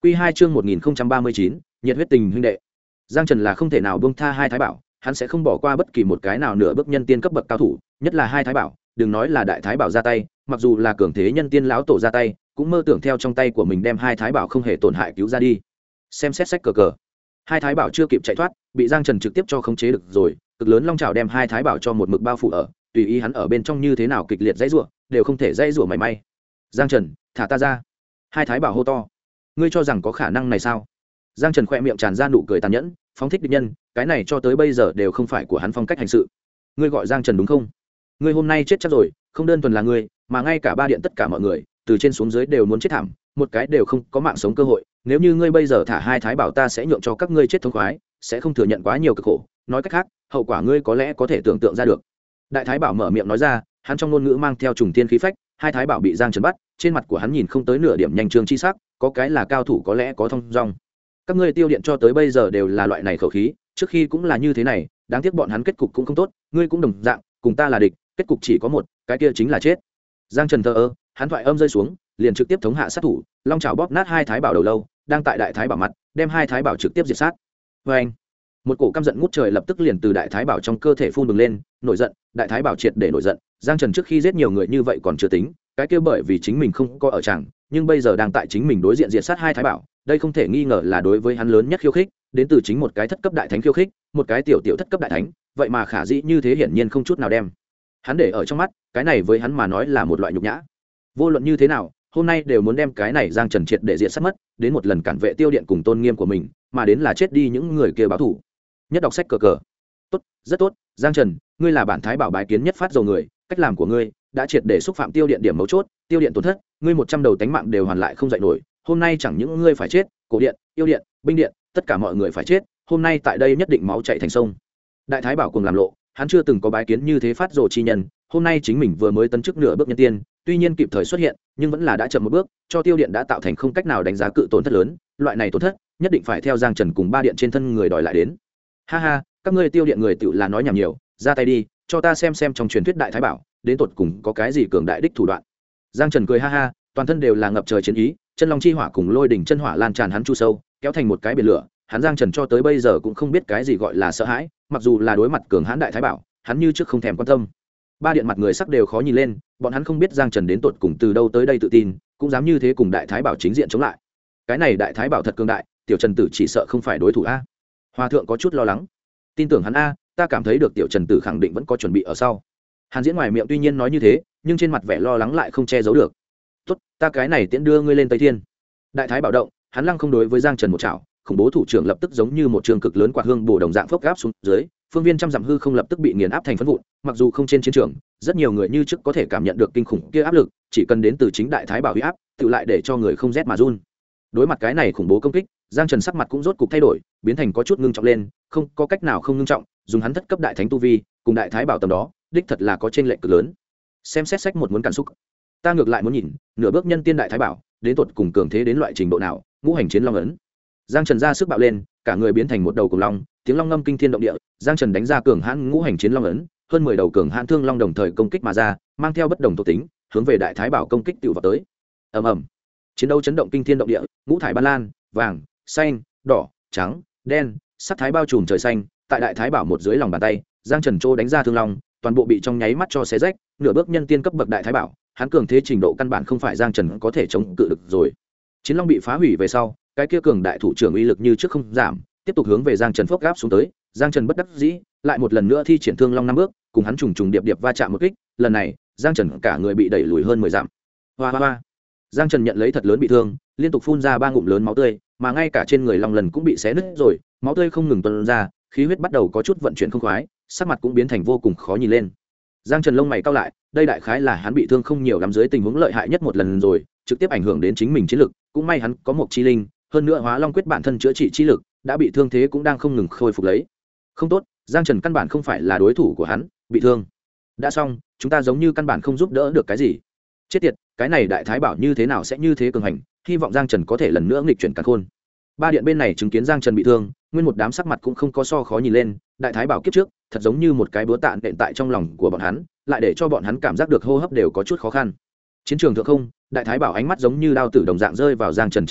Quy 2 chương 1039, nhiệt huyết tình huynh đệ. Giang Trần là không thể nào buông tha hai thái bảo, hắn sẽ không bỏ qua bất kỳ một cái nào nửa bước nhân tiên cấp bậc cao thủ, nhất là hai thái bảo, đừng nói là đại thái bảo ra tay, mặc dù là cường thế nhân tiên lão tổ ra tay, cũng mơ tưởng theo trong tay của mình đem hai thái bảo không hề tổn hại cứu ra đi. Xem xét sách cờ cờ. Hai thái bảo chưa kịp chạy thoát, bị Giang Trần trực tiếp cho khống chế được rồi, cực lớn long trảo đem hai thái bảo cho một mực bao phủ ở, tùy ý hắn ở bên trong như thế nào kịch liệt dãy rủa, đều không thể dãy rủa mảy may. Giang Trần, thả ta ra. Hai thái bảo hô to. Ngươi cho rằng có khả năng này sao? Giang Trần khẽ miệng tràn ra nụ cười tàn nhẫn, phóng thích địch nhân, cái này cho tới bây giờ đều không phải của hắn phong cách hành sự. Ngươi gọi Giang Trần đúng không? Ngươi hôm nay chết chắc rồi, không đơn thuần là ngươi, mà ngay cả ba điện tất cả mọi người, từ trên xuống dưới đều muốn chết thảm, một cái đều không có mạng sống cơ hội. Nếu như ngươi bây giờ thả hai thái bảo, ta sẽ nhượng cho các ngươi chết thống khoái, sẽ không thừa nhận quá nhiều cực khổ. Nói cách khác, hậu quả ngươi có lẽ có thể tưởng tượng ra được. Đại thái bảo mở miệng nói ra, hắn trong ngôn ngữ mang theo trùng tiên khí phách. Hai thái bảo bị Giang Trần bắt, trên mặt của hắn nhìn không tới nửa điểm nhanh trương chi sắc, có cái là cao thủ có lẽ có thông dong. Các ngươi tiêu điện cho tới bây giờ đều là loại này khẩu khí, trước khi cũng là như thế này, đáng tiếc bọn hắn kết cục cũng không tốt, ngươi cũng đồng dạng, cùng ta là địch, kết cục chỉ có một, cái kia chính là chết. Giang Trần thờ ơ, hắn thoại âm rơi xuống, liền trực tiếp thống hạ sát thủ, long chảo bóp nát hai thái bảo đầu lâu, đang tại đại thái bảo mặt, đem hai thái bảo trực tiếp diệt sát. Và anh, một cổ căm giận ngút trời lập tức liền từ đại thái bảo trong cơ thể phun bừng lên, nổi giận, đại thái bảo triệt để nổi giận. Giang Trần trước khi giết nhiều người như vậy còn chưa tính, cái kia bởi vì chính mình không có ở chẳng, nhưng bây giờ đang tại chính mình đối diện diệt sát hai thái bảo, đây không thể nghi ngờ là đối với hắn lớn nhất khiêu khích, đến từ chính một cái thất cấp đại thánh khiêu khích, một cái tiểu thất cấp đại thánh, vậy mà khả dĩ như thế hiển nhiên không chút nào đem hắn để ở trong mắt, cái này với hắn mà nói là một loại nhục nhã. Vô luận như thế nào, hôm nay đều muốn đem cái này Giang Trần triệt để diệt sát mất, đến một lần cản vệ tiêu điện cùng tôn nghiêm của mình, mà đến là chết đi những người kia báo thù. Nhất đọc sách cờ cờ. Tốt, rất tốt, Giang Trần, ngươi là bản thái bảo bái kiến nhất phát dầu người, cách làm của ngươi đã triệt để xúc phạm tiêu điện điểm mấu chốt, tiêu điện tổn thất, ngươi 100 đầu tánh mạng đều hoàn lại không dậy nổi, hôm nay chẳng những ngươi phải chết, cổ điện, yêu điện, binh điện, tất cả mọi người phải chết, hôm nay tại đây nhất định máu chảy thành sông. Đại thái bảo cùng làm lộ, hắn chưa từng có bái kiến như thế phát rồ chi nhân, hôm nay chính mình vừa mới tấn chức nửa bước nhân tiên, tuy nhiên kịp thời xuất hiện, nhưng vẫn là đã chậm một bước, cho tiêu điện đã tạo thành không cách nào đánh giá cự tổn thất lớn, loại này tổn thất, nhất định phải theo Giang Trần cùng ba điện trên thân người đòi lại đến. Ha ha, các ngươi tiêu điện người tựu là nói nhảm nhiều, ra tay đi, cho ta xem trong truyền thuyết đại thái bảo, đến tột cùng có cái gì cường đại đích thủ đoạn. Giang Trần cười ha ha, toàn thân đều là ngập trời chiến ý, chân long chi hỏa cùng lôi đỉnh chân hỏa lan tràn hắn chu sâu, kéo thành một cái biển lửa, hắn Giang Trần cho tới bây giờ cũng không biết cái gì gọi là sợ hãi, mặc dù là đối mặt cường hãn đại thái bảo, hắn như trước không thèm quan tâm. Ba điện mặt người sắc đều khó nhìn lên, bọn hắn không biết Giang Trần đến tột cùng từ đâu tới đây tự tin, cũng dám như thế cùng đại thái bảo chính diện chống lại. Cái này đại thái bảo thật cường đại, tiểu Trần tử chỉ sợ không phải đối thủ a. Hòa thượng có chút lo lắng. Tin tưởng hắn a, ta cảm thấy được tiểu Trần tử khẳng định vẫn có chuẩn bị ở sau. Hàn Diễn ngoài miệng tuy nhiên nói như thế, nhưng trên mặt vẻ lo lắng lại không che giấu được. Tốt, ta cái này tiễn đưa ngươi lên Tây Thiên. Đại thái bảo động, hắn lăng không đối với Giang Trần một chảo, khủng bố thủ trưởng lập tức giống như một trường cực lớn quạt hương bổ đồng dạng phốc gáp xuống dưới, phương viên trăm dặm hư không lập tức bị nghiền áp thành phấn vụn. Mặc dù không trên chiến trường, rất nhiều người như trước có thể cảm nhận được kinh khủng kia áp lực, chỉ cần đến từ chính đại thái bảo uy áp, tự lại để cho người không rét mà run. Đối mặt cái này khủng bố công kích, Giang Trần sắc mặt cũng rốt cục thay đổi, biến thành có chút ngưng trọng lên, không có cách nào không ngưng trọng, dùng hắn thất cấp đại thánh tu vi, cùng đại thái bảo tầm đó, đích thật là có chênh lệch cực lớn. Xem xét sách một muốn cản xúc, ta ngược lại muốn nhìn, nửa bước nhân tiên đại thái bảo, đến tột cùng cường thế đến loại trình độ nào, ngũ hành chiến long ấn. Giang Trần ra sức bạo lên, cả người biến thành một đầu cùng long, tiếng long ngâm kinh thiên động địa, Giang Trần đánh ra cường hãn ngũ hành chiến long ấn, hơn 10 đầu cường hãn thương long đồng thời công kích mà ra, mang theo bất đồng thuộc tính, hướng về đại thái bảo công kích tiểu vào tới. Ầm ầm. Chiến đấu chấn động kinh thiên động địa, ngũ thải ban lan, vàng, xanh, đỏ, trắng, đen, sắc thái bao trùm trời xanh, tại đại thái bảo một dưới lòng bàn tay, Giang Trần trô đánh ra thương long, toàn bộ bị trong nháy mắt cho xé rách, nửa bước nhân tiên cấp bậc đại thái bảo, hắn cường thế trình độ căn bản không phải Giang Trần có thể chống cự được rồi. Chiến long bị phá hủy về sau, cái kia cường đại thủ trưởng uy lực như trước không giảm, tiếp tục hướng về Giang Trần phốc gáp xuống tới. Giang Trần bất đắc dĩ, lại một lần nữa thi triển thương long 5 bước, cùng hắn trùng trùng điệp điệp va chạm một kích, lần này, Giang Trần cả người bị đẩy lùi hơn 10 dặm. Hoa hoa hoa. Giang Trần nhận lấy thật lớn bị thương, liên tục phun ra 3 ngụm lớn máu tươi, mà ngay cả trên người long lần cũng bị xé nứt rồi, máu tươi không ngừng tuôn ra, khí huyết bắt đầu có chút vận chuyển không khoái, sắc mặt cũng biến thành vô cùng khó nhìn lên. Giang Trần lông mày cau lại, đây đại khái là hắn bị thương không nhiều lắm dưới tình huống lợi hại nhất một lần rồi, trực tiếp ảnh hưởng đến chính mình chiến lực, cũng may hắn có một chi linh, hơn nữa Hóa Long quyết bản thân chữa trị chi lực, đã bị thương thế cũng đang không ngừng khôi phục lấy. Không tốt, Giang Trần căn bản không phải là đối thủ của hắn, bị thương. Đã xong, chúng ta giống như căn bản không giúp đỡ được cái gì. Chết tiệt, cái này đại thái bảo như thế nào sẽ như thế cường hành, hy vọng Giang Trần có thể lần nữa nghịch chuyển càn khôn. Ba điện bên này chứng kiến Giang Trần bị thương, nguyên một đám sắc mặt cũng không có so khó nhìn lên, đại thái bảo kiếp trước, thật giống như một cái búa tạ nện tại trong lòng của bọn hắn, lại để cho bọn hắn cảm giác được hô hấp đều có chút khó khăn. Chiến trường thượng không, đại thái bảo ánh mắt giống như đao tử đồng dạng rơi vào Giang Trần trên người,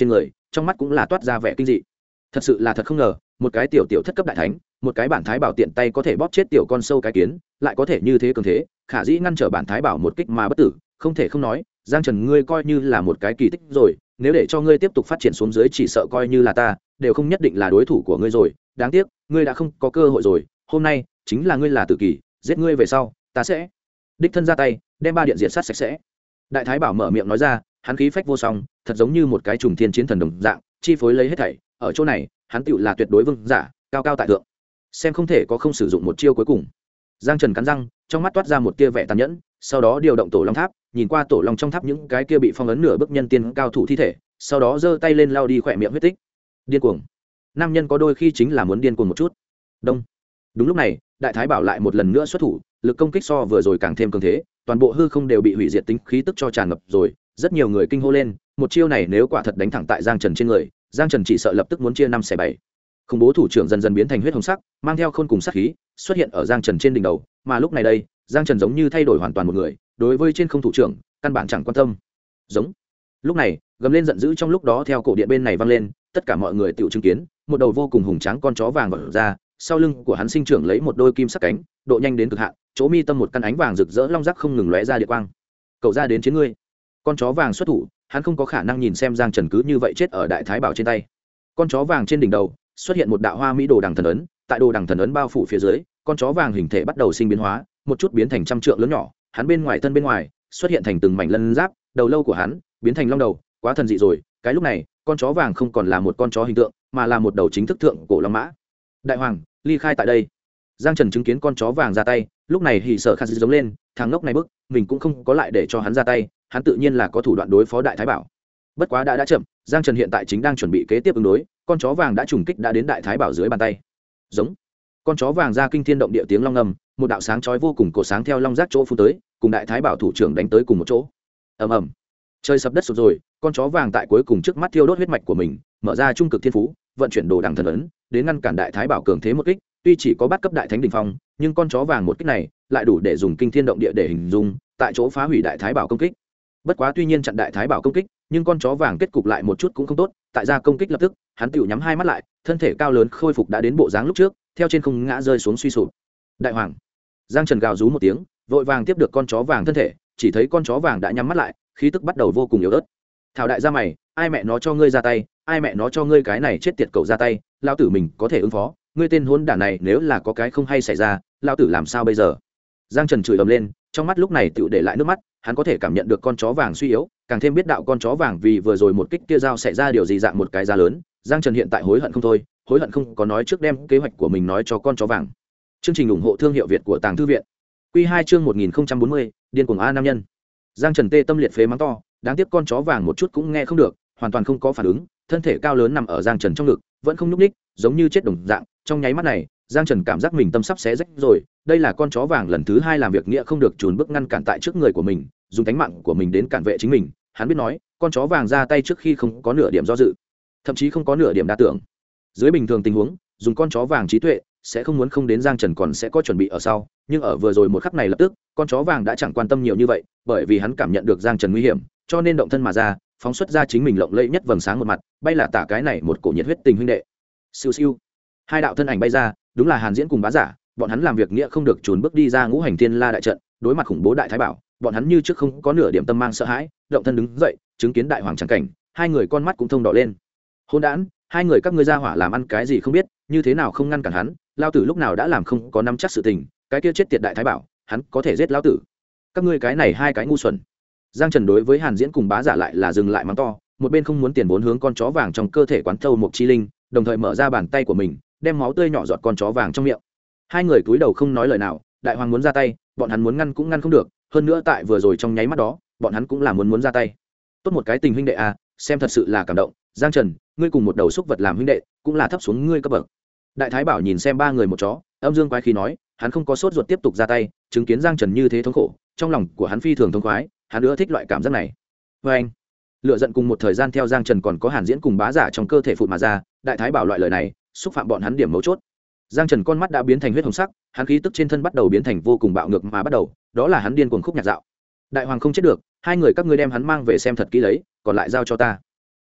trong mắt cũng là toát ra vẻ kinh dị. Thật sự là thật không ngờ, một cái tiểu tiểu thất cấp đại thánh, một cái bản thái bảo tiện tay có thể bóp chết tiểu con sâu cái kiến, lại có thể như thế cường thế, khả dĩ ngăn trở bản thái bảo một kích mà bất tử. Không thể không nói, Giang Trần ngươi coi như là một cái kỳ tích rồi, nếu để cho ngươi tiếp tục phát triển xuống dưới chỉ sợ coi như là ta đều không nhất định là đối thủ của ngươi rồi. Đáng tiếc ngươi đã không có cơ hội rồi, hôm nay chính là ngươi là tử kỳ, giết ngươi về sau ta sẽ đích thân ra tay đem ba điện diệt sát sạch sẽ. Đại thái bảo mở miệng nói ra, hắn khí phách vô song, thật giống như một cái trùng thiên chiến thần đồng dạng, chi phối lấy hết thảy. Ở chỗ này hắn tựu là tuyệt đối vương giả, cao cao tại thượng, xem không thể có không sử dụng một chiêu cuối cùng. Giang Trần cắn răng, trong mắt toát ra một tia vẻ tàn nhẫn, sau đó điều động tổ long tháp, nhìn qua tổ long trong tháp những cái kia bị phong ấn nửa bước nhân tiên cao thủ thi thể, sau đó giơ tay lên lao đi khỏe miệng huyết tích. Điên cuồng, nam nhân có đôi khi chính là muốn điên cuồng một chút. Đông. Đúng lúc này, đại thái bảo lại một lần nữa xuất thủ, lực công kích so vừa rồi càng thêm cường thế, toàn bộ hư không đều bị hủy diệt tính khí tức cho tràn ngập rồi. Rất nhiều người kinh hô lên, một chiêu này nếu quả thật đánh thẳng tại Giang Trần trên người, Giang Trần chỉ sợ lập tức muốn chia năm xẻ bảy. Khủng bố thủ trưởng dần dần biến thành huyết hồng sắc, mang theo khôn cùng sát khí, xuất hiện ở Giang Trần trên đỉnh đầu, mà lúc này đây, Giang Trần giống như thay đổi hoàn toàn một người, đối với trên không thủ trưởng, căn bản chẳng quan tâm. Giống. Lúc này, gầm lên giận dữ trong lúc đó theo cổ điện bên này vang lên, tất cả mọi người tự chứng kiến, một đầu vô cùng hùng tráng con chó vàng vọt ra, sau lưng của hắn sinh trưởng lấy một đôi kim sắc cánh, độ nhanh đến cực hạn, chỗ mi tâm một căn ánh vàng rực rỡ long rắc không ngừng lóe ra địa quang. Cậu ra đến chiến ngươi. Con chó vàng xuất thủ, hắn không có khả năng nhìn xem Giang Trần cứ như vậy chết ở đại thái bảo trên tay. Con chó vàng trên đỉnh đầu xuất hiện một đạo hoa mỹ đồ đằng thần ấn, tại đồ đằng thần ấn bao phủ phía dưới, con chó vàng hình thể bắt đầu sinh biến hóa, một chút biến thành trăm trượng lớn nhỏ, hắn bên ngoài thân bên ngoài xuất hiện thành từng mảnh lân giáp, đầu lâu của hắn biến thành long đầu, quá thần dị rồi. Cái lúc này, con chó vàng không còn là một con chó hình tượng, mà là một đầu chính thức thượng cổ long mã. Đại hoàng, ly khai tại đây. Giang Trần chứng kiến con chó vàng ra tay, lúc này hỉ sợ khát giống lên, thằng ngốc này bức, mình cũng không có lại để cho hắn ra tay, hắn tự nhiên là có thủ đoạn đối phó đại thái bảo. Bất quá đã chậm, Giang Trần hiện tại chính đang chuẩn bị kế tiếp ứng đối, con chó vàng đã trùng kích đã đến đại thái bảo dưới bàn tay. Giống. Con chó vàng ra kinh thiên động địa tiếng long ngầm, một đạo sáng chói vô cùng cổ sáng theo long rác chỗ phun tới, cùng đại thái bảo thủ trưởng đánh tới cùng một chỗ. Ầm ầm. Trời sập đất sụp rồi, con chó vàng tại cuối cùng trước mắt thiêu đốt huyết mạch của mình, mở ra trung cực thiên phú, vận chuyển đồ đằng thần ấn, đến ngăn cản đại thái bảo cường thế một kích. Tuy chỉ có bắt cấp đại thánh đỉnh phong, nhưng con chó vàng một kích này lại đủ để dùng kinh thiên động địa để hình dung, tại chỗ phá hủy đại thái bảo công kích. Bất quá tuy nhiên chặn đại thái bảo công kích, nhưng con chó vàng kết cục lại một chút cũng không tốt, tại ra công kích lập tức, hắn tựu nhắm hai mắt lại, thân thể cao lớn khôi phục đã đến bộ dáng lúc trước, theo trên không ngã rơi xuống suy sụp. Đại hoàng. Giang Trần gào rú một tiếng, vội vàng tiếp được con chó vàng thân thể, chỉ thấy con chó vàng đã nhắm mắt lại, khí tức bắt đầu vô cùng yếu ớt. Thảo đại gia mày, ai mẹ nó cho ngươi ra tay, ai mẹ nó cho ngươi cái này chết tiệt cậu ra tay, lão tử mình có thể ứng phó, ngươi tên hỗn đản này nếu là có cái không hay xảy ra, lão tử làm sao bây giờ? Giang Trần chửi ầm lên, trong mắt lúc này tựu để lại nước mắt, hắn có thể cảm nhận được con chó vàng suy yếu, càng thêm biết đạo con chó vàng vì vừa rồi một kích kia dao xảy ra điều gì dạng một cái giá lớn. Giang Trần hiện tại hối hận không thôi, hối hận không có nói trước đem kế hoạch của mình nói cho con chó vàng. Chương trình ủng hộ thương hiệu Việt của Tàng Thư viện. Quy 2 chương 1040, điên cuồng a nam nhân. Giang Trần tê tâm liệt phế mắng to, đáng tiếc con chó vàng một chút cũng nghe không được, hoàn toàn không có phản ứng, thân thể cao lớn nằm ở Giang Trần trong ngực, vẫn không nhúc nhích, giống như chết đồng dạng. Trong nháy mắt này, Giang Trần cảm giác mình tâm sắp xé rách rồi, đây là con chó vàng lần thứ hai làm việc nghĩa không được chùn bước ngăn cản tại trước người của mình, dùng tính mạng của mình đến cản vệ chính mình. Hắn biết nói, con chó vàng ra tay trước khi không có nửa điểm do dự, thậm chí không có nửa điểm đa tưởng. Dưới bình thường tình huống, dùng con chó vàng trí tuệ sẽ không muốn không đến Giang Trần còn sẽ có chuẩn bị ở sau, nhưng ở vừa rồi một khắc này lập tức, con chó vàng đã chẳng quan tâm nhiều như vậy, bởi vì hắn cảm nhận được Giang Trần nguy hiểm, cho nên động thân mà ra, phóng xuất ra chính mình lộng lẫy nhất vầng sáng một mặt, bay là tả cái này một cổ nhiệt huyết tình huynh đệ. Siêu siêu. Hai đạo thân ảnh bay ra, đúng là Hàn Diễn cùng Bá Giả, bọn hắn làm việc nghĩa không được chùn bước đi ra Ngũ Hành Thiên La đại trận, đối mặt khủng bố đại thái bảo, bọn hắn như trước không có nửa điểm tâm mang sợ hãi, động thân đứng dậy, chứng kiến đại hoàng trắng cảnh, hai người con mắt cũng thông đỏ lên. Hỗn đản, hai người các ngươi ra hỏa làm ăn cái gì không biết, như thế nào không ngăn cản hắn, lao tử lúc nào đã làm không có nắm chắc sự tình, cái kia chết tiệt đại thái bảo, hắn có thể giết lão tử. Các ngươi cái này hai cái ngu xuẩn. Giang Trần đối với Hàn Diễn cùng Bá Giả lại là dừng lại mắng to, một bên không muốn tiền vốn hướng con chó vàng trong cơ thể quán thâu một chi linh, đồng thời mở ra bàn tay của mình, đem máu tươi nhỏ giọt con chó vàng trong miệng. Hai người cúi đầu không nói lời nào, đại hoàng muốn ra tay, bọn hắn muốn ngăn cũng ngăn không được, hơn nữa tại vừa rồi trong nháy mắt đó, bọn hắn cũng là muốn ra tay. Tốt một cái tình huynh đệ à, xem thật sự là cảm động. Giang Trần, ngươi cùng một đầu xúc vật làm huynh đệ, cũng là thấp xuống ngươi cấp bậc. Đại thái bảo nhìn xem ba người một chó, âm dương quái khí nói, hắn không có sốt ruột tiếp tục ra tay, chứng kiến Giang Trần như thế thống khổ, trong lòng của hắn phi thường thống khoái, hắn ưa thích loại cảm giác này. Và anh, lựa giận cùng một thời gian theo Giang Trần còn có Hàn Diễn cùng Bá Giả trong cơ thể phụt mà ra, đại thái bảo loại lời này, xúc phạm bọn hắn điểm mấu chốt. Giang Trần con mắt đã biến thành huyết hồng sắc, hắn khí tức trên thân bắt đầu biến thành vô cùng bạo ngược mà bắt đầu, đó là hắn điên cuồng khúc nhạc dạo. Đại hoàng không chết được, hai người các ngươi đem hắn mang về xem thật kỹ lấy, còn lại giao cho ta.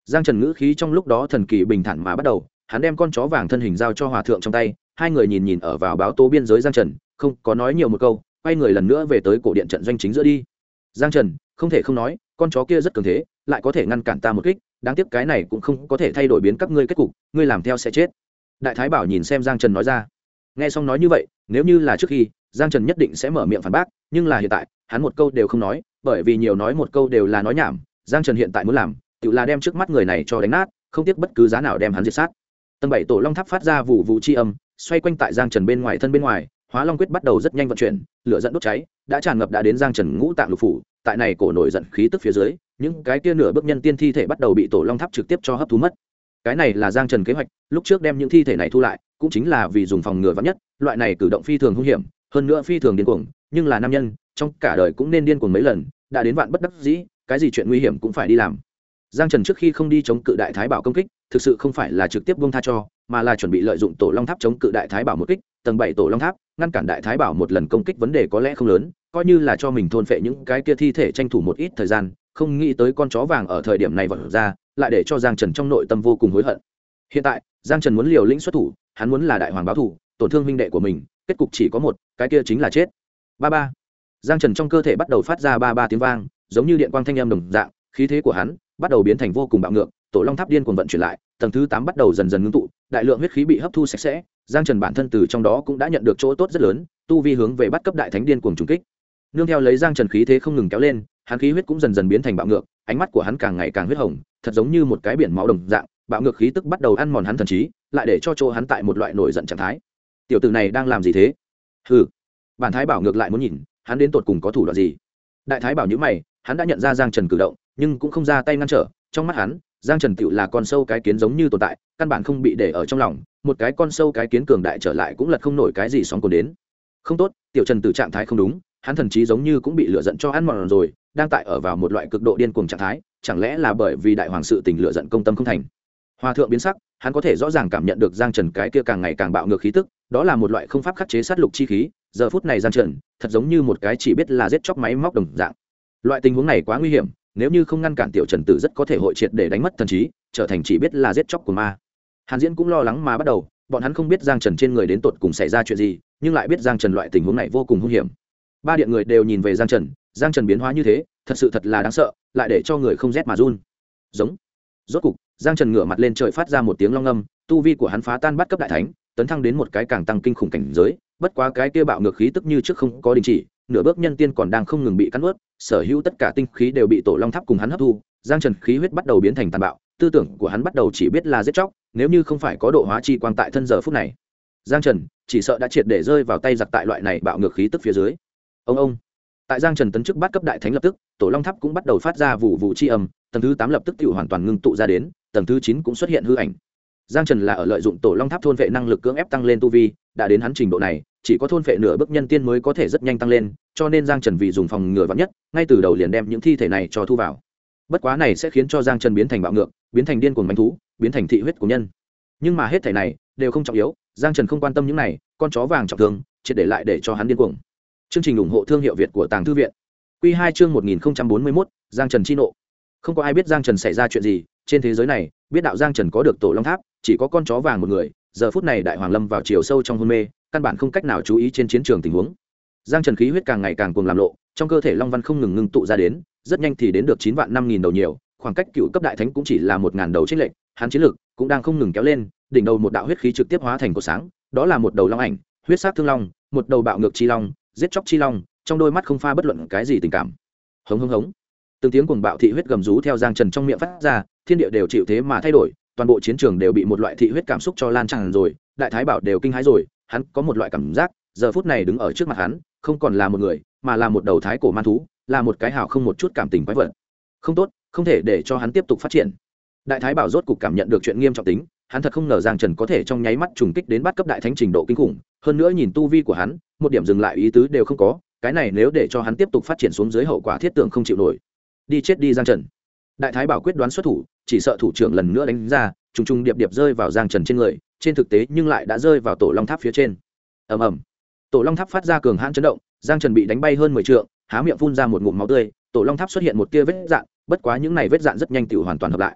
Giang Trần ngữ khí trong lúc đó thần kỳ bình thản mà bắt đầu, hắn đem con chó vàng thân hình giao cho hòa thượng trong tay, hai người nhìn nhìn ở vào báo tố biên giới Giang Trần, không có nói nhiều một câu, quay người lần nữa về tới cổ điện trận doanh chính giữa đi. Giang Trần, không thể không nói, con chó kia rất cường thế, lại có thể ngăn cản ta một kích, đáng tiếc cái này cũng không có thể thay đổi biến các ngươi kết cục, ngươi làm theo sẽ chết. Đại Thái Bảo nhìn xem Giang Trần nói ra. Nghe xong nói như vậy, nếu như là trước khi, Giang Trần nhất định sẽ mở miệng phản bác, nhưng là hiện tại, hắn một câu đều không nói, bởi vì nhiều nói một câu đều là nói nhảm. Giang Trần hiện tại muốn làm, tự là đem trước mắt người này cho đánh nát, không tiếc bất cứ giá nào đem hắn diệt sát. Tầng 7 tổ long tháp phát ra vụ vụ chi âm, xoay quanh tại Giang Trần bên ngoài thân bên ngoài, Hóa Long quyết bắt đầu rất nhanh vận chuyển, lửa dẫn đốt cháy, đã tràn ngập đã đến Giang Trần ngũ tạng lục phủ, tại này cổ nổi giận khí tức phía dưới, những cái kia nửa bước nhân tiên thi thể bắt đầu bị tổ long tháp trực tiếp cho hấp thu mất. Cái này là Giang Trần kế hoạch, lúc trước đem những thi thể này thu lại, cũng chính là vì dùng phòng ngừa vạn nhất, loại này cử động phi thường hung hiểm, hơn nữa phi thường điên cuồng, nhưng là nam nhân, trong cả đời cũng nên điên cuồng mấy lần, đã đến vạn bất đắc dĩ, cái gì chuyện nguy hiểm cũng phải đi làm. Giang Trần trước khi không đi chống cự Đại Thái Bảo công kích, thực sự không phải là trực tiếp buông tha cho, mà là chuẩn bị lợi dụng tổ long tháp chống cự Đại Thái Bảo một kích, tầng 7 tổ long tháp, ngăn cản Đại Thái Bảo một lần công kích vấn đề có lẽ không lớn, coi như là cho mình thôn phệ những cái kia thi thể tranh thủ một ít thời gian, không nghĩ tới con chó vàng ở thời điểm này vọt ra, lại để cho Giang Trần trong nội tâm vô cùng hối hận. Hiện tại, Giang Trần muốn liều lĩnh xuất thủ, hắn muốn là đại hoàng báo thủ, tổn thương huynh đệ của mình, kết cục chỉ có một, cái kia chính là chết. Ba ba. Giang Trần trong cơ thể bắt đầu phát ra ba ba tiếng vang, giống như điện quang thanh âm đồng dạng, khí thế của hắn bắt đầu biến thành vô cùng bạo ngược, tổ long tháp điên cuồng vận chuyển lại, tầng thứ 8 bắt đầu dần dần ngưng tụ, đại lượng huyết khí bị hấp thu sạch sẽ, Giang Trần bản thân từ trong đó cũng đã nhận được chỗ tốt rất lớn, tu vi hướng về bắt cấp đại thánh điên cuồng trùng kích. Nương theo lấy Giang Trần khí thế không ngừng kéo lên, hắn khí huyết cũng dần dần biến thành bạo ngược, ánh mắt của hắn càng ngày càng huyết hồng, thật giống như một cái biển máu đồng dạng, bạo ngược khí tức bắt đầu ăn mòn hắn thần trí, lại để cho chỗ hắn tại một loại nổi giận trạng thái. Tiểu tử này đang làm gì thế? Hừ. Bản Thái Bảo ngược lại muốn nhìn, hắn đến tột cùng có thủ đoạn gì. Đại Thái Bảo nhíu mày, hắn đã nhận ra Giang Trần cử động, nhưng cũng không ra tay ngăn trở, trong mắt hắn, Giang Trần tựu là con sâu cái kiến giống như tồn tại, căn bản không bị để ở trong lòng, một cái con sâu cái kiến cường đại trở lại cũng lật không nổi cái gì sóng cồn đến. Không tốt, tiểu Trần từ trạng thái không đúng, hắn thần trí giống như cũng bị lửa giận cho ăn mòn rồi, đang tại ở vào một loại cực độ điên cuồng trạng thái, chẳng lẽ là bởi vì đại hoàng sự tình lửa giận công tâm không thành. Hòa thượng biến sắc, hắn có thể rõ ràng cảm nhận được Giang Trần cái kia càng ngày càng bạo ngược khí tức, đó là một loại không pháp khắc chế sát lục chi khí, giờ phút này Giang Trần thật giống như một cái chỉ biết là giết chóc máy móc đồng dạng. Loại tình huống này quá nguy hiểm, nếu như không ngăn cản tiểu Trần Tử rất có thể hội triệt để đánh mất thần trí, trở thành chỉ biết là giết chóc của ma. Hàn Diễn cũng lo lắng mà bắt đầu, bọn hắn không biết Giang Trần trên người đến tột cùng xảy ra chuyện gì, nhưng lại biết Giang Trần loại tình huống này vô cùng hung hiểm. Ba điện người đều nhìn về Giang Trần biến hóa như thế, thật là đáng sợ, lại để cho người không rét mà run. Giống. Rốt cục, Giang Trần ngửa mặt lên trời phát ra một tiếng long ngâm, tu vi của hắn phá tan bắt cấp đại thánh, tấn thăng đến một cái càng tăng kinh khủng cảnh giới, bất quá cái kia bạo ngược khí tức như trước không có đình chỉ, nửa bước nhân tiên còn đang không ngừng bị cắn nuốt, sở hữu tất cả tinh khí đều bị tổ long tháp cùng hắn hấp thu, Giang Trần khí huyết bắt đầu biến thành tàn bạo, tư tưởng của hắn bắt đầu chỉ biết là giết chóc, nếu như không phải có độ hóa chi quang tại thân giờ phút này, Giang Trần chỉ sợ đã triệt để rơi vào tay giặc tại loại này bạo ngược khí tức phía dưới. Ông tại Giang Trần tấn chức bắt cấp đại thánh lập tức, tổ long tháp cũng bắt đầu phát ra vụ vụ chi âm, tầng thứ 8 lập tức tự hoàn toàn ngưng tụ ra đến, tầng thứ 9 cũng xuất hiện hư ảnh. Giang Trần là ở lợi dụng tổ long tháp thôn vệ năng lực cưỡng ép tăng lên tu vi, đã đến hắn trình độ này, chỉ có thôn vệ nửa bước nhân tiên mới có thể rất nhanh tăng lên, cho nên Giang Trần vì dùng phòng ngừa vạn nhất, ngay từ đầu liền đem những thi thể này cho thu vào. Bất quá này sẽ khiến cho Giang Trần biến thành bạo ngược, biến thành điên cuồng mãnh thú, biến thành thị huyết của nhân. Nhưng mà hết thảy này đều không trọng yếu, Giang Trần không quan tâm những này, con chó vàng trọng thương, chỉ để lại để cho hắn điên cuồng. Chương trình ủng hộ thương hiệu Việt của Tàng Thư viện. Quy 2 chương 1041, Giang Trần chi nộ. Không có ai biết Giang Trần xảy ra chuyện gì, trên thế giới này, biết đạo Giang Trần có được tổ long tháp, chỉ có con chó vàng một người, giờ phút này đại hoàng lâm vào chiều sâu trong hôn mê, căn bản không cách nào chú ý trên chiến trường tình huống. Giang Trần khí huyết càng ngày càng cuồng làm lộ, trong cơ thể long văn không ngừng ngưng tụ ra đến, rất nhanh thì đến được 9 vạn 5000 đầu nhiều, khoảng cách cựu cấp đại thánh cũng chỉ là 1000 đầu chênh lệch, hắn chiến lực cũng đang không ngừng kéo lên, đỉnh đầu một đạo huyết khí trực tiếp hóa thành cột sáng, đó là một đầu long ảnh, huyết sắc thương long, một đầu bạo ngược chi long, giết chóc chi long, trong đôi mắt không pha bất luận cái gì tình cảm. Hống. Từng tiếng cuồng bạo thị huyết gầm rú theo Giang Trần trong miệng phát ra, thiên địa đều chịu thế mà thay đổi, toàn bộ chiến trường đều bị một loại thị huyết cảm xúc cho lan tràn rồi, đại thái bảo đều kinh hãi rồi, hắn có một loại cảm giác, giờ phút này đứng ở trước mặt hắn, không còn là một người, mà là một đầu thái cổ man thú, là một cái hào không một chút cảm tình quái vật. Không tốt, không thể để cho hắn tiếp tục phát triển. Đại thái bảo rốt cục cảm nhận được chuyện nghiêm trọng tính, hắn thật không ngờ Giang Trần có thể trong nháy mắt trùng kích đến bắt cấp đại thánh trình độ kinh khủng, hơn nữa nhìn tu vi của hắn, một điểm dừng lại ý tứ đều không có, cái này nếu để cho hắn tiếp tục phát triển xuống dưới hậu quả thiết tưởng không chịu nổi. Đi chết đi Giang Trần. Đại thái bảo quyết đoán xuất thủ, chỉ sợ thủ trưởng lần nữa đánh ra, trùng trùng điệp điệp rơi vào Giang Trần trên người, trên thực tế nhưng lại đã rơi vào tổ long tháp phía trên. Ầm. Tổ long tháp phát ra cường hãn chấn động, Giang Trần bị đánh bay hơn 10 trượng, há miệng phun ra một ngụm máu tươi, tổ long tháp xuất hiện một tia vết dạn, bất quá những này vết dạn rất nhanh tự hoàn toàn hợp lại.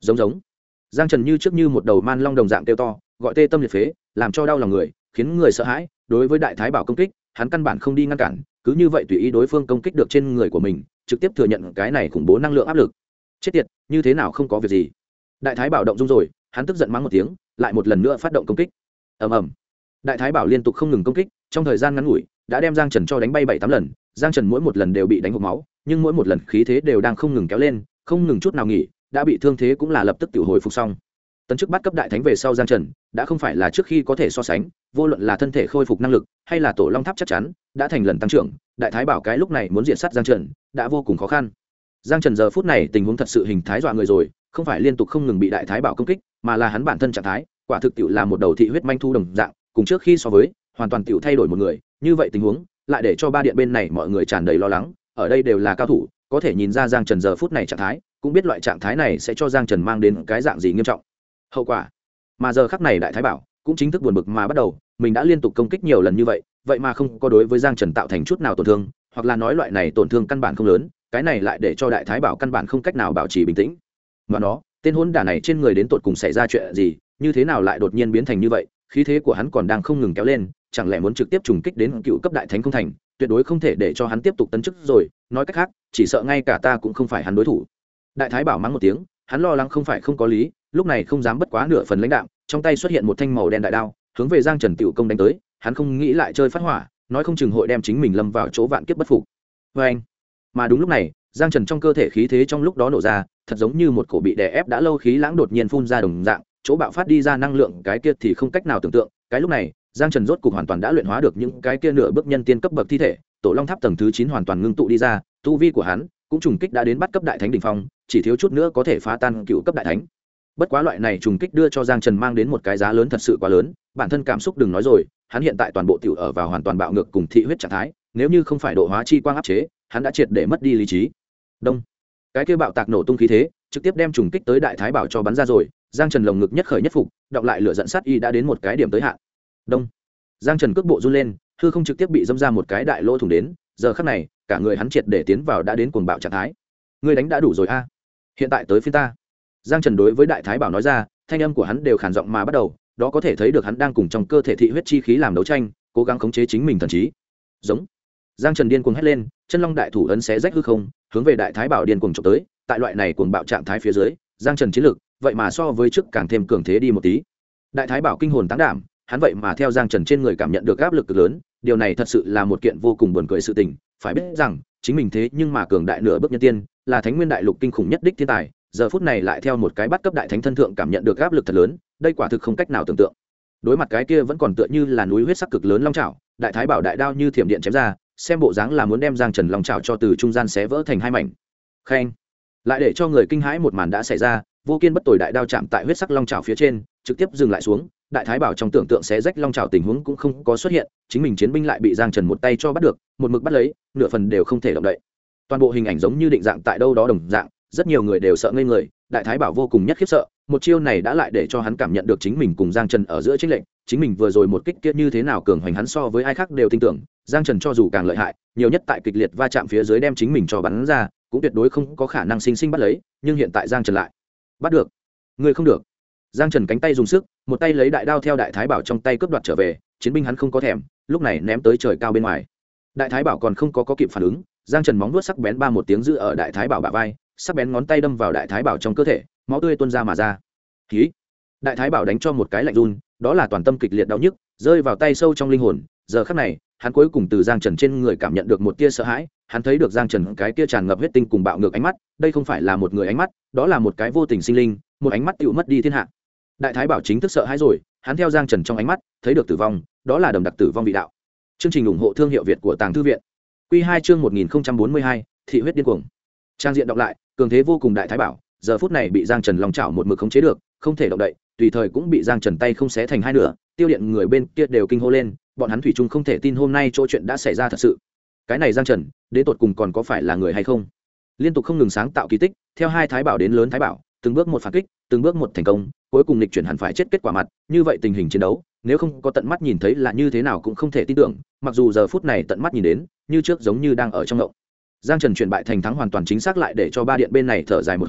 giống giống. Giang Trần như trước như một đầu man long đồng dạng kêu to, gọi tê tâm liệt phế, làm cho đau lòng người, khiến người sợ hãi. Đối với đại thái bảo công kích, hắn căn bản không đi ngăn cản, cứ như vậy tùy ý đối phương công kích được trên người của mình, trực tiếp thừa nhận cái này khủng bố năng lượng áp lực. Chết tiệt, như thế nào không có việc gì. Đại thái bảo động dung rồi, hắn tức giận mắng một tiếng, lại một lần nữa phát động công kích. Ầm ầm. Đại thái bảo liên tục không ngừng công kích, trong thời gian ngắn ngủi đã đem Giang Trần cho đánh bay 7-8 lần. Giang Trần mỗi một lần đều bị đánh hộc máu, nhưng mỗi một lần khí thế đều đang không ngừng kéo lên, không ngừng chút nào nghỉ, đã bị thương thế cũng là lập tức tự hồi phục xong. Tấn chức bắt cấp đại thánh về sau, Giang Trần đã không phải là trước khi có thể so sánh, vô luận là thân thể khôi phục năng lực hay là tổ long tháp chắc chắn đã thành lần tăng trưởng. Đại thái bảo cái lúc này muốn diện sát Giang Trần đã vô cùng khó khăn. Giang Trần giờ phút này tình huống thật sự hình thái dọa người rồi, không phải liên tục không ngừng bị đại thái bảo công kích, mà là hắn bản thân trạng thái quả thực tiệu là một đầu thị huyết manh thu đồng dạng, cùng trước khi so với hoàn toàn tiệu thay đổi một người. Như vậy tình huống lại để cho ba điện bên này mọi người tràn đầy lo lắng. Ở đây đều là cao thủ, có thể nhìn ra Giang Trần giờ phút này trạng thái, cũng biết loại trạng thái này sẽ cho Giang Trần mang đến cái dạng gì nghiêm trọng hậu quả. Mà giờ khắc này đại thái bảo cũng chính thức buồn bực mà bắt đầu, mình đã liên tục công kích nhiều lần như vậy, vậy mà không có đối với Giang Trần tạo thành chút nào tổn thương, hoặc là nói loại này tổn thương căn bản không lớn, cái này lại để cho đại thái bảo căn bản không cách nào bảo trì bình tĩnh. Mà nó, tên hỗn đản này trên người đến tột cùng xảy ra chuyện gì, như thế nào lại đột nhiên biến thành như vậy, khí thế của hắn còn đang không ngừng kéo lên, chẳng lẽ muốn trực tiếp trùng kích đến cựu cấp đại thánh không thành, tuyệt đối không thể để cho hắn tiếp tục tấn chức rồi, nói cách khác, chỉ sợ ngay cả ta cũng không phải hắn đối thủ. Đại thái bảo mắng một tiếng, hắn lo lắng không phải không có lý, lúc này không dám bất quá nửa phần lãnh đạm, trong tay xuất hiện một thanh màu đen đại đao, hướng về Giang Trần tiểu công đánh tới, hắn không nghĩ lại chơi phát hỏa, nói không chừng hội đem chính mình lâm vào chỗ vạn kiếp bất phục. Anh. Mà đúng lúc này, Giang Trần trong cơ thể khí thế trong lúc đó nổ ra, thật giống như một cổ bị đè ép đã lâu khí lãng đột nhiên phun ra đồng dạng, chỗ bạo phát đi ra năng lượng cái kia thì không cách nào tưởng tượng. Cái lúc này, Giang Trần rốt cục hoàn toàn đã luyện hóa được những cái kia nửa bước nhân tiên cấp bậc thi thể, tổ long tháp tầng thứ 9 hoàn toàn ngưng tụ đi ra, tu vi của hắn cũng trùng kích đã đến bắt cấp đại thánh đỉnh phong, chỉ thiếu chút nữa có thể phá tan cựu cấp đại thánh. Bất quá loại này trùng kích đưa cho Giang Trần mang đến một cái giá lớn thật sự quá lớn, bản thân cảm xúc đừng nói rồi, hắn hiện tại toàn bộ tiểu ở vào hoàn toàn bạo ngược cùng thị huyết trạng thái, nếu như không phải độ hóa chi quang áp chế, hắn đã triệt để mất đi lý trí. Đông, cái kia bạo tạc nổ tung khí thế, trực tiếp đem trùng kích tới đại thái bảo cho bắn ra rồi. Giang Trần lồng ngực nhất khởi nhất phục, đọc lại lửa giận sát y đã đến một cái điểm tới hạn. Đông, Giang Trần cước bộ run lên, hư không trực tiếp bị dâm ra một cái đại lỗ thủng đến, giờ khắc này, cả người hắn triệt để tiến vào đã đến cuồng bạo trạng thái. Ngươi đánh đã đủ rồi a, hiện tại tới phiên ta. Giang Trần đối với đại thái bảo nói ra, thanh âm của hắn đều khàn giọng mà bắt đầu, đó có thể thấy được hắn đang cùng trong cơ thể thị huyết chi khí làm đấu tranh, cố gắng khống chế chính mình thần trí. Giống. Giang Trần điên cuồng hét lên, chân long đại thủ ấn xé rách hư không, hướng về đại thái bảo điên cuồng chụp tới. Tại loại này cuồng bạo trạng thái phía dưới, Giang Trần chiến lực vậy mà so với trước càng thêm cường thế đi một tí. Đại thái bảo kinh hồn táng đảm, hắn vậy mà theo Giang Trần trên người cảm nhận được áp lực cực lớn, điều này thật sự là một kiện vô cùng buồn cười sự tình. Phải biết rằng, chính mình thế nhưng mà cường đại nửa bước nhân tiên, là Thánh Nguyên Đại Lục kinh khủng nhất đích thiên tài, giờ phút này lại theo một cái bắt cấp đại thánh thân thượng cảm nhận được áp lực thật lớn, đây quả thực không cách nào tưởng tượng. Đối mặt cái kia vẫn còn tựa như là núi huyết sắc cực lớn long chảo, đại thái bảo đại đao như thiểm điện chém ra, xem bộ dáng là muốn đem Giang Trần long chảo cho từ trung gian xé vỡ thành hai mảnh. Khen, lại để cho người kinh hãi một màn đã xảy ra, vô kiên bất tồi đại đao chạm tại huyết sắc long chảo phía trên, trực tiếp dừng lại xuống. Đại thái bảo trong tưởng tượng xé rách long chảo tình huống cũng không có xuất hiện, chính mình chiến binh lại bị Giang Trần một tay cho bắt được, một mực bắt lấy, nửa phần đều không thể động đậy. Toàn bộ hình ảnh giống như định dạng tại đâu đó đồng dạng, rất nhiều người đều sợ ngây người. Đại thái bảo vô cùng nhất khiếp sợ, một chiêu này đã lại để cho hắn cảm nhận được chính mình cùng Giang Trần ở giữa chênh lệch, chính mình vừa rồi một kích kia như thế nào cường hoành hắn so với ai khác đều tin tưởng, Giang Trần cho dù càng lợi hại, nhiều nhất tại kịch liệt va chạm phía dưới đem chính mình cho bắn ra, cũng tuyệt đối không có khả năng sinh sinh bắt lấy, nhưng hiện tại Giang Trần lại bắt được. Người không được. Giang Trần cánh tay dùng sức, một tay lấy đại đao theo đại thái bảo trong tay cướp đoạt trở về, chiến binh hắn không có thèm, lúc này ném tới trời cao bên ngoài. Đại thái bảo còn không có kịp phản ứng, Giang Trần móng vuốt sắc bén ba một tiếng giữ ở đại thái bảo bả vai, sắc bén ngón tay đâm vào đại thái bảo trong cơ thể, máu tươi tuôn ra mà ra. Khí. Đại thái bảo đánh cho một cái lạnh run, đó là toàn tâm kịch liệt đau nhức, rơi vào tay sâu trong linh hồn. Giờ khắc này, hắn cuối cùng từ Giang Trần trên người cảm nhận được một tia sợ hãi, hắn thấy được Giang Trần cái tia tràn ngập huyết tinh cùng bạo ngược ánh mắt, đây không phải là một người ánh mắt, đó là một cái vô tình sinh linh, một ánh mắt tựu mất đi thiên hạ. Đại thái bảo chính thức sợ hãi rồi, hắn theo Giang Trần trong ánh mắt thấy được tử vong, đó là đầm đặc tử vong vị đạo. Chương trình ủng hộ thương hiệu Việt của Tàng Thư viện. Quy 2 chương 1042, thị huyết điên cuồng. Trang diện đọc lại, cường thế vô cùng đại thái bảo, giờ phút này bị Giang Trần long chảo một mực khống chế được, không thể động đậy, tùy thời cũng bị Giang Trần tay không xé thành hai nửa. Tiêu điện người bên kia đều kinh hô lên, bọn hắn thủy chung không thể tin hôm nay chỗ chuyện đã xảy ra thật sự. Cái này Giang Trần, đến tột cùng còn có phải là người hay không? Liên tục không ngừng sáng tạo kỳ tích, theo hai thái bảo đến lớn thái bảo, từng bước một phản kích, từng bước một thành công, cuối cùng lịch chuyển hẳn phải chết kết quả mặt, như vậy tình hình chiến đấu, nếu không có tận mắt nhìn thấy là như thế nào cũng không thể tin tưởng, mặc dù giờ phút này tận mắt nhìn đến, như trước giống như đang ở trong ngộng. Giang Trần chuyển bại thành thắng hoàn toàn chính xác lại để cho ba điện bên này thở dài một hơi,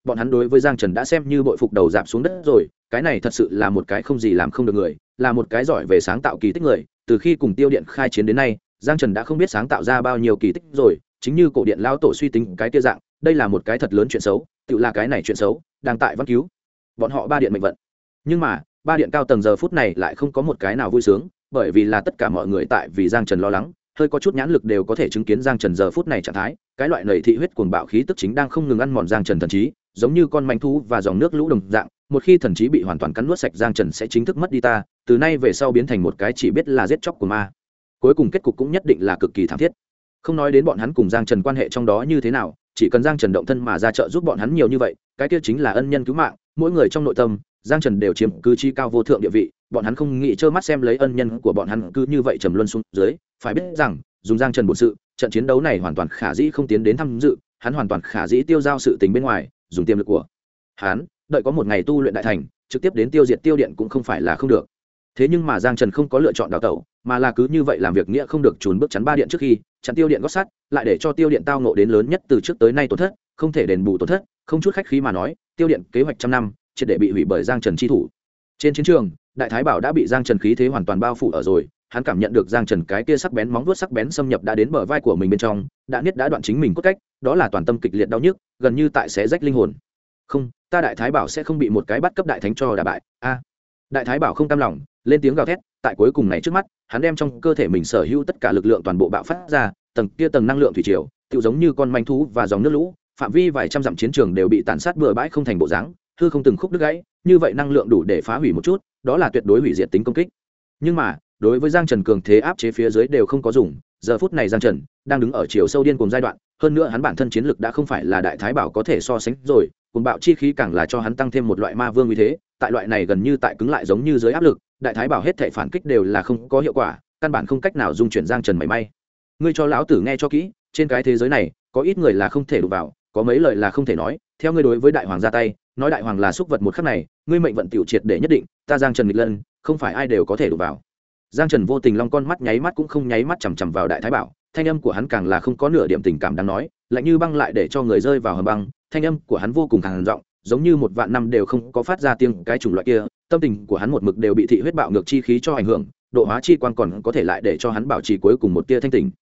bọn hắn đối với Giang Trần đã xem như bội phục đầu dạp xuống đất rồi. Cái này thật sự là một cái không gì làm không được người, là một cái giỏi về sáng tạo kỳ tích người. Từ khi cùng Tiêu Điện khai chiến đến nay, Giang Trần đã không biết sáng tạo ra bao nhiêu kỳ tích rồi. Chính như cổ điện lao tổ suy tính cái kia dạng, đây là một cái thật lớn chuyện xấu, tự là cái này chuyện xấu đang tại văn cứu bọn họ ba điện mệnh vận. Nhưng mà ba điện cao tầng giờ phút này lại không có một cái nào vui sướng, bởi vì là tất cả mọi người tại vì Giang Trần lo lắng, hơi có chút nhãn lực đều có thể chứng kiến Giang Trần giờ phút này trạng thái, cái loại nảy thị huyết cuồng bạo khí tức chính đang không ngừng ăn mòn Giang Trần thần trí, giống như con manh thú và dòng nước lũ đồng dạng, một khi thần trí bị hoàn toàn cắn nuốt sạch, Giang Trần sẽ chính thức mất đi ta, từ nay về sau biến thành một cái chỉ biết là giết chóc của ma. Cuối cùng kết cục cũng nhất định là cực kỳ thảm thiết. Không nói đến bọn hắn cùng Giang Trần quan hệ trong đó như thế nào, chỉ cần Giang Trần động thân mà ra trợ giúp bọn hắn nhiều như vậy, cái kia chính là ân nhân cứu mạng, mỗi người trong nội tâm Giang Trần đều chiếm cứ chi cao vô thượng địa vị, bọn hắn không nghĩ trơ mắt xem lấy ân nhân của bọn hắn cứ như vậy trầm luân xuống dưới. Phải biết rằng dùng Giang Trần bổn sự, trận chiến đấu này hoàn toàn khả dĩ không tiến đến tham dự, hắn hoàn toàn khả dĩ tiêu giao sự tình bên ngoài, dùng tiềm lực của hắn, đợi có một ngày tu luyện đại thành, trực tiếp đến tiêu diệt Tiêu Điện cũng không phải là không được. Thế nhưng mà Giang Trần không có lựa chọn đào tẩu, mà là cứ như vậy làm việc nghĩa không được trốn bước chắn ba điện trước khi chặn Tiêu Điện gót sắt, lại để cho Tiêu Điện tao ngộ đến lớn nhất từ trước tới nay tổn thất, không thể đền bù tổn thất, không chút khách khí mà nói, Tiêu Điện kế hoạch trăm năm triệt để bị hủy bởi Giang Trần chi thủ. Trên chiến trường, Đại Thái Bảo đã bị Giang Trần khí thế hoàn toàn bao phủ ở rồi, hắn cảm nhận được Giang Trần cái kia sắc bén móng vuốt sắc bén xâm nhập đã đến bờ vai của mình bên trong, đã niết đã đoạn chính mình cốt cách, đó là toàn tâm kịch liệt đau nhức, gần như tại xé rách linh hồn. Không, ta Đại Thái Bảo sẽ không bị một cái bắt cấp đại thánh cho đả bại. A. Đại Thái Bảo không cam lòng, lên tiếng gào thét, tại cuối cùng này trước mắt, hắn đem trong cơ thể mình sở hữu tất cả lực lượng toàn bộ bạo phát ra, tầng kia tầng năng lượng thủy triều, tựu giống như con manh thú và dòng nước lũ, phạm vi vài trăm dặm chiến trường đều bị tàn sát bừa bãi không thành bộ dáng, hư không từng khúc đứt gãy, như vậy năng lượng đủ để phá hủy một chút, đó là tuyệt đối hủy diệt tính công kích. Nhưng mà, đối với Giang Trần cường thế áp chế phía dưới đều không có dùng, giờ phút này Giang Trần đang đứng ở chiều sâu điên cuồng giai đoạn, hơn nữa hắn bản thân chiến lực đã không phải là Đại Thái Bảo có thể so sánh rồi, cuồng bạo chi khí càng là cho hắn tăng thêm một loại ma vương uy thế, tại loại này gần như tại cứng lại giống như dưới áp lực, Đại Thái Bảo hết thảy phản kích đều là không có hiệu quả, căn bản không cách nào dung chuyển Giang Trần mảy may. Ngươi cho lão tử nghe cho kỹ, trên cái thế giới này, có ít người là không thể đụng vào, có mấy lời là không thể nói, theo ngươi đối với đại hoàng ra tay, nói đại hoàng là xúc vật một khắc này, ngươi mệnh vận tiểu triệt để nhất định, ta Giang Trần nghịch lân, không phải ai đều có thể đụng vào. Giang Trần vô tình long con mắt nháy mắt cũng không nháy mắt chằm chằm vào Đại Thái Bảo, thanh âm của hắn càng là không có nửa điểm tình cảm đáng nói, lạnh như băng lại để cho người rơi vào hầm băng, thanh âm của hắn vô cùng khàn giọng, giống như một vạn năm đều không có phát ra tiếng cái chủng loại kia, tâm tình của hắn một mực đều bị thị huyết bạo ngược chi khí cho ảnh hưởng, độ hóa chi quan còn có thể lại để cho hắn bảo trì cuối cùng một tia thanh tỉnh.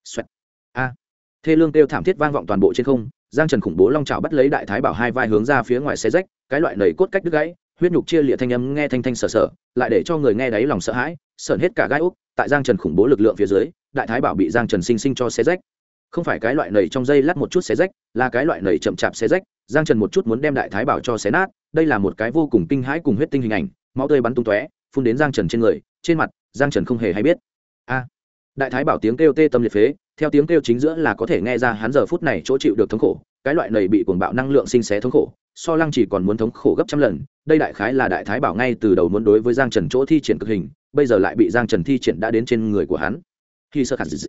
A. Thê lương kêu thảm thiết vang vọng toàn bộ trên không, Giang Trần khủng bố long chảo bắt lấy Đại Thái Bảo hai vai hướng ra phía ngoài xé rách, cái loại nảy cốt cách đứt gãy, huyết nhục chia liệt thanh âm nghe thanh thanh sở sở, lại để cho người nghe đáy lòng sợ hãi, sởn hết cả gai ốc, tại Giang Trần khủng bố lực lượng phía dưới, Đại Thái Bảo bị Giang Trần sinh sinh cho xé rách. Không phải cái loại nảy trong dây lát một chút xé rách, là cái loại nảy chậm chạp xé rách, Giang Trần một chút muốn đem Đại Thái Bảo cho xé nát, đây là một cái vô cùng kinh hãi cùng huyết tinh hình ảnh, máu tươi bắn tung tóe, phun đến Giang Trần trên người, trên mặt, Giang Trần không hề hay biết. A. Đại Thái Bảo tiếng kêu tê tâm liệt phế, theo tiếng kêu chính giữa là có thể nghe ra hắn giờ phút này chỗ chịu được thống khổ, cái loại này bị cuồng bạo năng lượng sinh xé thống khổ, so Lăng Chỉ còn muốn thống khổ gấp trăm lần, đây đại khái là Đại Thái Bảo ngay từ đầu muốn đối với Giang Trần chỗ thi triển cực hình, bây giờ lại bị Giang Trần thi triển đã đến trên người của hắn. Khi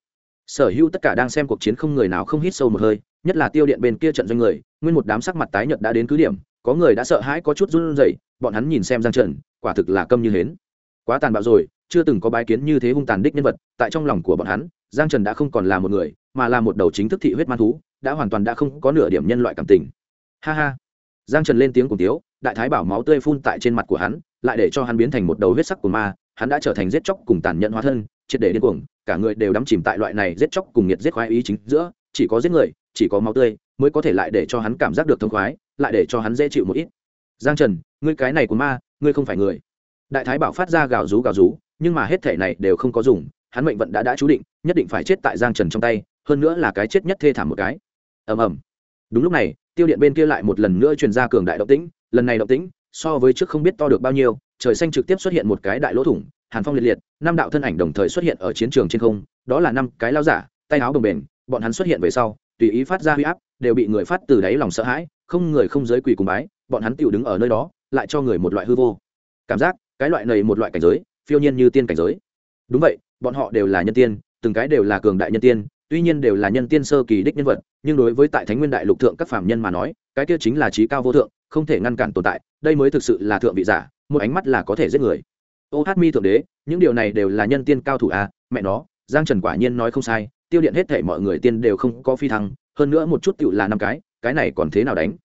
sở hữu tất cả đang xem cuộc chiến không người nào không hít sâu một hơi, nhất là Tiêu Điện bên kia trận doanh người, nguyên một đám sắc mặt tái nhợt đã đến cứ điểm, có người đã sợ hãi có chút run rẩy, bọn hắn nhìn xem Giang Trần, quả thực là câm như hến. Quá tàn bạo rồi, chưa từng có bái kiến như thế hung tàn đích nhân vật, tại trong lòng của bọn hắn, Giang Trần đã không còn là một người, mà là một đầu chính thức thị huyết man thú, đã hoàn toàn đã không có nửa điểm nhân loại cảm tình. Ha ha. Giang Trần lên tiếng cùng tiếu, Đại Thái Bảo máu tươi phun tại trên mặt của hắn, lại để cho hắn biến thành một đầu huyết sắc của ma, hắn đã trở thành giết chóc cùng tàn nhẫn hóa thân, triệt để điên cuồng, cả người đều đắm chìm tại loại này giết chóc cùng nhiệt giết khoái ý chính giữa, chỉ có giết người, chỉ có máu tươi mới có thể lại để cho hắn cảm giác được thông khoái, lại để cho hắn dễ chịu một ít. Giang Trần, ngươi cái này của ma, ngươi không phải người. Đại Thái Bảo phát ra gào rú, nhưng mà hết thể này đều không có dùng, hắn mệnh vận đã chú định, nhất định phải chết tại Giang Trần trong tay, hơn nữa là cái chết nhất thê thảm một cái. Ầm ầm. Đúng lúc này, Tiêu Điện bên kia lại một lần nữa truyền ra cường đại động tĩnh, lần này động tĩnh so với trước không biết to được bao nhiêu, trời xanh trực tiếp xuất hiện một cái đại lỗ thủng, hàn phong liệt liệt, năm đạo thân ảnh đồng thời xuất hiện ở chiến trường trên không, đó là năm cái lao giả, tay áo đồng bền, bọn hắn xuất hiện về sau, tùy ý phát ra uy áp, đều bị người phát từ đáy lòng sợ hãi, không người không giới quỳ cùng bái, bọn hắn tiểu đứng ở nơi đó, lại cho người một loại hư vô cảm giác, cái loại này một loại cảnh giới, phiêu nhiên như tiên cảnh giới. Đúng vậy, bọn họ đều là nhân tiên, từng cái đều là cường đại nhân tiên, tuy nhiên đều là nhân tiên sơ kỳ đích nhân vật, nhưng đối với tại Thánh Nguyên Đại Lục thượng các phàm nhân mà nói, cái kia chính là trí cao vô thượng, không thể ngăn cản tồn tại, đây mới thực sự là thượng vị giả, một ánh mắt là có thể giết người. Ô Hát Mi thượng đế, những điều này đều là nhân tiên cao thủ à, mẹ nó, Giang Trần quả nhiên nói không sai, Tiêu Điện hết thảy mọi người tiên đều không có phi thăng, hơn nữa một chút tựu là năm cái này còn thế nào đánh?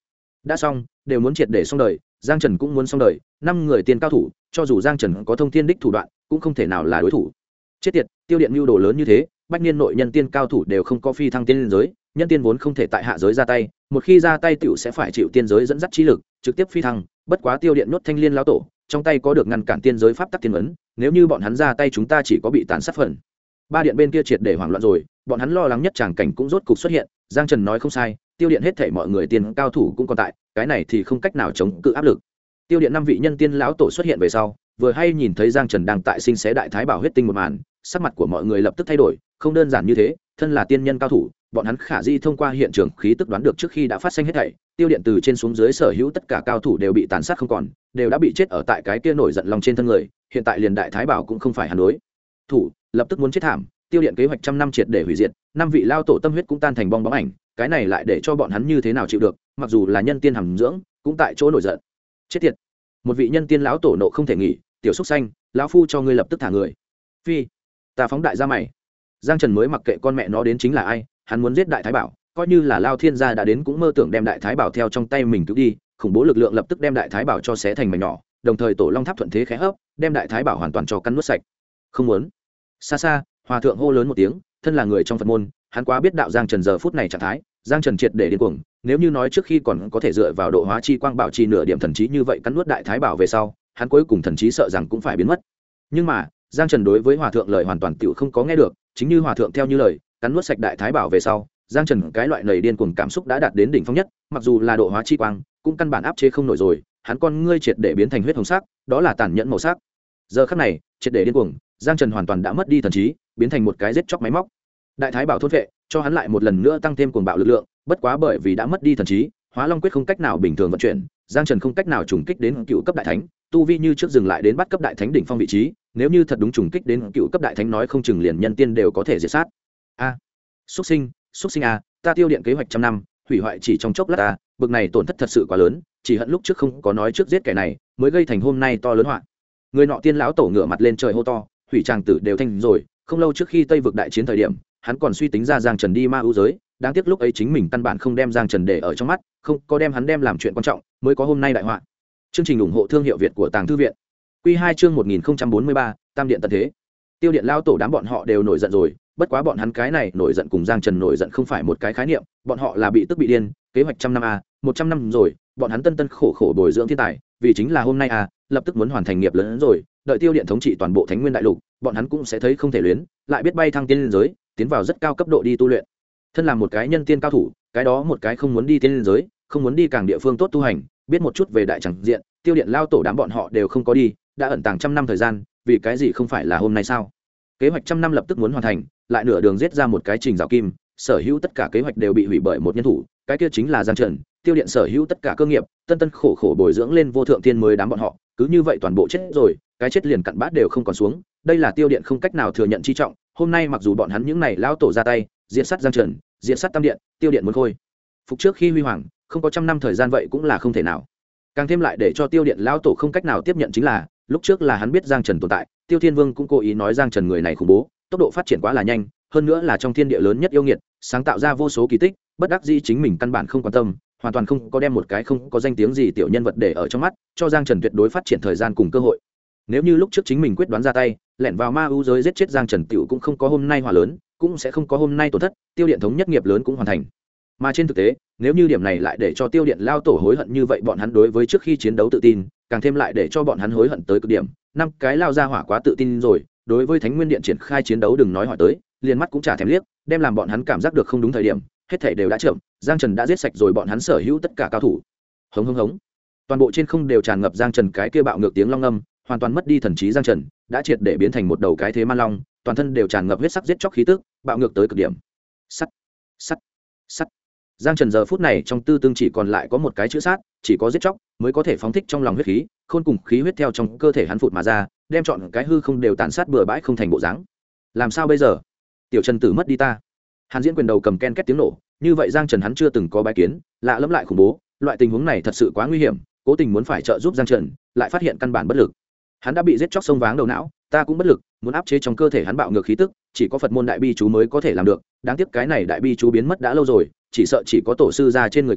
đã xong đều muốn triệt để xong đời. Giang Trần cũng muốn xong đời. 5 người tiên cao thủ, cho dù Giang Trần có thông thiên đích thủ đoạn cũng không thể nào là đối thủ. Chết tiệt, tiêu điện mưu đồ lớn như thế, bách niên nội nhân tiên cao thủ đều không có phi thăng tiên giới, nhân tiên vốn không thể tại hạ giới ra tay, một khi ra tay tiểu sẽ phải chịu tiên giới dẫn dắt trí lực trực tiếp phi thăng. Bất quá tiêu điện nhốt thanh liên lão tổ trong tay có được ngăn cản tiên giới pháp tắc tiên ấn, nếu như bọn hắn ra tay chúng ta chỉ có bị tàn sát phần. Ba điện bên kia triệt để hoảng loạn rồi, bọn hắn lo lắng nhất tràng cảnh cũng rốt cục xuất hiện. Giang Trần nói không sai, tiêu điện hết thảy mọi người tiên cao thủ cũng còn tại, cái này thì không cách nào chống cự áp lực. Tiêu điện 5 vị nhân tiên lão tổ xuất hiện về sau, vừa hay nhìn thấy Giang Trần đang tại sinh xé đại thái bảo huyết tinh một màn, sắc mặt của mọi người lập tức thay đổi. Không đơn giản như thế, thân là tiên nhân cao thủ, bọn hắn khả di thông qua hiện trường khí tức đoán được trước khi đã phát sinh hết thảy, tiêu điện từ trên xuống dưới sở hữu tất cả cao thủ đều bị tàn sát không còn, đều đã bị chết ở tại cái kia nổi giận lòng trên thân người. Hiện tại liền đại thái bảo cũng không phải hắn đối thủ, lập tức muốn chết thảm. Tiêu điện kế hoạch trăm năm triệt để hủy diệt, 5 vị lao tổ tâm huyết cũng tan thành bong bóng ảnh, cái này lại để cho bọn hắn như thế nào chịu được, mặc dù là nhân tiên hàm dưỡng cũng tại chỗ nổi giận. Chết tiệt, một vị nhân tiên lão tổ nộ không thể nghỉ, tiểu xúc xanh, lão phu cho ngươi lập tức thả người. Phi, ta phóng đại ra mày. Giang Trần mới mặc kệ con mẹ nó đến chính là ai, hắn muốn giết đại thái bảo, coi như là Lao Thiên gia đã đến cũng mơ tưởng đem đại thái bảo theo trong tay mình cứu đi. Khủng bố lực lượng lập tức đem đại thái bảo cho xé thành mảnh nhỏ, đồng thời tổ long tháp thuận thế khẽ hấp, đem đại thái bảo hoàn toàn cho cắn nuốt sạch. Không muốn. Xa xa, hòa thượng hô lớn một tiếng, thân là người trong Phật môn, hắn quá biết đạo Giang Trần giờ phút này trạng thái. Giang Trần triệt để điên cuồng, nếu như nói trước khi còn có thể dựa vào độ hóa chi quang bảo trì nửa điểm thần trí như vậy cắn nuốt đại thái bảo về sau, hắn cuối cùng thần trí sợ rằng cũng phải biến mất. Nhưng mà Giang Trần đối với hòa thượng lời hoàn toàn tựu không có nghe được, chính như hòa thượng theo như lời, cắn nuốt sạch đại thái bảo về sau, Giang Trần cái loại nảy điên cuồng cảm xúc đã đạt đến đỉnh phong nhất, mặc dù là độ hóa chi quang, cũng căn bản áp chế không nổi rồi, hắn con ngươi triệt để biến thành huyết hồng sắc, đó là tàn nhẫn màu sắc. Giờ khắc này, triệt để điên cuồng, Giang Trần hoàn toàn đã mất đi thần trí, biến thành một cái giết chóc máy móc. Đại thái bảo thôn vệ, cho hắn lại một lần nữa tăng thêm cuồng bạo lực lượng, bất quá bởi vì đã mất đi thần trí, Hóa Long quyết không cách nào bình thường vận chuyển, Giang Trần không cách nào trùng kích đến cựu cấp đại thánh, tu vi như trước dừng lại đến bắt cấp đại thánh đỉnh phong vị trí, nếu như thật đúng trùng kích đến cựu cấp đại thánh nói không chừng liền nhân tiên đều có thể diệt sát. A, xuất sinh a, ta tiêu điện kế hoạch trăm năm, hủy hoại chỉ trong chốc lát ta, bực này tổn thất thật sự quá lớn, chỉ hận lúc trước không có nói trước giết kẻ này, mới gây thành hôm nay to lớn họa. Người nọ tiên lão tổ ngửa mặt lên trời hô to, hủy tràng tử đều thanh rồi, không lâu trước khi Tây vực đại chiến thời điểm, hắn còn suy tính ra Giang Trần đi ma ưu giới, đáng tiếc lúc ấy chính mình căn bản không đem Giang Trần để ở trong mắt, không có đem hắn đem làm chuyện quan trọng, mới có hôm nay đại họa. Chương trình ủng hộ thương hiệu Việt của Tàng Thư viện. Quy 2 chương 1043, Tam điện tận thế. Tiêu điện lao tổ đám bọn họ đều nổi giận rồi, bất quá bọn hắn cái này nổi giận cùng Giang Trần nổi giận không phải một cái khái niệm, bọn họ là bị tức bị điên, kế hoạch trăm năm a, 100 năm rồi, bọn hắn tân khổ khổ bồi dưỡng thiên tài, vì chính là hôm nay a, lập tức muốn hoàn thành nghiệp lớn hơn rồi, đợi Tiêu điện thống trị toàn bộ Thánh Nguyên đại lục, bọn hắn cũng sẽ thấy không thể luyến, lại biết bay thăng tiên giới, tiến vào rất cao cấp độ đi tu luyện. Thân là một cái nhân tiên cao thủ, cái đó một cái không muốn đi tiên giới, không muốn đi càng địa phương tốt tu hành, biết một chút về đại chẳng diện, Tiêu điện lao tổ đám bọn họ đều không có đi, đã ẩn tàng trăm năm thời gian, vì cái gì không phải là hôm nay sao? Kế hoạch trăm năm lập tức muốn hoàn thành, lại nửa đường giết ra một cái trình rào kim, sở hữu tất cả kế hoạch đều bị hủy bởi một nhân thủ, cái kia chính là Giang Trần. Tiêu điện sở hữu tất cả cơ nghiệp, tân khổ khổ bồi dưỡng lên vô thượng tiên mới đám bọn họ, cứ như vậy toàn bộ chết rồi, cái chết liền cặn bát đều không còn xuống, đây là Tiêu điện không cách nào thừa nhận chi trọng. Hôm nay mặc dù bọn hắn những này lao tổ ra tay, diệt sát Giang Trần, diệt sát Tam điện, Tiêu điện muốn khôi phục trước khi huy hoàng, không có trăm năm thời gian vậy cũng là không thể nào. Càng thêm lại để cho Tiêu điện lao tổ không cách nào tiếp nhận chính là, lúc trước là hắn biết Giang Trần tồn tại, Tiêu Thiên Vương cũng cố ý nói Giang Trần người này khủng bố, tốc độ phát triển quá là nhanh, hơn nữa là trong thiên địa lớn nhất yêu nghiệt, sáng tạo ra vô số kỳ tích, bất đắc dĩ chính mình căn bản không quan tâm, hoàn toàn không có đem một cái không có danh tiếng gì tiểu nhân vật để ở trong mắt, cho Giang Trần tuyệt đối phát triển thời gian cùng cơ hội. Nếu như lúc trước chính mình quyết đoán ra tay, lẻn vào ma ưu giới giết chết Giang Trần tiểu cũng không có hôm nay hỏa lớn, cũng sẽ không có hôm nay tổn thất, Tiêu điện thống nhất nghiệp lớn cũng hoàn thành. Mà trên thực tế, nếu như điểm này lại để cho Tiêu điện lao tổ hối hận như vậy, bọn hắn đối với trước khi chiến đấu tự tin, càng thêm lại để cho bọn hắn hối hận tới cực điểm. Năm cái lao ra hỏa quá tự tin rồi, đối với Thánh Nguyên điện triển khai chiến đấu đừng nói hỏi tới, liền mắt cũng chả thèm liếc, đem làm bọn hắn cảm giác được không đúng thời điểm, hết thảy đều đã chậm, Giang Trần đã giết sạch rồi bọn hắn sở hữu tất cả cao thủ. Hống hống hống. Toàn bộ trên không đều tràn ngập Giang Trần cái kia bạo ngược tiếng long âm, hoàn toàn mất đi thần trí Giang Trần, đã triệt để biến thành một đầu cái thế man long, toàn thân đều tràn ngập huyết sắc giết chóc khí tức, bạo ngược tới cực điểm. Sắt, sắt, sắt. Giang Trần giờ phút này trong tư tương chỉ còn lại có một cái chữ sát, chỉ có giết chóc mới có thể phóng thích trong lòng huyết khí, khôn cùng khí huyết theo trong cơ thể hắn phụt mà ra, đem chọn cái hư không đều tàn sát bừa bãi không thành bộ dáng. Làm sao bây giờ? Tiểu Trần tử mất đi ta. Hàn Diễn quyền đầu cầm ken két tiếng nổ, như vậy Giang Trần hắn chưa từng có bái kiến, lạ lẫm lại khủng bố, loại tình huống này thật sự quá nguy hiểm, cố tình muốn phải trợ giúp Giang Trần, lại phát hiện căn bản bất lực. Hắn đã bị giết chóc sông váng đầu não, ta cũng bất lực, muốn áp chế trong cơ thể hắn bạo ngược khí tức, chỉ có Phật môn đại bi chú mới có thể làm được, đáng tiếc cái này đại bi chú biến mất đã lâu rồi, chỉ sợ chỉ có tổ sư gia trên người có,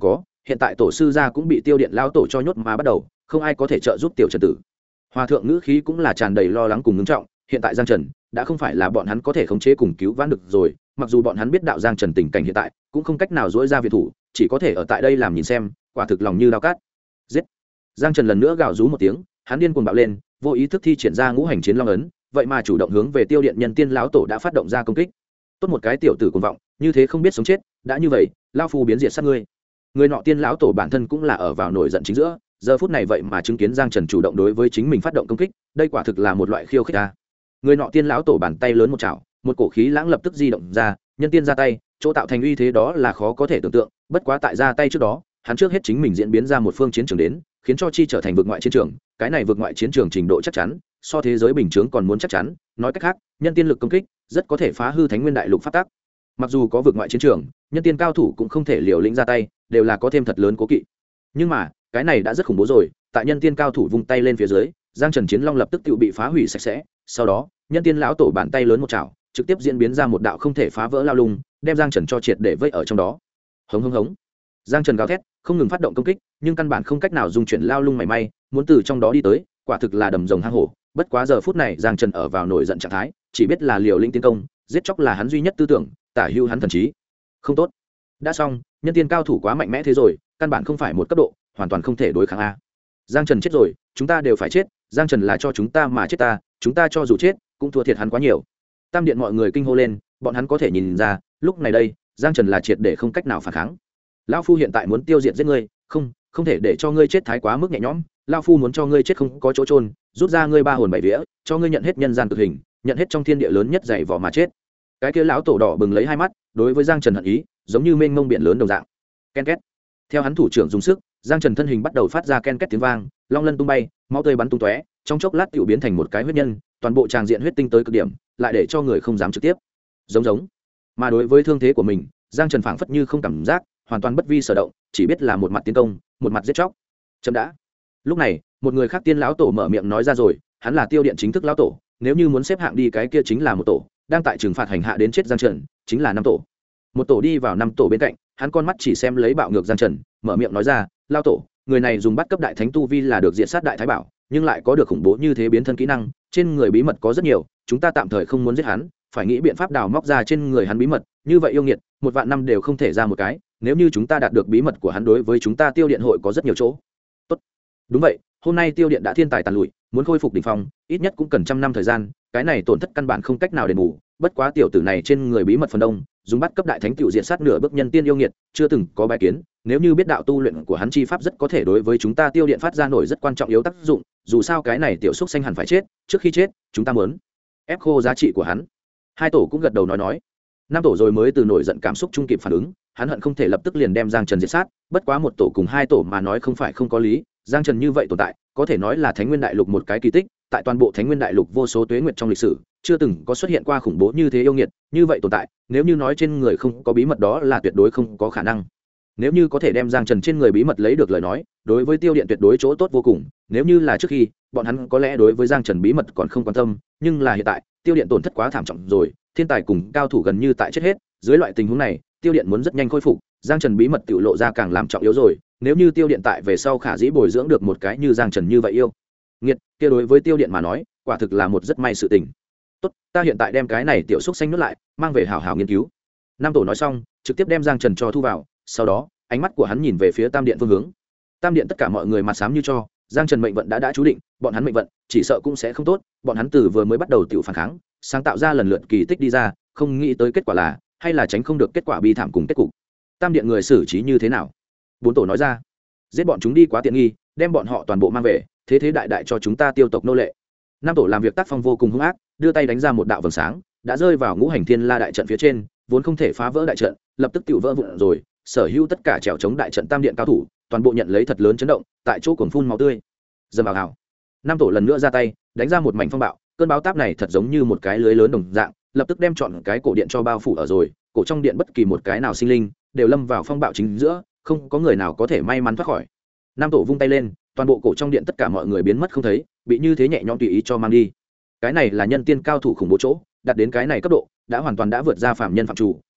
hiện tại tổ sư gia cũng bị tiêu điện lao tổ cho nhốt mà bắt đầu, không ai có thể trợ giúp tiểu trần tử. Hòa thượng ngữ khí cũng là tràn đầy lo lắng cùng ngưng trọng, hiện tại Giang Trần đã không phải là bọn hắn có thể khống chế cùng cứu vãn được rồi, mặc dù bọn hắn biết đạo Giang Trần tình cảnh hiện tại cũng không cách nào dỗi ra viện thủ, chỉ có thể ở tại đây làm nhìn xem, quả thực lòng như dao cát. Giết! Giang Trần lần nữa gào rú một tiếng, hắn điên cuồng bạo lên, vô ý thức thi triển ra ngũ hành chiến long ấn, vậy mà chủ động hướng về tiêu điện nhân tiên lão tổ đã phát động ra công kích. Tốt một cái tiểu tử cuồng vọng, như thế không biết sống chết, đã như vậy, lão phu biến diệt sát ngươi. Người nọ tiên lão tổ bản thân cũng là ở vào nổi giận chính giữa, giờ phút này vậy mà chứng kiến Giang Trần chủ động đối với chính mình phát động công kích, đây quả thực là một loại khiêu khích a. Người nọ tiên lão tổ bàn tay lớn một chảo, một cổ khí lãng lập tức di động ra, nhân tiên ra tay, chỗ tạo thành uy thế đó là khó có thể tưởng tượng, bất quá tại ra tay trước đó, hắn trước hết chính mình diễn biến ra một phương chiến trường đến, khiến cho chi trở thành vực ngoại chiến trường, cái này vực ngoại chiến trường trình độ chắc chắn, so thế giới bình thường còn muốn chắc chắn, nói cách khác, nhân tiên lực công kích rất có thể phá hư Thánh Nguyên Đại Lục pháp tắc. Mặc dù có vực ngoại chiến trường, nhân tiên cao thủ cũng không thể liều lĩnh ra tay, đều là có thêm thật lớn cố kỵ. Nhưng mà, cái này đã rất khủng bố rồi, tại nhân tiên cao thủ vung tay lên phía dưới, Giang Trần Chiến Long lập tức tự bị phá hủy sạch sẽ, sau đó, nhân tiên lão tổ bàn tay lớn một chảo, trực tiếp diễn biến ra một đạo không thể phá vỡ lao lung, đem Giang Trần cho triệt để vây ở trong đó. Hống hống hống. Giang Trần gào thét, không ngừng phát động công kích, nhưng căn bản không cách nào dung chuyển lao lung mảy may, muốn từ trong đó đi tới, quả thực là đầm rồng hang hổ. Bất quá giờ phút này Giang Trần ở vào nổi giận trạng thái, chỉ biết là liều lĩnh tiến công, giết chóc là hắn duy nhất tư tưởng, tả hữu hắn thần trí. Không tốt. Đã xong, nhân tiên cao thủ quá mạnh mẽ thế rồi, căn bản không phải một cấp độ, hoàn toàn không thể đối kháng a. Giang Trần chết rồi, chúng ta đều phải chết, Giang Trần là cho chúng ta mà chết ta, chúng ta cho dù chết, cũng thua thiệt hắn quá nhiều. Tam điện mọi người kinh hô lên, bọn hắn có thể nhìn ra, lúc này đây, Giang Trần là triệt để không cách nào phản kháng. Lão phu hiện tại muốn tiêu diệt giết ngươi, không thể để cho ngươi chết thái quá mức nhẹ nhõm, lão phu muốn cho ngươi chết không có chỗ trôn, rút ra ngươi ba hồn bảy vía, cho ngươi nhận hết nhân gian cực hình, nhận hết trong thiên địa lớn nhất dày vỏ mà chết. Cái kia lão tổ đỏ bừng lấy hai mắt, đối với Giang Trần hận ý, giống như mênh mông biển lớn đồng dạng. Ken két. Theo hắn thủ trưởng dùng sức, Giang Trần thân hình bắt đầu phát ra ken két tiếng vang, long lân tung bay, máu tươi bắn tung tóe, trong chốc lát tiểu biến thành một cái huyết nhân, toàn bộ tràng diện huyết tinh tới cực điểm, lại để cho người không dám trực tiếp. Giống. Mà đối với thương thế của mình, Giang Trần phảng phất như không cảm giác, hoàn toàn bất vi sở động, chỉ biết là một mặt tiến công, một mặt giết chóc. Chậm đã. Lúc này, một người khác tiên lão tổ mở miệng nói ra rồi, hắn là tiêu điện chính thức lão tổ, nếu như muốn xếp hạng đi cái kia chính là một tổ, đang tại trừng phạt hành hạ đến chết Giang Trần, chính là năm tổ. Một tổ đi vào năm tổ bên cạnh, hắn con mắt chỉ xem lấy bạo ngược Giang Trần, mở miệng nói ra, lão tổ, người này dùng bắt cấp đại thánh tu vi là được diện sát đại thái bảo, nhưng lại có được khủng bố như thế biến thân kỹ năng, trên người bí mật có rất nhiều, chúng ta tạm thời không muốn giết hắn, phải nghĩ biện pháp đào móc ra trên người hắn bí mật, như vậy yêu nghiệt, 1 vạn năm đều không thể ra một cái, nếu như chúng ta đạt được bí mật của hắn đối với chúng ta Tiêu Điện hội có rất nhiều chỗ tốt. Đúng vậy, hôm nay Tiêu Điện đã thiên tài tàn lụi, muốn khôi phục đỉnh phong, ít nhất cũng cần 100 năm thời gian, cái này tổn thất căn bản không cách nào đền bù, bất quá tiểu tử này trên người bí mật phần đông, dùng bắt cấp đại thánh tiểu diện sát nửa bước nhân tiên yêu nghiệt, chưa từng có bài kiến, nếu như biết đạo tu luyện của hắn chi pháp rất có thể đối với chúng ta Tiêu Điện phát ra nổi rất quan trọng yếu tác dụng, dù sao cái này tiểu xúc xanh hẳn phải chết, trước khi chết, chúng ta muốn ép khô giá trị của hắn. Hai tổ cũng gật đầu nói. Năm tổ rồi mới từ nổi giận cảm xúc trung kịp phản ứng, hắn hận không thể lập tức liền đem Giang Trần diệt sát, bất quá một tổ cùng hai tổ mà nói không phải không có lý, Giang Trần như vậy tồn tại, có thể nói là Thánh Nguyên Đại Lục một cái kỳ tích, tại toàn bộ Thánh Nguyên Đại Lục vô số tuế nguyệt trong lịch sử, chưa từng có xuất hiện qua khủng bố như thế yêu nghiệt, như vậy tồn tại, nếu như nói trên người không có bí mật đó là tuyệt đối không có khả năng. Nếu như có thể đem Giang Trần trên người bí mật lấy được lời nói, đối với Tiêu Điện tuyệt đối chỗ tốt vô cùng, nếu như là trước khi, bọn hắn có lẽ đối với Giang Trần bí mật còn không quan tâm, nhưng là hiện tại, Tiêu Điện tổn thất quá thảm trọng rồi, thiên tài cùng cao thủ gần như tại chết hết, dưới loại tình huống này, Tiêu Điện muốn rất nhanh khôi phục, Giang Trần bí mật tiểu lộ ra càng làm trọng yếu rồi, nếu như Tiêu Điện tại về sau khả dĩ bồi dưỡng được một cái như Giang Trần như vậy yêu nghiệt, kia đối với Tiêu Điện mà nói, quả thực là một rất may sự tình. Tốt, ta hiện tại đem cái này tiểu xúc xanh nuốt lại, mang về hảo hảo nghiên cứu. Nam tổ nói xong, trực tiếp đem Giang Trần cho thu vào, sau đó, ánh mắt của hắn nhìn về phía Tam Điện phương hướng. Tam Điện tất cả mọi người mặt xám như cho, Giang Trần mệnh vận đã chú định, bọn hắn mệnh vận chỉ sợ cũng sẽ không tốt, bọn hắn từ vừa mới bắt đầu tiểu phản kháng, sáng tạo ra lần lượt kỳ tích đi ra, không nghĩ tới kết quả là, hay là tránh không được kết quả bi thảm cùng kết cục. Tam Điện người xử trí như thế nào? Bốn tổ nói ra, giết bọn chúng đi quá tiện nghi, đem bọn họ toàn bộ mang về, thế thế đại đại cho chúng ta tiêu tộc nô lệ. Nam tổ làm việc tác phong vô cùng hung ác, đưa tay đánh ra một đạo vầng sáng, đã rơi vào ngũ hành thiên la đại trận phía trên, vốn không thể phá vỡ đại trận, lập tức tiểu vỡ vụn rồi, sở hữu tất cả trèo chống đại trận Tam Điện cao thủ, toàn bộ nhận lấy thật lớn chấn động, tại chỗ cuồng phun máu tươi. Dầm vào hào. Nam tổ lần nữa ra tay, đánh ra một mảnh phong bạo, cơn báo táp này thật giống như một cái lưới lớn đồng dạng, lập tức đem trọn cái cổ điện cho bao phủ ở rồi, cổ trong điện bất kỳ một cái nào sinh linh đều lâm vào phong bạo chính giữa, không có người nào có thể may mắn thoát khỏi. Nam tổ vung tay lên, toàn bộ cổ trong điện tất cả mọi người biến mất không thấy, bị như thế nhẹ nhõm tùy ý cho mang đi. Cái này là nhân tiên cao thủ khủng bố chỗ, đạt đến cái này cấp độ, đã hoàn toàn đã vượt ra phàm nhân phạm chủ,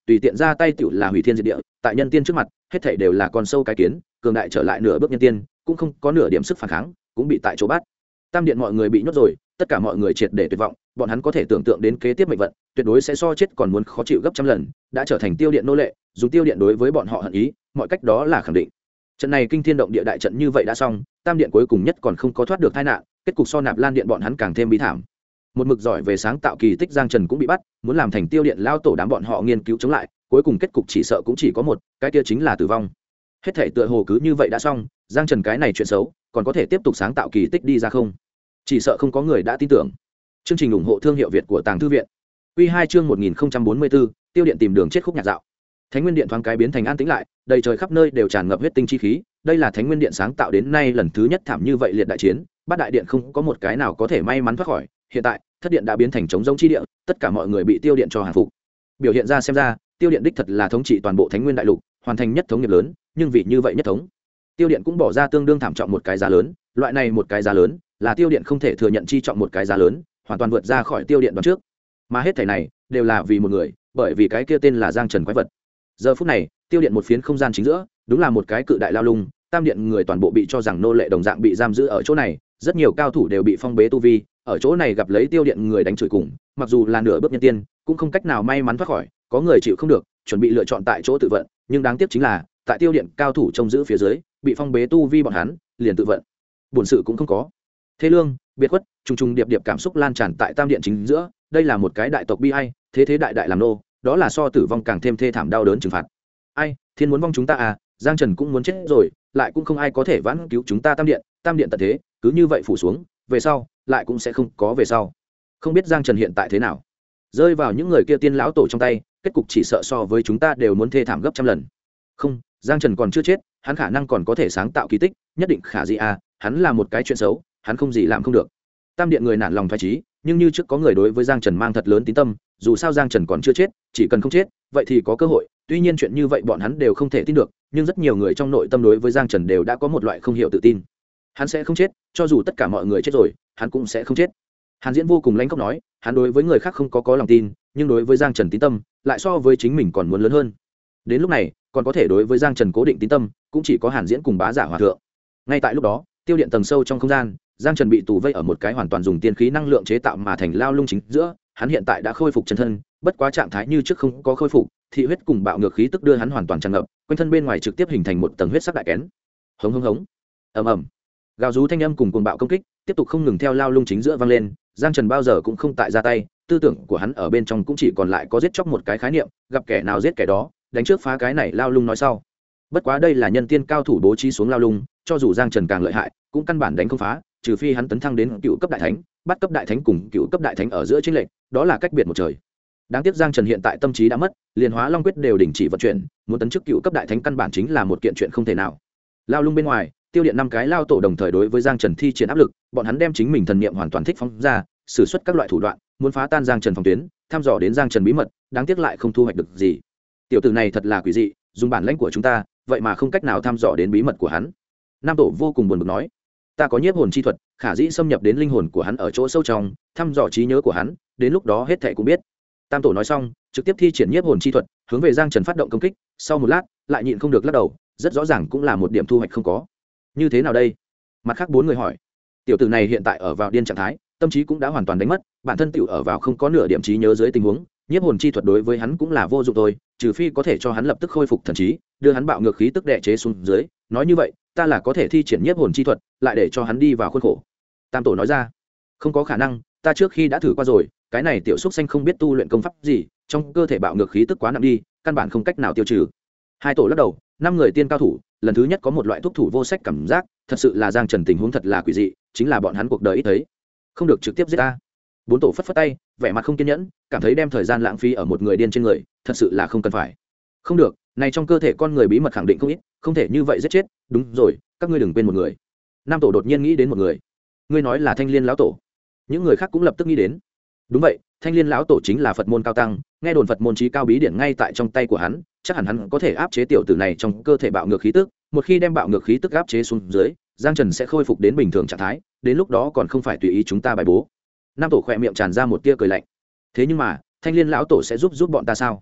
tùy tiện ra tay tựu là hủy thiên diệt địa, tại nhân tiên trước mặt hết thảy đều là con sâu cái kiến, cường đại trở lại nửa bước nhân tiên cũng không có nửa điểm sức phản kháng, cũng bị tại chỗ bắt. Tam điện mọi người bị nhốt rồi, tất cả mọi người triệt để tuyệt vọng, bọn hắn có thể tưởng tượng đến kế tiếp mệnh vận tuyệt đối sẽ so chết còn muốn khó chịu gấp trăm lần, đã trở thành tiêu điện nô lệ, dùng tiêu điện đối với bọn họ hận ý, mọi cách đó là khẳng định. Trận này kinh thiên động địa đại trận như vậy đã xong, tam điện cuối cùng nhất còn không có thoát được tai nạn, kết cục so Nạp Lan điện bọn hắn càng thêm bi thảm. Một mực giỏi về sáng tạo kỳ tích Giang Trần cũng bị bắt, muốn làm thành tiêu điện lao tổ đám bọn họ nghiên cứu chống lại, cuối cùng kết cục chỉ sợ cũng chỉ có một, cái kia chính là tử vong. Hết thể tựa hồ cứ như vậy đã xong, Giang Trần cái này chuyện xấu, còn có thể tiếp tục sáng tạo kỳ tích đi ra không? Chỉ sợ không có người đã tin tưởng. Chương trình ủng hộ thương hiệu Việt của Tàng Thư viện. Quy 2 chương 1044, tiêu điện tìm đường chết khúc nhạc dạo. Thánh Nguyên Điện thoáng cái biến thành an tĩnh lại, đầy trời khắp nơi đều tràn ngập huyết tinh chi khí, đây là Thánh Nguyên Điện sáng tạo đến nay lần thứ nhất thảm như vậy liệt đại chiến, bát đại điện không có một cái nào có thể may mắn thoát khỏi, hiện tại, thất điện đã biến thành trống rỗng chi địa, tất cả mọi người bị tiêu điện cho hàng phục. Biểu hiện ra xem ra, tiêu điện đích thật là thống trị toàn bộ Thánh Nguyên đại lục, hoàn thành nhất thống nghiệp lớn, nhưng vì như vậy nhất thống, tiêu điện cũng bỏ ra tương đương thảm trọng một cái giá lớn, loại này một cái giá lớn, là tiêu điện không thể thừa nhận chi trọng một cái giá lớn, hoàn toàn vượt ra khỏi tiêu điện đoán trước. Mà hết thảy này đều là vì một người, bởi vì cái kia tên là Giang Trần quái vật. Giờ phút này, tiêu điện một phiến không gian chính giữa, đúng là một cái cự đại lao lung, tam điện người toàn bộ bị cho rằng nô lệ đồng dạng bị giam giữ ở chỗ này, rất nhiều cao thủ đều bị phong bế tu vi, ở chỗ này gặp lấy tiêu điện người đánh chửi cùng, mặc dù là nửa bước nhân tiên, cũng không cách nào may mắn thoát khỏi, có người chịu không được, chuẩn bị lựa chọn tại chỗ tự vận, nhưng đáng tiếc chính là, tại tiêu điện cao thủ trông giữ phía dưới, bị phong bế tu vi bọn hắn, liền tự vận. Buồn sự cũng không có. Thế lương, biệt khuất, trùng trùng điệp điệp cảm xúc lan tràn tại tam điện chính giữa, đây là một cái đại tộc bi ai, thế thế đại đại làm nô, đó là so tử vong càng thêm thê thảm đau đớn trừng phạt. Ai, thiên muốn vong chúng ta à, Giang Trần cũng muốn chết rồi, lại cũng không ai có thể vãn cứu chúng ta tam điện tận thế, cứ như vậy phủ xuống, về sau, lại cũng sẽ không có về sau. Không biết Giang Trần hiện tại thế nào, rơi vào những người kia tiên lão tổ trong tay, kết cục chỉ sợ so với chúng ta đều muốn thê thảm gấp trăm lần. Không, Giang Trần còn chưa chết, hắn khả năng còn có thể sáng tạo kỳ tích, nhất định khả gì à, hắn là một cái chuyện xấu, hắn không gì làm không được. Tam điện người nản lòng thoái trí, nhưng như trước có người đối với Giang Trần mang thật lớn tín tâm, dù sao Giang Trần còn chưa chết, chỉ cần không chết, vậy thì có cơ hội. Tuy nhiên chuyện như vậy bọn hắn đều không thể tin được, nhưng rất nhiều người trong nội tâm đối với Giang Trần đều đã có một loại không hiểu tự tin. Hắn sẽ không chết, cho dù tất cả mọi người chết rồi, hắn cũng sẽ không chết. Hàn Diễn vô cùng lãnh khốc nói, hắn đối với người khác không có lòng tin, nhưng đối với Giang Trần tín tâm lại so với chính mình còn muốn lớn hơn. Đến lúc này, còn có thể đối với Giang Trần cố định tín tâm, cũng chỉ có Hàn Diễn cùng Bá Giả Hòa thượng. Ngay tại lúc đó, tiêu điện tầng sâu trong không gian, Giang Trần bị tù vây ở một cái hoàn toàn dùng tiên khí năng lượng chế tạo mà thành lao lung chính giữa, hắn hiện tại đã khôi phục chân thân, bất quá trạng thái như trước không có khôi phục, thị huyết cùng bạo ngược khí tức đưa hắn hoàn toàn tràn ngập, quanh thân bên ngoài trực tiếp hình thành một tầng huyết sắc đại kén. Hống hống hống. Ầm ầm. Gào rú thanh âm cùng cuồng bạo công kích, tiếp tục không ngừng theo lao lung chính giữa vang lên, Giang Trần bao giờ cũng không tại ra tay, tư tưởng của hắn ở bên trong cũng chỉ còn lại có giết chóc một cái khái niệm, gặp kẻ nào giết kẻ đó, đánh trước phá cái này lao lung nói sau. Bất quá đây là nhân tiên cao thủ bố trí xuống lao lung, cho dù Giang Trần càng lợi hại, cũng căn bản đánh không phá, trừ phi hắn tấn thăng đến cựu cấp đại thánh, bắt cấp đại thánh cùng cựu cấp đại thánh ở giữa chênh lệch, đó là cách biệt một trời. Đáng tiếc Giang Trần hiện tại tâm trí đã mất, liền Hóa Long quyết đều đình chỉ vận chuyển, muốn tấn chức cựu cấp đại thánh căn bản chính là một kiện chuyện không thể nào. Lao lung bên ngoài, tiêu điện năm cái lao tổ đồng thời đối với Giang Trần thi triển áp lực, bọn hắn đem chính mình thần niệm hoàn toàn thích phóng ra, sử xuất các loại thủ đoạn, muốn phá tan Giang Trần phòng tuyến, thăm dò đến Giang Trần bí mật, đáng tiếc lại không thu hoạch được gì. Tiểu tử này thật là quỷ dị, dùng bản lãnh của chúng ta, vậy mà không cách nào thăm dò đến bí mật của hắn. Nam tổ vô cùng buồn bực nói, ta có nhiếp hồn chi thuật, khả dĩ xâm nhập đến linh hồn của hắn ở chỗ sâu trong, thăm dò trí nhớ của hắn, đến lúc đó hết thảy cũng biết. Tam tổ nói xong, trực tiếp thi triển nhiếp hồn chi thuật, hướng về Giang Trần phát động công kích, sau một lát, lại nhịn không được lắc đầu, rất rõ ràng cũng là một điểm thu hoạch không có. Như thế nào đây? Mặt khác bốn người hỏi. Tiểu tử này hiện tại ở vào điên trạng thái, tâm trí cũng đã hoàn toàn đánh mất, bản thân tiểu ở vào không có nửa điểm trí nhớ dưới tình huống, nhiếp hồn chi thuật đối với hắn cũng là vô dụng thôi, trừ phi có thể cho hắn lập tức khôi phục thần trí, đưa hắn bạo ngược khí tức đè chế xuống dưới, nói như vậy, ta là có thể thi triển nhiếp hồn chi thuật, lại để cho hắn đi vào khuôn khổ. Tam tổ nói ra, không có khả năng, ta trước khi đã thử qua rồi, cái này tiểu xúc xanh không biết tu luyện công pháp gì, trong cơ thể bạo ngược khí tức quá nặng đi, căn bản không cách nào tiêu trừ. Hai tổ lắc đầu, năm người tiên cao thủ, lần thứ nhất có một loại thúc thủ vô sách cảm giác, thật sự là Giang Trần tình huống thật là quỷ dị, chính là bọn hắn cuộc đời ít thấy, không được trực tiếp giết ta. Bốn tổ phất phất tay, vẻ mặt không kiên nhẫn, cảm thấy đem thời gian lãng phí ở một người điên trên người, thật sự là không cần phải. Không được, này trong cơ thể con người bí mật khẳng định không ít, không thể như vậy giết chết. Đúng rồi, các ngươi đừng quên một người. Nam tổ đột nhiên nghĩ đến một người. Ngươi nói là Thanh Liên lão tổ? Những người khác cũng lập tức nghĩ đến. Đúng vậy, Thanh Liên lão tổ chính là Phật môn cao tăng, nghe đồn Phật môn chí cao bí điển ngay tại trong tay của hắn, chắc hẳn hắn có thể áp chế tiểu tử này trong cơ thể bạo ngược khí tức, một khi đem bạo ngược khí tức áp chế xuống dưới, Giang Trần sẽ khôi phục đến bình thường trạng thái, đến lúc đó còn không phải tùy ý chúng ta bài bố. Nam tổ khỏe miệng tràn ra một tia cười lạnh. Thế nhưng mà, Thanh Liên lão tổ sẽ giúp bọn ta sao?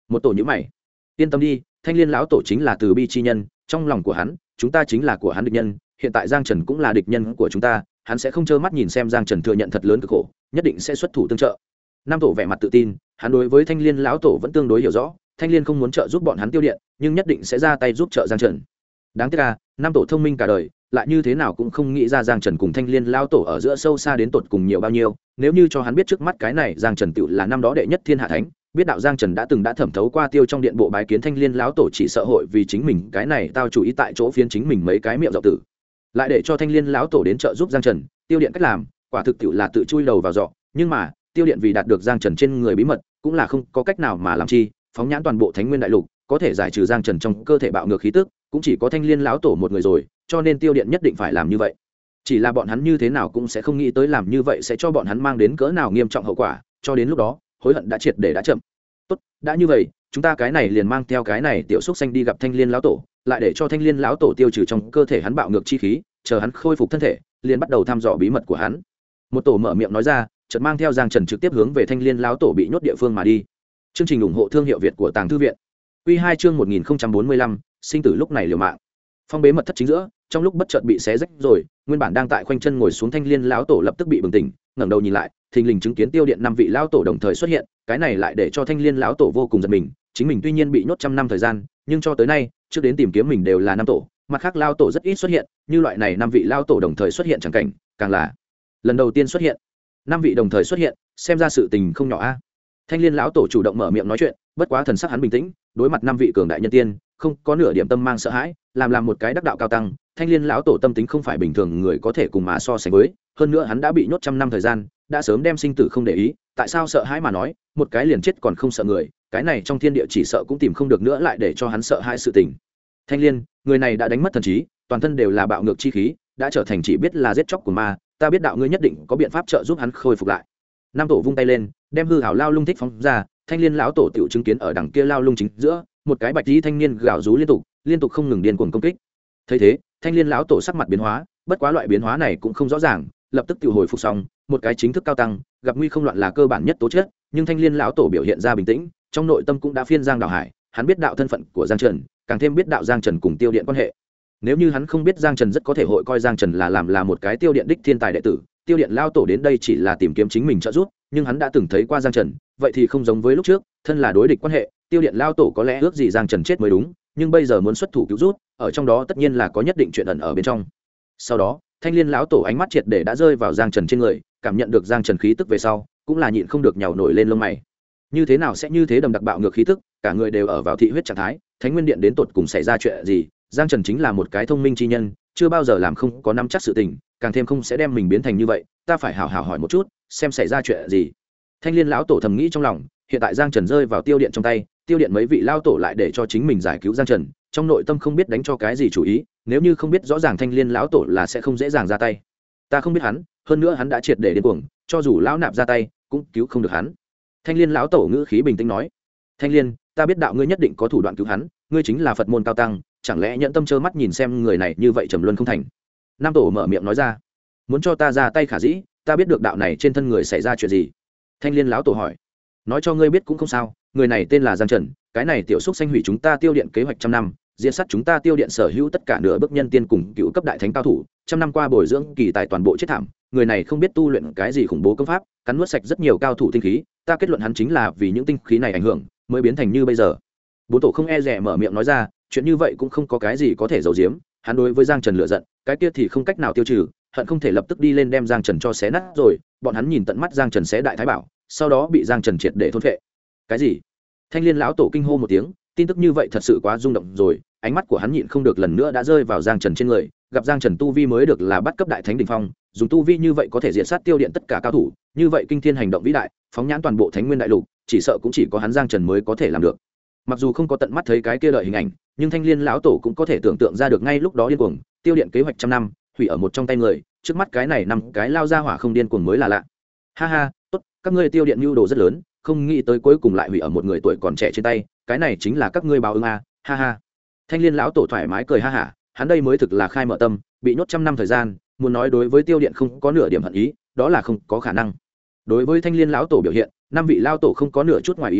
Một tổ nhữ mày. Yên tâm đi, thanh liên lão tổ chính là từ bi chi nhân, trong lòng của hắn chúng ta chính là của hắn địch nhân, hiện tại Giang Trần cũng là địch nhân của chúng ta, hắn sẽ không trơ mắt nhìn xem Giang Trần thừa nhận thật lớn cực khổ, nhất định sẽ xuất thủ tương trợ. Nam tổ vẻ mặt tự tin, hắn đối với thanh liên lão tổ vẫn tương đối hiểu rõ, thanh liên không muốn trợ giúp bọn hắn tiêu điện, nhưng nhất định sẽ ra tay giúp trợ Giang Trần. Đáng tiếc là Nam tổ thông minh cả đời, lại như thế nào cũng không nghĩ ra Giang Trần cùng thanh liên lão tổ ở giữa sâu xa đến tột cùng nhiều bao nhiêu. Nếu như cho hắn biết trước mắt cái này Giang Trần tựu là năm đó đệ nhất thiên hạ thánh, biết đạo Giang Trần đã thẩm thấu qua tiêu trong điện bộ bái kiến thanh liên lão tổ, chỉ sợ hội vì chính mình cái này tao chủ ý tại chỗ phiến chính mình mấy cái miệng rộng tử. Lại để cho thanh liên lão tổ đến trợ giúp Giang Trần, tiêu điện cách làm quả thực tựu là tự chui đầu vào giọ, nhưng mà tiêu điện vì đạt được Giang Trần trên người bí mật cũng là không có cách nào mà làm chi, phóng nhãn toàn bộ Thánh Nguyên đại lục có thể giải trừ Giang Trần trong cơ thể bạo ngược khí tức cũng chỉ có thanh liên lão tổ một người rồi, cho nên tiêu điện nhất định phải làm như vậy. Chỉ là bọn hắn như thế nào cũng sẽ không nghĩ tới làm như vậy sẽ cho bọn hắn mang đến cỡ nào nghiêm trọng hậu quả, cho đến lúc đó hối hận đã triệt để đã chậm. Tốt, đã như vậy chúng ta cái này liền mang theo cái này tiểu xúc xanh đi gặp thanh liên lão tổ, lại để cho thanh liên lão tổ tiêu trừ trong cơ thể hắn bạo ngược chi khí, chờ hắn khôi phục thân thể liền bắt đầu thăm dò bí mật của hắn. Một tổ mở miệng nói ra, chợt mang theo Giang Trần trực tiếp hướng về thanh liên lão tổ bị nhốt địa phương mà đi. Chương trình ủng hộ thương hiệu Việt của Tàng Thư viện. Quy 2 chương 1045, sinh tử lúc này liều mạng. Phong bế mật thất chính giữa, trong lúc bất chợt bị xé rách rồi, nguyên bản đang tại khoanh chân ngồi xuống thanh liên lão tổ lập tức bị bừng tỉnh, ngẩng đầu nhìn lại, thình lình chứng kiến tiêu điện năm vị lão tổ đồng thời xuất hiện, cái này lại để cho thanh liên lão tổ vô cùng giật mình, chính mình tuy nhiên bị nhốt trăm năm thời gian, nhưng cho tới nay, trước đến tìm kiếm mình đều là năm tổ, mặt khác lão tổ rất ít xuất hiện, như loại này năm vị lão tổ đồng thời xuất hiện chẳng cảnh, càng là lần đầu tiên xuất hiện. Năm vị đồng thời xuất hiện, xem ra sự tình không nhỏ a. Thanh liên lão tổ chủ động mở miệng nói chuyện, bất quá thần sắc hắn bình tĩnh, đối mặt năm vị cường đại nhân tiên, không có nửa điểm tâm mang sợ hãi, làm một cái đắc đạo cao tăng. Thanh liên lão tổ tâm tính không phải bình thường người có thể cùng mà so sánh với, hơn nữa hắn đã bị nhốt trăm năm thời gian, đã sớm đem sinh tử không để ý, tại sao sợ hãi mà nói, một cái liền chết còn không sợ người, cái này trong thiên địa chỉ sợ cũng tìm không được nữa lại để cho hắn sợ hãi sự tình. Thanh liên, người này đã đánh mất thần trí, toàn thân đều là bạo ngược chi khí, đã trở thành chỉ biết là giết chóc của ma, ta biết đạo ngươi nhất định có biện pháp trợ giúp hắn khôi phục lại. Nam tổ vung tay lên, đem hư hảo lao lung thích phóng ra, thanh liên lão tổ tiểu chứng kiến ở đằng kia lao lung chính giữa, một cái bạch tí thanh niên gào rú liên tục không ngừng điên cuồng công kích. Thấy thế, thanh liên lão tổ sắc mặt biến hóa, bất quá loại biến hóa này cũng không rõ ràng, lập tức tiểu hồi phục xong, một cái chính thức cao tăng, gặp nguy không loạn là cơ bản nhất tố chất, nhưng thanh liên lão tổ biểu hiện ra bình tĩnh, trong nội tâm cũng đã phiên Giang Đào Hải, hắn biết đạo thân phận của Giang Trần, càng thêm biết đạo Giang Trần cùng tiêu điện quan hệ. Nếu như hắn không biết Giang Trần rất có thể hội coi Giang Trần là làm là một cái tiêu điện đích thiên tài đệ tử, tiêu điện lao tổ đến đây chỉ là tìm kiếm chính mình trợ giúp, nhưng hắn đã từng thấy qua Giang Trần, vậy thì không giống với lúc trước, thân là đối địch quan hệ, tiêu điện lao tổ có lẽ ước gì Giang Trần chết mới đúng, nhưng bây giờ muốn xuất thủ cứu rút, ở trong đó tất nhiên là có nhất định chuyện ẩn ở bên trong. Sau đó, thanh liên lão tổ ánh mắt triệt để đã rơi vào Giang Trần trên người, cảm nhận được Giang Trần khí tức về sau, cũng là nhịn không được nhàu nổi lên lông mày. Như thế nào sẽ như thế đầm đặc bạo ngược khí tức, cả người đều ở vào thị huyết trạng thái, Thánh Nguyên Điện đến tột cùng xảy ra chuyện gì? Giang Trần chính là một cái thông minh chi nhân, chưa bao giờ làm không có nắm chắc sự tình, càng thêm không sẽ đem mình biến thành như vậy, ta phải hào hào hỏi một chút, xem xảy ra chuyện gì. Thanh liên lão tổ thầm nghĩ trong lòng, hiện tại Giang Trần rơi vào tiêu điện trong tay, tiêu điện mấy vị lao tổ lại để cho chính mình giải cứu Giang Trần, trong nội tâm không biết đánh cho cái gì chủ ý, nếu như không biết rõ ràng thanh liên lão tổ là sẽ không dễ dàng ra tay. Ta không biết hắn, hơn nữa hắn đã triệt để điên cuồng, cho dù lão nạp ra tay cũng cứu không được hắn. Thanh liên lão tổ ngữ khí bình tĩnh nói, thanh liên, ta biết đạo ngươi nhất định có thủ đoạn cứu hắn, ngươi chính là Phật môn cao tăng, chẳng lẽ nhẫn tâm trơ mắt nhìn xem người này như vậy trầm luân không thành? Nam tổ mở miệng nói ra, muốn cho ta ra tay khả dĩ, ta biết được đạo này trên thân người xảy ra chuyện gì. Thanh liên lão tổ hỏi, nói cho ngươi biết cũng không sao, người này tên là Giang Trần, cái này tiểu xúc sanh hủy chúng ta tiêu điện kế hoạch trăm năm, diệt sát chúng ta tiêu điện sở hữu tất cả nửa bước nhân tiên cùng cựu cấp đại thánh cao thủ, trăm năm qua bồi dưỡng kỳ tài toàn bộ chết thảm, người này không biết tu luyện cái gì khủng bố công pháp, cắn nuốt sạch rất nhiều cao thủ tinh khí, ta kết luận hắn chính là vì những tinh khí này ảnh hưởng mới biến thành như bây giờ. Bốn tổ không e dè mở miệng nói ra, chuyện như vậy cũng không có cái gì có thể giấu giếm, hắn đối với Giang Trần lựa giận, cái kia thì không cách nào tiêu trừ, hận không thể lập tức đi lên đem Giang Trần cho xé nát rồi, bọn hắn nhìn tận mắt Giang Trần xé đại thái bảo, sau đó bị Giang Trần triệt để thôn phệ. Cái gì? Thanh liên lão tổ kinh hô một tiếng, tin tức như vậy thật sự quá rung động rồi, ánh mắt của hắn nhịn không được lần nữa đã rơi vào Giang Trần trên người, gặp Giang Trần tu vi mới được là bắt cấp đại thánh đỉnh phong, dùng tu vi như vậy có thể diệt sát tiêu điện tất cả cao thủ, như vậy kinh thiên hành động vĩ đại, phóng nhãn toàn bộ Thánh Nguyên đại lục, chỉ sợ cũng chỉ có hắn Giang Trần mới có thể làm được. Mặc dù không có tận mắt thấy cái kia đợi hình ảnh, nhưng thanh liên lão tổ cũng có thể tưởng tượng ra được ngay lúc đó điên cuồng, tiêu điện kế hoạch trăm năm hủy ở một trong tay người, trước mắt cái này năm cái lao ra hỏa không điên cuồng mới là lạ. Ha ha, tốt, các ngươi tiêu điện mưu đồ rất lớn, không nghĩ tới cuối cùng lại hủy ở một người tuổi còn trẻ trên tay, cái này chính là các ngươi báo ứng a. Ha ha. Thanh liên lão tổ thoải mái cười ha hả, hắn đây mới thực là khai mở tâm, bị nhốt trăm năm thời gian, muốn nói đối với tiêu điện không có nửa điểm hận ý, đó là không có khả năng. Đối với thanh liên lão tổ biểu hiện, năm vị lao tổ không có nửa chút ngoài ý muốn,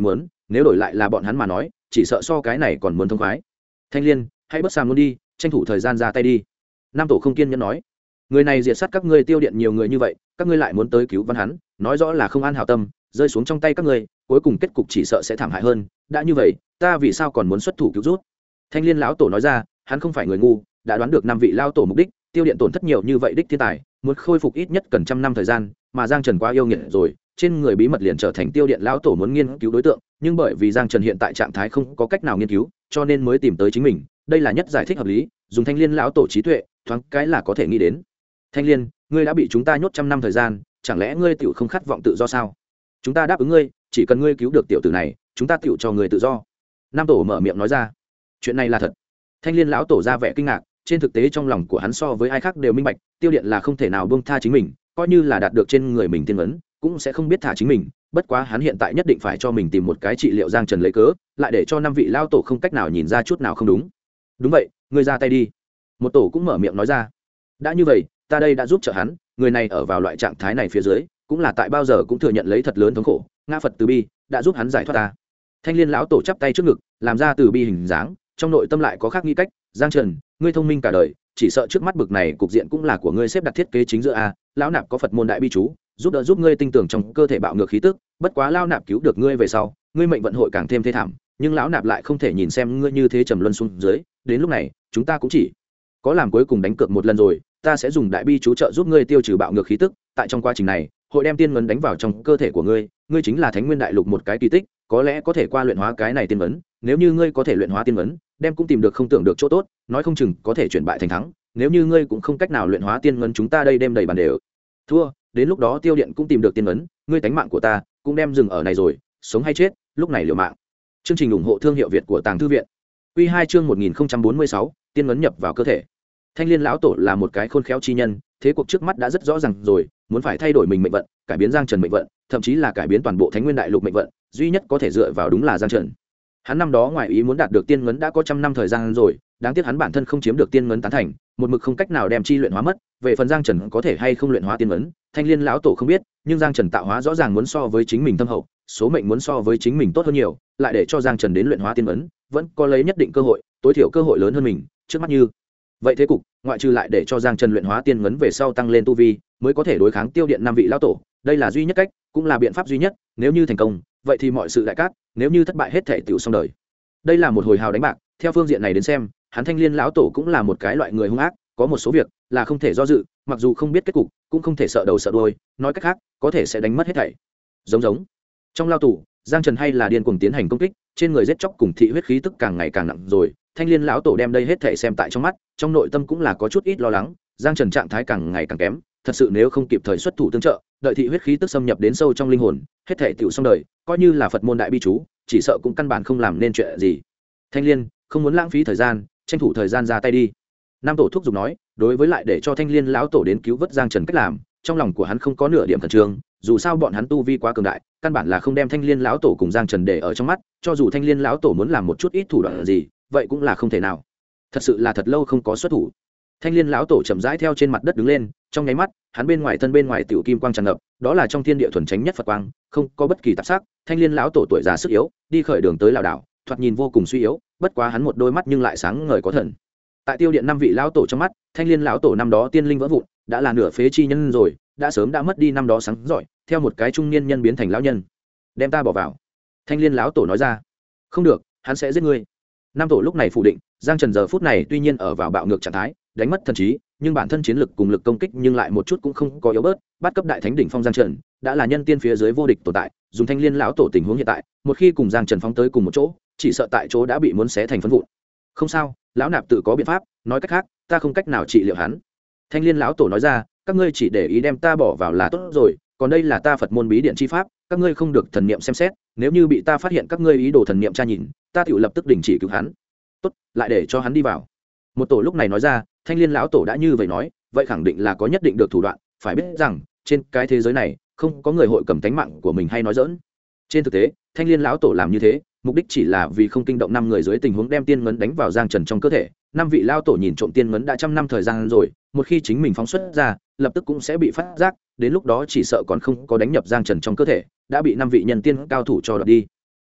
nếu đổi lại là bọn hắn mà nói chỉ sợ so cái này còn muốn thông khoái. Thanh Liên, hãy bớt sàm luôn đi, tranh thủ thời gian ra tay đi. Nam tổ không kiên nhẫn nói, người này diệt sát các ngươi tiêu điện nhiều người như vậy, các ngươi lại muốn tới cứu văn hắn, nói rõ là không an hảo tâm, rơi xuống trong tay các ngươi, cuối cùng kết cục chỉ sợ sẽ thảm hại hơn. Đã như vậy, ta vì sao còn muốn xuất thủ cứu rút? Thanh Liên lão tổ nói ra, hắn không phải người ngu, đã đoán được năm vị lao tổ mục đích, tiêu điện tổn thất nhiều như vậy đích thiên tài, muốn khôi phục ít nhất cần trăm năm thời gian, mà Giang Trần quá yêu nghiệt rồi, trên người bí mật liền trở thành tiêu điện lão tổ muốn nghiên cứu đối tượng, nhưng bởi vì Giang Trần hiện tại trạng thái không có cách nào nghiên cứu, cho nên mới tìm tới chính mình, đây là nhất giải thích hợp lý, dùng Thanh Liên lão tổ trí tuệ, thoáng cái là có thể nghĩ đến. Thanh Liên, ngươi đã bị chúng ta nhốt trăm năm thời gian, chẳng lẽ ngươi tiểu không khát vọng tự do sao? Chúng ta đáp ứng ngươi, chỉ cần ngươi cứu được tiểu tử này, chúng ta tiểu cho ngươi tự do. Nam tổ mở miệng nói ra. Chuyện này là thật. Thanh Liên lão tổ ra vẻ kinh ngạc, trên thực tế trong lòng của hắn so với ai khác đều minh bạch, tiêu điện là không thể nào buông tha chính mình, coi như là đạt được trên người mình tiên ấn, cũng sẽ không biết thả chính mình. Bất quá hắn hiện tại nhất định phải cho mình tìm một cái trị liệu Giang Trần lấy cớ, lại để cho năm vị lao tổ không cách nào nhìn ra chút nào không đúng. Đúng vậy, ngươi ra tay đi. Một tổ cũng mở miệng nói ra. Đã như vậy, ta đây đã giúp trợ hắn, người này ở vào loại trạng thái này phía dưới, cũng là tại bao giờ cũng thừa nhận lấy thật lớn thống khổ, ngã Phật từ bi, đã giúp hắn giải thoát ta. Thanh Liên lão tổ chắp tay trước ngực, làm ra từ bi hình dáng, trong nội tâm lại có khác nghĩ cách. Giang Trần, ngươi thông minh cả đời, chỉ sợ trước mắt bực này cục diện cũng là của ngươi xếp đặt thiết kế chính giữa a. Lão nạp có Phật môn đại bi chú, giúp đỡ giúp ngươi tinh tưởng trong cơ thể bạo ngược khí tức, bất quá lão nạp cứu được ngươi về sau, ngươi mệnh vận hội càng thêm thê thảm, nhưng lão nạp lại không thể nhìn xem ngươi như thế trầm luân xuống dưới, đến lúc này, chúng ta cũng chỉ có làm cuối cùng đánh cược một lần rồi, ta sẽ dùng đại bi chú trợ giúp ngươi tiêu trừ bạo ngược khí tức, tại trong quá trình này, hội đem tiên ngấn đánh vào trong cơ thể của ngươi, ngươi chính là Thánh Nguyên Đại Lục một cái kỳ tích, có lẽ có thể qua luyện hóa cái này tiên ngấn, nếu như ngươi có thể luyện hóa tiên ngấn, đem cũng tìm được không tưởng được chỗ tốt, nói không chừng có thể chuyển bại thành thắng, nếu như ngươi cũng không cách nào luyện hóa tiên ngấn, chúng ta đây đem đầy bàn đều thua, đến lúc đó tiêu điện cũng tìm được tiên ngấn, ngươi tánh mạng của ta cũng đem dừng ở này rồi, sống hay chết, lúc này liều mạng. Chương trình ủng hộ thương hiệu Việt của Tàng Thư viện. Quy 2 chương 1046, tiên ngấn nhập vào cơ thể. Thanh Liên lão tổ là một cái khôn khéo chi nhân, thế cuộc trước mắt đã rất rõ ràng rồi, muốn phải thay đổi mình mệnh vận, cải biến Giang Trần mệnh vận, thậm chí là cải biến toàn bộ Thánh Nguyên Đại Lục mệnh vận, duy nhất có thể dựa vào đúng là Giang Trần. Hắn năm đó ngoài ý muốn đạt được tiên ngấn đã có trăm năm thời gian rồi, đáng tiếc hắn bản thân không chiếm được tiên ngấn tán thành, một mực không cách nào đem chi luyện hóa mất. Về phần Giang Trần có thể hay không luyện hóa tiên ngấn, Thanh Liên lão tổ không biết, nhưng Giang Trần tạo hóa rõ ràng muốn so với chính mình thâm hậu, số mệnh muốn so với chính mình tốt hơn nhiều, lại để cho Giang Trần đến luyện hóa tiên ngấn, vẫn có lấy nhất định cơ hội, tối thiểu cơ hội lớn hơn mình, trước mắt như vậy thế cục, ngoại trừ lại để cho Giang Trần luyện hóa tiên ngấn về sau tăng lên tu vi, mới có thể đối kháng tiêu điện năm vị lão tổ, đây là duy nhất cách, cũng là biện pháp duy nhất, nếu như thành công, vậy thì mọi sự đại cát, nếu như thất bại hết thể tiểu xong đời. Đây là một hồi hào đánh bạc, theo phương diện này đến xem, hắn Thanh Liên lão tổ cũng là một cái loại người hung ác, có một số việc là không thể do dự, mặc dù không biết kết cục, cũng không thể sợ đầu sợ đuôi, nói cách khác, có thể sẽ đánh mất hết thảy. Giống trong lao tù, Giang Trần hay là điên cuồng tiến hành công kích, trên người giết chóc cùng thị huyết khí tức càng ngày càng nặng rồi. Thanh Liên lão tổ đem đây hết thảy xem tại trong mắt, trong nội tâm cũng là có chút ít lo lắng, Giang Trần trạng thái càng ngày càng kém, thật sự nếu không kịp thời xuất thủ tương trợ, đợi thị huyết khí tức xâm nhập đến sâu trong linh hồn, hết thảy tiểu xong đời, coi như là Phật môn đại bi chú, chỉ sợ cũng căn bản không làm nên chuyện gì. Thanh Liên, không muốn lãng phí thời gian, tranh thủ thời gian ra tay đi. Nam tổ thúc giục nói, đối với lại để cho Thanh Liên lão tổ đến cứu vớt Giang Trần cách làm, trong lòng của hắn không có nửa điểm khẩn trương, dù sao bọn hắn tu vi quá cường đại, căn bản là không đem Thanh Liên lão tổ cùng Giang Trần để ở trong mắt, cho dù Thanh Liên lão tổ muốn làm một chút ít thủ đoạn gì, vậy cũng là không thể nào. Thật sự là thật lâu không có xuất thủ. Thanh Liên lão tổ chậm rãi theo trên mặt đất đứng lên, trong nháy mắt, hắn bên ngoài thân bên ngoài tiểu kim quang tràn ngập, đó là trong thiên địa thuần chánh nhất Phật quang, không có bất kỳ tạp sắc. Thanh Liên lão tổ tuổi già sức yếu, đi khởi đường tới lảo đảo, thoạt nhìn vô cùng suy yếu, bất quá hắn một đôi mắt nhưng lại sáng ngời có thần. Tại tiêu điện năm vị lão tổ trong mắt, Thanh Liên lão tổ năm đó tiên linh vỡ vụn, đã là nửa phế chi nhân rồi, đã sớm đã mất đi năm đó sáng giỏi, theo một cái trung niên nhân biến thành lão nhân. Đem ta bỏ vào. Thanh Liên lão tổ nói ra. Không được, hắn sẽ giết ngươi. Nam tổ lúc này phủ định, Giang Trần giờ phút này tuy nhiên ở vào bạo ngược trạng thái, đánh mất thần trí, nhưng bản thân chiến lực cùng lực công kích nhưng lại một chút cũng không có yếu bớt, bắt cấp đại thánh đỉnh phong Giang Trần, đã là nhân tiên phía dưới vô địch tồn tại, dùng Thanh Liên lão tổ tình huống hiện tại, một khi cùng Giang Trần phóng tới cùng một chỗ, chỉ sợ tại chỗ đã bị muốn xé thành phấn vụn. Không sao, lão nạp tự có biện pháp, nói cách khác, ta không cách nào trị liệu hắn. Thanh Liên lão tổ nói ra, các ngươi chỉ để ý đem ta bỏ vào là tốt rồi, còn đây là ta Phật môn bí điện chi pháp, các ngươi không được thần niệm xem xét, nếu như bị ta phát hiện các ngươi ý đồ thần niệm tra nhìn, ta tự lập tức đình chỉ cứu hắn. Tốt, lại để cho hắn đi vào. Một tổ lúc này nói ra, Thanh Liên lão tổ đã như vậy nói, vậy khẳng định là có nhất định được thủ đoạn, phải biết rằng, trên cái thế giới này, không có người hội cầm tánh mạng của mình hay nói giỡn. Trên thực tế, Thanh Liên lão tổ làm như thế, mục đích chỉ là vì không kinh động năm người dưới tình huống đem tiên ngấn đánh vào Giang Trần trong cơ thể. Năm vị lão tổ nhìn trộm tiên ngấn đã trăm năm thời gian rồi, một khi chính mình phóng xuất ra, lập tức cũng sẽ bị phát giác, đến lúc đó chỉ sợ còn không có đánh nhập Giang Trần trong cơ thể, đã bị năm vị nhân tiên cao thủ cho đoạt đi.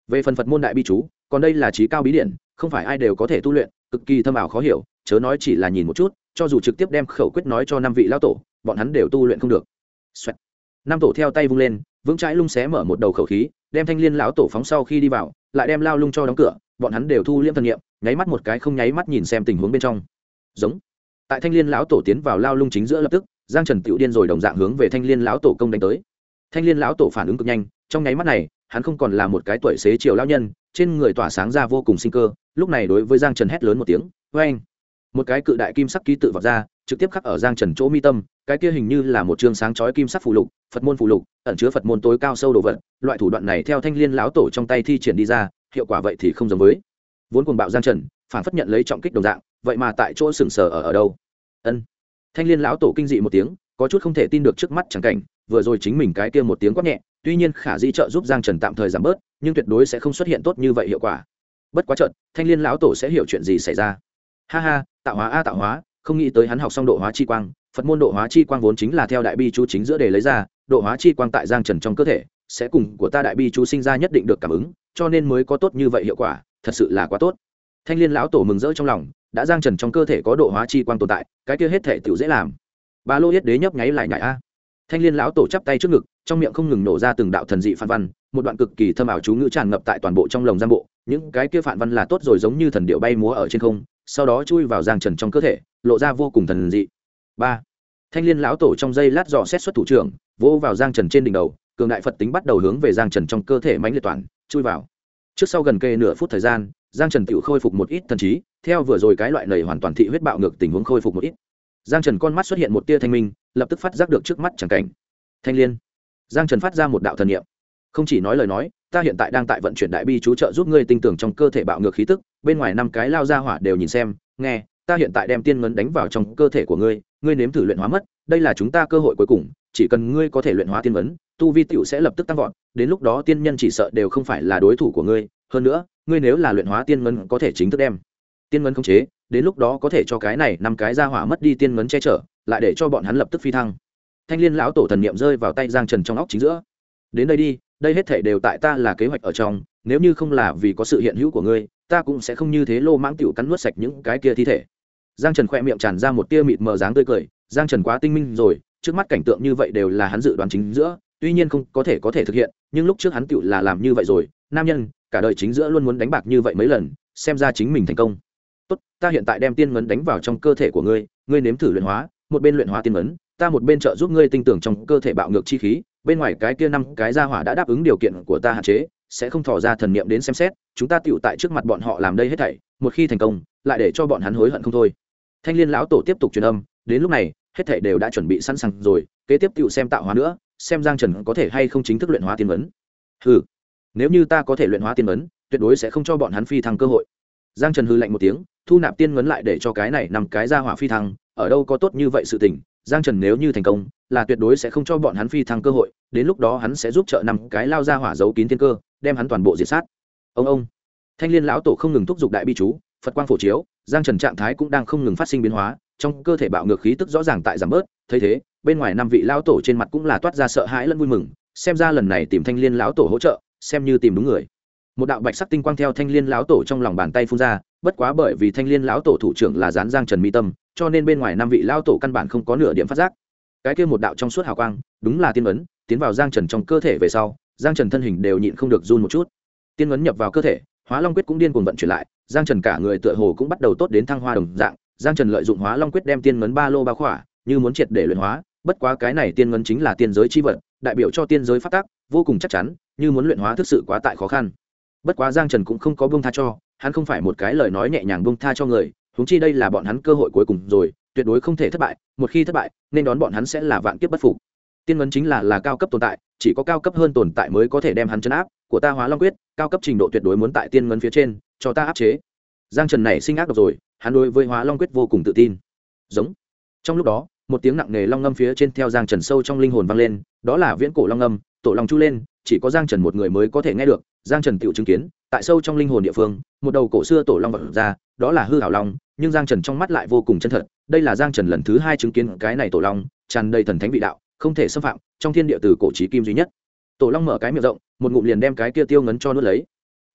về phần phật môn đại bi chú, còn đây là trí cao bí điển, không phải ai đều có thể tu luyện, cực kỳ thâm ảo khó hiểu, chớ nói chỉ là nhìn một chút, cho dù trực tiếp đem khẩu quyết nói cho năm vị lão tổ, bọn hắn đều tu luyện không được. Xoẹt. Năm tổ theo tay vung lên, vững chãi lung xé mở một đầu khẩu khí, đem thanh liên lão tổ phóng sau khi đi vào, lại đem lao lung cho đóng cửa, bọn hắn đều thu liễm thần niệm, nháy mắt một cái không nháy mắt nhìn xem tình huống bên trong. Giống. Tại thanh liên lão tổ tiến vào lao lung chính giữa lập tức, Giang Trần tiểu điên rồi đồng dạng hướng về thanh liên lão tổ công đánh tới. Thanh liên lão tổ phản ứng cực nhanh, trong nháy mắt này, hắn không còn là một cái tuổi xế chiều lão nhân, trên người tỏa sáng ra vô cùng sinh cơ, lúc này đối với Giang Trần hét lớn một tiếng, oeng. Một cái cự đại kim sắc ký tự vọt ra, trực tiếp khắc ở Giang Trần chỗ mi tâm, cái kia hình như là một chương sáng chói kim sắc phù lục, Phật môn phù lục, ẩn chứa Phật môn tối cao sâu đồ vật, loại thủ đoạn này theo thanh liên lão tổ trong tay thi triển đi ra, hiệu quả vậy thì không giống với vốn cuồng bạo Giang Trần, phản phất nhận lấy trọng kích đồng dạng, vậy mà tại chỗ sừng sờ ở đâu? Ân. Thanh liên lão tổ kinh dị một tiếng, có chút không thể tin được trước mắt chẳng cảnh, vừa rồi chính mình cái kia một tiếng quát nhẹ, tuy nhiên khả di trợ giúp Giang Trần tạm thời giảm bớt, nhưng tuyệt đối sẽ không xuất hiện tốt như vậy hiệu quả. Bất quá chợt, thanh liên lão tổ sẽ hiểu chuyện gì xảy ra. Ha ha, tạo hóa a tạo hóa, không nghĩ tới hắn học xong độ hóa chi quang, Phật môn độ hóa chi quang vốn chính là theo đại bi chú chính giữa để lấy ra, độ hóa chi quang tại Giang Trần trong cơ thể, sẽ cùng của ta đại bi chú sinh ra nhất định được cảm ứng, cho nên mới có tốt như vậy hiệu quả, thật sự là quá tốt. Thanh liên lão tổ mừng rỡ trong lòng, đã Giang Trần trong cơ thể có độ hóa chi quang tồn tại, cái kia hết thể tiểu dễ làm. Ba lô yết đế nhấp nháy lại nhảy a. Thanh liên lão tổ chắp tay trước ngực, trong miệng không ngừng nổ ra từng đạo thần dị phản văn, một đoạn cực kỳ thâm ảo chú ngữ tràn ngập tại toàn bộ trong lồng giam bộ, những cái kia phản văn là tốt rồi giống như thần điệu bay múa ở trên không, sau đó chui vào Giang Trần trong cơ thể, lộ ra vô cùng thần dị. Ba. Thanh liên lão tổ trong giây lát dò xét xuất thủ trưởng, vỗ vào Giang Trần trên đỉnh đầu, cường đại Phật tính bắt đầu hướng về Giang Trần trong cơ thể mãnh liệt toàn chui vào. Trước sau gần kề nửa phút thời gian, Giang Trần tự khôi phục một ít thần trí, theo vừa rồi cái loại nảy hoàn toàn thị huyết bạo ngược tình huống khôi phục một ít. Giang Trần con mắt xuất hiện một tia thanh minh, lập tức phát giác được trước mắt chẳng cảnh. Thanh liên. Giang Trần phát ra một đạo thần niệm. Không chỉ nói lời nói, ta hiện tại đang tại vận chuyển đại bi chú trợ giúp ngươi tinh tưởng trong cơ thể bạo ngược khí tức, bên ngoài năm cái lao ra hỏa đều nhìn xem, nghe, ta hiện tại đem tiên ngấn đánh vào trong cơ thể của ngươi, ngươi nếm thử luyện hóa mất, đây là chúng ta cơ hội cuối cùng, chỉ cần ngươi có thể luyện hóa tiên ngấn, tu vi tiểu sẽ lập tức tăng vọt, đến lúc đó tiên nhân chỉ sợ đều không phải là đối thủ của ngươi, hơn nữa, ngươi nếu là luyện hóa tiên ngấn có thể chính thức đem tiên ngấn khống chế, đến lúc đó có thể cho cái này năm cái ra hỏa mất đi tiên ngấn che chở, lại để cho bọn hắn lập tức phi thăng. Thanh liên lão tổ thần niệm rơi vào tay Giang Trần trong óc chính giữa. Đến đây đi, đây hết thảy đều tại ta là kế hoạch ở trong, nếu như không là vì có sự hiện hữu của ngươi, ta cũng sẽ không như thế lô mãng tiểu cắn nuốt sạch những cái kia thi thể. Giang Trần khẽ miệng tràn ra một tia mịt mờ dáng tươi cười, Giang Trần quá tinh minh rồi, trước mắt cảnh tượng như vậy đều là hắn dự đoán chính giữa, tuy nhiên không có thể thực hiện, nhưng lúc trước hắn tiểu là làm như vậy rồi, nam nhân, cả đời chính giữa luôn muốn đánh bạc như vậy mấy lần, xem ra chính mình thành công. Tốt, ta hiện tại đem tiên ngấn đánh vào trong cơ thể của ngươi, ngươi nếm thử luyện hóa, một bên luyện hóa tiên ngấn, ta một bên trợ giúp ngươi tinh tưởng trong cơ thể bạo ngược chi khí, bên ngoài cái kia năm cái gia hỏa đã đáp ứng điều kiện của ta hạn chế, sẽ không thò ra thần niệm đến xem xét, chúng ta tựu tại trước mặt bọn họ làm đây hết thảy, một khi thành công, lại để cho bọn hắn hối hận không thôi. Thanh liên lão tổ tiếp tục truyền âm, đến lúc này, hết thảy đều đã chuẩn bị sẵn sàng rồi, kế tiếp tựu xem tạo hóa nữa, xem Giang Trần có thể hay không chính thức luyện hóa tiên ngấn. Hừ, nếu như ta có thể luyện hóa tiên ngấn, tuyệt đối sẽ không cho bọn hắn phi thăng cơ hội. Giang Trần hừ lạnh một tiếng, thu nạp tiên ngấn lại để cho cái này năm cái gia hỏa phi thăng, ở đâu có tốt như vậy sự tình. Giang Trần nếu như thành công, là tuyệt đối sẽ không cho bọn hắn phi thăng cơ hội, đến lúc đó hắn sẽ giúp trợ năm cái lao ra hỏa giấu kín thiên cơ, đem hắn toàn bộ diệt sát. Ông Thanh liên lão tổ không ngừng thúc giục đại bi chú, Phật quang phổ chiếu, Giang Trần trạng thái cũng đang không ngừng phát sinh biến hóa, trong cơ thể bạo ngược khí tức rõ ràng tại giảm bớt, thấy thế, bên ngoài năm vị lão tổ trên mặt cũng là toát ra sợ hãi lẫn vui mừng, xem ra lần này tìm Thanh liên lão tổ hỗ trợ, xem như tìm đúng người. Một đạo bạch sắc tinh quang theo Thanh liên lão tổ trong lòng bàn tay phun ra, bất quá bởi vì Thanh liên lão tổ thủ trưởng là dán Giang Trần mi tâm, cho nên bên ngoài năm vị lão tổ căn bản không có nửa điểm phát giác. Cái kia một đạo trong suốt hào quang, đúng là tiên ấn, tiến vào Giang Trần trong cơ thể về sau, Giang Trần thân hình đều nhịn không được run một chút. Tiên ấn nhập vào cơ thể, Hóa Long quyết cũng điên cuồng vận chuyển lại, Giang Trần cả người tựa hồ cũng bắt đầu tốt đến thăng hoa đồng dạng. Giang Trần lợi dụng Hóa Long quyết đem tiên ấn ba lô bao khỏa, như muốn triệt để luyện hóa, bất quá cái này tiên ấn chính là tiên giới chi vật, đại biểu cho tiên giới pháp tắc, vô cùng chắc chắn, như muốn luyện hóa thực sự quá tại khó khăn. Bất quá Giang Trần cũng không có buông tha cho, hắn không phải một cái lời nói nhẹ nhàng buông tha cho người, huống chi đây là bọn hắn cơ hội cuối cùng rồi, tuyệt đối không thể thất bại, một khi thất bại, nên đón bọn hắn sẽ là vạn kiếp bất phục. Tiên ấn chính là cao cấp tồn tại, chỉ có cao cấp hơn tồn tại mới có thể đem hắn trấn áp, của ta Hóa Long quyết, cao cấp trình độ tuyệt đối muốn tại tiên ấn phía trên, cho ta áp chế. Giang Trần này sinh ác độc rồi, hắn đối với Hóa Long quyết vô cùng tự tin. Giống. Trong lúc đó, một tiếng nặng nề long ngâm phía trên theo Giang Trần sâu trong linh hồn vang lên, đó là viễn cổ long ngâm, tổ long chu lên, chỉ có Giang Trần một người mới có thể nghe được. Giang Trần tiểu chứng kiến, tại sâu trong linh hồn địa phương, một đầu cổ xưa tổ long vọt ra, đó là hư ảo long, nhưng Giang Trần trong mắt lại vô cùng chân thật. Đây là Giang Trần lần thứ hai chứng kiến cái này tổ long, tràn đầy thần thánh vị đạo, không thể xâm phạm, trong thiên địa từ cổ chí kim duy nhất. Tổ long mở cái miệng rộng, một ngụm liền đem cái kia tiêu ngấn cho nuốt lấy.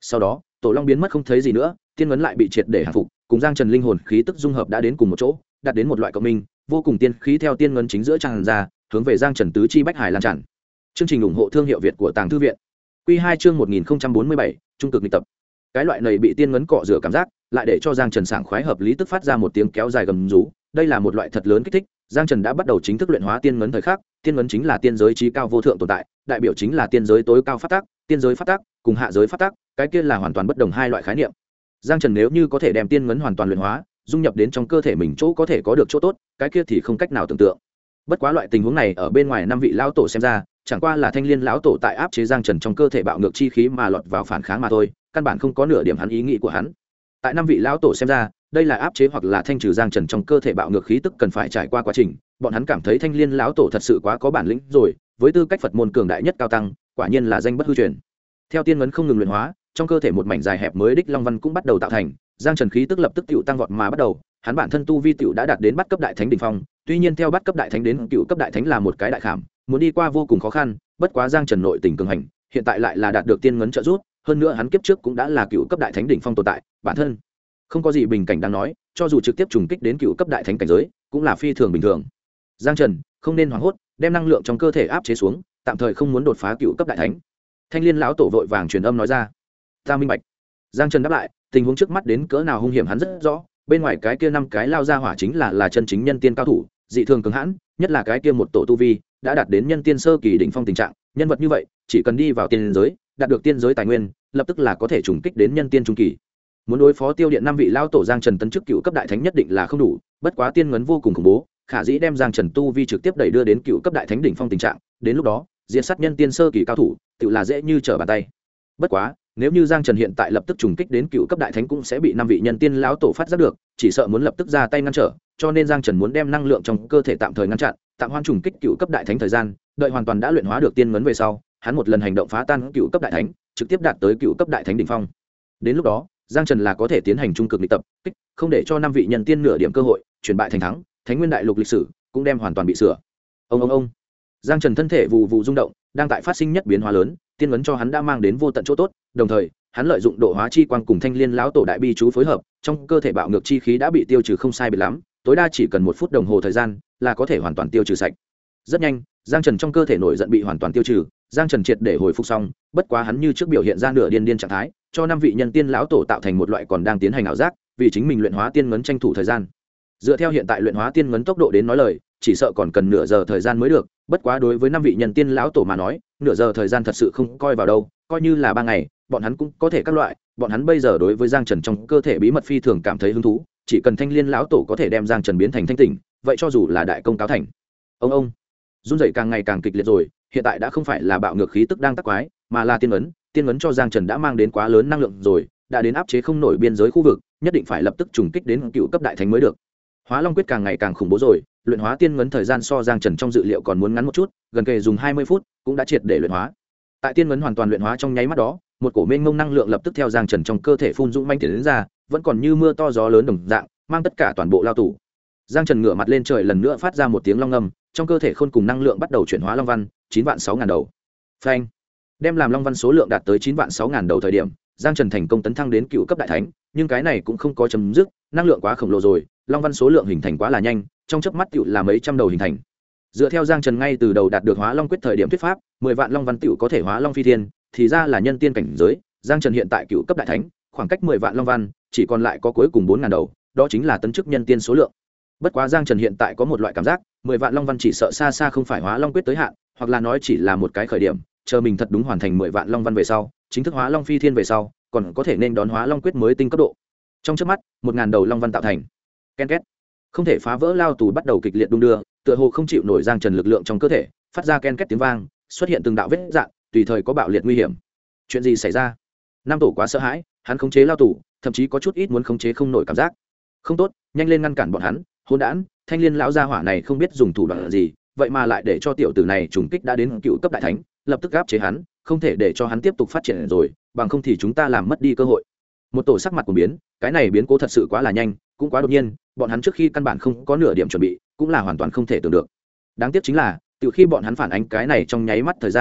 Sau đó tổ long biến mất không thấy gì nữa, tiên ngấn lại bị triệt để hạ phục, cùng giang trần linh hồn khí tức dung hợp đã đến cùng một chỗ, đạt đến một loại cộng minh, vô cùng tiên khí theo tiên ngấn chính giữa tràn ra, hướng về giang trần tứ chi bách hải lan tràn. Chương trình ủng hộ thương hiệu Việt của Tàng Thư viện. Quy 2 chương 1047, trung cực nghịch tập. Cái loại này bị tiên ngấn cọ rửa cảm giác, lại để cho giang trần sảng khoái hợp lý tức phát ra một tiếng kéo dài gầm rú. Đây là một loại thật lớn kích thích, giang trần đã bắt đầu chính thức luyện hóa tiên ngấn thời khắc. Tiên ngấn chính là tiên giới trí cao vô thượng tồn tại, đại biểu chính là tiên giới tối cao pháp tắc, tiên giới pháp tắc cùng hạ giới pháp tắc, cái kia là hoàn toàn bất đồng hai loại khái niệm. Giang trần nếu như có thể đem tiên ngấn hoàn toàn luyện hóa, dung nhập đến trong cơ thể mình chỗ có thể có được chỗ tốt, cái kia thì không cách nào tưởng tượng. Bất quá loại tình huống này ở bên ngoài năm vị lão tổ xem ra, chẳng qua là Thanh Liên lão tổ tại áp chế giang trần trong cơ thể bạo ngược chi khí mà lọt vào phản kháng mà thôi, căn bản không có nửa điểm hắn ý nghĩ của hắn. Tại năm vị lão tổ xem ra, đây là áp chế hoặc là thanh trừ giang trần trong cơ thể bạo ngược khí tức cần phải trải qua quá trình. Bọn hắn cảm thấy Thanh Liên lão tổ thật sự quá có bản lĩnh rồi, với tư cách Phật môn cường đại nhất cao tăng, quả nhiên là danh bất hư truyền. Theo tiên ngấn không ngừng luyện hóa, trong cơ thể một mảnh dài hẹp mới đích long văn cũng bắt đầu tạo thành, giang trần khí tức lập tức tựu tăng vọt mà bắt đầu. Hắn bản thân tu vi tựu đã đạt đến bắt cấp đại thánh đỉnh phong, tuy nhiên theo bắt cấp đại thánh đến cựu cấp đại thánh là một cái đại khảm, muốn đi qua vô cùng khó khăn. Bất quá giang trần nội tình cường hành, hiện tại lại là đạt được tiên ngấn trợ giúp, hơn nữa hắn kiếp trước cũng đã là cựu cấp đại thánh đỉnh phong tồn tại, bản thân không có gì bình cảnh đáng nói, cho dù trực tiếp trùng kích đến cựu cấp đại thánh cảnh giới, cũng là phi thường bình thường. Giang trần không nên hoảng hốt, đem năng lượng trong cơ thể áp chế xuống, tạm thời không muốn đột phá cựu cấp đại thánh. Thanh Liên lão tổ vội vàng truyền âm nói ra. Ta minh bạch. Giang trần đáp lại, tình huống trước mắt đến cỡ nào hung hiểm hắn rất rõ, bên ngoài cái kia 5 cái lao ra hỏa chính là chân chính nhân tiên cao thủ, dị thường cứng hãn, nhất là cái kia một tổ tu vi đã đạt đến nhân tiên sơ kỳ đỉnh phong tình trạng, nhân vật như vậy chỉ cần đi vào tiên giới, đạt được tiên giới tài nguyên, lập tức là có thể trùng kích đến nhân tiên trung kỳ. Muốn đối phó tiêu điện 5 vị lao tổ giang trần tấn chức cựu cấp đại thánh nhất định là không đủ, bất quá tiên ngấn vô cùng khủng bố, khả dĩ đem giang trần tu vi trực tiếp đẩy đưa đến cựu cấp đại thánh đỉnh phong tình trạng, đến lúc đó diệt sát nhân tiên sơ kỳ cao thủ tự là dễ như trở bàn tay. Bất quá nếu như giang trần hiện tại lập tức trùng kích đến cựu cấp đại thánh cũng sẽ bị 5 vị nhân tiên lão tổ phát giác được, chỉ sợ muốn lập tức ra tay ngăn trở, cho nên giang trần muốn đem năng lượng trong cơ thể tạm thời ngăn chặn, tạm hoãn trùng kích cựu cấp đại thánh thời gian, đợi hoàn toàn đã luyện hóa được tiên ngấn về sau, hắn một lần hành động phá tan cựu cấp đại thánh, trực tiếp đạt tới cựu cấp đại thánh đỉnh phong. Đến lúc đó giang trần là có thể tiến hành trung cực nghịch tập kích, không để cho 5 vị nhân tiên nửa điểm cơ hội, chuyển bại thành thắng, thánh nguyên đại lục lịch sử cũng đem hoàn toàn bị sửa. Ông giang trần thân thể vụ vụ rung động, đang tại phát sinh nhất biến hóa lớn, tiên ngấn cho hắn đã mang đến vô tận chỗ tốt, đồng thời hắn lợi dụng độ hóa chi quang cùng Thanh Liên lão tổ đại bi chú phối hợp, trong cơ thể bạo ngược chi khí đã bị tiêu trừ không sai biệt lắm, tối đa chỉ cần 1 phút đồng hồ thời gian là có thể hoàn toàn tiêu trừ sạch. Rất nhanh giang trần trong cơ thể nổi giận bị hoàn toàn tiêu trừ, giang trần triệt để hồi phục xong, bất quá hắn như trước biểu hiện ra nửa điên trạng thái, cho 5 vị nhân tiên lão tổ tạo thành một loại còn đang tiến hành ảo giác, vì chính mình luyện hóa tiên ngấn tranh thủ thời gian. Dựa theo hiện tại luyện hóa tiên ngấn tốc độ đến nói lời, chỉ sợ còn cần nửa giờ thời gian mới được, bất quá đối với 5 vị nhân tiên lão tổ mà nói, nửa giờ thời gian thật sự không coi vào đâu, coi như là 3 ngày bọn hắn cũng có thể các loại. Bọn hắn bây giờ đối với giang trần trong cơ thể bí mật phi thường cảm thấy hứng thú, chỉ cần Thanh Liên lão tổ có thể đem giang trần biến thành thanh tỉnh, vậy cho dù là đại công cáo thành. Ông run rẩy càng ngày càng kịch liệt rồi, hiện tại đã không phải là bạo ngược khí tức đang tác quái, mà là tiên ngấn cho giang trần đã mang đến quá lớn năng lượng rồi, đã đến áp chế không nổi biên giới khu vực, nhất định phải lập tức trùng kích đến cựu cấp đại thánh mới được. Hóa Long quyết càng ngày càng khủng bố rồi, luyện hóa tiên ngấn thời gian so giang trần trong dự liệu còn muốn ngắn một chút, gần kề dùng 20 phút cũng đã triệt để luyện hóa. Tại tiên ngấn hoàn toàn luyện hóa trong nháy mắt đó, một cổ mênh mông năng lượng lập tức theo giang trần trong cơ thể phun dũng manh tiến đến ra, vẫn còn như mưa to gió lớn đồng dạng, mang tất cả toàn bộ lao tù. Giang trần ngửa mặt lên trời lần nữa phát ra một tiếng long ngâm, trong cơ thể khôn cùng năng lượng bắt đầu chuyển hóa long văn 9.600.000 đầu. Phanh! Đem làm long văn số lượng đạt tới 9.600.000 đầu thời điểm, giang trần thành công tấn thăng đến cựu cấp đại thánh, nhưng cái này cũng không có chấm dứt, năng lượng quá khổng lồ rồi, long văn số lượng hình thành quá là nhanh, trong chớp mắt tựu là mấy trăm đầu hình thành. Dựa theo giang trần ngay từ đầu đạt được hóa long quyết thời điểm thuyết pháp, 10 vạn long văn tựu có thể hóa long phi thiên, thì ra là nhân tiên cảnh giới. Giang trần hiện tại cựu cấp đại thánh, khoảng cách 10 vạn long văn chỉ còn lại có cuối cùng 4.000 đầu, đó chính là tấn chức nhân tiên số lượng. Bất quá giang trần hiện tại có một loại cảm giác, 10 vạn long văn chỉ sợ xa xa không phải hóa long quyết tới hạn, hoặc là nói chỉ là một cái khởi điểm, chờ mình thật đúng hoàn thành 10 vạn long văn về sau, chính thức hóa long phi thiên về sau, còn có thể nên đón hóa long quyết mới tinh cấp độ. Trong chớp mắt 1.000 đầu long văn tạo thành. Ken két, không thể phá vỡ lao tù bắt đầu kịch liệt đung đưa, tựa hồ không chịu nổi giang trần lực lượng trong cơ thể, phát ra ken két tiếng vang, xuất hiện từng đạo vết dạn, tùy thời có bạo liệt nguy hiểm. Chuyện gì xảy ra? Nam tổ quá sợ hãi, hắn khống chế lao tù, thậm chí có chút ít muốn khống chế không nổi cảm giác. Không tốt, nhanh lên ngăn cản bọn hắn, hỗn đản, Thanh Liên lão gia hỏa này không biết dùng thủ đoạn gì, vậy mà lại để cho tiểu tử này trùng kích đã đến cựu cấp đại thánh, lập tức áp chế hắn, không thể để cho hắn tiếp tục phát triển rồi, bằng không thì chúng ta làm mất đi cơ hội. Một tổ sắc mặt của biến, cái này biến cố thật sự quá là nhanh, cũng quá đột nhiên, bọn hắn trước khi căn bản không có nửa điểm chuẩn bị, cũng là hoàn toàn không thể tưởng được. Đáng tiếc chính là, từ khi bọn hắn phản ánh cái này trong nháy mắt thời gian,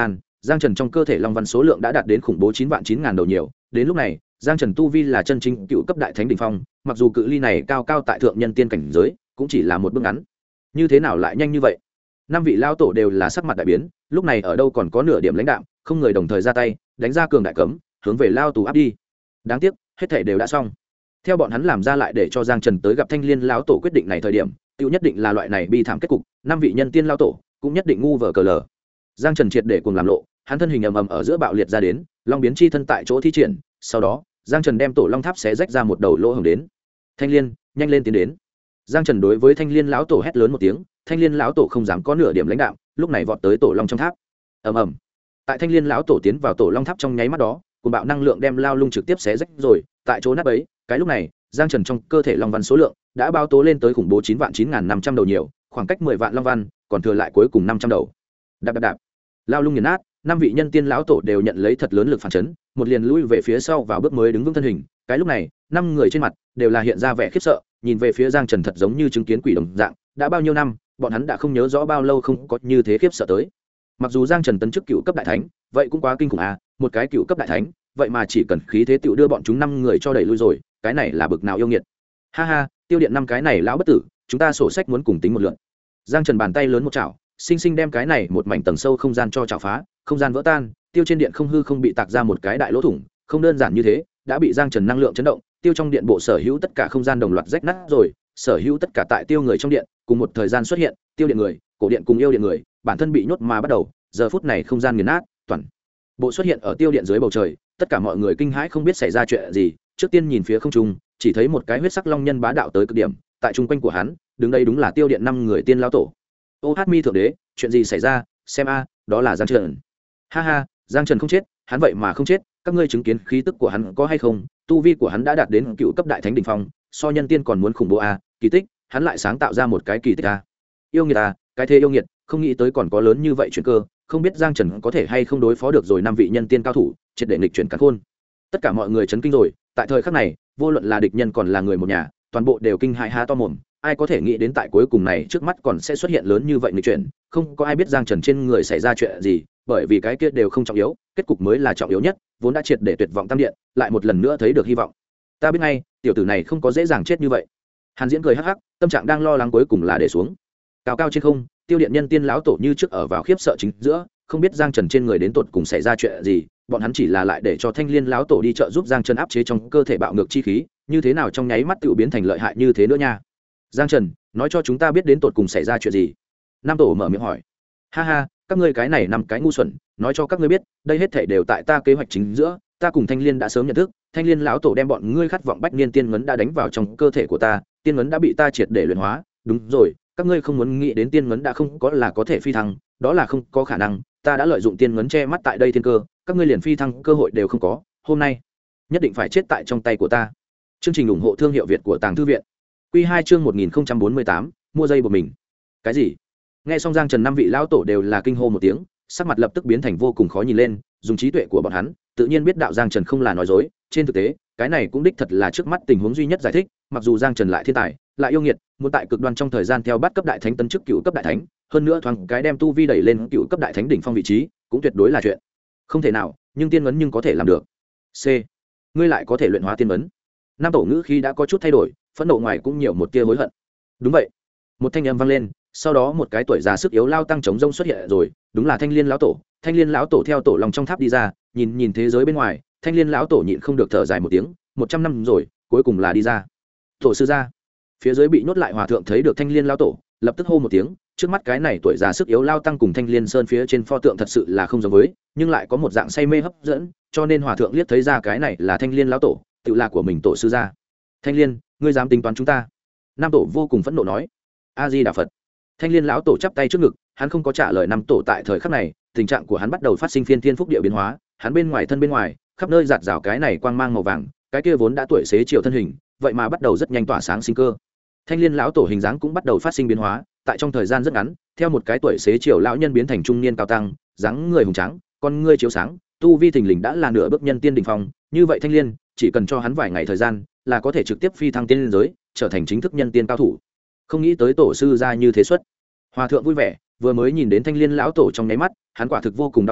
Giang Trần trong cơ thể long văn số lượng đã đạt đến khủng bố 9.900.000 đầu nhiều, đến lúc này, Giang Trần tu vi là chân chính cựu cấp đại thánh đỉnh phong, mặc dù cự ly này cao cao tại thượng nhân tiên cảnh giới, cũng chỉ là một bước ngắn. Như thế nào lại nhanh như vậy? Năm vị lao tổ đều là sắc mặt đại biến, lúc này ở đâu còn có nửa điểm lãnh đạm, không người đồng thời ra tay, đánh ra cường đại cấm, hướng về lao tù áp đi. Đáng tiếc, hết thảy đều đã xong. Theo bọn hắn làm ra lại để cho Giang Trần tới gặp Thanh Liên lão tổ quyết định này thời điểm, tiêu nhất định là loại này bi thảm kết cục, năm vị nhân tiên lao tổ cũng nhất định ngu vờ cờ lờ. Giang Trần triệt để cuồng làm lộ, hắn thân hình ầm ầm ở giữa bạo liệt ra đến, long biến chi thân tại chỗ thi triển, sau đó, Giang Trần đem tổ long tháp xé rách ra một đầu lỗ hổng đến. Thanh Liên, nhanh lên tiến đến. Giang Trần đối với Thanh Liên lão tổ hét lớn một tiếng, Thanh Liên lão tổ không dám có nửa điểm lãnh đạm, lúc này vọt tới tổ long trong tháp. Ầm ầm. Tại Thanh Liên lão tổ tiến vào tổ long tháp trong nháy mắt đó, cuồng bạo năng lượng đem lao lung trực tiếp xé rách rồi, tại chỗ nát bấy, cái lúc này, Giang Trần trong cơ thể long văn số lượng đã bao tố lên tới khủng bố 9.900.500 đầu nhiều, khoảng cách 10 vạn long văn, còn thừa lại cuối cùng 500 đầu. Đạp đạp đạp. Lao lung nghiền nát, năm vị nhân tiên lão tổ đều nhận lấy thật lớn lực phản chấn, một liền lui về phía sau vào bước mới đứng vững thân hình. Cái lúc này, năm người trên mặt đều là hiện ra vẻ khiếp sợ, nhìn về phía Giang Trần thật giống như chứng kiến quỷ đồng dạng, đã bao nhiêu năm, bọn hắn đã không nhớ rõ bao lâu không có như thế khiếp sợ tới. Mặc dù Giang Trần tấn chức cựu cấp đại thánh, vậy cũng quá kinh khủng à, một cái cựu cấp đại thánh, vậy mà chỉ cần khí thế tựu đưa bọn chúng năm người cho đẩy lui rồi, cái này là bực nào yêu nghiệt. Ha ha, tiêu điện năm cái này lão bất tử, chúng ta sổ sách muốn cùng tính một lượt. Giang Trần bàn tay lớn một chảo, sinh sinh đem cái này một mảnh tầng sâu không gian cho chảo phá, không gian vỡ tan, tiêu trên điện không hư không bị tạc ra một cái đại lỗ thủng, không đơn giản như thế, đã bị Giang Trần năng lượng chấn động, tiêu trong điện bộ sở hữu tất cả không gian đồng loạt rách nát rồi, sở hữu tất cả tại tiêu người trong điện, cùng một thời gian xuất hiện, tiêu điện người, cổ điện cùng yêu điện người, bản thân bị nhốt mà bắt đầu, giờ phút này không gian nghiền nát, toàn bộ xuất hiện ở tiêu điện dưới bầu trời, tất cả mọi người kinh hãi không biết xảy ra chuyện gì, trước tiên nhìn phía không trung, chỉ thấy một cái huyết sắc long nhân bá đạo tới cực điểm, tại trung quanh của hắn, đứng đây đúng là tiêu điện năm người tiên lão tổ. Ô Hát Mi thượng đế, chuyện gì xảy ra, xem a, đó là Giang Trần. Ha ha, Giang Trần không chết, hắn vậy mà không chết, các ngươi chứng kiến khí tức của hắn có hay không? Tu vi của hắn đã đạt đến cựu cấp đại thánh đỉnh phong, so nhân tiên còn muốn khủng bố a, kỳ tích, hắn lại sáng tạo ra một cái kỳ tích a. Yêu nghiệt a, cái thế yêu nghiệt, không nghĩ tới còn có lớn như vậy chuyện cơ, không biết Giang Trần có thể hay không đối phó được rồi năm vị nhân tiên cao thủ, triệt để nghịch chuyển càn khôn. Tất cả mọi người chấn kinh rồi, tại thời khắc này, vô luận là địch nhân còn là người một nhà, toàn bộ đều kinh hãi há to mồm, ai có thể nghĩ đến tại cuối cùng này trước mắt còn sẽ xuất hiện lớn như vậy nghịch chuyển, không có ai biết Giang Trần trên người xảy ra chuyện gì, bởi vì cái kia đều không trọng yếu, kết cục mới là trọng yếu nhất, vốn đã triệt để tuyệt vọng tam điện, lại một lần nữa thấy được hy vọng. Ta biết ngay, tiểu tử này không có dễ dàng chết như vậy. Hàn Diễn cười hắc hắc, tâm trạng đang lo lắng cuối cùng là để xuống. Cao cao trên không, tiêu điện nhân tiên lão tổ như trước ở vào khiếp sợ chính giữa, không biết Giang Trần trên người đến tột cùng xảy ra chuyện gì, bọn hắn chỉ là lại để cho Thanh Liên lão tổ đi trợ giúp Giang Trần áp chế trong cơ thể bạo ngược chi khí, như thế nào trong nháy mắt tự biến thành lợi hại như thế nữa nha. Giang Trần, nói cho chúng ta biết đến tột cùng xảy ra chuyện gì. Nam tổ mở miệng hỏi. Ha ha, các ngươi cái này năm cái ngu xuẩn, nói cho các ngươi biết, đây hết thảy đều tại ta kế hoạch chính giữa, ta cùng Thanh Liên đã sớm nhận thức, Thanh Liên lão tổ đem bọn ngươi khát vọng bách niên tiên ngấn đã đánh vào trong cơ thể của ta, tiên ngấn đã bị ta triệt để luyện hóa, đúng rồi, các ngươi không muốn nghĩ đến tiên ngấn đã không có là có thể phi thăng, đó là không có khả năng, ta đã lợi dụng tiên ngấn che mắt tại đây thiên cơ, các ngươi liền phi thăng cơ hội đều không có, hôm nay nhất định phải chết tại trong tay của ta. Chương trình ủng hộ thương hiệu Việt của Tàng Thư viện. Quy 2 chương 1048, mua dây của mình. Cái gì? Nghe xong Giang Trần năm vị lão tổ đều là kinh hô một tiếng, sắc mặt lập tức biến thành vô cùng khó nhìn lên, dùng trí tuệ của bọn hắn, tự nhiên biết đạo Giang Trần không là nói dối, trên thực tế, cái này cũng đích thật là trước mắt tình huống duy nhất giải thích, mặc dù Giang Trần lại thiên tài, lại yêu nghiệt, muốn tại cực đoan trong thời gian theo bắt cấp đại thánh tấn chức cựu cấp đại thánh, hơn nữa thoáng cái đem tu vi đẩy lên cựu cấp đại thánh đỉnh phong vị trí, cũng tuyệt đối là chuyện không thể nào, nhưng tiên vấn nhưng có thể làm được. C. Ngươi lại có thể luyện hóa tiên vấn. Nam tổ ngữ khi đã có chút thay đổi, phẫn nộ ngoài cũng nhiều một tia hối hận. Đúng vậy. Một thanh âm vang lên, sau đó một cái tuổi già sức yếu lao tăng chống rông xuất hiện rồi, đúng là Thanh Liên lão tổ. Thanh Liên lão tổ theo tổ lòng trong tháp đi ra, nhìn thế giới bên ngoài, Thanh Liên lão tổ nhịn không được thở dài một tiếng, 100 năm rồi, cuối cùng là đi ra. Tổ sư gia. Phía dưới bị nhốt lại hòa thượng thấy được Thanh Liên lão tổ, lập tức hô một tiếng, trước mắt cái này tuổi già sức yếu lao tăng cùng Thanh Liên sơn phía trên pho tượng thật sự là không giống với, nhưng lại có một dạng say mê hấp dẫn, cho nên hòa thượng liếc thấy ra cái này là Thanh Liên lão tổ, tự là của mình tổ sư gia. Thanh Liên, ngươi dám tính toán chúng ta? Nam tổ vô cùng phẫn nộ nói. A Di Đà Phật. Thanh Liên lão tổ chắp tay trước ngực, hắn không có trả lời Nam tổ tại thời khắc này, tình trạng của hắn bắt đầu phát sinh phiên thiên phúc địa biến hóa, hắn bên ngoài thân bên ngoài, khắp nơi giạt rào cái này quang mang màu vàng, cái kia vốn đã tuổi xế chiều thân hình, vậy mà bắt đầu rất nhanh tỏa sáng sinh cơ. Thanh Liên lão tổ hình dáng cũng bắt đầu phát sinh biến hóa, tại trong thời gian rất ngắn, theo một cái tuổi xế chiều lão nhân biến thành trung niên cao tăng, dáng người hùng tráng, con ngươi chiếu sáng, tu vi thình lình đã là nửa bước nhân tiên đỉnh phong, như vậy Thanh Liên, chỉ cần cho hắn vài ngày thời gian, là có thể trực tiếp phi thăng tiên giới, trở thành chính thức nhân tiên cao thủ. Không nghĩ tới tổ sư gia như thế xuất. Hòa thượng vui vẻ, vừa mới nhìn đến Thanh Liên lão tổ trong nháy mắt, hắn quả thực vô cùng đau lòng,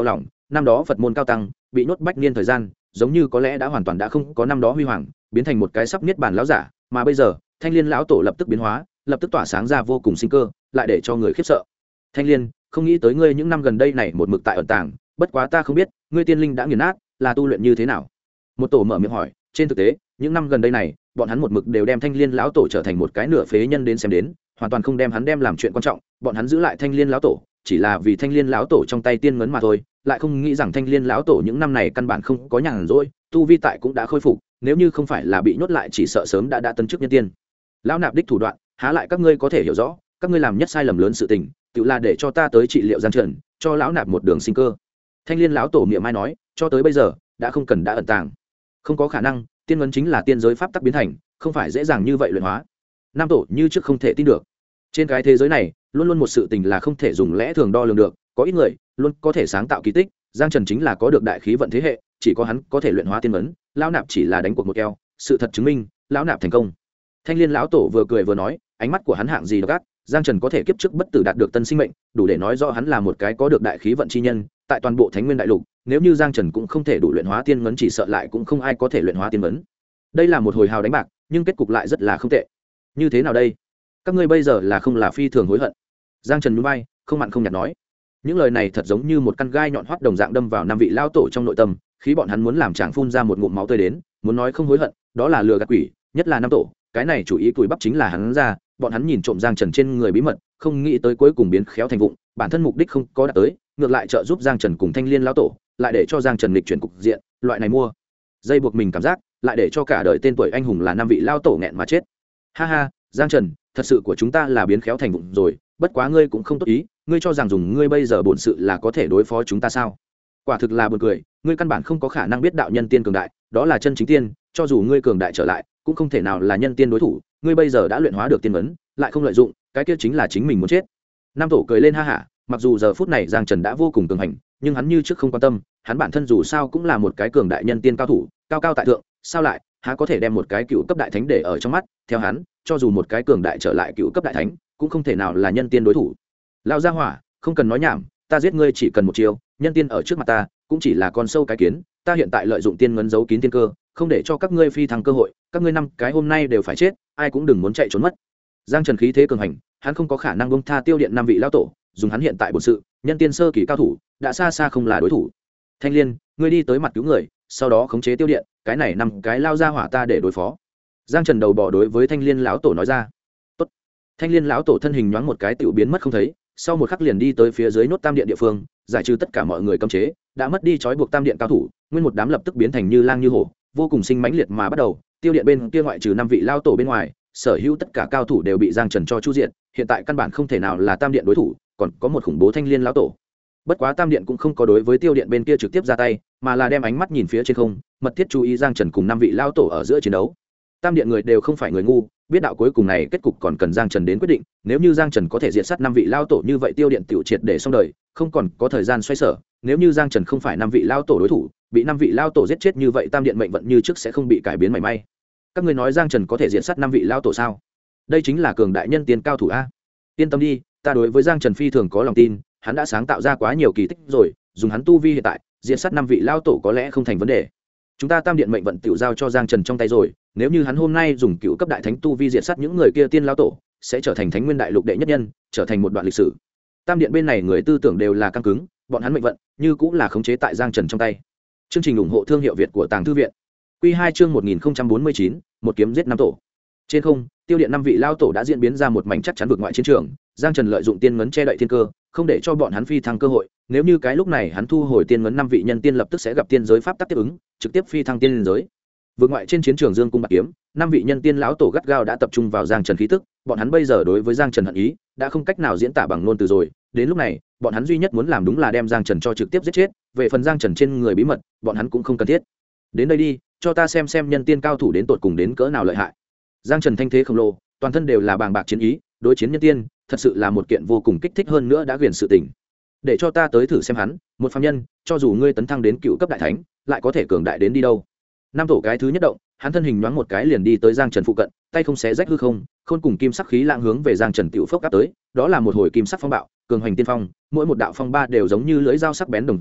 năm đó Phật môn cao tăng bị nhốt bách niên thời gian, giống như có lẽ đã hoàn toàn đã không có năm đó huy hoàng, biến thành một cái sắp niết bàn lão giả, mà bây giờ, Thanh Liên lão tổ lập tức biến hóa, lập tức tỏa sáng ra vô cùng sinh cơ, lại để cho người khiếp sợ. Thanh Liên, không nghĩ tới ngươi những năm gần đây này một mực tại ẩn tàng, bất quá ta không biết, ngươi tiên linh đã nghiền nát, là tu luyện như thế nào? Một tổ mở miệng hỏi, trên thực tế, những năm gần đây này, bọn hắn một mực đều đem Thanh Liên lão tổ trở thành một cái nửa phế nhân đến xem đến, hoàn toàn không đem hắn đem làm chuyện quan trọng, bọn hắn giữ lại Thanh Liên lão tổ, chỉ là vì Thanh Liên lão tổ trong tay tiên ngấn mà thôi, lại không nghĩ rằng Thanh Liên lão tổ những năm này căn bản không có nhàn rỗi, tu vi tại cũng đã khôi phục, nếu như không phải là bị nhốt lại chỉ sợ sớm đã tấn chức nhân tiên. Lão nạp đích thủ đoạn, há lại các ngươi có thể hiểu rõ, các ngươi làm nhất sai lầm lớn sự tình, tự là để cho ta tới trị liệu Giang Trần, cho lão nạp một đường sinh cơ. Thanh Liên lão tổ miệng mai nói, cho tới bây giờ đã không cần đã ẩn tàng, không có khả năng, tiên ngấn chính là tiên giới pháp tắc biến thành, không phải dễ dàng như vậy luyện hóa. Nam tổ như trước không thể tin được. Trên cái thế giới này, luôn luôn một sự tình là không thể dùng lẽ thường đo lường được, có ít người luôn có thể sáng tạo kỳ tích, Giang Trần chính là có được đại khí vận thế hệ, chỉ có hắn có thể luyện hóa tiên ngấn, lão nạp chỉ là đánh cuộc một keo, sự thật chứng minh, lão nạp thành công. Thanh Liên lão tổ vừa cười vừa nói, ánh mắt của hắn hạng gì độc ác, Giang Trần có thể kiếp trước bất tử đạt được tân sinh mệnh, đủ để nói rõ hắn là một cái có được đại khí vận chi nhân, tại toàn bộ Thánh Nguyên đại lục, nếu như Giang Trần cũng không thể đủ luyện hóa tiên ngấn chỉ sợ lại cũng không ai có thể luyện hóa tiên ngấn. Đây là một hồi hào đánh bạc, nhưng kết cục lại rất là không tệ. Như thế nào đây? Các ngươi bây giờ là không là phi thường hối hận? Giang Trần nhún vai, không mặn không nhạt nói. Những lời này thật giống như một căn gai nhọn hoắt đồng dạng đâm vào năm vị lao tổ trong nội tâm, khí bọn hắn muốn làm chàng phun ra một ngụm máu tươi đến, muốn nói không hối hận, đó là lừa gạt quỷ, nhất là năm tổ, cái này chủ ý tuổi bắp chính là hắn ra, bọn hắn nhìn trộm Giang Trần trên người bí mật, không nghĩ tới cuối cùng biến khéo thành vụng, bản thân mục đích không có đạt tới, ngược lại trợ giúp Giang Trần cùng Thanh Liên lão tổ, lại để cho Giang Trần nghịch chuyển cục diện, loại này mua dây buộc mình cảm giác, lại để cho cả đời tên tuổi anh hùng là năm vị lao tổ nghẹn mà chết. Ha ha, Giang Trần, thật sự của chúng ta là biến khéo thành vụng rồi, bất quá ngươi cũng không tốt ý, ngươi cho rằng dùng ngươi bây giờ bổn sự là có thể đối phó chúng ta sao? Quả thực là buồn cười, ngươi căn bản không có khả năng biết đạo nhân tiên cường đại, đó là chân chính tiên, cho dù ngươi cường đại trở lại, cũng không thể nào là nhân tiên đối thủ, ngươi bây giờ đã luyện hóa được tiên vấn, lại không lợi dụng, cái kia chính là chính mình muốn chết. Nam tổ cười lên ha hả, mặc dù giờ phút này Giang Trần đã vô cùng cường hành, nhưng hắn như trước không quan tâm, hắn bản thân dù sao cũng là một cái cường đại nhân tiên cao thủ, cao cao tại thượng, sao lại há có thể đem một cái cựu cấp đại thánh để ở trong mắt, theo hắn, cho dù một cái cường đại trở lại cựu cấp đại thánh, cũng không thể nào là nhân tiên đối thủ. Lão gia hỏa, không cần nói nhảm, ta giết ngươi chỉ cần một chiêu, nhân tiên ở trước mặt ta, cũng chỉ là con sâu cái kiến, ta hiện tại lợi dụng tiên ngấn giấu kín tiên cơ, không để cho các ngươi phi thăng cơ hội, các ngươi năm cái hôm nay đều phải chết, ai cũng đừng muốn chạy trốn mất. Giang Trần khí thế cường hành, hắn không có khả năng buông tha tiêu điện năm vị lão tổ, dùng hắn hiện tại bổn sự, nhân tiên sơ kỳ cao thủ, đã xa xa không là đối thủ. Thanh Liên, ngươi đi tới mặt cứu người, sau đó khống chế tiêu điện, cái này năm cái lao ra hỏa ta để đối phó. Giang Trần đầu bỏ đối với Thanh Liên lão tổ nói ra. Tốt. Thanh Liên lão tổ thân hình nhoáng một cái tiểu biến mất không thấy, sau một khắc liền đi tới phía dưới nốt tam điện địa phương, giải trừ tất cả mọi người cấm chế, đã mất đi trói buộc tam điện cao thủ, nguyên một đám lập tức biến thành như lang như hổ, vô cùng sinh mãnh liệt mà bắt đầu. Tiêu điện bên kia ngoại trừ năm vị lao tổ bên ngoài, sở hữu tất cả cao thủ đều bị Giang Trần cho chu diện, hiện tại căn bản không thể nào là tam điện đối thủ, còn có một khủng bố Thanh Liên lão tổ. Bất quá tam điện cũng không có đối với tiêu điện bên kia trực tiếp ra tay, mà là đem ánh mắt nhìn phía trên không, mật thiết chú ý Giang Trần cùng năm vị lao tổ ở giữa chiến đấu. Tam điện người đều không phải người ngu, biết đạo cuối cùng này kết cục còn cần Giang Trần đến quyết định, nếu như Giang Trần có thể diệt sát năm vị lao tổ như vậy tiêu điện tiểu triệt để xong đời, không còn có thời gian xoay sở, nếu như Giang Trần không phải năm vị lao tổ đối thủ, bị năm vị lao tổ giết chết như vậy tam điện mệnh vận như trước sẽ không bị cải biến mảy may. Các ngươi nói Giang Trần có thể diệt sát năm vị lao tổ sao? Đây chính là cường đại nhân tiên cao thủ a. Yên tâm đi, ta đối với Giang Trần phi thường có lòng tin, hắn đã sáng tạo ra quá nhiều kỳ tích rồi, dùng hắn tu vi hiện tại, diệt sát năm vị lao tổ có lẽ không thành vấn đề. Chúng ta tam điện mệnh vận tiểu giao cho Giang Trần trong tay rồi, nếu như hắn hôm nay dùng cựu cấp đại thánh tu vi diệt sát những người kia tiên lao tổ, sẽ trở thành Thánh Nguyên đại lục đệ nhất nhân, trở thành một đoạn lịch sử. Tam điện bên này người tư tưởng đều là căng cứng, bọn hắn mệnh vận như cũng là khống chế tại Giang Trần trong tay. Chương trình ủng hộ thương hiệu Việt của Tàng Thư viện. Quy 2 chương 1049, một kiếm giết năm tổ. Trên không, tiêu điện năm vị lao tổ đã diễn biến ra một mảnh chắc chắn vượt ngoại chiến trường, Giang Trần lợi dụng tiên ngấn che đậy thiên cơ, không để cho bọn hắn phi thăng cơ hội, nếu như cái lúc này hắn thu hồi tiên ngấn năm vị nhân tiên lập tức sẽ gặp tiên giới pháp tắc tiếp ứng, trực tiếp phi thăng tiên giới. Vượt ngoại trên chiến trường Dương cung bạc kiếm, năm vị nhân tiên lão tổ gắt gao đã tập trung vào Giang Trần khí tức, bọn hắn bây giờ đối với Giang Trần hận ý đã không cách nào diễn tả bằng ngôn từ rồi, đến lúc này, bọn hắn duy nhất muốn làm đúng là đem Giang Trần cho trực tiếp giết chết, về phần Giang Trần trên người bí mật, bọn hắn cũng không cần thiết. Đến đây đi, cho ta xem nhân tiên cao thủ đến tột cùng đến cỡ nào lợi hại. Giang Trần thanh thế khổng lồ, toàn thân đều là bàng bạc chiến ý, đối chiến nhân tiên, thật sự là một kiện vô cùng kích thích hơn nữa đã quyền sự tình. Để cho ta tới thử xem hắn, một phàm nhân, cho dù ngươi tấn thăng đến cựu cấp đại thánh, lại có thể cường đại đến đi đâu. Nam tổ cái thứ nhất động, hắn thân hình nhoáng một cái liền đi tới Giang Trần phụ cận, tay không xé rách hư không, khôn cùng kim sắc khí lãng hướng về Giang Trần tiểu phốc áp tới, đó là một hồi kim sắc phong bạo, cường hoành tiên phong, mỗi một đạo phong ba đều giống như lưỡi dao sắc bén đồng dạng,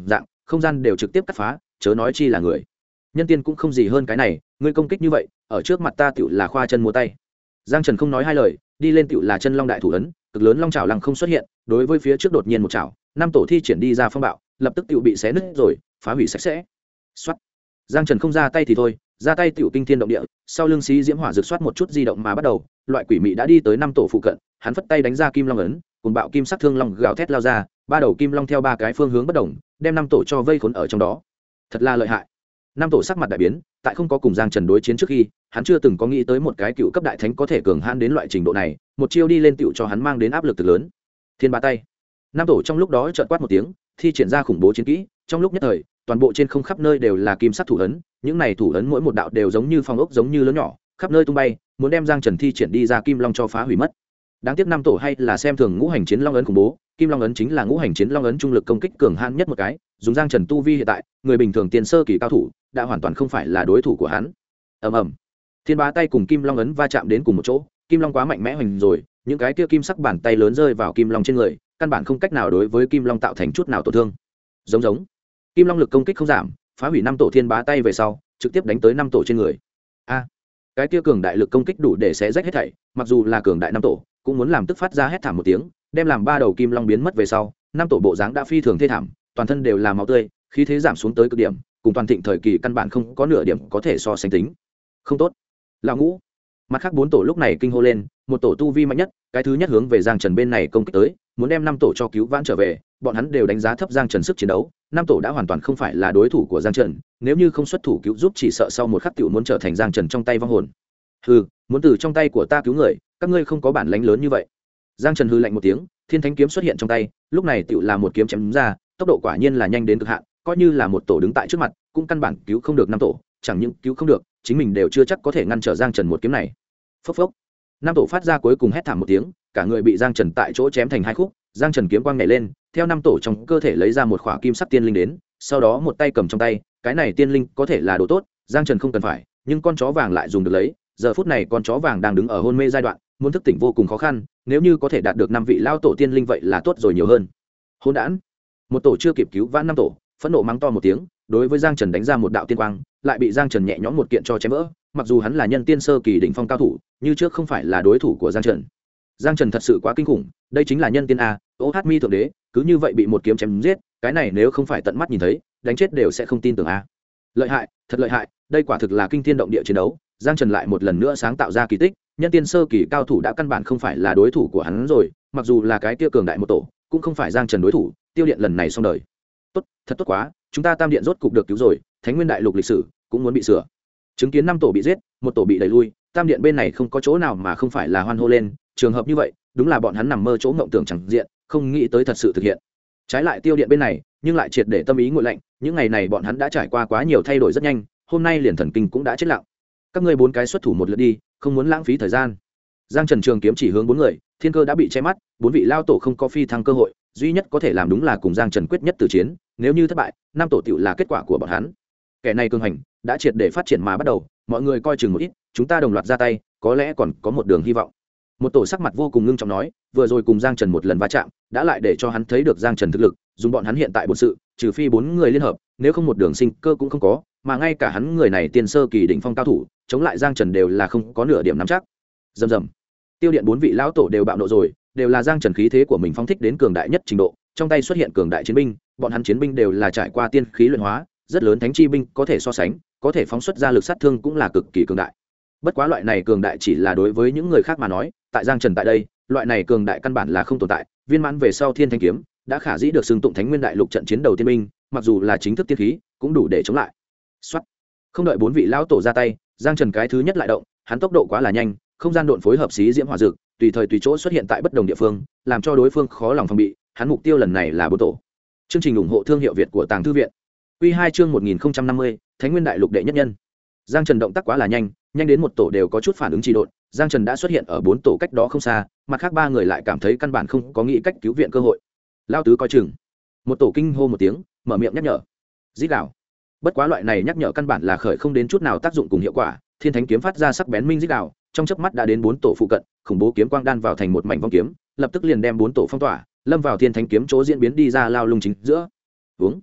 không gian đều trực tiếp cắt phá, chớ nói chi là người. Nhân tiên cũng không gì hơn cái này, ngươi công kích như vậy, ở trước mặt ta tựu là khoa chân múa tay. Giang Trần không nói hai lời, đi lên tựu là chân long đại thủ ấn, cực lớn long chảo lăng không xuất hiện, đối với phía trước đột nhiên một chảo, năm tổ thi triển đi ra phong bạo, lập tức tựu bị xé nứt rồi, phá hủy sạch sẽ. Soát. Giang Trần không ra tay thì thôi, ra tay tựu kinh thiên động địa, sau lưng xí diễm hỏa rực soát một chút di động mà bắt đầu, loại quỷ mị đã đi tới năm tổ phụ cận, hắn phất tay đánh ra kim long ấn, cùng bạo kim sắc thương long gào thét lao ra, ba đầu kim long theo ba cái phương hướng bất đồng, đem năm tổ cho vây khốn ở trong đó. Thật là lợi hại. Năm tổ sắc mặt đại biến, tại không có cùng Giang Trần đối chiến trước khi, hắn chưa từng có nghĩ tới một cái cựu cấp đại thánh có thể cường hãn đến loại trình độ này, một chiêu đi lên tựu cho hắn mang đến áp lực cực lớn. Thiên ba tay. Năm tổ trong lúc đó chợt quát một tiếng, thi triển ra khủng bố chiến kỹ, trong lúc nhất thời, toàn bộ trên không khắp nơi đều là kim sắc thủ ấn, những này thủ ấn mỗi một đạo đều giống như phong ốc giống như lớn nhỏ, khắp nơi tung bay, muốn đem Giang Trần thi triển đi ra kim long cho phá hủy mất. Đáng tiếc năm tổ hay là xem thường ngũ hành chiến long ấn khủng bố, kim long ấn chính là ngũ hành chiến long ấn trung lực công kích cường hãn nhất một cái, dùng Giang Trần tu vi hiện tại, người bình thường tiền sơ kỳ cao thủ, đã hoàn toàn không phải là đối thủ của hắn. Ầm ầm. Thiên bá tay cùng kim long ấn va chạm đến cùng một chỗ, kim long quá mạnh mẽ hoành rồi, những cái kia kim sắc bàn tay lớn rơi vào kim long trên người, căn bản không cách nào đối với kim long tạo thành chút nào tổn thương. Giống giống. Kim long lực công kích không giảm, phá hủy năm tổ thiên bá tay về sau, trực tiếp đánh tới năm tổ trên người. A. Cái kia cường đại lực công kích đủ để xé rách hết thảy, mặc dù là cường đại năm tổ, cũng muốn làm tức phát ra hét thảm một tiếng, đem làm ba đầu kim long biến mất về sau, năm tổ bộ dáng đã phi thường thê thảm, toàn thân đều là máu tươi, khí thế giảm xuống tới cực điểm, cùng toàn thịnh thời kỳ căn bản không có nửa điểm có thể so sánh tính. Không tốt. Lão Ngũ. Mặt khác bốn tổ lúc này kinh hô lên, một tổ tu vi mạnh nhất, cái thứ nhất hướng về Giang Trần bên này công kích tới, muốn đem năm tổ cho cứu vãn trở về, bọn hắn đều đánh giá thấp Giang Trần sức chiến đấu, năm tổ đã hoàn toàn không phải là đối thủ của Giang Trần, nếu như không xuất thủ cứu giúp chỉ sợ sau một khắc tiểu muốn trở thành Giang Trần trong tay vong hồn. Hừ, muốn từ trong tay của ta cứu người, các ngươi không có bản lĩnh lớn như vậy. Giang Trần hừ lạnh một tiếng, Thiên Thánh kiếm xuất hiện trong tay, lúc này tiểu là một kiếm chém ra, tốc độ quả nhiên là nhanh đến cực hạn, coi như là một tổ đứng tại trước mặt, cũng căn bản cứu không được năm tổ, chẳng những cứu không được, chính mình đều chưa chắc có thể ngăn trở Giang Trần một kiếm này. Phốc phốc. Năm tổ phát ra cuối cùng hét thảm một tiếng, cả người bị Giang Trần tại chỗ chém thành hai khúc, Giang Trần kiếm quang nhảy lên, theo năm tổ trong cơ thể lấy ra một khỏa kim sắc tiên linh đến, sau đó một tay cầm trong tay, cái này tiên linh có thể là đồ tốt, Giang Trần không cần phải, nhưng con chó vàng lại dùng được lấy, giờ phút này con chó vàng đang đứng ở hôn mê giai đoạn, muốn thức tỉnh vô cùng khó khăn, nếu như có thể đạt được năm vị lao tổ tiên linh vậy là tốt rồi nhiều hơn. Hỗn đản. Một tổ chưa kịp cứu vãn năm tổ, phẫn nộ mắng to một tiếng, đối với Giang Trần đánh ra một đạo tiên quang, lại bị Giang Trần nhẹ nhõm một kiện cho chém vỡ, mặc dù hắn là nhân tiên sơ kỳ đỉnh phong cao thủ, như trước không phải là đối thủ của Giang Trần. Giang Trần thật sự quá kinh khủng, đây chính là nhân tiên a, OH mi thượng đế, cứ như vậy bị một kiếm chém giết, cái này nếu không phải tận mắt nhìn thấy, đánh chết đều sẽ không tin tưởng a. Lợi hại, thật lợi hại, đây quả thực là kinh thiên động địa chiến đấu, Giang Trần lại một lần nữa sáng tạo ra kỳ tích, nhân tiên sơ kỳ cao thủ đã căn bản không phải là đối thủ của hắn rồi, mặc dù là cái kia cường đại một tổ, cũng không phải Giang Trần đối thủ, Tiêu Điện lần này xong đời. Tốt, thật tốt quá, chúng ta Tam Điện rốt cục được cứu rồi, Thánh Nguyên đại lục lịch sử cũng muốn bị sửa. Chứng kiến năm tổ bị giết, một tổ bị đẩy lui, Tam Điện bên này không có chỗ nào mà không phải là hoan hô lên, trường hợp như vậy, đúng là bọn hắn nằm mơ chỗ ngộng tưởng chẳng diện, không nghĩ tới thật sự thực hiện. Trái lại Tiêu Điện bên này, nhưng lại triệt để tâm ý nguội lạnh, những ngày này bọn hắn đã trải qua quá nhiều thay đổi rất nhanh, hôm nay liền thần kinh cũng đã chết lặng. Các ngươi bốn cái xuất thủ một lượt đi, không muốn lãng phí thời gian. Giang Trần trường kiếm chỉ hướng bốn người, thiên cơ đã bị che mắt, bốn vị lao tổ không có phi thăng cơ hội, duy nhất có thể làm đúng là cùng Giang Trần quyết nhất tử chiến, nếu như thất bại, năm tổ tiểu là kết quả của bọn hắn. Kẻ này cường hành, đã triệt để phát triển mà bắt đầu, mọi người coi chừng một ít, chúng ta đồng loạt ra tay, có lẽ còn có một đường hy vọng. Một tổ sắc mặt vô cùng ngưng trọng nói, vừa rồi cùng Giang Trần một lần va chạm, đã lại để cho hắn thấy được Giang Trần thực lực, dùng bọn hắn hiện tại bổn sự, trừ phi bốn người liên hợp, nếu không một đường sinh cơ cũng không có, mà ngay cả hắn người này tiên sơ kỳ đỉnh phong cao thủ, chống lại Giang Trần đều là không có nửa điểm nắm chắc. Rầm rầm. Tiêu Điện bốn vị lão tổ đều bạo nộ rồi, đều là Giang Trần khí thế của mình phóng thích đến cường đại nhất trình độ, trong tay xuất hiện cường đại chiến binh, bọn hắn chiến binh đều là trải qua tiên khí luyện hóa, rất lớn thánh chi binh có thể so sánh, có thể phóng xuất ra lực sát thương cũng là cực kỳ cường đại. Bất quá loại này cường đại chỉ là đối với những người khác mà nói, tại Giang Trần tại đây, loại này cường đại căn bản là không tồn tại, viên mãn về sau Thiên Thanh kiếm đã khả dĩ được xưng tụng Thánh Nguyên đại lục trận chiến đầu tiên binh, mặc dù là chính thức tiên khí, cũng đủ để chống lại. Soát. Không đợi bốn vị lão tổ ra tay, Giang Trần cái thứ nhất lại động, hắn tốc độ quá là nhanh, không gian độn phối hợp xí diễm hỏa dược, tùy thời tùy chỗ xuất hiện tại bất đồng địa phương, làm cho đối phương khó lòng phòng bị, hắn mục tiêu lần này là bốn tổ. Chương trình ủng hộ thương hiệu Việt của Tàng Thư viện. Quy 2 chương 1050, Thánh Nguyên đại lục đệ nhất nhân. Giang Trần động tác quá là nhanh, nhanh đến một tổ đều có chút phản ứng trì độn, Giang Trần đã xuất hiện ở bốn tổ cách đó không xa, mặt khác ba người lại cảm thấy căn bản không có nghĩ cách cứu viện cơ hội. Lao tứ coi chừng. Một tổ kinh hô một tiếng, mở miệng nhắc nhở. Rít gào. Bất quá loại này nhắc nhở căn bản là khởi không đến chút nào tác dụng cùng hiệu quả, Thiên Thánh kiếm phát ra sắc bén minh rít gào, trong chớp mắt đã đến bốn tổ phụ cận, khủng bố kiếm quang đan vào thành một mảnh vong kiếm, lập tức liền đem bốn tổ phong tỏa, lâm vào Thiên Thánh kiếm chỗ diễn biến đi ra lao lung chính giữa. Uống.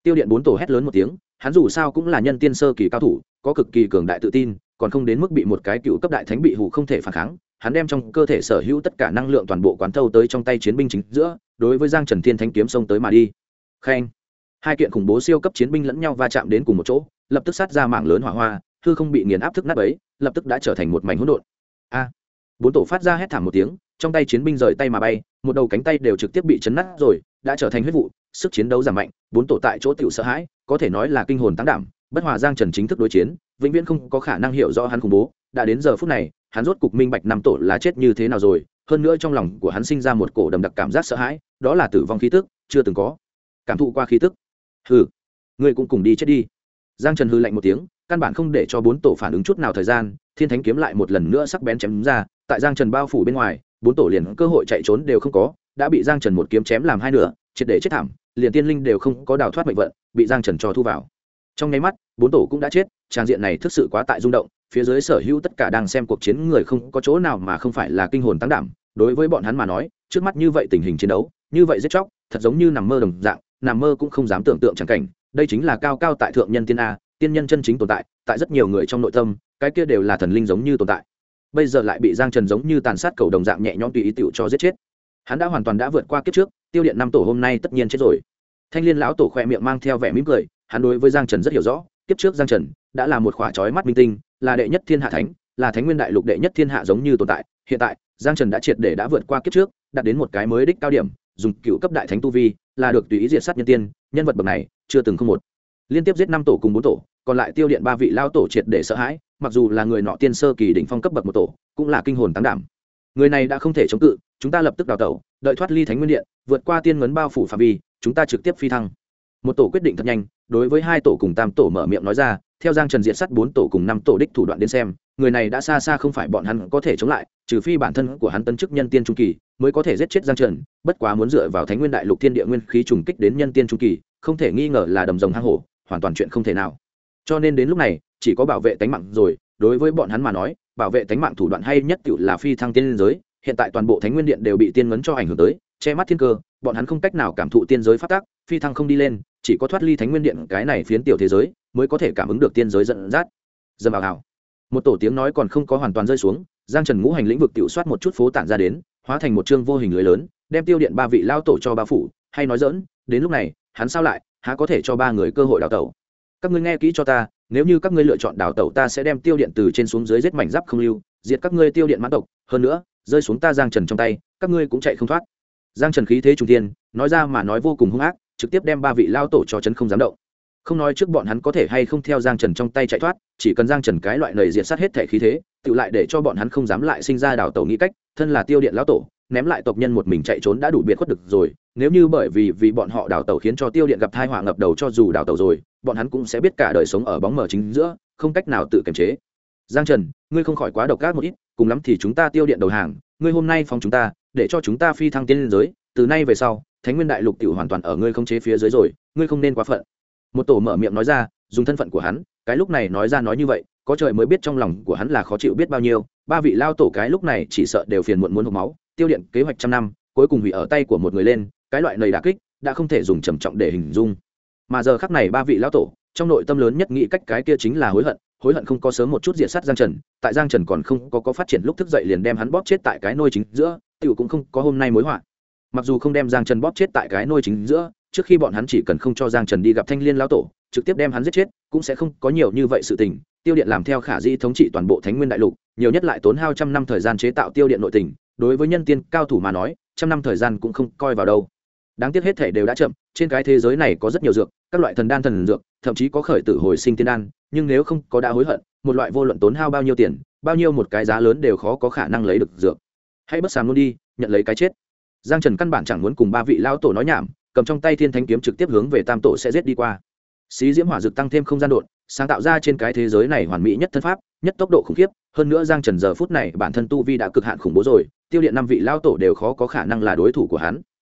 Tiêu điện 4 tổ hét lớn một tiếng, hắn dù sao cũng là nhân tiên sơ kỳ cao thủ, có cực kỳ cường đại tự tin, còn không đến mức bị một cái cựu cấp đại thánh bị hù không thể phản kháng. Hắn đem trong cơ thể sở hữu tất cả năng lượng toàn bộ quán thâu tới trong tay chiến binh chính giữa, đối với Giang Trần Thiên Thánh kiếm xông tới mà đi. Khen. Hai kiện khủng bố siêu cấp chiến binh lẫn nhau va chạm đến cùng một chỗ, lập tức sát ra mảng lớn hỏa hoa, hư không bị nghiền áp thức nát bấy, lập tức đã trở thành một mảnh hỗn độn. A! 4 tổ phát ra hét thảm một tiếng, trong tay chiến binh rời tay mà bay, một đầu cánh tay đều trực tiếp bị chấn nát rồi, đã trở thành huyết vụ, sức chiến đấu giảm mạnh, 4 tổ tại chỗ tiểu sợ hãi, có thể nói là kinh hồn táng đảm, bất hòa Giang Trần chính thức đối chiến, vĩnh viễn không có khả năng hiểu rõ hắn khủng bố, đã đến giờ phút này, hắn rốt cục minh bạch 5 tổ là chết như thế nào rồi, hơn nữa trong lòng của hắn sinh ra một cổ đầm đặc cảm giác sợ hãi, đó là tử vong khí tức, chưa từng có cảm thụ qua khí tức. Hừ, ngươi cũng cùng đi chết đi. Giang Trần hừ lạnh một tiếng, căn bản không để cho 4 tổ phản ứng chút nào thời gian, Thiên Thánh kiếm lại một lần nữa sắc bén chém ra, tại Giang Trần bao phủ bên ngoài, 4 tổ liền cơ hội chạy trốn đều không có, đã bị Giang Trần một kiếm chém làm hai nửa, triệt để chết thảm, liền tiên linh đều không có đào thoát mệnh vận, bị Giang Trần cho thu vào. Trong nháy mắt, 4 tổ cũng đã chết, trang diện này thực sự quá tại rung động, phía dưới sở hữu tất cả đang xem cuộc chiến người không có chỗ nào mà không phải là kinh hồn tăng đảm, đối với bọn hắn mà nói, trước mắt như vậy tình hình chiến đấu, như vậy giết chóc, thật giống như nằm mơ đồng dạng, nằm mơ cũng không dám tưởng tượng chẳng cảnh, đây chính là cao cao tại thượng nhân tiên a, tiên nhân chân chính tồn tại, tại rất nhiều người trong nội tâm, cái kia đều là thần linh giống như tồn tại. Bây giờ lại bị Giang Trần giống như tàn sát cầu đồng dạng nhẹ nhõm tùy ý tiểu cho giết chết. Hắn đã hoàn toàn đã vượt qua kiếp trước, Tiêu điện 5 tổ hôm nay tất nhiên chết rồi. Thanh Liên lão tổ khoe miệng mang theo vẻ mỉm cười, hắn đối với Giang Trần rất hiểu rõ, kiếp trước Giang Trần đã là một khỏa chói mắt minh tinh, là đệ nhất thiên hạ thánh, là Thánh Nguyên đại lục đệ nhất thiên hạ giống như tồn tại. Hiện tại, Giang Trần đã triệt để đã vượt qua kiếp trước, đạt đến một cái mới đích cao điểm, dùng cựu cấp đại thánh tu vi, là được tùy ý diệt sát nhân tiên, nhân vật bậc này chưa từng không một. Liên tiếp giết 5 tổ cùng 4 tổ, còn lại Tiêu điện 3 vị lao tổ triệt để sợ hãi, mặc dù là người nọ tiên sơ kỳ đỉnh phong cấp bậc một tổ, cũng là kinh hồn táng đảm. Người này đã không thể chống cự, chúng ta lập tức đào tẩu, đợi thoát ly Thánh Nguyên điện, vượt qua tiên ngấn bao phủ phạm vi, chúng ta trực tiếp phi thăng. Một tổ quyết định thật nhanh, đối với 2 tổ cùng 3 tổ mở miệng nói ra, theo Giang Trần diệt sát 4 tổ cùng 5 tổ đích thủ đoạn đến xem, người này đã xa xa không phải bọn hắn có thể chống lại, trừ phi bản thân của hắn tấn chức nhân tiên trung kỳ, mới có thể giết chết Giang Trần, bất quá muốn dựa vào Thánh Nguyên đại lục thiên địa nguyên khí trùng kích đến nhân tiên trung kỳ, không thể nghi ngờ là đầm rồng hang hổ, hoàn toàn chuyện không thể nào. Cho nên đến lúc này, chỉ có bảo vệ tánh mạng rồi, đối với bọn hắn mà nói, bảo vệ tánh mạng thủ đoạn hay nhất tựu là phi thăng tiên giới, hiện tại toàn bộ Thánh Nguyên điện đều bị tiên ngấn cho ảnh hưởng tới, che mắt thiên cơ, bọn hắn không cách nào cảm thụ tiên giới pháp tắc, phi thăng không đi lên, chỉ có thoát ly Thánh Nguyên điện cái này phiến tiểu thế giới, mới có thể cảm ứng được tiên giới dẫn dắt. Dầm vào hào. Một tổ tiếng nói còn không có hoàn toàn rơi xuống, Giang Trần ngũ hành lĩnh vực tiểu soát một chút phố tản ra đến, hóa thành một chương vô hình lưới lớn, đem Tiêu điện 3 vị lao tổ cho bao phủ, hay nói giỡn, đến lúc này, hắn sao lại, há có thể cho 3 người cơ hội đào tẩu. Các ngươi nghe kỹ cho ta, nếu như các ngươi lựa chọn đào tẩu, ta sẽ đem Tiêu điện từ trên xuống dưới giết mảnh giáp không lưu, diệt các ngươi Tiêu điện mãn tộc, hơn nữa, rơi xuống ta Giang Trần trong tay, các ngươi cũng chạy không thoát. Giang Trần khí thế trung thiên, nói ra mà nói vô cùng hung ác, trực tiếp đem 3 vị lao tổ cho chấn không dám động. Không nói trước bọn hắn có thể hay không theo Giang Trần trong tay chạy thoát, chỉ cần Giang Trần cái loại nầy diệt sát hết thể khí thế, tự lại để cho bọn hắn không dám lại sinh ra đào tẩu nghĩ cách, thân là Tiêu điện lão tổ, ném lại tộc nhân một mình chạy trốn đã đủ biệt khuất được rồi, nếu như bởi vì bọn họ đào tẩu khiến cho Tiêu điện gặp tai họa ngập đầu, cho dù đào tẩu rồi, bọn hắn cũng sẽ biết cả đời sống ở bóng mờ chính giữa, không cách nào tự kiềm chế. Giang Trần, ngươi không khỏi quá độc ác một ít, cùng lắm thì chúng ta Tiêu điện đầu hàng, ngươi hôm nay phóng chúng ta, để cho chúng ta phi thăng tiên giới, từ nay về sau, Thánh Nguyên đại lục tiểu hoàn toàn ở ngươi không chế phía dưới rồi, ngươi không nên quá phận. Một tổ mở miệng nói ra, dùng thân phận của hắn, cái lúc này nói ra nói như vậy, có trời mới biết trong lòng của hắn là khó chịu biết bao nhiêu. 3 vị lao tổ cái lúc này chỉ sợ đều phiền muộn muốn hộc máu, Tiêu điện kế hoạch trăm năm, cuối cùng hủy ở tay của một người lên, cái loại nầy đả kích đã không thể dùng trầm trọng để hình dung. Mà giờ khắc này 3 vị lao tổ, trong nội tâm lớn nhất nghĩ cách cái kia chính là hối hận không có sớm một chút diệt sát Giang Trần, tại Giang Trần còn không có phát triển lúc thức dậy liền đem hắn bóp chết tại cái nôi chính giữa, tiểu cũng không có hôm nay mối họa. Mặc dù không đem Giang Trần bóp chết tại cái nôi chính giữa, trước khi bọn hắn chỉ cần không cho Giang Trần đi gặp Thanh Liên lão tổ, trực tiếp đem hắn giết chết, cũng sẽ không có nhiều như vậy sự tình. Tiêu điện làm theo khả dĩ thống trị toàn bộ Thánh Nguyên đại lục, nhiều nhất lại tốn hao trăm năm thời gian chế tạo tiêu điện nội tình, đối với nhân tiên cao thủ mà nói, trăm năm thời gian cũng không coi vào đâu. Đáng tiếc hết thể đều đã chậm, trên cái thế giới này có rất nhiều dược, các loại thần đan thần dược, thậm chí có khởi tử hồi sinh tiên đan, nhưng nếu không có đã hối hận, một loại vô luận tốn hao bao nhiêu tiền, bao nhiêu một cái giá lớn đều khó có khả năng lấy được dược. Hãy bất sàm luôn đi, nhận lấy cái chết. Giang Trần căn bản chẳng muốn cùng 3 vị lão tổ nói nhảm, cầm trong tay Thiên Thánh kiếm trực tiếp hướng về Tam tổ sẽ giết đi qua. Xí diễm hỏa dược tăng thêm không gian độn, sáng tạo ra trên cái thế giới này hoàn mỹ nhất thân pháp, nhất tốc độ khủng khiếp, hơn nữa Giang Trần giờ phút này bản thân tu vi đã cực hạn khủng bố rồi, Tiêu điện 5 vị lão tổ đều khó có khả năng là đối thủ của hắn.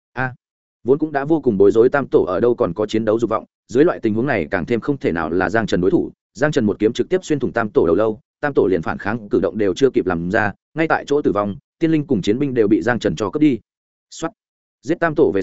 Vốn cũng đã vô cùng bối rối Tam tổ ở đâu còn có chiến đấu dục vọng, dưới loại tình huống này càng thêm không thể nào là Giang Trần đối thủ. Giang Trần một kiếm trực tiếp xuyên thủng Tam tổ đầu lâu, Tam tổ liền phản kháng cử động đều chưa kịp làm ra, ngay tại chỗ tử vong, tiên linh cùng chiến binh đều bị Giang Trần cho cướp đi. Soát. Giết Tam tổ về sau,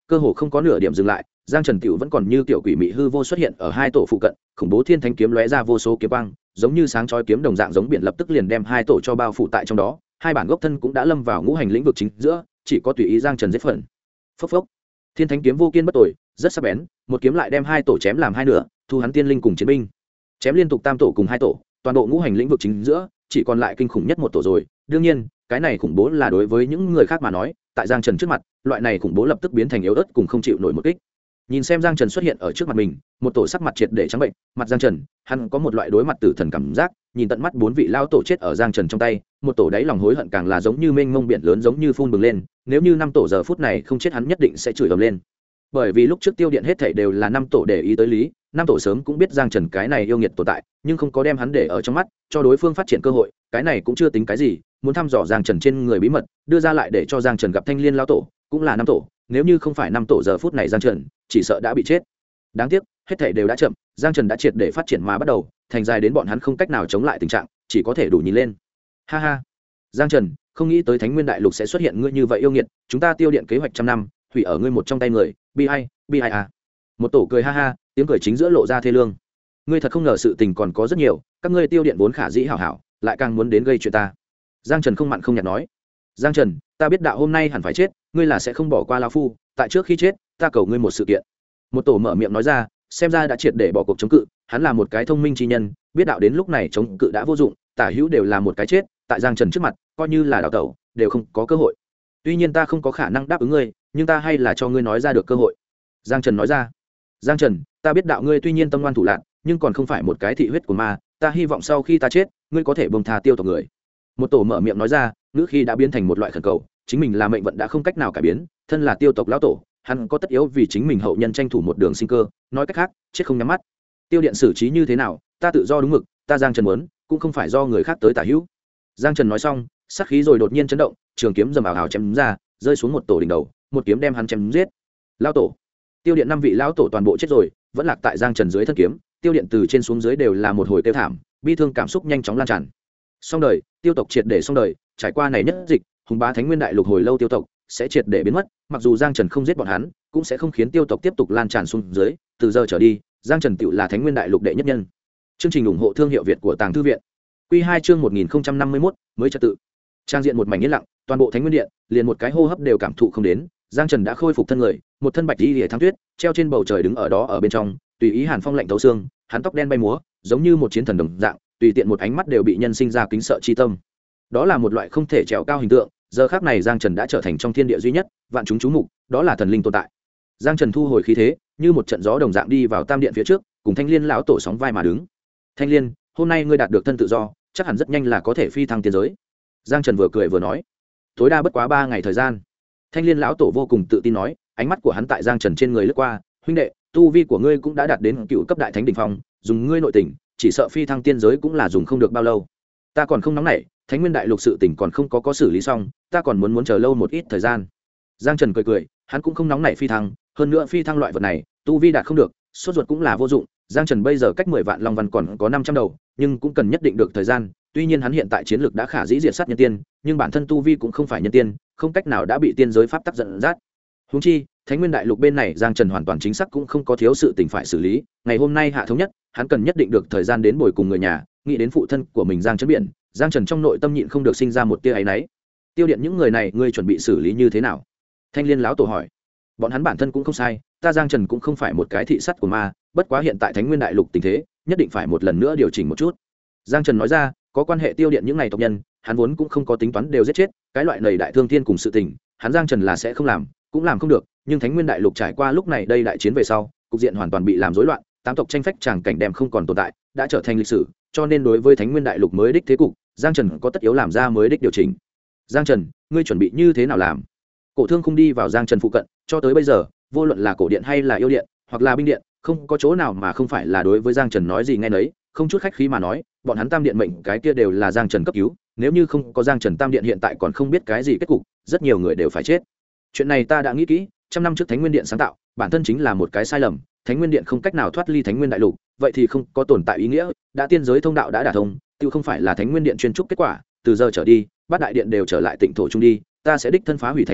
cơ hồ không có nửa điểm dừng lại. Giang Trần tiểu vẫn còn như tiểu quỷ mị hư vô xuất hiện ở hai tổ phụ cận, khủng bố thiên thánh kiếm lóe ra vô số kiếm quang, giống như sáng chói kiếm đồng dạng giống biển lập tức liền đem hai tổ cho bao phủ tại trong đó. Hai bản gốc thân cũng đã lâm vào ngũ hành lĩnh vực chính giữa, chỉ có tùy ý Giang Trần giết phần. Phốc phốc. Thiên thánh kiếm vô kiên bất tồi, rất sắc bén, một kiếm lại đem hai tổ chém làm hai nửa, thu hắn tiên linh cùng chiến binh. Chém liên tục tam tổ cùng hai tổ, toàn bộ ngũ hành lĩnh vực chính giữa, chỉ còn lại kinh khủng nhất một tổ rồi. Đương nhiên, cái này khủng bố là đối với những người khác mà nói, tại Giang Trần trước mặt, loại này khủng bố lập tức biến thành yếu ớt cùng không chịu nổi một kích. Nhìn xem Giang Trần xuất hiện ở trước mặt mình, một tổ sắc mặt triệt để trắng bệnh, mặt Giang Trần, hắn có một loại đối mặt tử thần cảm giác, nhìn tận mắt bốn vị lao tổ chết ở Giang Trần trong tay, một tổ đáy lòng hối hận càng là giống như mênh mông biển lớn giống như phun bừng lên, nếu như năm tổ giờ phút này không chết hắn nhất định sẽ chửi ầm lên. Bởi vì lúc trước tiêu điện hết thảy đều là năm tổ để ý tới lý, năm tổ sớm cũng biết Giang Trần cái này yêu nghiệt tồn tại, nhưng không có đem hắn để ở trong mắt, cho đối phương phát triển cơ hội, cái này cũng chưa tính cái gì, muốn thăm dò Giang Trần trên người bí mật, đưa ra lại để cho Giang Trần gặp Thanh Liên lao tổ, cũng là năm tổ, nếu như không phải năm tổ giờ phút này Giang Trần, chỉ sợ đã bị chết. Đáng tiếc, hết thảy đều đã chậm, Giang Trần đã triệt để phát triển mà bắt đầu, thành dài đến bọn hắn không cách nào chống lại tình trạng, chỉ có thể đủ nhìn lên. Ha ha. Giang Trần, không nghĩ tới Thánh Nguyên Đại Lục sẽ xuất hiện ngươi như vậy yêu nghiệt, chúng ta tiêu điện kế hoạch trăm năm, hủy ở ngươi một trong tay người, bi ai à. Một tổ cười ha ha, tiếng cười chính giữa lộ ra thê lương. Ngươi thật không ngờ sự tình còn có rất nhiều, các ngươi tiêu điện vốn khả dĩ hảo hảo, lại càng muốn đến gây chuyện ta. Giang Trần không mặn không nhạt nói. Giang Trần, ta biết đạo hôm nay hẳn phải chết, ngươi là sẽ không bỏ qua lão phu, tại trước khi chết, ta cầu ngươi một sự kiện. Một tổ mở miệng nói ra, xem ra đã triệt để bỏ cuộc chống cự, hắn là một cái thông minh chi nhân, biết đạo đến lúc này chống cự đã vô dụng, tả hữu đều là một cái chết, tại Giang Trần trước mặt, coi như là đào tẩu, đều không có cơ hội. Tuy nhiên ta không có khả năng đáp ứng ngươi, nhưng ta hay là cho ngươi nói ra được cơ hội. Giang Trần nói ra. Giang Trần, ta biết đạo ngươi tuy nhiên tâm ngoan thủ lạn, nhưng còn không phải một cái thị huyết của ma, ta hy vọng sau khi ta chết, ngươi có thể buông tha tiêu tộc người. Một tổ mở miệng nói ra, ngữ khi đã biến thành một loại khẩn cầu, chính mình là mệnh vận đã không cách nào cải biến, thân là tiêu tộc lão tổ, hắn có tất yếu vì chính mình hậu nhân tranh thủ một đường sinh cơ, nói cách khác, chết không nhắm mắt. Tiêu điện xử trí như thế nào, ta tự do đúng mực, ta Giang Trần muốn, cũng không phải do người khác tới tả hữu. Giang Trần nói xong, sát khí rồi đột nhiên chấn động, trường kiếm rầm ào ào chém ra, rơi xuống một tổ đỉnh đầu, một kiếm đem hắn chém giết. Lão tổ. Tiêu điện năm vị lão tổ toàn bộ chết rồi, vẫn lạc tại Giang Trần dưới thân kiếm, tiêu điện từ trên xuống dưới đều là một hồi tiêu thảm, bi thương cảm xúc nhanh chóng lan tràn. Xong đời, tiêu tộc triệt để xong đời, trải qua này nhất dịch, hùng bá Thánh Nguyên Đại Lục hồi lâu tiêu tộc sẽ triệt để biến mất, mặc dù Giang Trần không giết bọn hắn, cũng sẽ không khiến tiêu tộc tiếp tục lan tràn xuống dưới, từ giờ trở đi, Giang Trần tựu là Thánh Nguyên Đại Lục đệ nhất nhân. Chương trình ủng hộ thương hiệu Việt của Tàng Thư viện. Quy 2 chương 1051, mới trật tự. Trang diện một mảnh yên lặng, toàn bộ Thánh Nguyên Điện, liền một cái hô hấp đều cảm thụ không đến, Giang Trần đã khôi phục thân người, một thân bạch y liễu thắng tuyết, treo trên bầu trời đứng ở đó ở bên trong, tùy ý hàn phong lạnh thấu xương, hắn tóc đen bay múa, giống như một chiến thần đồng dạng, tùy tiện một ánh mắt đều bị nhân sinh ra kính sợ chi tâm. Đó là một loại không thể trèo cao hình tượng, giờ khắc này Giang Trần đã trở thành trong thiên địa duy nhất, vạn chúng chú mục, đó là thần linh tồn tại. Giang Trần thu hồi khí thế, như một trận gió đồng dạng đi vào Tam Điện phía trước, cùng Thanh Liên lão tổ sóng vai mà đứng. Thanh Liên, hôm nay ngươi đạt được thân tự do, chắc hẳn rất nhanh là có thể phi thăng tiên giới. Giang Trần vừa cười vừa nói, tối đa bất quá 3 ngày thời gian. Thanh Liên lão tổ vô cùng tự tin nói, ánh mắt của hắn tại Giang Trần trên người lướt qua, huynh đệ, tu vi của ngươi cũng đã đạt đến cựu cấp đại thánh đỉnh phong, dùng ngươi nội tình, chỉ sợ phi thăng tiên giới cũng là dùng không được bao lâu. Ta còn không nóng nảy, Thánh Nguyên Đại Lục sự tình còn không có xử lý xong, ta còn muốn chờ lâu một ít thời gian. Giang Trần cười cười, hắn cũng không nóng nảy phi thăng, hơn nữa phi thăng loại vật này, tu vi đạt không được, sốt ruột cũng là vô dụng. Giang Trần bây giờ cách 10 vạn long văn còn có 500 đầu, nhưng cũng cần nhất định được thời gian. Tuy nhiên hắn hiện tại chiến lược đã khả dĩ diệt sát nhân tiên, nhưng bản thân tu vi cũng không phải nhân tiên, không cách nào đã bị tiên giới pháp tắc dẫn dắt. Huống chi, Thánh Nguyên Đại Lục bên này Giang Trần hoàn toàn chính xác cũng không có thiếu sự tình phải xử lý. Ngày hôm nay hạ thống nhất, hắn cần nhất định được thời gian đến bồi cùng người nhà, nghĩ đến phụ thân của mình Giang Trấn Biển, Giang Trần trong nội tâm nhịn không được sinh ra một tia áy náy. Tiêu điện những người này, ngươi chuẩn bị xử lý như thế nào? Thanh Liên lão tổ hỏi. Bọn hắn bản thân cũng không sai, ta Giang Trần cũng không phải một cái thị sắt của ma, bất quá hiện tại Thánh Nguyên Đại Lục tình thế, nhất định phải một lần nữa điều chỉnh một chút. Giang Trần nói ra, có quan hệ tiêu điện những này tộc nhân, hắn vốn cũng không có tính toán đều giết chết, cái loại nầy đại thương thiên cùng sự tình, hắn Giang Trần là sẽ không làm, cũng làm không được, nhưng Thánh Nguyên Đại Lục trải qua lúc này đây đại chiến về sau, cục diện hoàn toàn bị làm rối loạn, tám tộc tranh phách tràng cảnh đem không còn tồn tại, đã trở thành lịch sử, cho nên đối với Thánh Nguyên Đại Lục mới đích thế cục, Giang Trần có tất yếu làm ra mới đích điều chỉnh. Giang Trần, ngươi chuẩn bị như thế nào làm? Cổ Thương không đi vào Giang Trần phụ cận, cho tới bây giờ, vô luận là cổ điện hay là yêu điện, hoặc là binh điện, không có chỗ nào mà không phải là đối với Giang Trần nói gì nghe nấy, không chút khách khí mà nói, bọn hắn Tam Điện mệnh cái kia đều là Giang Trần cấp cứu, nếu như không có Giang Trần, Tam Điện hiện tại còn không biết cái gì kết cục, rất nhiều người đều phải chết. Chuyện này ta đã nghĩ kỹ, trăm năm trước Thánh Nguyên Điện sáng tạo, bản thân chính là một cái sai lầm, Thánh Nguyên Điện không cách nào thoát ly Thánh Nguyên Đại Lục, vậy thì không có tồn tại ý nghĩa, đã tiên giới thông đạo đã đả thông, tiêu không phải là Thánh Nguyên Điện chuyên trúc kết quả, từ giờ trở đi, bát đại điện đều trở lại tịnh thổ chung đi, ta sẽ đích thân phá hủy Thánh Nguyên Điện,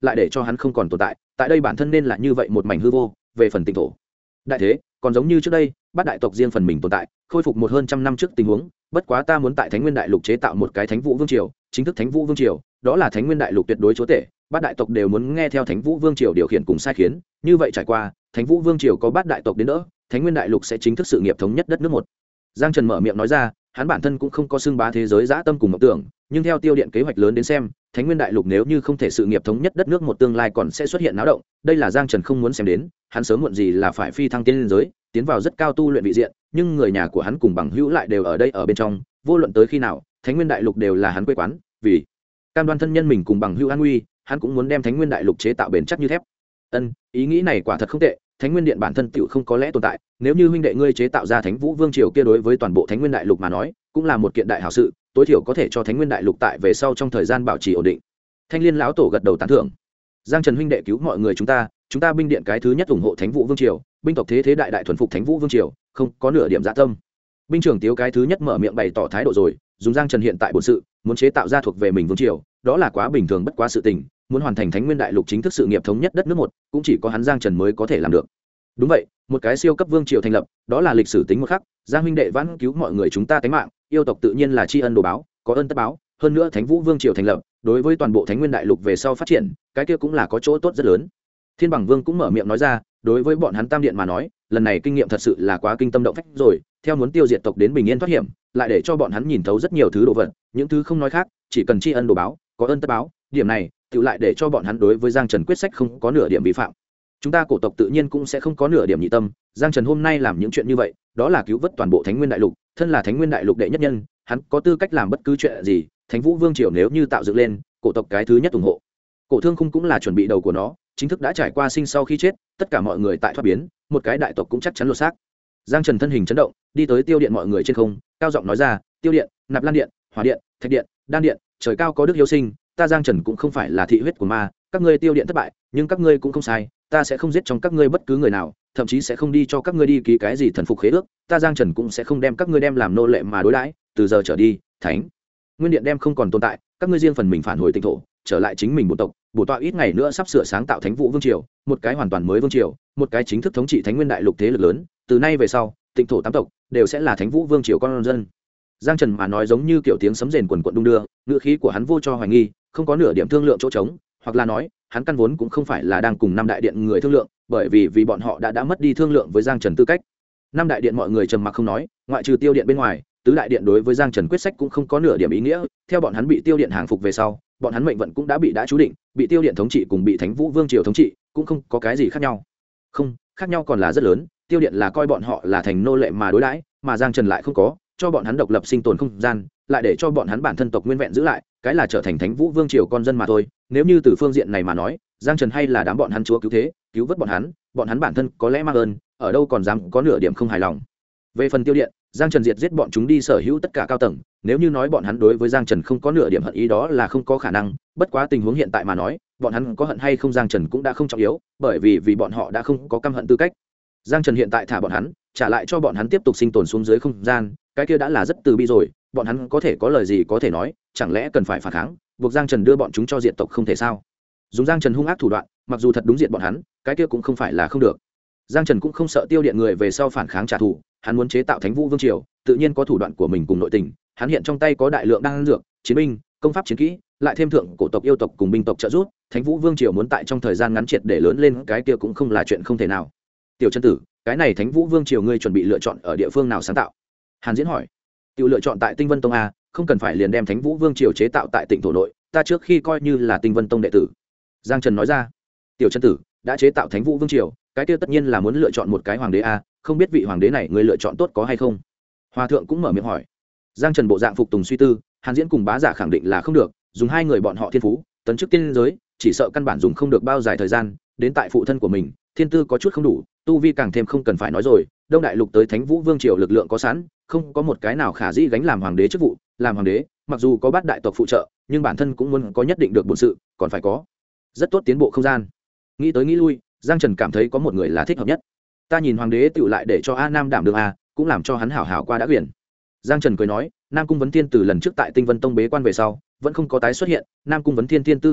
lại để cho hắn không còn tồn tại, tại đây bản thân nên là như vậy một mảnh hư vô. Về phần tịnh thổ đại thế còn giống như trước đây, bát đại tộc riêng phần mình tồn tại, khôi phục một hơn trăm năm trước tình huống. Bất quá ta muốn tại Thánh Nguyên Đại Lục chế tạo một cái Thánh Vũ Vương triều, chính thức Thánh Vũ Vương triều, đó là Thánh Nguyên Đại Lục tuyệt đối chúa tể, bát đại tộc đều muốn nghe theo Thánh Vũ Vương triều điều khiển cùng sai khiến. Như vậy trải qua, Thánh Vũ Vương triều có bát đại tộc đến đỡ, Thánh Nguyên Đại Lục sẽ chính thức sự nghiệp thống nhất đất nước một. Giang Trần mở miệng nói ra, hắn bản thân cũng không có xưng bá thế giới dã tâm cùng mộng tưởng, nhưng theo tiêu điện kế hoạch lớn đến xem, Thánh Nguyên Đại Lục nếu như không thể sự nghiệp thống nhất đất nước một tương lai còn sẽ xuất hiện náo động, đây là Giang Trần không muốn xem đến, hắn sớm muộn gì là phải phi thăng tiên giới, tiến vào rất cao tu luyện vị diện, nhưng người nhà của hắn cùng bằng hữu lại đều ở đây ở bên trong, vô luận tới khi nào, Thánh Nguyên Đại Lục đều là hắn quê quán, vì cam đoan thân nhân mình cùng bằng hữu an nguy, hắn cũng muốn đem Thánh Nguyên Đại Lục chế tạo bền chắc như thép. Ý nghĩ này quả thật không tệ, Thánh Nguyên Điện bản thân tựu không có lẽ tồn tại, nếu như huynh đệ ngươi chế tạo ra Thánh Vũ Vương triều kia đối với toàn bộ Thánh Nguyên Đại Lục mà nói, cũng là một kiện đại hảo sự, tối thiểu có thể cho Thánh Nguyên Đại Lục tại về sau trong thời gian bảo trì ổn định. Thanh Liên lão tổ gật đầu tán thưởng. Giang Trần huynh đệ cứu mọi người chúng ta binh điện cái thứ nhất ủng hộ Thánh Vũ Vương triều, binh tộc thế đại đại thuần phục Thánh Vũ Vương triều, không có nửa điểm dạ tâm. Binh trưởng Tiếu cái thứ nhất mở miệng bày tỏ thái độ rồi, dùng Giang Trần hiện tại bổn sự, muốn chế tạo ra thuộc về mình vương triều, đó là quá bình thường bất quá sự tình, muốn hoàn thành Thánh Nguyên Đại Lục chính thức sự nghiệp thống nhất đất nước một, cũng chỉ có hắn Giang Trần mới có thể làm được. Đúng vậy, một cái siêu cấp vương triều thành lập, đó là lịch sử tính một khắc, Giang huynh đệ vãn cứu mọi người chúng ta tánh mạng, yêu tộc tự nhiên là tri ân đồ báo, có ơn tất báo, hơn nữa Thánh Vũ Vương triều thành lập, đối với toàn bộ Thánh Nguyên Đại Lục về sau phát triển, cái kia cũng là có chỗ tốt rất lớn. Thiên Bằng Vương cũng mở miệng nói ra, đối với bọn hắn Tam Điện mà nói, lần này kinh nghiệm thật sự là quá kinh tâm động phách rồi, theo muốn tiêu diệt tộc đến bình yên thoát hiểm, lại để cho bọn hắn nhìn thấu rất nhiều thứ đồ vật, những thứ không nói khác, chỉ cần tri ân đồ báo, có ơn tất báo, điểm này, tự lại để cho bọn hắn đối với Giang Trần quyết sách không có nửa điểm vi phạm. Chúng ta cổ tộc tự nhiên cũng sẽ không có nửa điểm nhị tâm, Giang Trần hôm nay làm những chuyện như vậy, đó là cứu vớt toàn bộ Thánh Nguyên Đại Lục, thân là Thánh Nguyên Đại Lục đệ nhất nhân, hắn có tư cách làm bất cứ chuyện gì, Thánh Vũ Vương triều nếu như tạo dựng lên, cổ tộc cái thứ nhất ủng hộ. Cổ Thương Khung cũng là chuẩn bị đầu của nó, chính thức đã trải qua sinh sau khi chết, tất cả mọi người tại thoát biến, một cái đại tộc cũng chắc chắn lột xác. Giang Trần thân hình chấn động, đi tới Tiêu Điện mọi người trên không, cao giọng nói ra, Tiêu Điện, Nạp Lan Điện, Hỏa Điện, Thạch Điện, Đan Điện, trời cao có đức hiếu sinh, ta Giang Trần cũng không phải là thị huyết của ma, các ngươi Tiêu Điện thất bại, nhưng các ngươi cũng không sai, ta sẽ không giết trong các ngươi bất cứ người nào, thậm chí sẽ không đi cho các ngươi đi ký cái gì thần phục khế ước, ta Giang Trần cũng sẽ không đem các ngươi đem làm nô lệ mà đối đãi, từ giờ trở đi, Thánh Nguyên Điện đem không còn tồn tại, các ngươi riêng phần mình phản hồi Tịnh thổ, trở lại chính mình bộ tộc, bổ tọa ít ngày nữa sắp sửa sáng tạo Thánh Vũ Vương triều, một cái hoàn toàn mới vương triều, một cái chính thức thống trị Thánh Nguyên Đại Lục thế lực lớn, từ nay về sau, Tịnh thổ tám tộc đều sẽ là Thánh Vũ Vương triều con dân. Giang Trần mà nói giống như kiểu tiếng sấm rền quần quật đung đưa, ngữ khí của hắn vô cho hoài nghi, không có nửa điểm thương lượng chỗ trống, hoặc là nói, hắn căn vốn cũng không phải là đang cùng năm đại điện người thương lượng, bởi vì bọn họ đã mất đi thương lượng với Giang Trần tư cách. Năm đại điện mọi người trầm mặc không nói, ngoại trừ Tiêu Điện bên ngoài, tứ đại điện đối với Giang Trần quyết sách cũng không có nửa điểm ý nghĩa, theo bọn hắn bị Tiêu Điện hàng phục về sau, bọn hắn mệnh vận cũng đã chú định, bị Tiêu Điện thống trị cùng bị Thánh Vũ Vương triều thống trị, cũng không có cái gì khác nhau. Không, khác nhau còn là rất lớn, Tiêu Điện là coi bọn họ là thành nô lệ mà đối đãi, mà Giang Trần lại không có, cho bọn hắn độc lập sinh tồn không gian, lại để cho bọn hắn bản thân tộc nguyên vẹn giữ lại, cái là trở thành Thánh Vũ Vương triều con dân mà thôi. Nếu như từ phương diện này mà nói, Giang Trần hay là đám bọn hắn chúa cứu thế, cứu vớt bọn hắn bản thân có lẽ mang ơn, ở đâu còn dám có nửa điểm không hài lòng. Về phần Tiêu Điện, Giang Trần diệt giết bọn chúng đi sở hữu tất cả cao tầng, nếu như nói bọn hắn đối với Giang Trần không có nửa điểm hận ý đó là không có khả năng, bất quá tình huống hiện tại mà nói, bọn hắn có hận hay không Giang Trần cũng đã không trọng yếu, bởi vì bọn họ đã không có căm hận tư cách. Giang Trần hiện tại thả bọn hắn, trả lại cho bọn hắn tiếp tục sinh tồn xuống dưới không gian, cái kia đã là rất từ bi rồi, bọn hắn có thể có lời gì có thể nói, chẳng lẽ cần phải phản kháng, buộc Giang Trần đưa bọn chúng cho diệt tộc không thể sao? Dùng Giang Trần hung ác thủ đoạn, mặc dù thật đúng diệt bọn hắn, cái kia cũng không phải là không được. Giang Trần cũng không sợ Tiêu Điện người về sau phản kháng trả thù, hắn muốn chế tạo Thánh Vũ Vương triều, tự nhiên có thủ đoạn của mình cùng nội tình, hắn hiện trong tay có đại lượng đan dược, chiến binh, công pháp chiến kỹ, lại thêm thượng cổ tộc yêu tộc cùng binh tộc trợ giúp, Thánh Vũ Vương triều muốn tại trong thời gian ngắn triệt để lớn lên, cái kia cũng không là chuyện không thể nào. Tiểu Chân Tử, cái này Thánh Vũ Vương triều ngươi chuẩn bị lựa chọn ở địa phương nào sáng tạo? Hàn Diễn hỏi. Tiểu lựa chọn tại Tinh Vân Tông a, không cần phải liền đem Thánh Vũ Vương triều chế tạo tại Tịnh thổ nội, ta trước khi coi như là Tinh Vân Tông đệ tử. Giang Trần nói ra. Tiểu Chân Tử, đã chế tạo Thánh Vũ Vương triều, cái kia tất nhiên là muốn lựa chọn một cái hoàng đế a, không biết vị hoàng đế này ngươi lựa chọn tốt có hay không? Hòa thượng cũng mở miệng hỏi. Giang Trần bộ dạng phục tùng suy tư, Hàn Diễn cùng Bá Giả khẳng định là không được, dùng hai người bọn họ thiên phú, tấn chức tiên giới, chỉ sợ căn bản dùng không được bao dài thời gian, đến tại phụ thân của mình, thiên tư có chút không đủ, tu vi càng thêm không cần phải nói rồi, Đông Đại Lục tới Thánh Vũ Vương triều lực lượng có sẵn, không có một cái nào khả dĩ gánh làm hoàng đế chức vụ, làm hoàng đế, mặc dù có bát đại tộc phụ trợ, nhưng bản thân cũng muốn có nhất định được bổn sự, còn phải có rất tốt tiến bộ không gian. Nghĩ tới nghĩ lui, Giang Trần cảm thấy có một người là thích hợp nhất. Ta nhìn hoàng đế tựu lại để cho A Nam đảm đường a, cũng làm cho hắn hảo hảo qua đã quyển. Giang Trần cười nói, Nam Cung Vấn Thiên từ lần trước tại Tinh Vân Tông bế quan về sau, vẫn không có tái xuất hiện, Nam Cung Vấn Thiên tiên tư không tệ,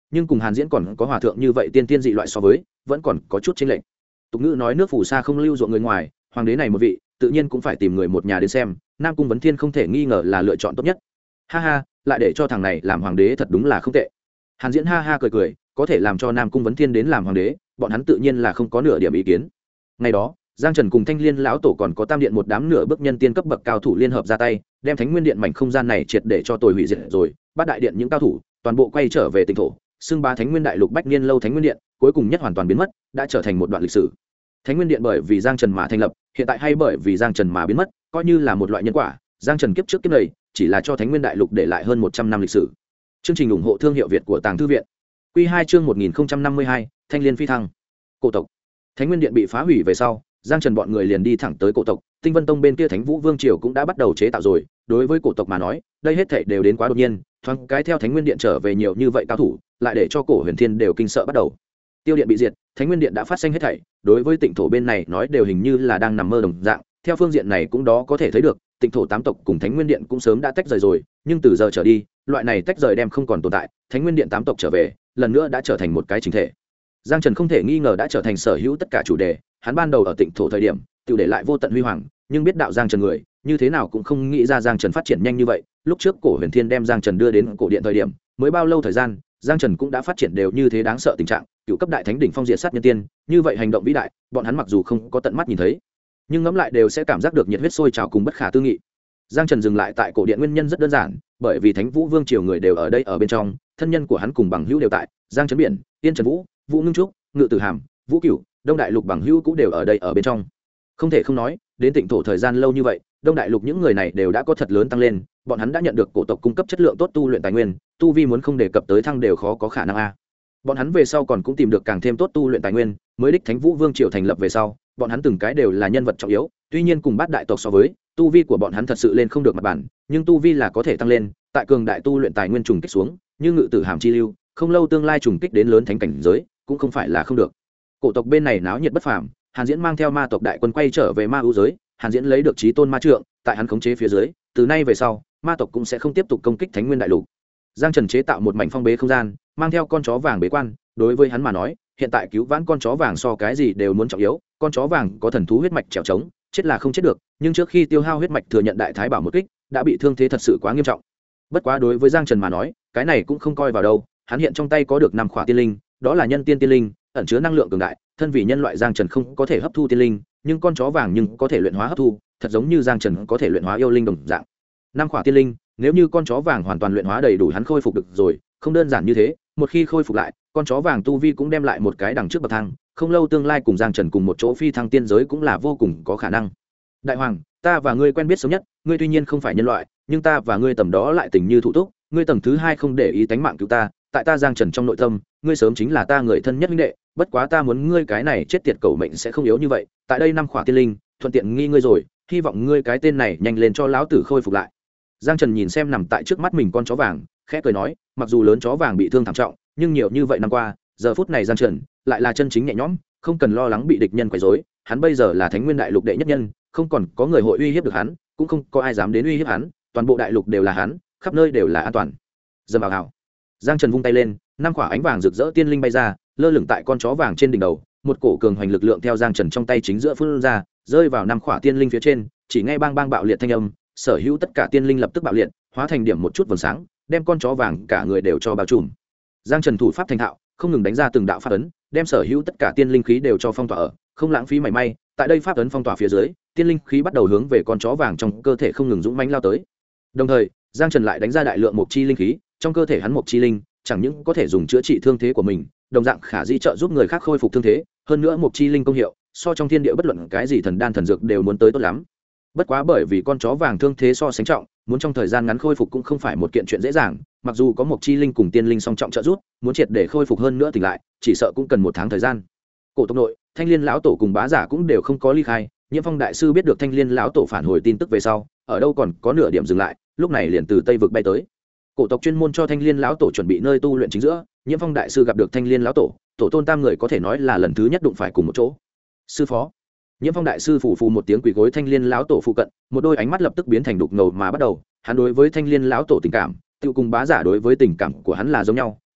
nhưng cùng Hàn Diễn còn có hòa thượng như vậy tiên tiên dị loại so với vẫn còn có chút chênh lệch. Tục ngữ nói nước phù sa không lưu ruộng người ngoài, hoàng đế này một vị tự nhiên cũng phải tìm người một nhà đến xem, Nam Cung Vấn Thiên không thể nghi ngờ là lựa chọn tốt nhất. Ha ha, lại để cho thằng này làm hoàng đế thật đúng là không tệ. Hàn Diễn ha ha cười cười, có thể làm cho Nam Cung Vấn Thiên đến làm hoàng đế, bọn hắn tự nhiên là không có nửa điểm ý kiến. Ngày đó, Giang Trần cùng Thanh Liên lão tổ còn có Tam Điện một đám nửa bước nhân tiên cấp bậc cao thủ liên hợp ra tay, đem Thánh Nguyên Điện mảnh không gian này triệt để cho tồi hủy diệt rồi, Bát Đại Điện những cao thủ toàn bộ quay trở về Tịnh thổ, xưng bá Thánh Nguyên Đại Lục bách niên lâu Thánh Nguyên Điện, cuối cùng nhất hoàn toàn biến mất, đã trở thành một đoạn lịch sử. Thánh Nguyên Điện bởi vì Giang Trần mà thành lập, hiện tại hay bởi vì Giang Trần mà biến mất, coi như là một loại nhân quả. Giang Trần kiếp trước kiếp này chỉ là cho Thánh Nguyên Đại Lục để lại hơn 100 năm lịch sử. Chương trình ủng hộ thương hiệu Việt của Tàng Thư viện. Quy 2 chương 1052, Thanh Liên phi thăng. Cổ tộc. Thánh Nguyên Điện bị phá hủy về sau, Giang Trần bọn người liền đi thẳng tới cổ tộc. Tinh Vân Tông bên kia Thánh Vũ Vương triều cũng đã bắt đầu chế tạo rồi, đối với cổ tộc mà nói, đây hết thảy đều đến quá đột nhiên, thoáng cái theo Thánh Nguyên Điện trở về nhiều như vậy cao thủ, lại để cho Cổ Huyền Thiên đều kinh sợ bắt đầu. Tiêu Điện bị diệt, Thánh Nguyên Điện đã phát sinh hết thảy, đối với Tịnh thổ bên này nói đều hình như là đang nằm mơ đồng dạng. Theo phương diện này cũng đó có thể thấy được, Tịnh thổ tám tộc cùng Thánh Nguyên Điện cũng sớm đã tách rời rồi, nhưng từ giờ trở đi, loại này tách rời đem không còn tồn tại, Thánh Nguyên Điện tám tộc trở về, lần nữa đã trở thành một cái chính thể. Giang Trần không thể nghi ngờ đã trở thành sở hữu tất cả chủ đề, hắn ban đầu ở Tịnh thổ thời điểm, tự để lại vô tận huy hoàng, nhưng biết đạo Giang Trần người, như thế nào cũng không nghĩ ra Giang Trần phát triển nhanh như vậy. Lúc trước Cổ Huyền Thiên đem Giang Trần đưa đến cổ điện thời điểm, mới bao lâu thời gian, Giang Trần cũng đã phát triển đều như thế đáng sợ tình trạng, cựu cấp đại thánh đỉnh phong diệt sát nhân tiên, như vậy hành động vĩ đại, bọn hắn mặc dù không có tận mắt nhìn thấy, nhưng ngẫm lại đều sẽ cảm giác được nhiệt huyết sôi trào cùng bất khả tư nghị. Giang Trần dừng lại tại cổ điện nguyên nhân rất đơn giản, bởi vì Thánh Vũ Vương triều người đều ở đây ở bên trong, thân nhân của hắn cùng bằng hữu đều tại, Giang Trấn Biển, Tiên Trần Vũ, Vũ Ngưng Trúc, Ngự Tử Hàm, Vũ Cửu, Đông Đại Lục bằng hữu cũng đều ở đây ở bên trong. Không thể không nói, đến Tịnh thổ thời gian lâu như vậy, Đông Đại Lục những người này đều đã có thật lớn tăng lên, bọn hắn đã nhận được cổ tộc cung cấp chất lượng tốt tu luyện tài nguyên, tu vi muốn không đề cập tới thăng đều khó có khả năng a. Bọn hắn về sau còn cũng tìm được càng thêm tốt tu luyện tài nguyên, mới đích Thánh Vũ Vương triều thành lập về sau, bọn hắn từng cái đều là nhân vật trọng yếu, tuy nhiên cùng bát đại tộc so với, tu vi của bọn hắn thật sự lên không được mặt bản, nhưng tu vi là có thể tăng lên, tại cường đại tu luyện tài nguyên trùng kích xuống, như Ngự Tử Hàm chi lưu, không lâu tương lai trùng kích đến lớn thánh cảnh giới, cũng không phải là không được. Cổ tộc bên này náo nhiệt bất phàm, Hàn Diễn mang theo ma tộc đại quân quay trở về ma ưu giới, Hàn Diễn lấy được chí tôn ma trượng, tại hắn khống chế phía dưới, từ nay về sau, ma tộc cũng sẽ không tiếp tục công kích Thánh Nguyên Đại Lục. Giang Trần chế tạo một mảnh phong bế không gian, mang theo con chó vàng bế quan, đối với hắn mà nói, hiện tại cứu vãn con chó vàng so cái gì đều muốn trọng yếu, con chó vàng có thần thú huyết mạch trèo trống, chết là không chết được, nhưng trước khi tiêu hao huyết mạch thừa nhận đại thái bảo một kích, đã bị thương thế thật sự quá nghiêm trọng. Bất quá đối với Giang Trần mà nói, cái này cũng không coi vào đâu, hắn hiện trong tay có được 5 khỏa tiên linh, đó là nhân tiên tiên linh, ẩn chứa năng lượng cường đại, thân vì nhân loại Giang Trần không có thể hấp thu tiên linh, nhưng con chó vàng nhưng có thể luyện hóa hấp thu, thật giống như Giang Trần có thể luyện hóa yêu linh đồng dạng. 5 khỏa tiên linh, nếu như con chó vàng hoàn toàn luyện hóa đầy đủ hắn khôi phục được rồi, không đơn giản như thế, một khi khôi phục lại, con chó vàng tu vi cũng đem lại một cái đằng trước bậc thang, không lâu tương lai cùng Giang Trần cùng một chỗ phi thăng tiên giới cũng là vô cùng có khả năng. Đại hoàng, ta và ngươi quen biết sớm nhất, ngươi tuy nhiên không phải nhân loại, nhưng ta và ngươi tầm đó lại tình như thủ túc, ngươi tầng thứ 2 không để ý tánh mạng cứu ta, tại ta Giang Trần trong nội tâm, ngươi sớm chính là ta người thân nhất huynh đệ, bất quá ta muốn ngươi cái này chết tiệt cẩu mệnh sẽ không yếu như vậy, tại đây 5 khỏa tiên linh, thuận tiện nghi ngươi rồi, hy vọng ngươi cái tên này nhanh lên cho lão tử khôi phục lại. Giang Trần nhìn xem nằm tại trước mắt mình con chó vàng, khẽ cười nói, mặc dù lớn chó vàng bị thương thảm trọng, nhưng nhiều như vậy năm qua, giờ phút này Giang Trần lại là chân chính nhẹ nhõm, không cần lo lắng bị địch nhân quấy rối, hắn bây giờ là Thánh Nguyên Đại Lục đệ nhất nhân, không còn có người hội uy hiếp được hắn, cũng không có ai dám đến uy hiếp hắn, toàn bộ đại lục đều là hắn, khắp nơi đều là an toàn. Dầm vào hào. Giang Trần vung tay lên, 5 quả ánh vàng rực rỡ tiên linh bay ra, lơ lửng tại con chó vàng trên đỉnh đầu, một cổ cường hoành lực lượng theo Giang Trần trong tay chính giữa phun ra, rơi vào 5 quả tiên linh phía trên, chỉ nghe bang bang bạo liệt thanh âm, sở hữu tất cả tiên linh lập tức bạo liệt, hóa thành điểm một chút vầng sáng, đem con chó vàng cả người đều cho bao trùm. Giang Trần thủ pháp thành thạo, không ngừng đánh ra từng đạo pháp ấn, đem sở hữu tất cả tiên linh khí đều cho phong tỏa ở, không lãng phí mảy may. Tại đây pháp ấn phong tỏa phía dưới, tiên linh khí bắt đầu hướng về con chó vàng trong cơ thể không ngừng dũng mãnh lao tới. Đồng thời, Giang Trần lại đánh ra đại lượng mộc chi linh khí, trong cơ thể hắn mộc chi linh chẳng những có thể dùng chữa trị thương thế của mình, đồng dạng khả di trợ giúp người khác khôi phục thương thế, hơn nữa mộc chi linh công hiệu so trong thiên địa bất luận cái gì thần đan thần dược đều muốn tới tốt lắm. Bất quá bởi vì con chó vàng thương thế so sánh trọng, muốn trong thời gian ngắn khôi phục cũng không phải một kiện chuyện dễ dàng, mặc dù có mộc chi linh cùng tiên linh song trọng trợ giúp, muốn triệt để khôi phục hơn nữa tỉnh lại, chỉ sợ cũng cần 1 tháng thời gian. Cổ tộc nội, Thanh Liên lão tổ cùng bá giả cũng đều không có ly khai, Nhiễm Phong đại sư biết được Thanh Liên lão tổ phản hồi tin tức về sau, ở đâu còn có nửa điểm dừng lại, lúc này liền từ Tây vực bay tới. Cổ tộc chuyên môn cho Thanh Liên lão tổ chuẩn bị nơi tu luyện chính giữa, Nhiễm Phong đại sư gặp được Thanh Liên lão tổ, tổ tôn tam người có thể nói là lần thứ nhất đụng phải cùng một chỗ. Sư phó. Nhiễm Phong đại sư phủ phù một tiếng quỳ gối Thanh Liên lão tổ phụ cận, một đôi ánh mắt lập tức biến thành đục ngầu mà bắt đầu, hắn đối với Thanh Liên lão tổ tình cảm, tiêu cùng bá giả đối với tình cảm của hắn là giống nhau,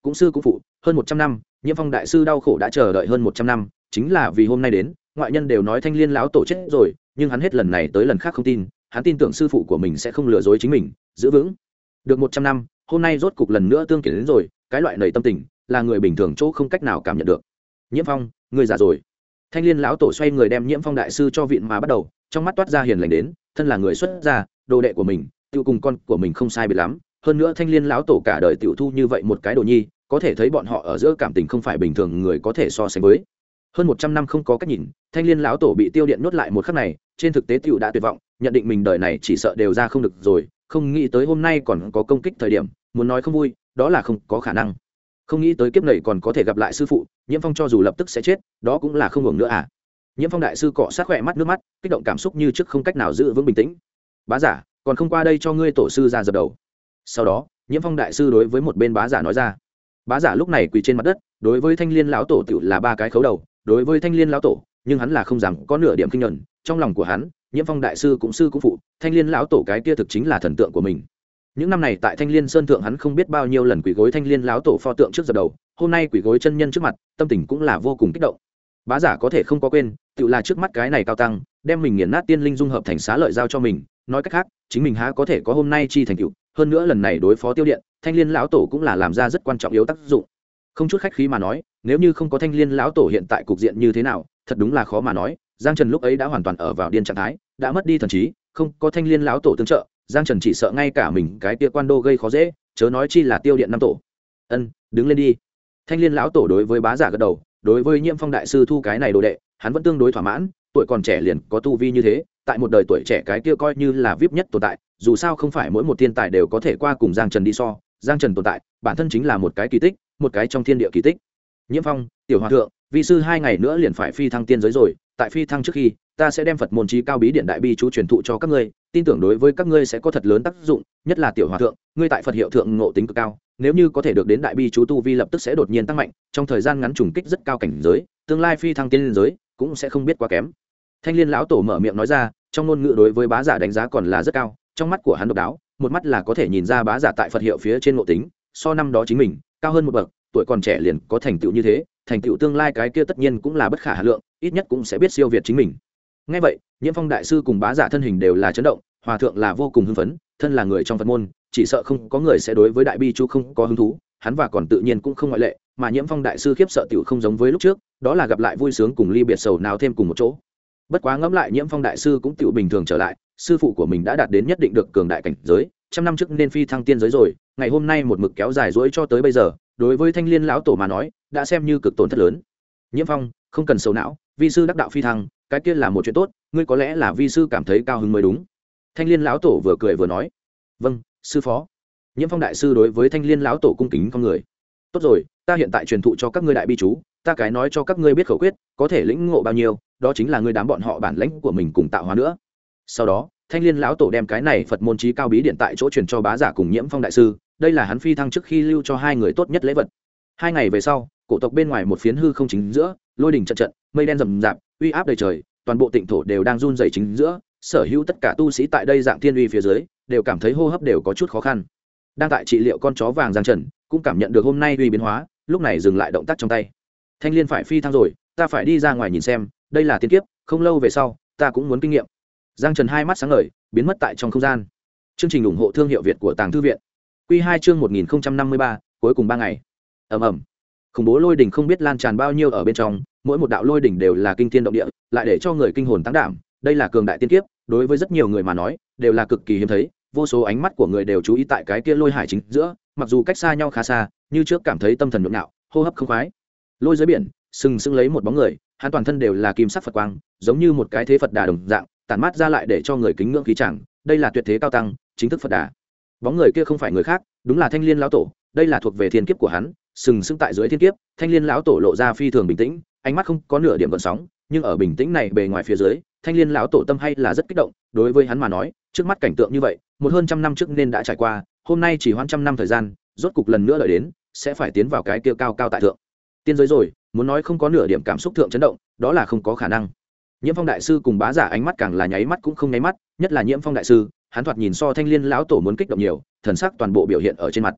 cũng sư cũng phụ hơn 100 năm. Nhiễm Phong đại sư đau khổ đã chờ đợi hơn 100 năm, chính là vì hôm nay đến. Ngoại nhân đều nói Thanh Liên lão tổ chết rồi, nhưng hắn hết lần này tới lần khác không tin, hắn tin tưởng sư phụ của mình sẽ không lừa dối chính mình, giữ vững được 100 năm. Hôm nay rốt cục lần nữa tương kiến đến rồi, cái loại nảy tâm tình là người bình thường chỗ không cách nào cảm nhận được. Nhiễm Phong, ngươi già rồi. Thanh Liên lão tổ xoay người đem Nhiễm Phong đại sư cho vịn mà bắt đầu, trong mắt toát ra hiền lành đến, thân là người xuất gia, đồ đệ của mình, tiêu cùng con của mình không sai biệt lắm. Hơn nữa Thanh Liên lão tổ cả đời tiểu thu như vậy một cái đồ nhi, có thể thấy bọn họ ở giữa cảm tình không phải bình thường người có thể so sánh với. Hơn 100 năm không có cách nhìn, Thanh Liên lão tổ bị tiêu điện nuốt lại một khắc này, trên thực tế tiểu đã tuyệt vọng, nhận định mình đời này chỉ sợ đều ra không được rồi, không nghĩ tới hôm nay còn có công kích thời điểm, muốn nói không vui, đó là không có khả năng. Không nghĩ tới kiếp này còn có thể gặp lại sư phụ, Nhiễm Phong cho dù lập tức sẽ chết, đó cũng là không hưởng nữa à. Nhiễm Phong đại sư cọ sát khỏe mắt nước mắt, kích động cảm xúc như trước không cách nào giữ vững bình tĩnh. Bá giả, còn không qua đây cho ngươi tổ sư ra dập đầu. Sau đó, Nhiễm Phong đại sư đối với một bên bá giả nói ra. Bá giả lúc này quỳ trên mặt đất, đối với Thanh Liên lão tổ tiểu là ba cái khấu đầu, đối với Thanh Liên lão tổ, nhưng hắn là không dám có nửa điểm kinh nhẫn, trong lòng của hắn, Nhiễm Phong đại sư cũng sư cũng phụ, Thanh Liên lão tổ cái kia thực chính là thần tượng của mình. Những năm này tại Thanh Liên sơn thượng hắn không biết bao nhiêu lần quỳ gối Thanh Liên lão tổ pho tượng trước dập đầu, hôm nay quỳ gối chân nhân trước mặt, tâm tình cũng là vô cùng kích động. Bá giả có thể không có quên, tự là trước mắt cái này cao tăng, đem mình nghiền nát tiên linh dung hợp thành xá lợi giao cho mình, nói cách khác, chính mình há có thể có hôm nay chi thành tựu, hơn nữa lần này đối phó tiêu điện, Thanh Liên lão tổ cũng là làm ra rất quan trọng yếu tác dụng. Không chút khách khí mà nói, nếu như không có Thanh Liên lão tổ hiện tại cục diện như thế nào, thật đúng là khó mà nói. Giang Trần lúc ấy đã hoàn toàn ở vào điên trạng thái, đã mất đi thần trí, không có Thanh Liên lão tổ tương trợ, Giang Trần chỉ sợ ngay cả mình cái kia quan đô gây khó dễ, chớ nói chi là tiêu điện năm tổ. Ân, đứng lên đi. Thanh Liên lão tổ đối với bá giả gật đầu, đối với Nhiễm Phong đại sư thu cái này đồ đệ, hắn vẫn tương đối thỏa mãn, tuổi còn trẻ liền có tu vi như thế, tại một đời tuổi trẻ cái kia coi như là VIP nhất tồn tại, dù sao không phải mỗi một thiên tài đều có thể qua cùng Giang Trần đi so, Giang Trần tồn tại, bản thân chính là một cái kỳ tích, một cái trong thiên địa kỳ tích. Nhiễm Phong, tiểu hòa thượng, vị sư 2 ngày nữa liền phải phi thăng tiên giới rồi, tại phi thăng trước khi, ta sẽ đem Phật môn chí cao bí điện đại bi chú truyền thụ cho các ngươi, tin tưởng đối với các ngươi sẽ có thật lớn tác dụng, nhất là tiểu hòa thượng, ngươi tại Phật hiệu thượng ngộ tính cực cao, nếu như có thể được đến đại bi chú tu vi lập tức sẽ đột nhiên tăng mạnh, trong thời gian ngắn trùng kích rất cao cảnh giới, tương lai phi thăng tiên giới cũng sẽ không biết quá kém. Thanh Liên lão tổ mở miệng nói ra, trong ngôn ngữ đối với bá giả đánh giá còn là rất cao, trong mắt của hắn độc đáo, một mắt là có thể nhìn ra bá giả tại Phật hiệu phía trên ngộ tính, so năm đó chính mình cao hơn một bậc, tuổi còn trẻ liền có thành tựu như thế, thành tựu tương lai cái kia tất nhiên cũng là bất khả hà lượng, ít nhất cũng sẽ biết siêu việt chính mình. Nghe vậy, Nhiễm Phong đại sư cùng bá giả thân hình đều là chấn động, hòa thượng là vô cùng hưng phấn, thân là người trong Phật môn, chỉ sợ không có người sẽ đối với đại bi chú không có hứng thú, hắn và còn tự nhiên cũng không ngoại lệ, mà Nhiễm Phong đại sư khiếp sợ tiểu không giống với lúc trước, đó là gặp lại vui sướng cùng ly biệt sầu nào thêm cùng một chỗ. Bất quá ngẫm lại Nhiễm Phong đại sư cũng tiểu bình thường trở lại, sư phụ của mình đã đạt đến nhất định được cường đại cảnh giới, trăm năm trước nên phi thăng tiên giới rồi, ngày hôm nay một mực kéo dài dỗi cho tới bây giờ, đối với Thanh Liên lão tổ mà nói, đã xem như cực tổn thất lớn. Nhiễm Phong, không cần sầu não, vi sư đắc đạo phi thăng, cái kia là một chuyện tốt, ngươi có lẽ là vi sư cảm thấy cao hứng mới đúng. Thanh Liên lão tổ vừa cười vừa nói. Vâng, sư phó. Nhiễm Phong đại sư đối với Thanh Liên lão tổ cung kính con người. Tốt rồi, ta hiện tại truyền thụ cho các ngươi đại bi chú, ta cái nói cho các ngươi biết khẩu quyết, có thể lĩnh ngộ bao nhiêu, đó chính là ngươi đám bọn họ bản lãnh của mình cùng tạo hóa nữa. Sau đó, Thanh Liên lão tổ đem cái này Phật môn chí cao bí điện tại chỗ truyền cho bá giả cùng Nhiễm Phong đại sư, đây là hắn phi thăng trước khi lưu cho hai người tốt nhất lễ vật. 2 ngày về sau, cổ tộc bên ngoài một phiến hư không chính giữa, lôi đỉnh trận trận, mây đen rầm rạp, uy áp đầy trời, toàn bộ tịnh thổ đều đang run rẩy chính giữa, sở hữu tất cả tu sĩ tại đây dạng thiên uy phía dưới, đều cảm thấy hô hấp đều có chút khó khăn. Đang tại trị liệu con chó vàng Giang Trần, cũng cảm nhận được hôm nay uy biến hóa, lúc này dừng lại động tác trong tay. Thanh Liên phải phi thăng rồi, ta phải đi ra ngoài nhìn xem, đây là tiên kiếp, không lâu về sau, ta cũng muốn kinh nghiệm. Giang Trần hai mắt sáng ngời, biến mất tại trong không gian. Chương trình ủng hộ thương hiệu Việt của Tàng Thư viện. Quy 2 chương 1053, cuối cùng 3 ngày. Ầm ầm. Khủng bố lôi đỉnh không biết lan tràn bao nhiêu ở bên trong, mỗi một đạo lôi đỉnh đều là kinh thiên động địa, lại để cho người kinh hồn tăng đảm, đây là cường đại tiên kiếp, đối với rất nhiều người mà nói, đều là cực kỳ hiếm thấy, vô số ánh mắt của người đều chú ý tại cái kia lôi hải chính giữa, mặc dù cách xa nhau khá xa, như trước cảm thấy tâm thần nhộn nhạo, hô hấp không khoái. Lôi dưới biển, sừng sững lấy một bóng người, hắn toàn thân đều là kim sắc Phật quang, giống như một cái thế Phật Đà đồng dạng, tản mát ra lại để cho người kính ngưỡng khí chẳng, đây là tuyệt thế cao tăng, chính thức Phật Đà. Bóng người kia không phải người khác, đúng là Thanh Liên lão tổ, đây là thuộc về thiên kiếp của hắn, sừng sững tại dưới thiên kiếp, Thanh Liên lão tổ lộ ra phi thường bình tĩnh, ánh mắt không có nửa điểm gợn sóng, nhưng ở bình tĩnh này bề ngoài phía dưới, Thanh Liên lão tổ tâm hay là rất kích động, đối với hắn mà nói, trước mắt cảnh tượng như vậy, một hơn trăm năm trước nên đã trải qua, hôm nay chỉ hoãn trăm năm thời gian, rốt cục lần nữa đợi đến, sẽ phải tiến vào cái kia cao cao tại thượng tiên giới rồi, muốn nói không có nửa điểm cảm xúc thượng chấn động, đó là không có khả năng. Nhiễm Phong đại sư cùng bá giả ánh mắt càng là nháy mắt cũng không nháy mắt, nhất là Nhiễm Phong đại sư, hắn thoạt nhìn so Thanh Liên lão tổ muốn kích động nhiều, thần sắc toàn bộ biểu hiện ở trên mặt.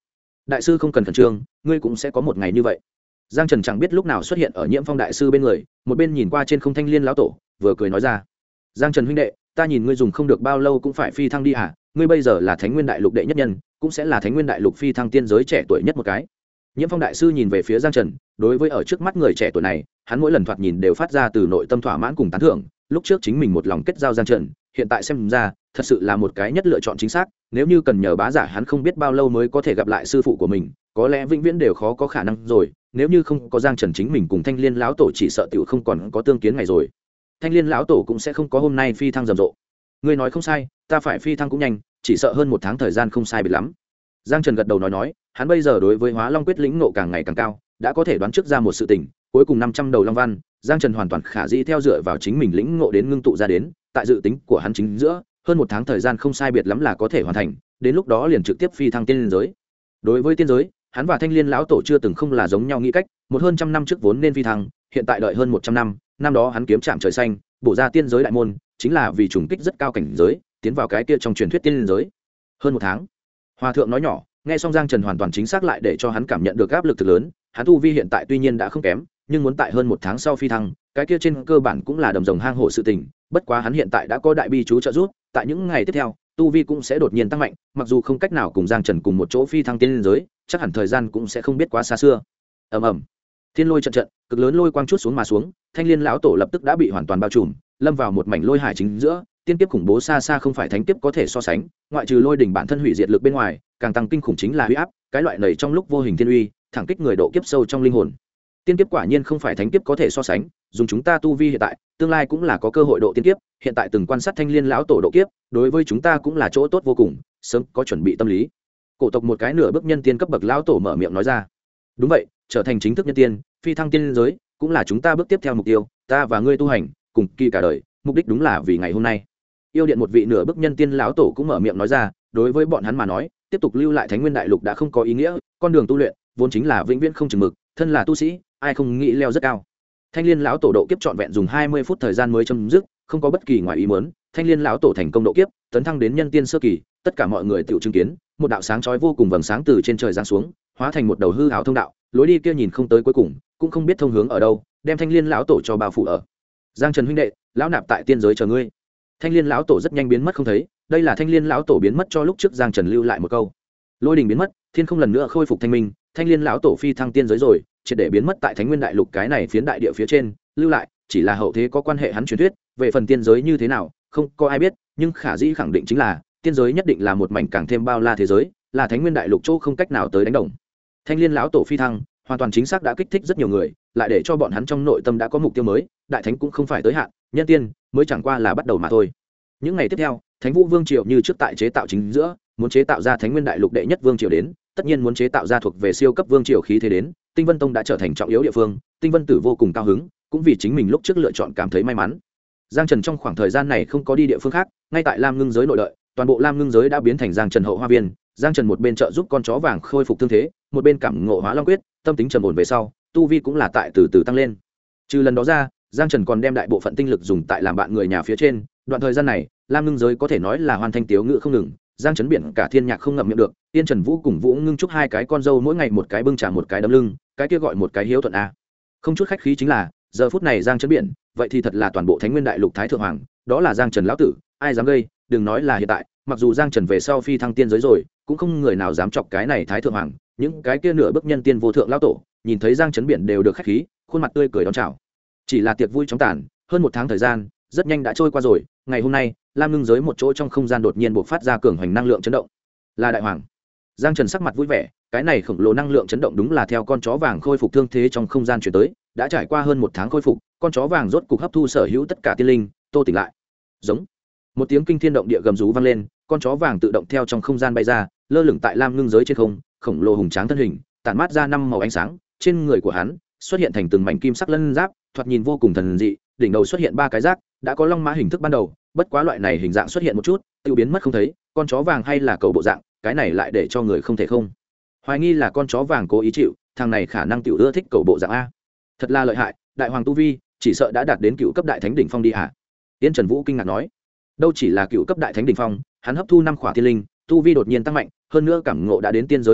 đại sư không cần khẩn trương, ngươi cũng sẽ có một ngày như vậy. Giang Trần chẳng biết lúc nào xuất hiện ở Nhiễm Phong đại sư bên người, một bên nhìn qua trên không Thanh Liên lão tổ, vừa cười nói ra: Giang Trần huynh đệ, ta nhìn ngươi dùng không được bao lâu cũng phải phi thăng đi à? Ngươi bây giờ là Thánh Nguyên đại lục đệ nhất nhân, cũng sẽ là Thánh Nguyên đại lục phi thăng tiên giới trẻ tuổi nhất một cái. Nhiễm Phong đại sư nhìn về phía Giang Trần, đối với ở trước mắt người trẻ tuổi này, hắn mỗi lần thoạt nhìn đều phát ra từ nội tâm thỏa mãn cùng tán thưởng. Lúc trước chính mình một lòng kết giao Giang Trần, hiện tại xem ra, thật sự là một cái nhất lựa chọn chính xác. Nếu như cần nhờ bá giả, hắn không biết bao lâu mới có thể gặp lại sư phụ của mình, có lẽ vĩnh viễn đều khó có khả năng rồi. Nếu như không có Giang Trần chính mình cùng Thanh Liên lão tổ, chỉ sợ tiểu không còn có tương kiến ngày rồi. Thanh Liên lão tổ cũng sẽ không có hôm nay phi thăng rầm rộ. Ngươi nói không sai, ta phải phi thăng cũng nhanh, chỉ sợ hơn 1 tháng thời gian không sai biệt lắm. Giang Trần gật đầu nói, hắn bây giờ đối với Hóa Long quyết lĩnh ngộ càng ngày càng cao, đã có thể đoán trước ra một sự tình, cuối cùng 500 đầu long văn, Giang Trần hoàn toàn khả dĩ theo dựa vào chính mình lĩnh ngộ đến ngưng tụ ra đến, tại dự tính của hắn chính giữa, hơn 1 tháng thời gian không sai biệt lắm là có thể hoàn thành, đến lúc đó liền trực tiếp phi thăng tiên giới. Đối với tiên giới, hắn và Thanh Liên lão tổ chưa từng không là giống nhau nghĩ cách, một hơn trăm năm trước vốn nên phi thăng, hiện tại đợi hơn 100 năm, năm đó hắn kiếm chạm trời xanh, bổ ra tiên giới đại môn, chính là vì trùng kích rất cao cảnh giới, tiến vào cái kia trong truyền thuyết tiên giới. Hơn 1 tháng. Hòa thượng nói nhỏ, nghe xong Giang Trần hoàn toàn chính xác lại để cho hắn cảm nhận được áp lực thực lớn, hắn tu vi hiện tại tuy nhiên đã không kém, nhưng muốn tại hơn 1 tháng sau phi thăng, cái kia trên cơ bản cũng là đầm rồng hang hổ sự tình, bất quá hắn hiện tại đã có đại bi chú trợ giúp, tại những ngày tiếp theo, tu vi cũng sẽ đột nhiên tăng mạnh, mặc dù không cách nào cùng Giang Trần cùng một chỗ phi thăng tiên giới, chắc hẳn thời gian cũng sẽ không biết quá xa xưa. Ầm ầm. Thiên lôi trận trận, cực lớn lôi quang chút xuống mà xuống, Thanh Liên lão tổ lập tức đã bị hoàn toàn bao trùm, lâm vào một mảnh lôi hải chính giữa, tiên kiếp khủng bố xa xa không phải thánh kiếp có thể so sánh, ngoại trừ lôi đỉnh bản thân hủy diệt lực bên ngoài, càng tăng kinh khủng chính là uy áp, cái loại này trong lúc vô hình thiên uy, thẳng kích người độ kiếp sâu trong linh hồn. Tiên kiếp quả nhiên không phải thánh kiếp có thể so sánh, dùng chúng ta tu vi hiện tại, tương lai cũng là có cơ hội độ tiên kiếp, hiện tại từng quan sát Thanh Liên lão tổ độ kiếp, đối với chúng ta cũng là chỗ tốt vô cùng, sớm có chuẩn bị tâm lý. Cổ tộc một cái nửa bước nhân tiên cấp bậc lão tổ mở miệng nói ra. Đúng vậy, trở thành chính thức nhân tiên, phi thăng tiên giới, cũng là chúng ta bước tiếp theo mục tiêu, ta và ngươi tu hành, cùng kỳ cả đời, mục đích đúng là vì ngày hôm nay. Yêu điện một vị nửa bước nhân tiên lão tổ cũng mở miệng nói ra, đối với bọn hắn mà nói, tiếp tục lưu lại Thánh Nguyên đại lục đã không có ý nghĩa, con đường tu luyện vốn chính là vĩnh viễn không chừng mực, thân là tu sĩ, ai không nghĩ leo rất cao. Thanh Liên lão tổ độ kiếp trọn vẹn dùng 20 phút thời gian mới chấm dứt, không có bất kỳ ngoài ý muốn, Thanh Liên lão tổ thành công độ kiếp, tấn thăng đến nhân tiên sơ kỳ, tất cả mọi người tự chứng kiến, một đạo sáng chói vô cùng vầng sáng từ trên trời giáng xuống, hóa thành một đầu hư ảo thông đạo, lối đi kia nhìn không tới cuối cùng, cũng không biết thông hướng ở đâu, đem Thanh Liên lão tổ cho bao phủ ở. Giang Trần huynh đệ, lão nạp tại tiên giới chờ ngươi. Thanh Liên lão tổ rất nhanh biến mất không thấy, đây là Thanh Liên lão tổ biến mất cho lúc trước Giang Trần lưu lại một câu. Lôi đình biến mất, thiên không lần nữa khôi phục thanh minh, Thanh Liên lão tổ phi thăng tiên giới rồi, triệt để biến mất tại Thánh Nguyên đại lục cái này phiến đại địa phía trên, lưu lại chỉ là hậu thế có quan hệ hắn truyền thuyết, về phần tiên giới như thế nào, không có ai biết, nhưng khả dĩ khẳng định chính là tiên giới nhất định là một mảnh càng thêm bao la thế giới, là Thánh Nguyên đại lục chỗ không cách nào tới đánh đồng. Thanh Liên lão tổ phi thăng, hoàn toàn chính xác đã kích thích rất nhiều người, lại để cho bọn hắn trong nội tâm đã có mục tiêu mới, đại thánh cũng không phải tới hạn, nhân tiên mới chẳng qua là bắt đầu mà thôi. Những ngày tiếp theo, Thánh Vũ Vương triều như trước tại chế tạo chính giữa, muốn chế tạo ra Thánh Nguyên đại lục đệ nhất vương triều đến, tất nhiên muốn chế tạo ra thuộc về siêu cấp vương triều khí thế đến, Tinh Vân Tông đã trở thành trọng yếu địa phương, Tinh Vân Tử vô cùng cao hứng, cũng vì chính mình lúc trước lựa chọn cảm thấy may mắn. Giang Trần trong khoảng thời gian này không có đi địa phương khác, ngay tại Lam Ngưng giới nội đợi, toàn bộ Lam Ngưng giới đã biến thành Giang Trần hậu hoa viên. Giang Trần một bên trợ giúp con chó vàng khôi phục thương thế, một bên cảm ngộ Hóa Long quyết, tâm tính trầm ổn về sau, tu vi cũng là tại từ từ tăng lên. Trừ lần đó ra, Giang Trần còn đem đại bộ phận tinh lực dùng tại làm bạn người nhà phía trên, đoạn thời gian này, Lam Ngưng giới có thể nói là hoàn thành tiếu ngữ không ngừng, Giang Trấn biển cả thiên nhạc không ngậm miệng được, Tiên Trần Vũ cùng Vũ Ngưng Trúc hai cái con dâu mỗi ngày một cái bưng trà một cái đấm lưng, cái kia gọi một cái hiếu thuận a. Không chút khách khí chính là, giờ phút này Giang Trấn biển, vậy thì thật là toàn bộ Thánh Nguyên đại lục thái thượng hoàng, đó là Giang Trần lão tử, ai dám gây, đừng nói là hiện tại, mặc dù Giang Trần về sau phi thăng tiên giới rồi, cũng không người nào dám chọc cái này thái thượng hoàng, những cái kia nửa bước nhân tiên vô thượng lão tổ, nhìn thấy Giang Trấn biển đều được khách khí, khuôn mặt tươi cười đón chào. Chỉ là tiệc vui chóng tàn, hơn 1 tháng thời gian, rất nhanh đã trôi qua rồi, ngày hôm nay, Lam Ngưng giới một chỗ trong không gian đột nhiên bộc phát ra cường hoành năng lượng chấn động. Là đại hoàng. Giang Trần sắc mặt vui vẻ, cái này khổng lồ năng lượng chấn động đúng là theo con chó vàng khôi phục thương thế trong không gian chuyển tới, đã trải qua hơn 1 tháng khôi phục, con chó vàng rốt cục hấp thu sở hữu tất cả tiên linh, tô tỉnh lại. Giống. Một tiếng kinh thiên động địa gầm rú vang lên, con chó vàng tự động theo trong không gian bay ra, lơ lửng tại Lam Ngưng giới trên không, khổng lồ hùng tráng thân hình, tản mát ra 5 màu ánh sáng, trên người của hắn xuất hiện thành từng mảnh kim sắc lân giáp, thoạt nhìn vô cùng thần dị, đỉnh đầu xuất hiện 3 cái rác, đã có long mã hình thức ban đầu, bất quá loại này hình dạng xuất hiện một chút, tiêu biến mất không thấy, con chó vàng hay là cầu bộ dạng, cái này lại để cho người không thể không hoài nghi là con chó vàng cố ý chịu, thằng này khả năng tiểu ưa thích cầu bộ dạng a. Thật là lợi hại, đại hoàng tu vi, chỉ sợ đã đạt đến cựu cấp đại thánh đỉnh phong đi hả? Tiên Trần Vũ kinh ngạc nói. Đâu chỉ là cựu cấp đại thánh đỉnh phong, hắn hấp thu 5 khỏa tiên linh, tu vi đột nhiên tăng mạnh, hơn nữa cảm ngộ đã đến tiên giới pháp tắc,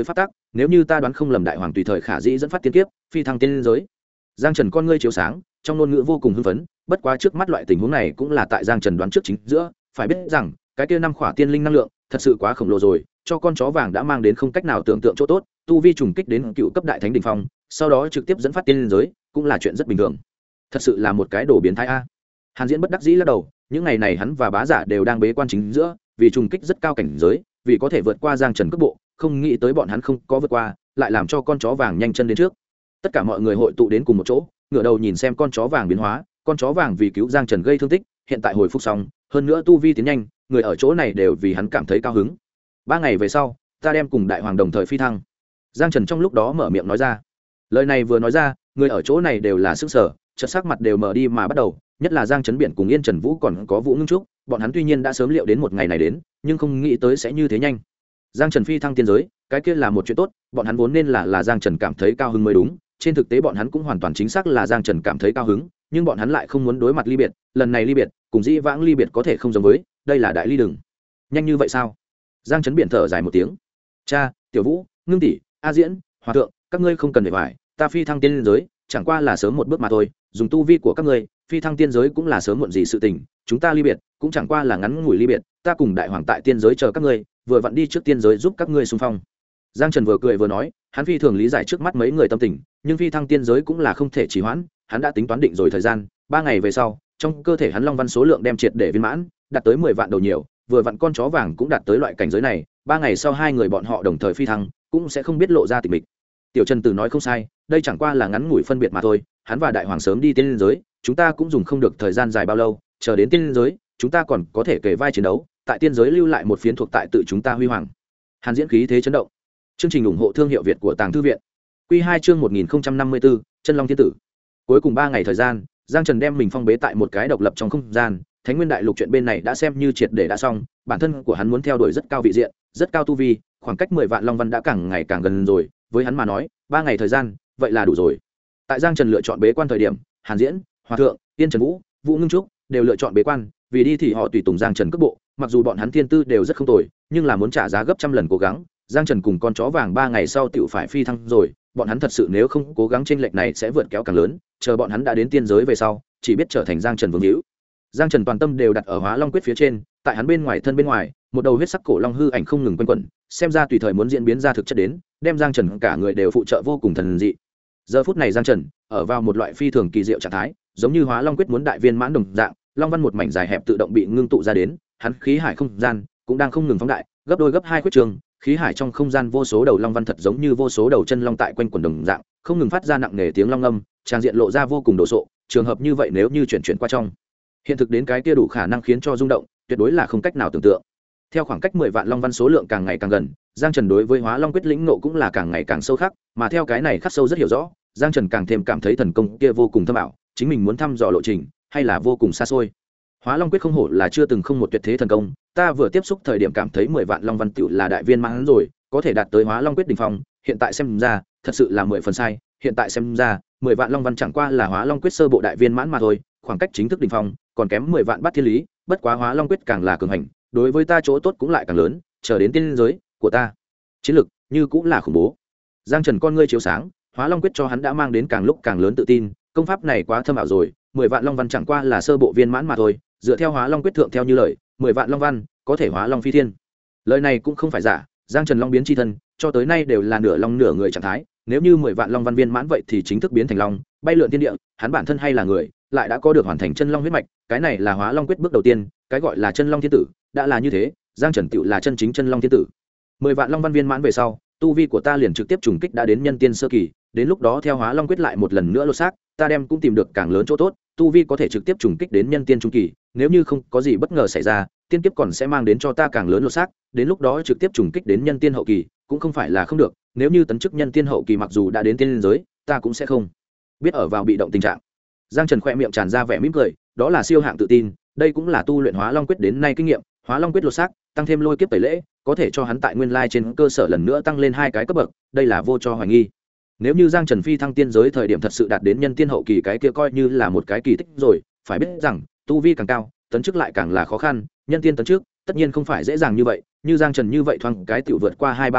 nếu như ta đoán không lầm đại hoàng tùy thời khả dĩ dẫn phát tiên kiếp phi thăng tiên giới. Giang Trần con ngươi chiếu sáng, trong ngôn ngữ vô cùng hưng phấn, bất quá trước mắt loại tình huống này cũng là tại Giang Trần đoán trước chính giữa, phải biết rằng cái kia năm khỏa tiên linh năng lượng thật sự quá khổng lồ rồi, cho con chó vàng đã mang đến không cách nào tưởng tượng chỗ tốt, tu vi trùng kích đến cựu cấp đại thánh đỉnh phong, sau đó trực tiếp dẫn phát tiên linh giới, cũng là chuyện rất bình thường. Thật sự là một cái đồ biến thái a. Hàn Diễn bất đắc dĩ lắc đầu, những ngày này hắn và bá giả đều đang bế quan chính giữa, vì trùng kích rất cao cảnh giới, vì có thể vượt qua Giang Trần cước bộ, không nghĩ tới bọn hắn không có vượt qua, lại làm cho con chó vàng nhanh chân đến trước. Tất cả mọi người hội tụ đến cùng một chỗ, ngửa đầu nhìn xem con chó vàng biến hóa, con chó vàng vì cứu Giang Trần gây thương tích, hiện tại hồi phục xong, hơn nữa tu vi tiến nhanh, người ở chỗ này đều vì hắn cảm thấy cao hứng. 3 ngày về sau, ta đem cùng đại hoàng đồng thời phi thăng. Giang Trần trong lúc đó mở miệng nói ra. Lời này vừa nói ra, người ở chỗ này đều là sững sờ, chợt sắc mặt đều mở đi mà bắt đầu, nhất là Giang Trấn Biển cùng Yên Trần Vũ còn có Vũ Ngưng Trúc, bọn hắn tuy nhiên đã sớm liệu đến một ngày này đến, nhưng không nghĩ tới sẽ như thế nhanh. Giang Trần phi thăng tiên giới, cái kia là một chuyện tốt, bọn hắn vốn nên là Giang Trần cảm thấy cao hứng mới đúng, trên thực tế bọn hắn cũng hoàn toàn chính xác là Giang Trần cảm thấy cao hứng, nhưng bọn hắn lại không muốn đối mặt ly biệt, lần này ly biệt, cùng dĩ vãng ly biệt có thể không giống với, đây là đại ly đừng. Nhanh như vậy sao? Giang Trấn Biển thở dài một tiếng. Cha, Tiểu Vũ, Ngưng tỷ, A Diễn, Hòa thượng, các ngươi không cần phải hoài, ta phi thăng tiên giới, chẳng qua là sớm một bước mà thôi, dùng tu vi của các ngươi, phi thăng tiên giới cũng là sớm muộn gì sự tình, chúng ta ly biệt, cũng chẳng qua là ngắn ngủi ly biệt, ta cùng đại hoàng tại tiên giới chờ các ngươi, vừa vặn đi trước tiên giới giúp các ngươi xung phong. Giang Trần vừa cười vừa nói, hắn phi thường lý giải trước mắt mấy người tâm tình, nhưng phi thăng tiên giới cũng là không thể trì hoãn, hắn đã tính toán định rồi thời gian, 3 ngày về sau, trong cơ thể hắn long văn số lượng đem triệt để viên mãn, đạt tới 10 vạn đầu nhiều, vừa vặn con chó vàng cũng đạt tới loại cảnh giới này, 3 ngày sau hai người bọn họ đồng thời phi thăng, cũng sẽ không biết lộ ra tình mình. Tiểu Trần Tử nói không sai, đây chẳng qua là ngắn ngủi phân biệt mà thôi, hắn và đại hoàng sớm đi tiên giới, chúng ta cũng dùng không được thời gian dài bao lâu, chờ đến tiên giới, chúng ta còn có thể kể vai chiến đấu, tại tiên giới lưu lại một phiến thuộc tại tự chúng ta huy hoàng. Hàn Diễn khí thế chấn động. Chương trình ủng hộ thương hiệu Việt của Tàng Thư viện. Quy 2 chương 1054, Chân Long Thiên Tử. Cuối cùng 3 ngày thời gian, Giang Trần đem mình phong bế tại một cái độc lập trong không gian, Thánh Nguyên Đại Lục chuyện bên này đã xem như triệt để đã xong, bản thân của hắn muốn theo đuổi rất cao vị diện, rất cao tu vi, khoảng cách 10 vạn long văn đã càng ngày càng gần rồi, với hắn mà nói, 3 ngày thời gian, vậy là đủ rồi. Tại Giang Trần lựa chọn bế quan thời điểm, Hàn Diễn, Hòa thượng, Tiên Trần Vũ, Vũ Ngưng Trúc đều lựa chọn bế quan, vì đi thì họ tùy tùng Giang Trần cước bộ, mặc dù bọn hắn thiên tư đều rất không tồi, nhưng là muốn trả giá gấp trăm lần cố gắng. Giang Trần cùng con chó vàng 3 ngày sau tiểu phải phi thăng rồi, bọn hắn thật sự nếu không cố gắng chênh lệch này sẽ vượt kéo càng lớn, chờ bọn hắn đã đến tiên giới về sau, chỉ biết trở thành Giang Trần vương hữu. Giang Trần toàn tâm đều đặt ở Hóa Long quyết phía trên, tại hắn bên ngoài thân bên ngoài, một đầu huyết sắc cổ long hư ảnh không ngừng quanh quẩn, xem ra tùy thời muốn diễn biến ra thực chất đến, đem Giang Trần cả người đều phụ trợ vô cùng thần dị. Giờ phút này Giang Trần ở vào một loại phi thường kỳ diệu trạng thái, giống như Hóa Long quyết muốn đại viên mãn đồng dạng, long văn một mảnh dài hẹp tự động bị ngưng tụ ra đến, hắn khí hải không gian cũng đang không ngừng phóng đại, gấp đôi gấp 2 khuyết trường, khí hải trong không gian vô số đầu long văn thật giống như vô số đầu chân long tại quanh quần đồng dạng, không ngừng phát ra nặng nề tiếng long âm, trang diện lộ ra vô cùng đồ sộ, trường hợp như vậy nếu như chuyển qua trong hiện thực đến cái kia đủ khả năng khiến cho rung động, tuyệt đối là không cách nào tưởng tượng. Theo khoảng cách 10 vạn long văn số lượng càng ngày càng gần, Giang Trần đối với Hóa Long quyết lĩnh ngộ cũng là càng ngày càng sâu khắc, mà theo cái này khắc sâu rất hiểu rõ, Giang Trần càng thêm cảm thấy thần công kia vô cùng thâm ảo, chính mình muốn thăm dò lộ trình hay là vô cùng xa xôi. Hóa Long quyết không hổ là chưa từng không một tuyệt thế thần công, ta vừa tiếp xúc thời điểm cảm thấy 10 vạn long văn tựu là đại viên mãn rồi, có thể đạt tới Hóa Long quyết đỉnh phong, hiện tại xem ra, thật sự là 10 phần sai, hiện tại xem ra, 10 vạn long văn chẳng qua là Hóa Long quyết sơ bộ đại viên mãn mà thôi, khoảng cách chính thức đỉnh phong còn kém 10 vạn bát thiên lý, bất quá Hóa Long quyết càng là cường hành, đối với ta chỗ tốt cũng lại càng lớn, chờ đến tiên giới của ta, chiến lực như cũng là khủng bố. Giang Trần con ngươi chiếu sáng, Hóa Long quyết cho hắn đã mang đến càng lúc càng lớn tự tin, công pháp này quá thâm ảo rồi, 10 vạn long văn chẳng qua là sơ bộ viên mãn mà thôi, dựa theo Hóa Long quyết thượng theo như lời, 10 vạn long văn có thể hóa long phi thiên. Lời này cũng không phải giả, Giang Trần long biến chi thân, cho tới nay đều là nửa long nửa người trạng thái, nếu như 10 vạn long văn viên mãn vậy thì chính thức biến thành long, bay lượn thiên địa, hắn bản thân hay là người, lại đã có được hoàn thành chân long huyết mạch, cái này là Hóa Long quyết bước đầu tiên, cái gọi là chân long thiên tử, đã là như thế, Giang Trần tựu là chân chính chân long thiên tử. 10 vạn long văn viên mãn về sau, tu vi của ta liền trực tiếp trùng kích đã đến nhân tiên sơ kỳ, đến lúc đó theo Hóa Long quyết lại một lần nữa lột xác, ta đem cũng tìm được càng lớn chỗ tốt, tu vi có thể trực tiếp trùng kích đến nhân tiên trung kỳ, nếu như không có gì bất ngờ xảy ra, tiên kiếp còn sẽ mang đến cho ta càng lớn lột xác, đến lúc đó trực tiếp trùng kích đến nhân tiên hậu kỳ, cũng không phải là không được, nếu như tấn chức nhân tiên hậu kỳ mặc dù đã đến tiên giới, ta cũng sẽ không biết ở vào bị động tình trạng. Giang Trần khẽ miệng tràn ra vẻ mỉm cười, đó là siêu hạng tự tin, đây cũng là tu luyện Hóa Long quyết đến nay kinh nghiệm, Hóa Long quyết lột xác, tăng thêm lôi kiếp tẩy lễ, có thể cho hắn tại nguyên lai trên cơ sở lần nữa tăng lên 2 cái cấp bậc, đây là vô cho hoài nghi. Nếu như Giang Trần phi thăng tiên giới thời điểm thật sự đạt đến nhân tiên hậu kỳ, cái kia coi như là một cái kỳ tích rồi, phải biết rằng, tu vi càng cao, tấn chức lại càng là khó khăn, nhân tiên tấn chức, tất nhiên không phải dễ dàng như vậy, như Giang Trần như vậy thoáng cái tiểu vượt qua 2-3 cấp bậc,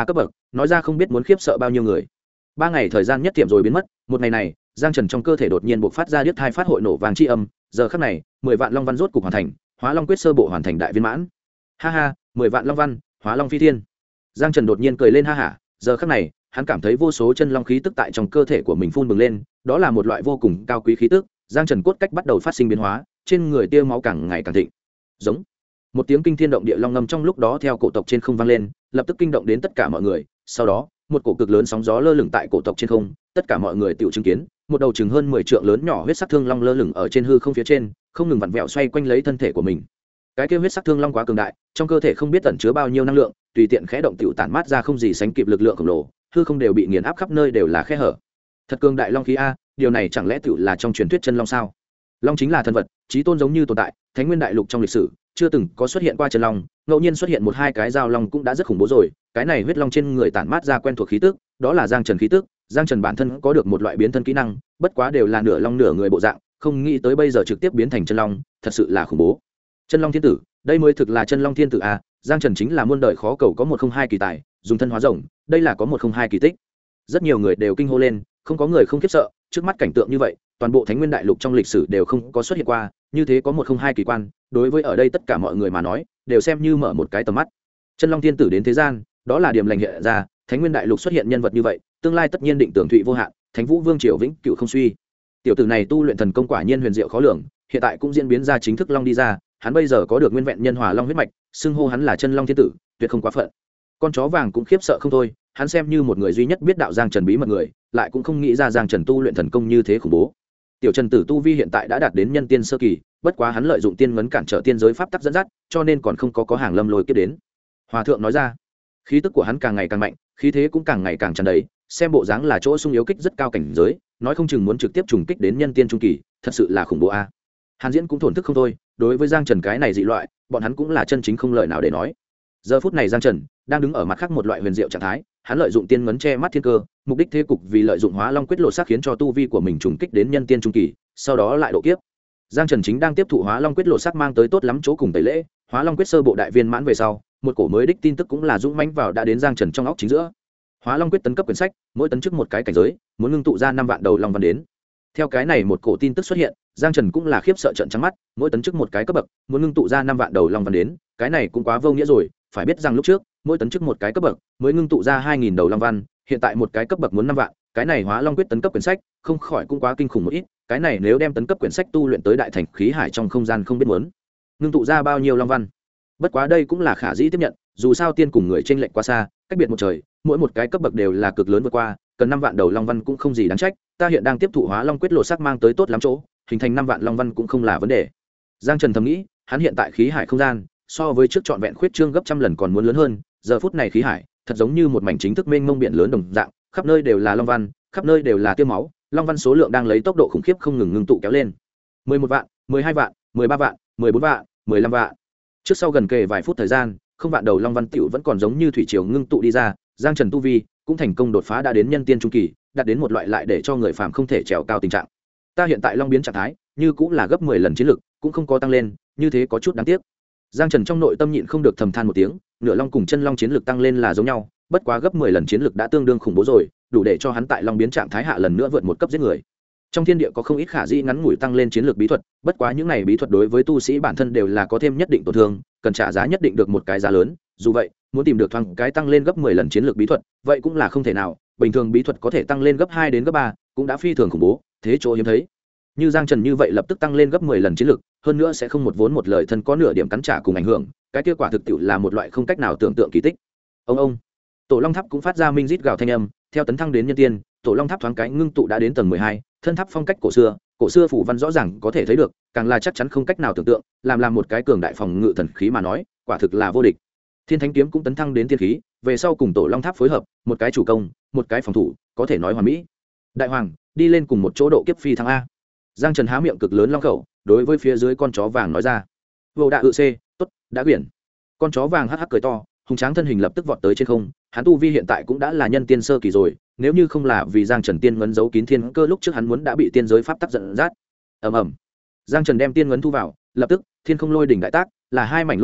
nói ra không biết muốn khiếp sợ bao nhiêu người. 3 ngày thời gian nhất tiệm rồi biến mất. Một ngày này, Giang Trần trong cơ thể đột nhiên bộc phát ra điếc thai phát hội nổ vàng chi âm. Giờ khắc này, 10 vạn long văn rốt cục hoàn thành, Hóa Long quyết sơ bộ hoàn thành đại viên mãn. Ha ha, 10 vạn long văn, Hóa Long phi thiên. Giang Trần đột nhiên cười lên ha hả. Giờ khắc này, hắn cảm thấy vô số chân long khí tức tại trong cơ thể của mình phun bừng lên, đó là một loại vô cùng cao quý khí tức. Giang Trần cốt cách bắt đầu phát sinh biến hóa, trên người tia máu càng ngày càng thịnh. Giống. Một tiếng kinh thiên động địa long ngâm trong lúc đó theo cổ tộc trên không vang lên, lập tức kinh động đến tất cả mọi người. Sau đó, một cổ cực lớn sóng gió lơ lửng tại cổ tộc trên không, tất cả mọi người tự chứng kiến, một đầu chừng hơn 10 trượng lớn nhỏ huyết sắc thương long lơ lửng ở trên hư không phía trên, không ngừng vặn vẹo xoay quanh lấy thân thể của mình. Cái kia huyết sắc thương long quá cường đại, trong cơ thể không biết ẩn chứa bao nhiêu năng lượng, tùy tiện khẽ động tiểu tản mát ra không gì sánh kịp lực lượng khổng lồ, hư không đều bị nghiền áp khắp nơi đều là khe hở. Thật cường đại long khí a, điều này chẳng lẽ tiểu là trong truyền thuyết chân long sao? Long chính là thần vật, chí tôn giống như tồn tại, Thánh Nguyên đại lục trong lịch sử chưa từng có xuất hiện qua chân long, ngẫu nhiên xuất hiện một hai cái giao long cũng đã rất khủng bố rồi. Cái này huyết long trên người tản mát ra quen thuộc khí tức, đó là Giang Trần khí tức. Giang Trần bản thân có được một loại biến thân kỹ năng, bất quá đều là nửa long nửa người bộ dạng, không nghĩ tới bây giờ trực tiếp biến thành chân long, thật sự là khủng bố. Chân long thiên tử, đây mới thực là chân long thiên tử a. Giang Trần chính là muôn đời khó cầu có 102 kỳ tài, dùng thân hóa rồng, đây là có 102 kỳ tích. Rất nhiều người đều kinh hô lên, không có người không khiếp sợ, trước mắt cảnh tượng như vậy, toàn bộ Thánh Nguyên đại lục trong lịch sử đều không có xuất hiện qua, như thế có 102 kỳ quan, đối với ở đây tất cả mọi người mà nói, đều xem như mở một cái tầm mắt. Chân long thiên tử đến thế gian, đó là điểm lành hiện ra, Thánh Nguyên đại lục xuất hiện nhân vật như vậy, tương lai tất nhiên định tưởng thụy vô hạn, Thánh Vũ Vương triều vĩnh cửu không suy. Tiểu tử này tu luyện thần công quả nhiên huyền diệu khó lường, hiện tại cũng diễn biến ra chính thức long đi ra, hắn bây giờ có được nguyên vẹn nhân hòa long huyết mạch, xưng hô hắn là chân long thiên tử, tuyệt không quá phận. Con chó vàng cũng khiếp sợ không thôi, hắn xem như một người duy nhất biết đạo Giang Trần bí mật người, lại cũng không nghĩ ra Giang Trần tu luyện thần công như thế khủng bố. Tiểu Trần tử tu vi hiện tại đã đạt đến nhân tiên sơ kỳ, bất quá hắn lợi dụng tiên ngấn cản trở tiên giới pháp tắc dẫn dắt, cho nên còn không có hàng lâm lôi kiếp đến. Hòa thượng nói ra, khí tức của hắn càng ngày càng mạnh, khí thế cũng càng ngày càng tràn đầy, xem bộ dáng là chỗ sung yếu kích rất cao cảnh giới, nói không chừng muốn trực tiếp trùng kích đến nhân tiên trung kỳ, thật sự là khủng bố a. Hàn Diễn cũng thổn thức không thôi, đối với Giang Trần cái này dị loại, bọn hắn cũng là chân chính không lời nào để nói. Giờ phút này Giang Trần đang đứng ở mặt khác một loại huyền diệu trạng thái, hắn lợi dụng tiên ngấn che mắt thiên cơ, mục đích thế cục vì lợi dụng Hóa Long quyết lộ sắc khiến cho tu vi của mình trùng kích đến nhân tiên trung kỳ, sau đó lại độ kiếp. Giang Trần chính đang tiếp thụ Hóa Long quyết lộ sắc mang tới tốt lắm chỗ cùng tẩy lễ, Hóa Long quyết sơ bộ đại viên mãn về sau, một cổ mới đích tin tức cũng là dũng mãnh vào đã đến Giang Trần trong óc chính giữa. Hóa Long quyết tấn cấp quyển sách, mỗi tấn chức một cái cảnh giới, muốn ngưng tụ ra 5 vạn đầu long văn đến. Theo cái này một cổ tin tức xuất hiện, Giang Trần cũng là khiếp sợ trợn trắng mắt, mỗi tấn chức một cái cấp bậc, muốn ngưng tụ ra 5 vạn đầu long văn đến, cái này cũng quá vô nghĩa rồi, phải biết rằng lúc trước, mỗi tấn chức một cái cấp bậc, mới ngưng tụ ra 2000 đầu long văn, hiện tại một cái cấp bậc muốn 5 vạn, cái này Hóa Long quyết tấn cấp quyển sách, không khỏi cũng quá kinh khủng một ít, cái này nếu đem tấn cấp quyển sách tu luyện tới đại thành khí hải trong không gian không biết muốn ngưng tụ ra bao nhiêu long văn. Bất quá đây cũng là khả dĩ tiếp nhận, dù sao tiên cùng người chênh lệch quá xa, cách biệt một trời, mỗi một cái cấp bậc đều là cực lớn vượt qua, cần 5 vạn đầu long văn cũng không gì đáng trách, ta hiện đang tiếp thụ Hóa Long quyết lộ sắc mang tới tốt lắm chỗ, hình thành 5 vạn long văn cũng không là vấn đề. Giang Trần thầm nghĩ, hắn hiện tại khí hải không gian so với trước trọn vẹn khuyết trương gấp trăm lần còn muốn lớn hơn, giờ phút này khí hải thật giống như một mảnh chính thức mênh mông biển lớn đồng dạng, khắp nơi đều là long văn, khắp nơi đều là tiêu máu, long văn số lượng đang lấy tốc độ khủng khiếp không ngừng ngưng tụ kéo lên. 11 vạn, 12 vạn, 13 vạn, 14 vạn, 15 vạn. Trước sau gần kề vài phút thời gian, không vạn đầu long văn tiểu vẫn còn giống như thủy triều ngưng tụ đi ra, Giang Trần tu vi cũng thành công đột phá đã đến nhân tiên trung kỳ, đạt đến một loại lại để cho người phàm không thể trèo cao tình trạng. Ta hiện tại long biến trạng thái, như cũng là gấp 10 lần chiến lực, cũng không có tăng lên, như thế có chút đáng tiếc. Giang Trần trong nội tâm nhịn không được thầm than một tiếng, nửa long cùng chân long chiến lực tăng lên là giống nhau, bất quá gấp 10 lần chiến lực đã tương đương khủng bố rồi, đủ để cho hắn tại long biến trạng thái hạ lần nữa vượt một cấp giết người. Trong thiên địa có không ít khả dĩ ngắn ngủi tăng lên chiến lược bí thuật, bất quá những này bí thuật đối với tu sĩ bản thân đều là có thêm nhất định tổn thương, cần trả giá nhất định được một cái giá lớn, dù vậy, muốn tìm được thoáng cái tăng lên gấp 10 lần chiến lược bí thuật, vậy cũng là không thể nào, bình thường bí thuật có thể tăng lên gấp 2 đến gấp 3, cũng đã phi thường khủng bố, thế chỗ hiếm thấy. Như Giang Trần như vậy lập tức tăng lên gấp 10 lần chiến lược, hơn nữa sẽ không một vốn một lời thân có nửa điểm cắn trả cùng ảnh hưởng, cái kết quả thực tiệu là một loại không cách nào tưởng tượng kỳ tích. Ông Tổ Long Tháp cũng phát ra minh rít gào thanh âm, theo tấn thăng đến nhân tiên, Tổ Long Tháp thoáng cái ngưng tụ đã đến tầng 12, thân tháp phong cách cổ xưa phủ văn rõ ràng có thể thấy được, càng là chắc chắn không cách nào tưởng tượng, làm một cái cường đại phòng ngự thần khí mà nói, quả thực là vô địch. Thiên Thánh kiếm cũng tấn thăng đến tiên khí, về sau cùng Tổ Long Tháp phối hợp, một cái chủ công, một cái phòng thủ, có thể nói hoàn mỹ. Đại hoàng, đi lên cùng một chỗ độ kiếp phi thăng a. Giang Trần há miệng cực lớn long khẩu, đối với phía dưới con chó vàng nói ra. Vô đạ ự c, tốt, đã quyển. Con chó vàng hắc hắc cười to, hùng tráng thân hình lập tức vọt tới trên không, hắn tu vi hiện tại cũng đã là nhân tiên sơ kỳ rồi, nếu như không là vì Giang Trần tiên ngấn giấu kín thiên cơ lúc trước hắn muốn đã bị tiên giới pháp tắc giận dắt. Ầm ầm. Giang Trần đem tiên ngấn thu vào, lập tức thiên không lôi đỉnh đại tác, là hai mảnh lôi đỉnh,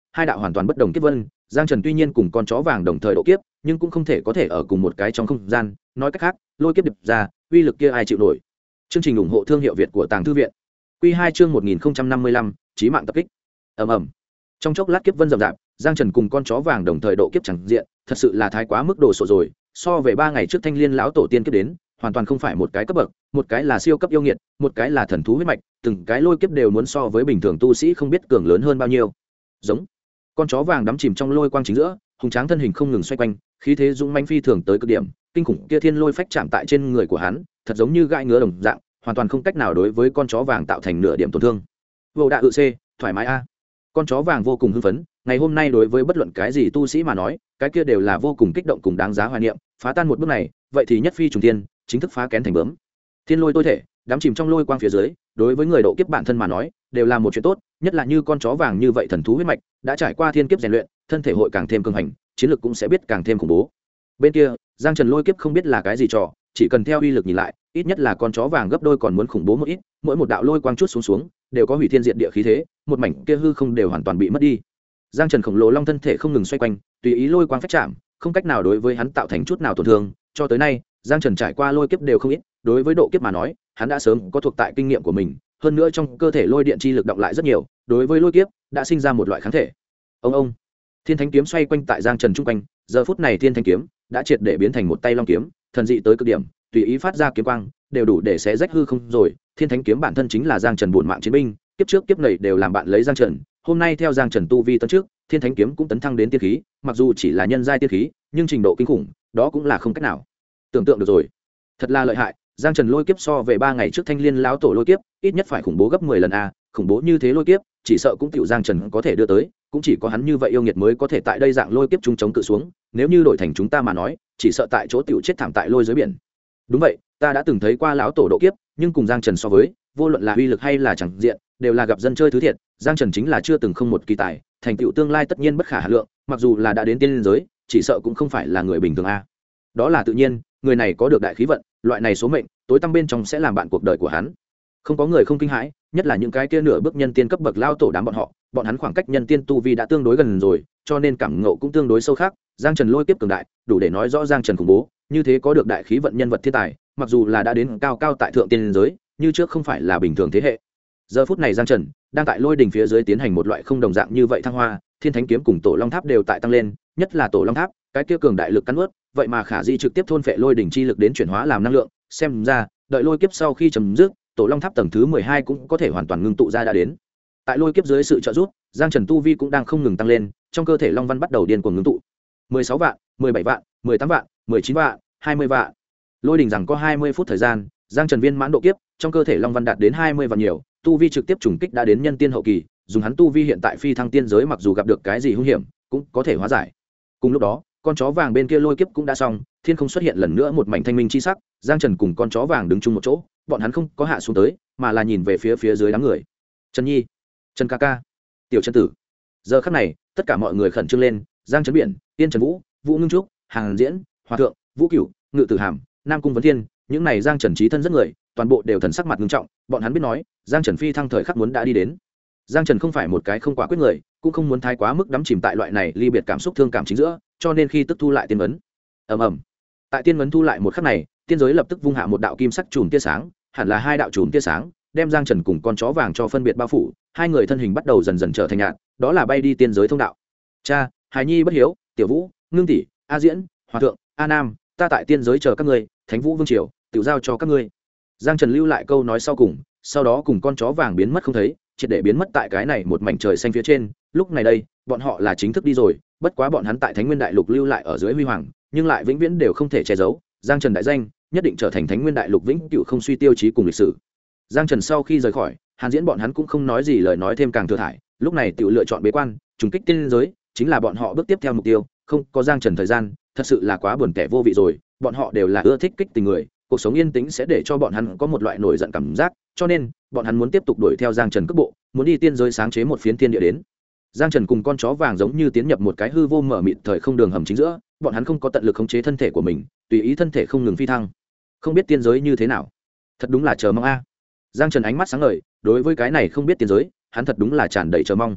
hai đạo hoàn toàn bất đồng kiếp vân. Giang Trần tuy nhiên cùng con chó vàng đồng thời độ kiếp, nhưng cũng không thể có thể ở cùng một cái trong không gian. Nói cách khác, lôi kiếp điệp ra, uy lực kia ai chịu nổi. Chương trình ủng hộ thương hiệu Việt của Tàng Thư viện. Quy 2 chương 1055, chí mạng tập kích. Ầm ầm. Trong chốc lát kiếp vân rầm rạp, Giang Trần cùng con chó vàng đồng thời độ kiếp chẳng diện, thật sự là thái quá mức đồ sộ rồi. So về 3 ngày trước Thanh Liên lão tổ tiên kiếp đến, hoàn toàn không phải một cái cấp bậc, một cái là siêu cấp yêu nghiệt, một cái là thần thú huyết mạch, từng cái lôi kiếp đều muốn so với bình thường tu sĩ không biết cường lớn hơn bao nhiêu. Giống. Con chó vàng đắm chìm trong lôi quang chính giữa, hùng tráng thân hình không ngừng xoay quanh, khí thế dũng mãnh phi thường tới cực điểm, kinh khủng kia thiên lôi phách chạm tại trên người của hắn, thật giống như gai ngứa đồng dạng, hoàn toàn không cách nào đối với con chó vàng tạo thành nửa điểm tổn thương. Vô đạ C, thoải mái a. Con chó vàng vô cùng hưng phấn, ngày hôm nay đối với bất luận cái gì tu sĩ mà nói, cái kia đều là vô cùng kích động cùng đáng giá hoài niệm, phá tan một bước này, vậy thì nhất phi trùng thiên, chính thức phá kén thành bướm. Thiên lôi tôi thể, đắm chìm trong lôi quang phía dưới, đối với người độ kiếp bản thân mà nói, đều là một chuyện tốt, nhất là như con chó vàng như vậy thần thú huyết mạch, đã trải qua thiên kiếp rèn luyện, thân thể hội càng thêm cường hành, chiến lực cũng sẽ biết càng thêm khủng bố. Bên kia, Giang Trần lôi kiếp không biết là cái gì trò, chỉ cần theo uy lực nhìn lại, ít nhất là con chó vàng gấp đôi còn muốn khủng bố một ít, mỗi một đạo lôi quang chút xuống, đều có hủy thiên diệt địa khí thế, một mảnh kia hư không đều hoàn toàn bị mất đi. Giang Trần khổng lồ long thân thể không ngừng xoay quanh, tùy ý lôi quang phách chạm, không cách nào đối với hắn tạo thành chút nào tổn thương, cho tới nay, Giang Trần trải qua lôi kiếp đều không ít, đối với độ kiếp mà nói, hắn đã sớm có thuộc tại kinh nghiệm của mình, hơn nữa trong cơ thể lôi điện chi lực động lại rất nhiều, đối với lôi kiếp đã sinh ra một loại kháng thể. Ông Thiên Thánh kiếm xoay quanh tại Giang Trần trung quanh, giờ phút này Thiên Thánh kiếm đã triệt để biến thành một tay long kiếm, thần dị tới cực điểm, tùy ý phát ra kiếm quang, đều đủ để xé rách hư không rồi. Thiên Thánh kiếm bản thân chính là Giang Trần bổn mạng chiến binh, kiếp trước kiếp này đều làm bạn lấy Giang Trần, hôm nay theo Giang Trần tu vi tấn trước, Thiên Thánh kiếm cũng tấn thăng đến tiên khí, mặc dù chỉ là nhân giai tiên khí, nhưng trình độ kinh khủng, đó cũng là không cách nào tưởng tượng được rồi. Thật là lợi hại, Giang Trần lôi kiếp so về 3 ngày trước Thanh Liên lão tổ lôi kiếp, ít nhất phải khủng bố gấp 10 lần a, khủng bố như thế lôi kiếp, chỉ sợ cũng tiểu Giang Trần có thể đưa tới, cũng chỉ có hắn như vậy yêu nghiệt mới có thể tại đây dạng lôi kiếp trung chống cự xuống, nếu như đổi thành chúng ta mà nói, chỉ sợ tại chỗ tiểu chết thảm tại lôi dưới biển. Đúng vậy, ta đã từng thấy qua lão tổ độ kiếp, nhưng cùng Giang Trần so với, vô luận là uy lực hay là chẳng diện, đều là gặp dân chơi thứ thiệt, Giang Trần chính là chưa từng không một kỳ tài, thành tựu tương lai tất nhiên bất khả hà lượng, mặc dù là đã đến tiên giới, chỉ sợ cũng không phải là người bình thường a. Đó là tự nhiên, người này có được đại khí vận, loại này số mệnh, tối tăm bên trong sẽ làm bạn cuộc đời của hắn. Không có người không kinh hãi, nhất là những cái kia nửa bước nhân tiên cấp bậc lao tổ đám bọn hắn khoảng cách nhân tiên tu vi đã tương đối gần rồi, cho nên cảm ngộ cũng tương đối sâu khác. Giang Trần lôi kiếp cường đại, đủ để nói rõ Giang Trần khủng bố, như thế có được đại khí vận nhân vật thiên tài, mặc dù là đã đến cao cao tại thượng tiên giới, như trước không phải là bình thường thế hệ. Giờ phút này Giang Trần đang tại lôi đỉnh phía dưới tiến hành một loại không đồng dạng như vậy thăng hoa, Thiên Thánh kiếm cùng Tổ Long Tháp đều tại tăng lên, nhất là Tổ Long Tháp, cái kia cường đại lực cắn nuốt, vậy mà khả di trực tiếp thôn phệ lôi đỉnh chi lực đến chuyển hóa làm năng lượng, xem ra, đợi lôi kiếp sau khi chấm dứt, Tổ Long Tháp tầng thứ 12 cũng có thể hoàn toàn ngưng tụ ra đã đến. Tại lôi kiếp dưới sự trợ giúp, Giang Trần tu vi cũng đang không ngừng tăng lên, trong cơ thể long văn bắt đầu điên cuồng ngưng tụ. 16 vạn, 17 vạn, 18 vạn, 19 vạn, 20 vạn. Lôi đỉnh rằng có 20 phút thời gian, Giang Trần viên mãn độ kiếp, trong cơ thể long văn đạt đến 20 vạn nhiều, tu vi trực tiếp trùng kích đã đến nhân tiên hậu kỳ, dùng hắn tu vi hiện tại phi thăng tiên giới mặc dù gặp được cái gì hung hiểm, cũng có thể hóa giải. Cùng lúc đó, con chó vàng bên kia lôi kiếp cũng đã xong, thiên không xuất hiện lần nữa một mảnh thanh minh chi sắc, Giang Trần cùng con chó vàng đứng chung một chỗ, bọn hắn không có hạ xuống tới, mà là nhìn về phía dưới đám người. Trần Nhi, Trần ca ca, Tiểu Trần tử. Giờ khắc này, tất cả mọi người khẩn trương lên, Giang Trấn Biển, Tiên Trần Vũ, Vũ Ngưng Trúc, Hàng Diễn, Hòa Thượng, Vũ Cửu, Ngự Tử Hàm, Nam Cung Vấn Thiên, những này Giang Trần trí thân rất người, toàn bộ đều thần sắc mặt nghiêm trọng, bọn hắn biết nói, Giang Trần phi thăng thời khắc muốn đã đi đến. Giang Trần không phải một cái không quả quyết người, cũng không muốn thái quá mức đắm chìm tại loại này ly biệt cảm xúc thương cảm chính giữa, cho nên khi tức thu lại tiên ấn. Ầm ầm. Tại tiên ấn thu lại một khắc này, tiên giới lập tức vung hạ một đạo kim sắc chùm tia sáng, hẳn là 2 đạo chùm tia sáng, đem Giang Trần cùng con chó vàng cho phân biệt bao phủ, hai người thân hình bắt đầu dần dần trở thành nhạt, đó là bay đi tiên giới thông đạo. Cha, Hải Nhi bất hiếu, Tiểu Vũ, Ngưng tỷ, A Diễn, Hòa Thượng, A Nam, ta tại tiên giới chờ các ngươi, Thánh Vũ Vương triều, tự giao cho các ngươi. Giang Trần lưu lại câu nói sau cùng, sau đó cùng con chó vàng biến mất không thấy, triệt để biến mất tại cái này một mảnh trời xanh phía trên. Lúc này đây, bọn họ là chính thức đi rồi, bất quá bọn hắn tại Thánh Nguyên Đại Lục lưu lại ở dưới huy hoàng, nhưng lại vĩnh viễn đều không thể che giấu, Giang Trần đại danh nhất định trở thành Thánh Nguyên Đại Lục vĩnh cửu không suy tiêu chí cùng lịch sử. Giang Trần sau khi rời khỏi, Hàn Diễn bọn hắn cũng không nói gì lời nói thêm càng thừa thãi, lúc này tự lựa chọn bế quan, trùng kích tiên giới, chính là bọn họ bước tiếp theo mục tiêu, không có Giang Trần thời gian, thật sự là quá buồn tẻ vô vị rồi, bọn họ đều là ưa thích kích tình người, cuộc sống yên tĩnh sẽ để cho bọn hắn có một loại nổi giận cảm giác, cho nên, bọn hắn muốn tiếp tục đuổi theo Giang Trần cước bộ, muốn đi tiên giới sáng chế một phiến thiên địa đến. Giang Trần cùng con chó vàng giống như tiến nhập một cái hư vô mở mịt thời không đường hầm chính giữa, bọn hắn không có tận lực khống chế thân thể của mình, tùy ý thân thể không ngừng phi thăng. Không biết tiên giới như thế nào, thật đúng là chờ mong a. Giang Trần ánh mắt sáng ngời, đối với cái này không biết tiên giới, hắn thật đúng là tràn đầy chờ mong.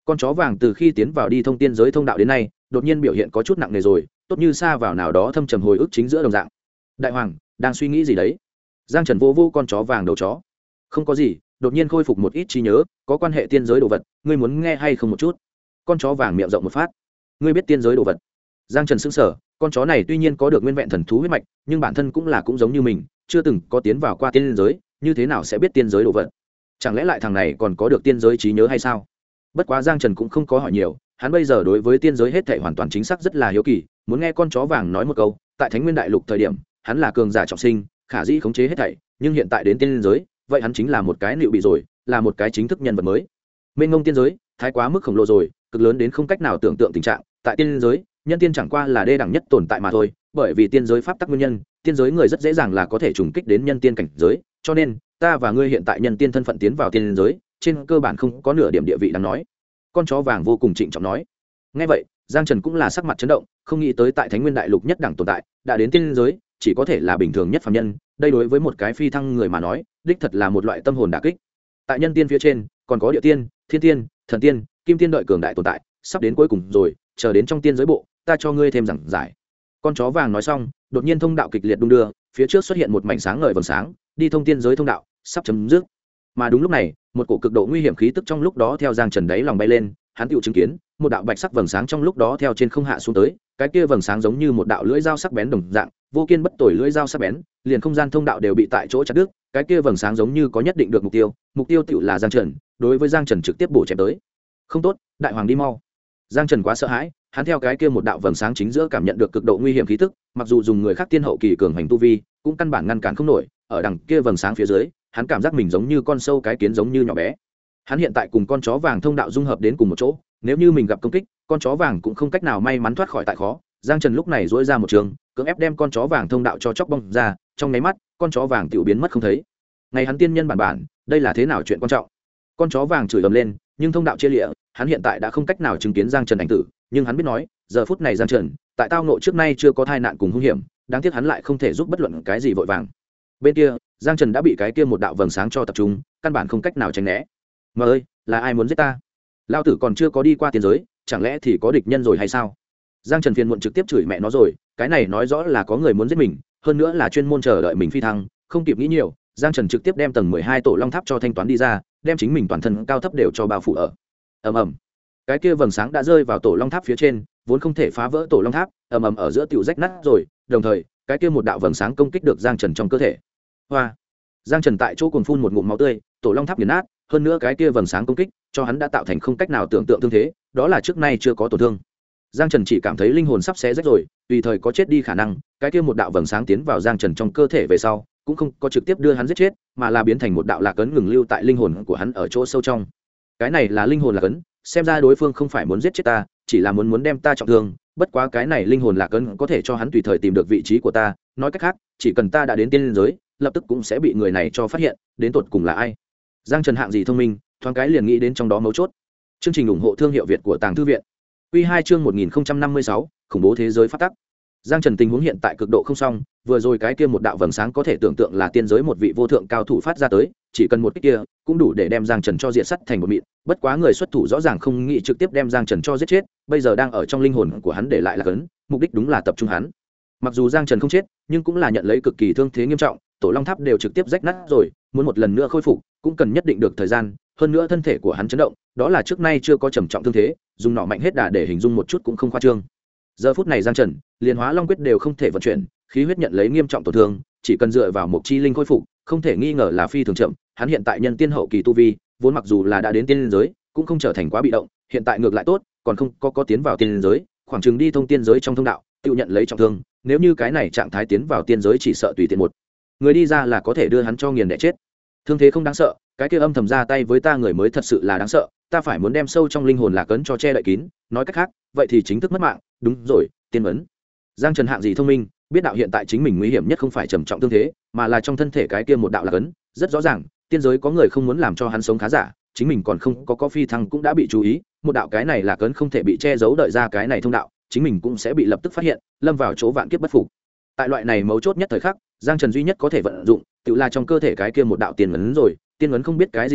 con chó vàng từ khi tiến vào đi thông tiên giới thông đạo đến nay đột nhiên biểu hiện có chút nặng nề rồi, tốt như xa vào nào đó thâm trầm hồi ức chính giữa đồng dạng. Đại hoàng đang suy nghĩ gì đấy? Giang Trần vô vô con chó vàng đầu chó. Không có gì, đột nhiên khôi phục một ít trí nhớ có quan hệ tiên giới đồ vật, ngươi muốn nghe hay không một chút? Con chó vàng miệng rộng một phát. Ngươi biết tiên giới đồ vật? Giang Trần sững sờ, con chó này tuy nhiên có được nguyên vẹn thần thú huyết mạch, nhưng bản thân cũng giống như mình, chưa từng có tiến vào qua tiên giới, như thế nào sẽ biết tiên giới đồ vật? Chẳng lẽ lại thằng này còn có được tiên giới trí nhớ hay sao? Bất quá Giang Trần cũng không có hỏi nhiều, hắn bây giờ đối với tiên giới hết thảy hoàn toàn chính xác rất là hiếu kỳ, muốn nghe con chó vàng nói một câu, tại Thánh Nguyên Đại Lục thời điểm, hắn là cường giả trọng sinh, khả dĩ khống chế hết thảy, nhưng hiện tại đến tiên giới, vậy hắn chính là một cái liệu bị rồi, là một cái chính thức nhân vật mới. Mênh mông tiên giới, thái quá mức khổng lồ rồi, cực lớn đến không cách nào tưởng tượng tình trạng, tại tiên giới, nhân tiên chẳng qua là đê đẳng nhất tồn tại mà thôi, bởi vì tiên giới pháp tắc nguyên nhân, tiên giới người rất dễ dàng là có thể trùng kích đến nhân tiên cảnh giới, cho nên ta và ngươi hiện tại nhân tiên thân phận tiến vào tiên giới, trên cơ bản không có nửa điểm địa vị đáng nói. Con chó vàng vô cùng trịnh trọng nói. Nghe vậy, Giang Trần cũng là sắc mặt chấn động, không nghĩ tới tại Thánh Nguyên Đại Lục nhất đẳng tồn tại, đã đến tiên giới, chỉ có thể là bình thường nhất phàm nhân, đây đối với một cái phi thăng người mà nói, đích thật là một loại tâm hồn đả kích. Tại nhân tiên phía trên, còn có địa tiên, thiên tiên, thần tiên, kim tiên đợi cường đại tồn tại, sắp đến cuối cùng rồi, chờ đến trong tiên giới bộ, ta cho ngươi thêm giảng giải. Con chó vàng nói xong, đột nhiên thông đạo kịch liệt đung đưa, phía trước xuất hiện một mảnh sáng ngời vầng sáng, đi thông tiên giới thông đạo, sắp chấm dứt. Mà đúng lúc này, một cổ cực độ nguy hiểm khí tức trong lúc đó theo Giang Trần đáy lòng bay lên, hắn tựu chứng kiến một đạo bạch sắc vầng sáng trong lúc đó theo trên không hạ xuống tới, cái kia vầng sáng giống như một đạo lưỡi dao sắc bén đồng dạng, vô kiên bất tồi lưỡi dao sắc bén, liền không gian thông đạo đều bị tại chỗ chặt đứt, cái kia vầng sáng giống như có nhất định được mục tiêu tựu là Giang Trần, đối với Giang Trần trực tiếp bổ chém tới. Không tốt, đại hoàng đi mau. Giang Trần quá sợ hãi, hắn theo cái kia một đạo vầng sáng chính giữa cảm nhận được cực độ nguy hiểm khí tức, mặc dù dùng người khác tiên hậu kỳ cường hành tu vi, cũng căn bản ngăn cản không nổi, ở đằng kia vầng sáng phía dưới, hắn cảm giác mình giống như con sâu cái kiến giống như nhỏ bé. Hắn hiện tại cùng con chó vàng thông đạo dung hợp đến cùng một chỗ, nếu như mình gặp công kích, con chó vàng cũng không cách nào may mắn thoát khỏi tại khó. Giang Trần lúc này duỗi ra một trường, cưỡng ép đem con chó vàng thông đạo cho chóc bong ra, trong nháy mắt, con chó vàng tiểu biến mất không thấy. Ngày hắn tiên nhân bản, đây là thế nào chuyện quan trọng? Con chó vàng chửi ầm lên, nhưng thông đạo chia lịa, hắn hiện tại đã không cách nào chứng kiến Giang Trần ảnh tử, nhưng hắn biết nói, giờ phút này Giang Trần, tại tao ngộ trước nay chưa có tai nạn cùng hung hiểm, đáng tiếc hắn lại không thể giúp bất luận cái gì vội vàng. Bên kia, Giang Trần đã bị cái kia một đạo vầng sáng cho tập trung, căn bản không cách nào tránh né. Mà ơi, là ai muốn giết ta? Lao tử còn chưa có đi qua tiên giới, chẳng lẽ thì có địch nhân rồi hay sao? Giang Trần phiền muộn trực tiếp chửi mẹ nó rồi, cái này nói rõ là có người muốn giết mình, hơn nữa là chuyên môn chờ đợi mình phi thăng, không kịp nghĩ nhiều, Giang Trần trực tiếp đem tầng 12 tổ long tháp cho thanh toán đi ra, đem chính mình toàn thân cao thấp đều cho bao phủ ở. Ầm ầm. Cái kia vầng sáng đã rơi vào tổ long tháp phía trên, vốn không thể phá vỡ tổ long tháp, ầm ầm ở giữa tiểu rách nát rồi, đồng thời, cái kia một đạo vầng sáng công kích được Giang Trần trong cơ thể. Hoa. Giang Trần tại chỗ cuồng phun một ngụm máu tươi, tổ long tháp nghiền nát, hơn nữa cái kia vầng sáng công kích, cho hắn đã tạo thành không cách nào tưởng tượng thương thế, đó là trước nay chưa có tổn thương. Giang Trần chỉ cảm thấy linh hồn sắp xé rách rồi, tùy thời có chết đi khả năng, cái kia một đạo vầng sáng tiến vào Giang Trần trong cơ thể về sau, cũng không có trực tiếp đưa hắn giết chết, mà là biến thành một đạo lạc ấn ngừng lưu tại linh hồn của hắn ở chỗ sâu trong. Cái này là linh hồn lạc ấn, xem ra đối phương không phải muốn giết chết ta, chỉ là muốn đem ta trọng thương, bất quá cái này linh hồn lạc ấn có thể cho hắn tùy thời tìm được vị trí của ta, nói cách khác, chỉ cần ta đã đến tiên giới, lập tức cũng sẽ bị người này cho phát hiện, đến tột cùng là ai. Giang Trần hạng gì thông minh, thoáng cái liền nghĩ đến trong đó mấu chốt. Chương trình ủng hộ thương hiệu Việt của Tàng Thư viện. Quy 2 chương 1056, khủng bố thế giới pháp tắc. Giang Trần tình huống hiện tại cực độ không xong, vừa rồi cái kia một đạo vầng sáng có thể tưởng tượng là tiên giới một vị vô thượng cao thủ phát ra tới, chỉ cần một kích kia cũng đủ để đem Giang Trần cho diệt sắt thành một mịn, bất quá người xuất thủ rõ ràng không nghĩ trực tiếp đem Giang Trần cho giết chết, bây giờ đang ở trong linh hồn của hắn để lại là cấn, mục đích đúng là tập trung hắn. Mặc dù Giang Trần không chết, nhưng cũng là nhận lấy cực kỳ thương thế nghiêm trọng, tổ long tháp đều trực tiếp rách nát rồi, muốn một lần nữa khôi phục cũng cần nhất định được thời gian, hơn nữa thân thể của hắn chấn động, đó là trước nay chưa có trầm trọng thương thế, dùng nọ mạnh hết đà để hình dung một chút cũng không khoa trương. Giờ phút này Giang Trần, liền Hóa Long quyết đều không thể vận chuyển, khí huyết nhận lấy nghiêm trọng tổn thương, chỉ cần dựa vào một chi linh khôi phục, không thể nghi ngờ là phi thường chậm, hắn hiện tại nhân tiên hậu kỳ tu vi, vốn mặc dù là đã đến tiên giới, cũng không trở thành quá bị động, hiện tại ngược lại tốt, còn không có tiến vào tiên giới, khoảng chừng đi thông tiên giới trong thông đạo, tự nhận lấy trọng thương, nếu như cái này trạng thái tiến vào tiên giới chỉ sợ tùy tiện một người đi ra là có thể đưa hắn cho nghiền đẻ chết. Thương thế không đáng sợ, cái kia âm thầm ra tay với ta người mới thật sự là đáng sợ, ta phải muốn đem sâu trong linh hồn lạc ấn cho che đậy kín, nói cách khác, vậy thì chính thức mất mạng, đúng rồi, tiên vấn. Giang Trần hạng gì thông minh, biết đạo hiện tại chính mình nguy hiểm nhất không phải trầm trọng thương thế, mà là trong thân thể cái kia một đạo lạc ấn, rất rõ ràng, tiên giới có người không muốn làm cho hắn sống khá giả, chính mình còn không có phi thăng cũng đã bị chú ý, một đạo cái này lạc ấn không thể bị che giấu, đợi ra cái này thông đạo, chính mình cũng sẽ bị lập tức phát hiện, lâm vào chỗ vạn kiếp bất phục. Tại loại này mấu chốt nhất thời khắc, Giang Trần duy nhất có thể vận dụng, tự là trong cơ thể cái kia một đạo tiên vấn rồi, tiên vấn không biết cái gì lai lịch,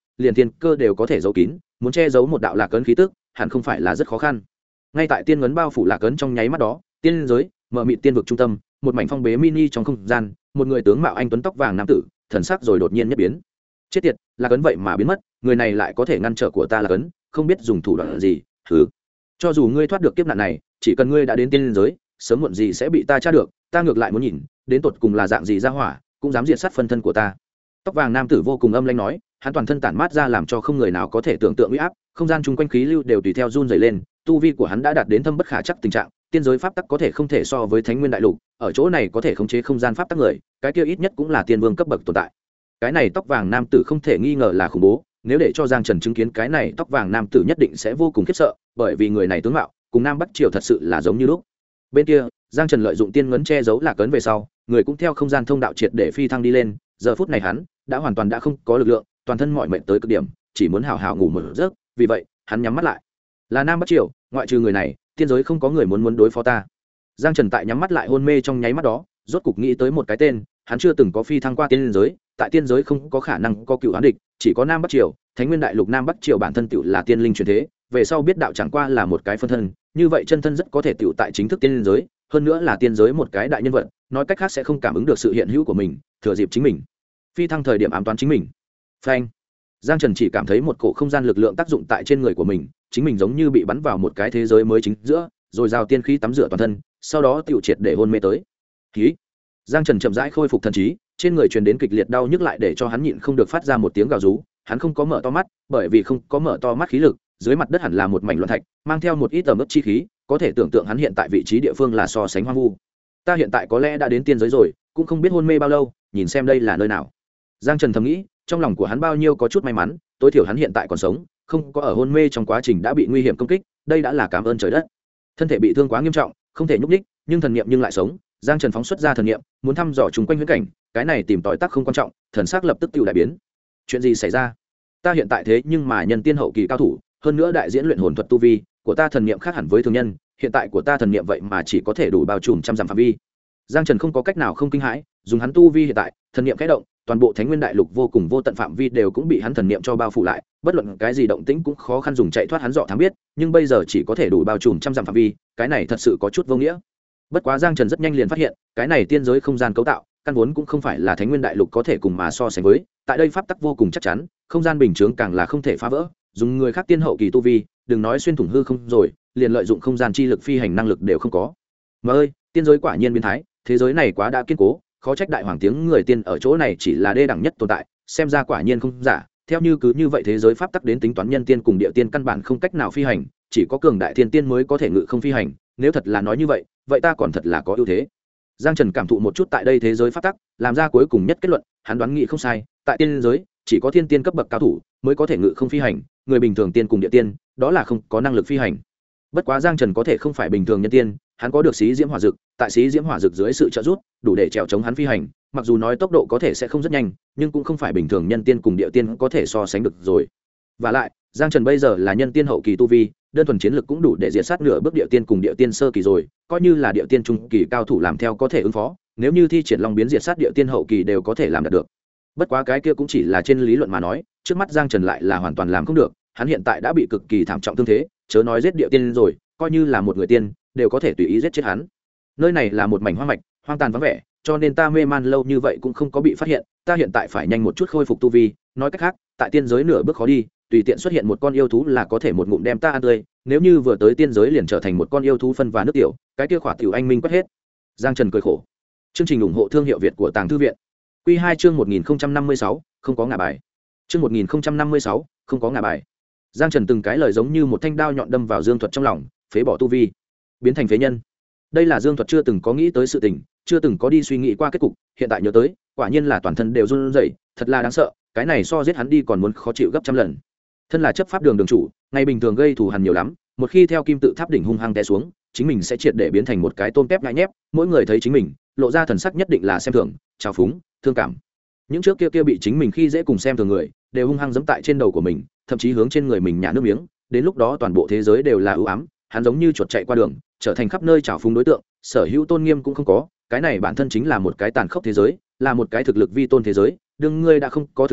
liền thiên cơ đều có thể giấu kín, muốn che giấu một đạo lạc ấn khí tức hẳn không phải là rất khó khăn. Ngay tại tiên ngấn bao phủ lạc ấn trong nháy mắt đó, tiên giới mở mịt tiên vực trung tâm, một mảnh phong bế mini trong không gian, một người tướng mạo anh tuấn tóc vàng nam tử, thần sắc rồi đột nhiên nhất biến. Chết tiệt, lạc ấn vậy mà biến mất, người này lại có thể ngăn trở của ta lạc ấn, không biết dùng thủ đoạn gì. Thứ, cho dù ngươi thoát được kiếp nạn này, chỉ cần ngươi đã đến tiên giới, sớm muộn gì sẽ bị ta tra được, ta ngược lại muốn nhìn, đến tột cùng là dạng gì ra hỏa, cũng dám diệt sát phân thân của ta. Tóc vàng nam tử vô cùng âm lãnh nói, hắn toàn thân tản mát ra làm cho không người nào có thể tưởng tượng uy áp, không gian chung quanh khí lưu đều tùy theo run rẩy lên, tu vi của hắn đã đạt đến thâm bất khả chắc tình trạng, tiên giới pháp tắc có thể không thể so với Thánh Nguyên đại lục, ở chỗ này có thể khống chế không gian pháp tắc người, cái kia ít nhất cũng là tiên vương cấp bậc tồn tại. Cái này tóc vàng nam tử không thể nghi ngờ là khủng bố, nếu để cho Giang Trần chứng kiến cái này tóc vàng nam tử nhất định sẽ vô cùng khiếp sợ, bởi vì người này tướng mạo cùng Nam Bắc Triều thật sự là giống như lúc. Bên kia, Giang Trần lợi dụng tiên ngấn che giấu lạc ấn về sau, người cũng theo không gian thông đạo triệt để phi thăng đi lên, giờ phút này hắn đã hoàn toàn đã không có lực lượng, toàn thân mỏi mệt tới cực điểm, chỉ muốn hào hào ngủ một giấc, vì vậy, hắn nhắm mắt lại. Là Nam Bắc Triều, ngoại trừ người này, tiên giới không có người muốn đối phó ta. Giang Trần tại nhắm mắt lại hôn mê trong nháy mắt đó, rốt cục nghĩ tới một cái tên, hắn chưa từng có phi thăng qua tiên giới, tại tiên giới không có khả năng có cựu án địch, chỉ có Nam Bắc Triều, Thánh Nguyên đại lục Nam Bắc Triều bản thân tựu là tiên linh truyền thế, về sau biết đạo chẳng qua là một cái phân thân, như vậy chân thân rất có thể tựu tại chính thức tiên giới, hơn nữa là tiên giới một cái đại nhân vật, nói cách khác sẽ không cảm ứng được sự hiện hữu của mình, thừa dịp chính mình phi thăng thời điểm ám toán chính mình. Phanh. Giang Trần chỉ cảm thấy một cổ không gian lực lượng tác dụng tại trên người của mình, chính mình giống như bị bắn vào một cái thế giới mới chính giữa, rồi giao tiên khí tắm rửa toàn thân, sau đó tiểu triệt để hôn mê tới. Khí. Giang Trần chậm rãi khôi phục thần trí, trên người truyền đến kịch liệt đau nhức lại để cho hắn nhịn không được phát ra một tiếng gào rú, hắn không có mở to mắt, bởi vì không có mở to mắt khí lực, dưới mặt đất hẳn là một mảnh loạn thạch, mang theo một ít ẩm ướt chi khí, có thể tưởng tượng hắn hiện tại vị trí địa phương là so sánh hoang vu. Ta hiện tại có lẽ đã đến tiên giới rồi, cũng không biết hôn mê bao lâu, nhìn xem đây là nơi nào. Giang Trần thầm nghĩ, trong lòng của hắn bao nhiêu có chút may mắn, tối thiểu hắn hiện tại còn sống, không có ở hôn mê trong quá trình đã bị nguy hiểm công kích, đây đã là cảm ơn trời đất. Thân thể bị thương quá nghiêm trọng, không thể nhúc nhích, nhưng thần niệm nhưng lại sống. Giang Trần phóng xuất ra thần niệm, muốn thăm dò chúng quanh huyễn cảnh, cái này tìm tòi tác không quan trọng, thần sắc lập tức tiêu đại biến. Chuyện gì xảy ra? Ta hiện tại thế nhưng mà nhân tiên hậu kỳ cao thủ, hơn nữa đại diễn luyện hồn thuật tu vi của ta thần niệm khác hẳn với thường nhân, hiện tại của ta thần niệm vậy mà chỉ có thể đủ bao trùm trăm dặm phạm vi. Giang Trần không có cách nào không kinh hãi, dùng hắn tu vi hiện tại, thần niệm khẽ động, toàn bộ Thánh Nguyên đại lục vô cùng vô tận phạm vi đều cũng bị hắn thần niệm cho bao phủ lại, bất luận cái gì động tĩnh cũng khó khăn dùng chạy thoát hắn dọ thám biết, nhưng bây giờ chỉ có thể đủ bao trùm trăm dặm phạm vi, cái này thật sự có chút vô nghĩa. Bất quá Giang Trần rất nhanh liền phát hiện, cái này tiên giới không gian cấu tạo, căn vốn cũng không phải là Thánh Nguyên đại lục có thể cùng mà so sánh với, tại đây pháp tắc vô cùng chắc chắn, không gian bình chướng càng là không thể phá vỡ, dùng người khác tiên hậu kỳ tu vi, đừng nói xuyên thủng hư không rồi, liền lợi dụng không gian chi lực phi hành năng lực đều không có. Mà ơi, tiên giới quả nhiên biến thái, thế giới này quá đã kiên cố, khó trách đại hoàng tiếng người tiên ở chỗ này chỉ là đê đẳng nhất tồn tại, xem ra quả nhiên không giả, theo như cứ như vậy thế giới pháp tắc đến tính toán nhân tiên cùng địa tiên căn bản không cách nào phi hành, chỉ có cường đại thiên tiên mới có thể ngự không phi hành, nếu thật là nói như vậy, vậy ta còn thật là có ưu thế. Giang Trần cảm thụ một chút tại đây thế giới pháp tắc, làm ra cuối cùng nhất kết luận, hắn đoán nghị không sai, tại tiên giới chỉ có thiên tiên cấp bậc cao thủ mới có thể ngự không phi hành, người bình thường tiên cùng địa tiên, đó là không có năng lực phi hành. Bất quá Giang Trần có thể không phải bình thường nhân tiên, hắn có được xí diễm hỏa dực, tại xí diễm hỏa dực dưới sự trợ giúp, đủ để trèo chống hắn phi hành, mặc dù nói tốc độ có thể sẽ không rất nhanh, nhưng cũng không phải bình thường nhân tiên cùng địa tiên có thể so sánh được rồi. Và lại, Giang Trần bây giờ là nhân tiên hậu kỳ tu vi, đơn thuần chiến lực cũng đủ để diệt sát nửa bước địa tiên cùng địa tiên sơ kỳ rồi, coi như là địa tiên trung kỳ cao thủ làm theo có thể ứng phó, nếu như thi triển long biến diệt sát địa tiên hậu kỳ đều có thể làm được. Bất quá cái kia cũng chỉ là trên lý luận mà nói, trước mắt Giang Trần lại là hoàn toàn làm không được, hắn hiện tại đã bị cực kỳ thảm trọng thương thế, chớ nói giết địa tiên rồi, coi như là một người tiên đều có thể tùy ý giết chết hắn. Nơi này là một mảnh hoang mạch, hoang tàn vắng vẻ, cho nên ta mê man lâu như vậy cũng không có bị phát hiện, ta hiện tại phải nhanh một chút khôi phục tu vi, nói cách khác, tại tiên giới nửa bước khó đi, tùy tiện xuất hiện một con yêu thú là có thể một ngụm đem ta ăn tươi, nếu như vừa tới tiên giới liền trở thành một con yêu thú phân và nước tiểu, cái kia khỏa tiểu anh minh quét hết. Giang Trần cười khổ. Chương trình ủng hộ thương hiệu Việt của Tàng Thư viện. Quy 2 chương 1056, không có ngả bài. Chương 1056, không có ngả bài. Giang Trần từng cái lời giống như một thanh đao nhọn đâm vào Dương Thuật trong lòng, phế bỏ tu vi, biến thành phế nhân. Đây là Dương Thuật chưa từng có nghĩ tới sự tình, chưa từng có đi suy nghĩ qua kết cục, hiện tại nhớ tới, quả nhiên là toàn thân đều run rẩy, thật là đáng sợ, cái này so giết hắn đi còn muốn khó chịu gấp trăm lần. Thân là chấp pháp đường đường chủ, ngày bình thường gây thù hằn nhiều lắm, một khi theo kim tự tháp đỉnh hung hăng té xuống, chính mình sẽ triệt để biến thành một cái tôm tép ngại nhép, mỗi người thấy chính mình, lộ ra thần sắc nhất định là xem thường, trào phúng, thương cảm. Những trước kia bị chính mình khi dễ cùng xem thường người, đều hung hăng giẫm tại trên đầu của mình, thậm chí hướng trên người mình nhả nước miếng, đến lúc đó toàn bộ thế giới đều là ưu ám, hắn giống như chuột chạy qua đường, trở thành khắp nơi trào phúng đối tượng, sở hữu tôn nghiêm cũng không có, cái này bản thân chính là một cái tàn khốc thế giới, là một cái thực lực vi tôn thế giới, đương ngươi đã không có thực lực,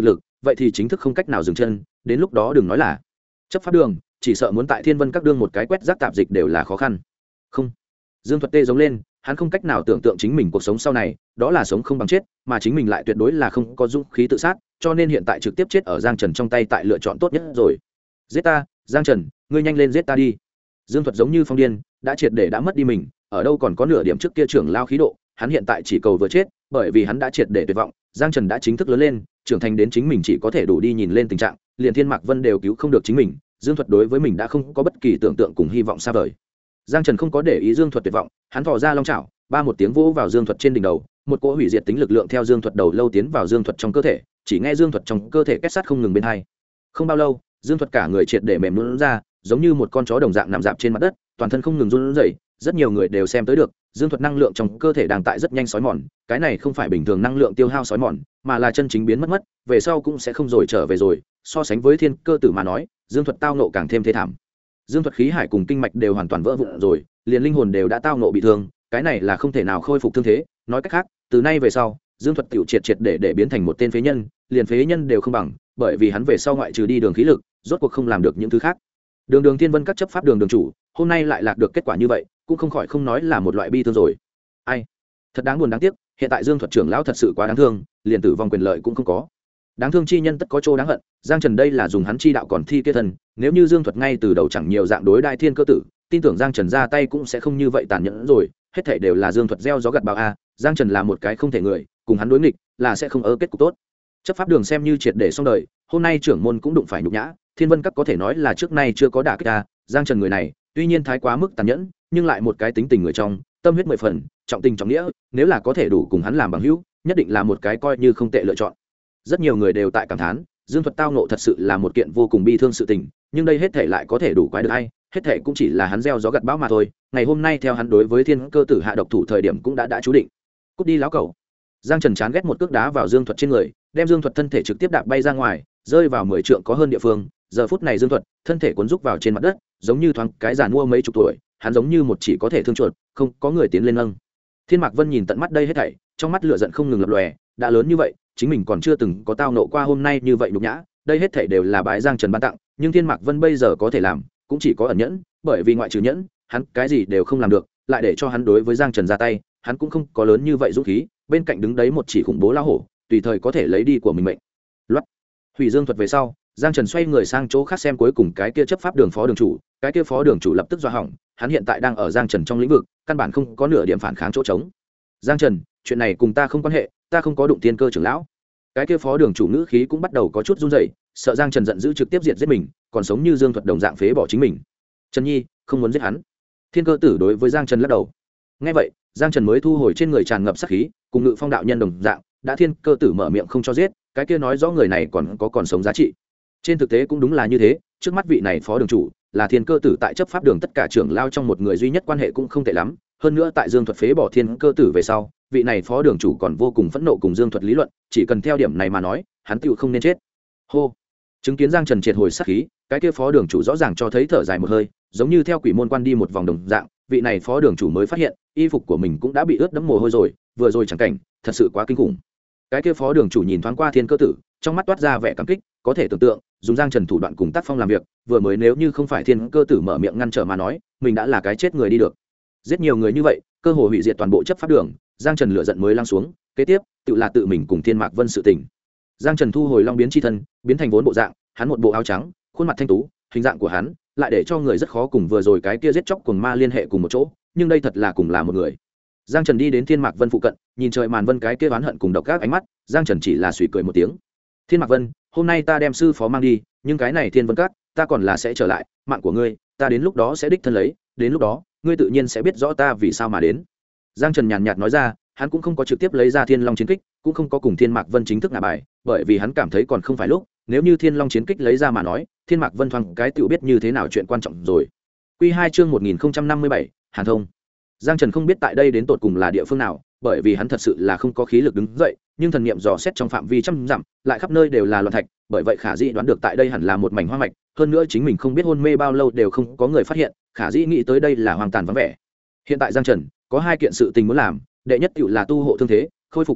vậy thì chính thức không cách nào dừng chân, đến lúc đó đừng nói là chấp pháp đường, chỉ sợ muốn tại Thiên Vân các đương một cái quét rác tạp dịch đều là khó khăn. Không. Dương Thuật tê giống lên, hắn không cách nào tưởng tượng chính mình cuộc sống sau này, đó là sống không bằng chết, mà chính mình lại tuyệt đối là không có dũng khí tự sát, cho nên hiện tại trực tiếp chết ở Giang Trần trong tay tại lựa chọn tốt nhất rồi. Giết ta, Giang Trần, ngươi nhanh lên giết ta đi. Dương Thuật giống như phong điên, đã triệt để đã mất đi mình, ở đâu còn có nửa điểm trước kia trưởng lao khí độ, hắn hiện tại chỉ cầu vừa chết, bởi vì hắn đã triệt để tuyệt vọng, Giang Trần đã chính thức lớn lên, trưởng thành đến chính mình chỉ có thể đủ đi nhìn lên tình trạng, liền Thiên Mạc Vân đều cứu không được chính mình, Dương Thuật đối với mình đã không có bất kỳ tưởng tượng cùng hy vọng xa vời. Giang Trần không có để ý Dương Thuật tuyệt vọng, hắn thò ra long chảo, ba một tiếng vỗ vào Dương Thuật trên đỉnh đầu, một cỗ hủy diệt tính lực lượng theo Dương Thuật đầu lâu tiến vào Dương Thuật trong cơ thể, chỉ nghe Dương Thuật trong cơ thể két sắt không ngừng bên hai. Không bao lâu, Dương Thuật cả người triệt để mềm nhũn ra, giống như một con chó đồng dạng nằm dạp trên mặt đất, toàn thân không ngừng run rẩy, rất nhiều người đều xem tới được, Dương Thuật năng lượng trong cơ thể đang tại rất nhanh sói mòn, cái này không phải bình thường năng lượng tiêu hao sói mòn, mà là chân chính biến mất, về sau cũng sẽ không rồi trở về rồi, so sánh với Thiên Cơ Tử mà nói, Dương Thuật tao nộ càng thêm thê thảm. Dương Thuật khí hải cùng kinh mạch đều hoàn toàn vỡ vụn rồi, liền linh hồn đều đã tao nộ bị thương, cái này là không thể nào khôi phục thương thế, nói cách khác, từ nay về sau, Dương Thuật tiểu triệt để biến thành một tên phế nhân, liền phế nhân đều không bằng, bởi vì hắn về sau ngoại trừ đi đường khí lực, rốt cuộc không làm được những thứ khác. Đường Thiên Vân các chấp pháp đường đường chủ, hôm nay lại lạc được kết quả như vậy, cũng không khỏi không nói là một loại bi thương rồi. Ai, thật đáng buồn đáng tiếc, hiện tại Dương Thuật trưởng lão thật sự quá đáng thương, liền tử vong quyền lợi cũng không có. Đáng thương chi nhân tất có chỗ đáng hận, Giang Trần đây là dùng hắn chi đạo còn thi kia thân, nếu như Dương Thuật ngay từ đầu chẳng nhiều dạng đối đại Thiên Cơ Tử, tin tưởng Giang Trần ra tay cũng sẽ không như vậy tàn nhẫn rồi, hết thảy đều là Dương Thuật gieo gió gặt bão a, Giang Trần là một cái không thể người, cùng hắn đối nghịch là sẽ không kết cục tốt. Chấp pháp đường xem như triệt để xong đời, hôm nay trưởng môn cũng đụng phải nhục nhã, Thiên Vân các có thể nói là trước nay chưa có đả kích a, Giang Trần người này, tuy nhiên thái quá mức tàn nhẫn, nhưng lại một cái tính tình người trong, tâm huyết 10 phần, trọng tình trọng nghĩa, nếu là có thể đủ cùng hắn làm bằng hữu, nhất định là một cái coi như không tệ lựa chọn. Rất nhiều người đều tại cảm thán, Dương Thuật tao nộ thật sự là một kiện vô cùng bi thương sự tình, nhưng đây hết thể lại có thể đủ quái được hay, hết thể cũng chỉ là hắn gieo gió gặt bão mà thôi, ngày hôm nay theo hắn đối với Thiên Cơ Tử hạ độc thủ thời điểm cũng đã chú định. Cút đi láo cẩu. Giang Trần chán ghét một cước đá vào Dương Thuật trên người, đem Dương Thuật thân thể trực tiếp đạp bay ra ngoài, rơi vào 10 trượng có hơn địa phương, giờ phút này Dương Thuật, thân thể cuốn rúc vào trên mặt đất, giống như thoáng cái giàn mua mấy chục tuổi, hắn giống như một chỉ có thể thương chuột, không có người tiến lên nâng. Thiên Mạc Vân nhìn tận mắt đây hết thảy, trong mắt lửa giận không ngừng lập lòe, đã lớn như vậy, chính mình còn chưa từng có tao nộ qua hôm nay như vậy nhục nhã, đây hết thảy đều là bái Giang Trần ban tặng, nhưng Thiên Mạc Vân bây giờ có thể làm, cũng chỉ có ẩn nhẫn, bởi vì ngoại trừ nhẫn, hắn cái gì đều không làm được, lại để cho hắn đối với Giang Trần ra tay, hắn cũng không có lớn như vậy dũng khí, bên cạnh đứng đấy một chỉ khủng bố lao hổ, tùy thời có thể lấy đi của mình mệnh. Loát. Hủy Dương Thuật về sau, Giang Trần xoay người sang chỗ khác xem cuối cùng cái kia chấp pháp đường phó đường chủ, cái kia phó đường chủ lập tức dọa hỏng, hắn hiện tại đang ở Giang Trần trong lĩnh vực, căn bản không có nửa điểm phản kháng chỗ trống. Giang Trần, chuyện này cùng ta không quan hệ, ta không có đụng Thiên Cơ trưởng lão. Cái kia phó đường chủ ngữ khí cũng bắt đầu có chút run rẩy, sợ Giang Trần giận dữ trực tiếp diệt giết mình, còn sống như Dương Thuật đồng dạng phế bỏ chính mình. Trần Nhi, không muốn giết hắn. Thiên Cơ Tử đối với Giang Trần lắc đầu. Nghe vậy, Giang Trần mới thu hồi trên người tràn ngập sát khí, cùng Ngự Phong đạo nhân đồng dạng, đã Thiên Cơ Tử mở miệng không cho giết, cái kia nói rõ người này còn sống giá trị. Trên thực tế cũng đúng là như thế, trước mắt vị này phó đường chủ là Thiên Cơ Tử tại chấp pháp đường tất cả trưởng lao trong một người duy nhất quan hệ cũng không tệ lắm, hơn nữa tại Dương Thuật phế bỏ Thiên Cơ Tử về sau, vị này phó đường chủ còn vô cùng phẫn nộ cùng Dương Thuật lý luận, chỉ cần theo điểm này mà nói, hắn tựu không nên chết. Hô. Chứng kiến Giang Trần triệt hồi sát khí, cái kia phó đường chủ rõ ràng cho thấy thở dài một hơi, giống như theo quỷ môn quan đi một vòng đồng dạng, vị này phó đường chủ mới phát hiện, y phục của mình cũng đã bị ướt đẫm mồ hôi rồi, vừa rồi chẳng cảnh, thật sự quá kinh khủng. Cái kia phó đường chủ nhìn thoáng qua Thiên Cơ Tử, trong mắt toát ra vẻ cảm kích, có thể tưởng tượng, dùng Giang Trần thủ đoạn cùng tác phong làm việc, vừa mới nếu như không phải Thiên Cơ Tử mở miệng ngăn trở mà nói, mình đã là cái chết người đi được. Giết nhiều người như vậy, cơ hội hủy diệt toàn bộ chấp pháp đường, Giang Trần lửa giận mới lắng xuống, kế tiếp, tự là tự mình cùng Thiên Mạc Vân sự tình. Giang Trần thu hồi long biến chi thân, biến thành vốn bộ dạng, hắn một bộ áo trắng, khuôn mặt thanh tú, hình dạng của hắn lại để cho người rất khó cùng vừa rồi cái kia giết chóc cuồng ma liên hệ cùng một chỗ, nhưng đây thật là cùng là một người. Giang Trần đi đến Thiên Mạc Vân phụ cận, nhìn trời màn vân cái kia oán hận cùng độc ác ánh mắt, Giang Trần chỉ là suy cười một tiếng. Thiên Mạc Vân, hôm nay ta đem sư phó mang đi, nhưng cái này Thiên Vân Các, ta còn là sẽ trở lại, mạng của ngươi, ta đến lúc đó sẽ đích thân lấy, đến lúc đó, ngươi tự nhiên sẽ biết rõ ta vì sao mà đến. Giang Trần nhàn nhạt nói ra, hắn cũng không có trực tiếp lấy ra Thiên Long chiến kích, cũng không có cùng Thiên Mạc Vân chính thức ngả bài, bởi vì hắn cảm thấy còn không phải lúc, nếu như Thiên Long chiến kích lấy ra mà nói, Thiên Mạc Vân thoáng cái tựu biết như thế nào chuyện quan trọng rồi. Quy 2 chương 1057, Hàn Thông. Giang Trần không biết tại đây đến tột cùng là địa phương nào, bởi vì hắn thật sự là không có khí lực đứng dậy, nhưng thần niệm dò xét trong phạm vi trăm dặm, lại khắp nơi đều là loạn thạch, bởi vậy khả dĩ đoán được tại đây hẳn là một mảnh hoang mạch, hơn nữa chính mình không biết hôn mê bao lâu đều không có người phát hiện, khả dĩ nghĩ tới đây là hoang tàn vắng vẻ. Hiện tại Giang Trần có hai kiện sự tình muốn làm, đệ nhất tựu là tu hộ thương thế, khôi phục thực lực,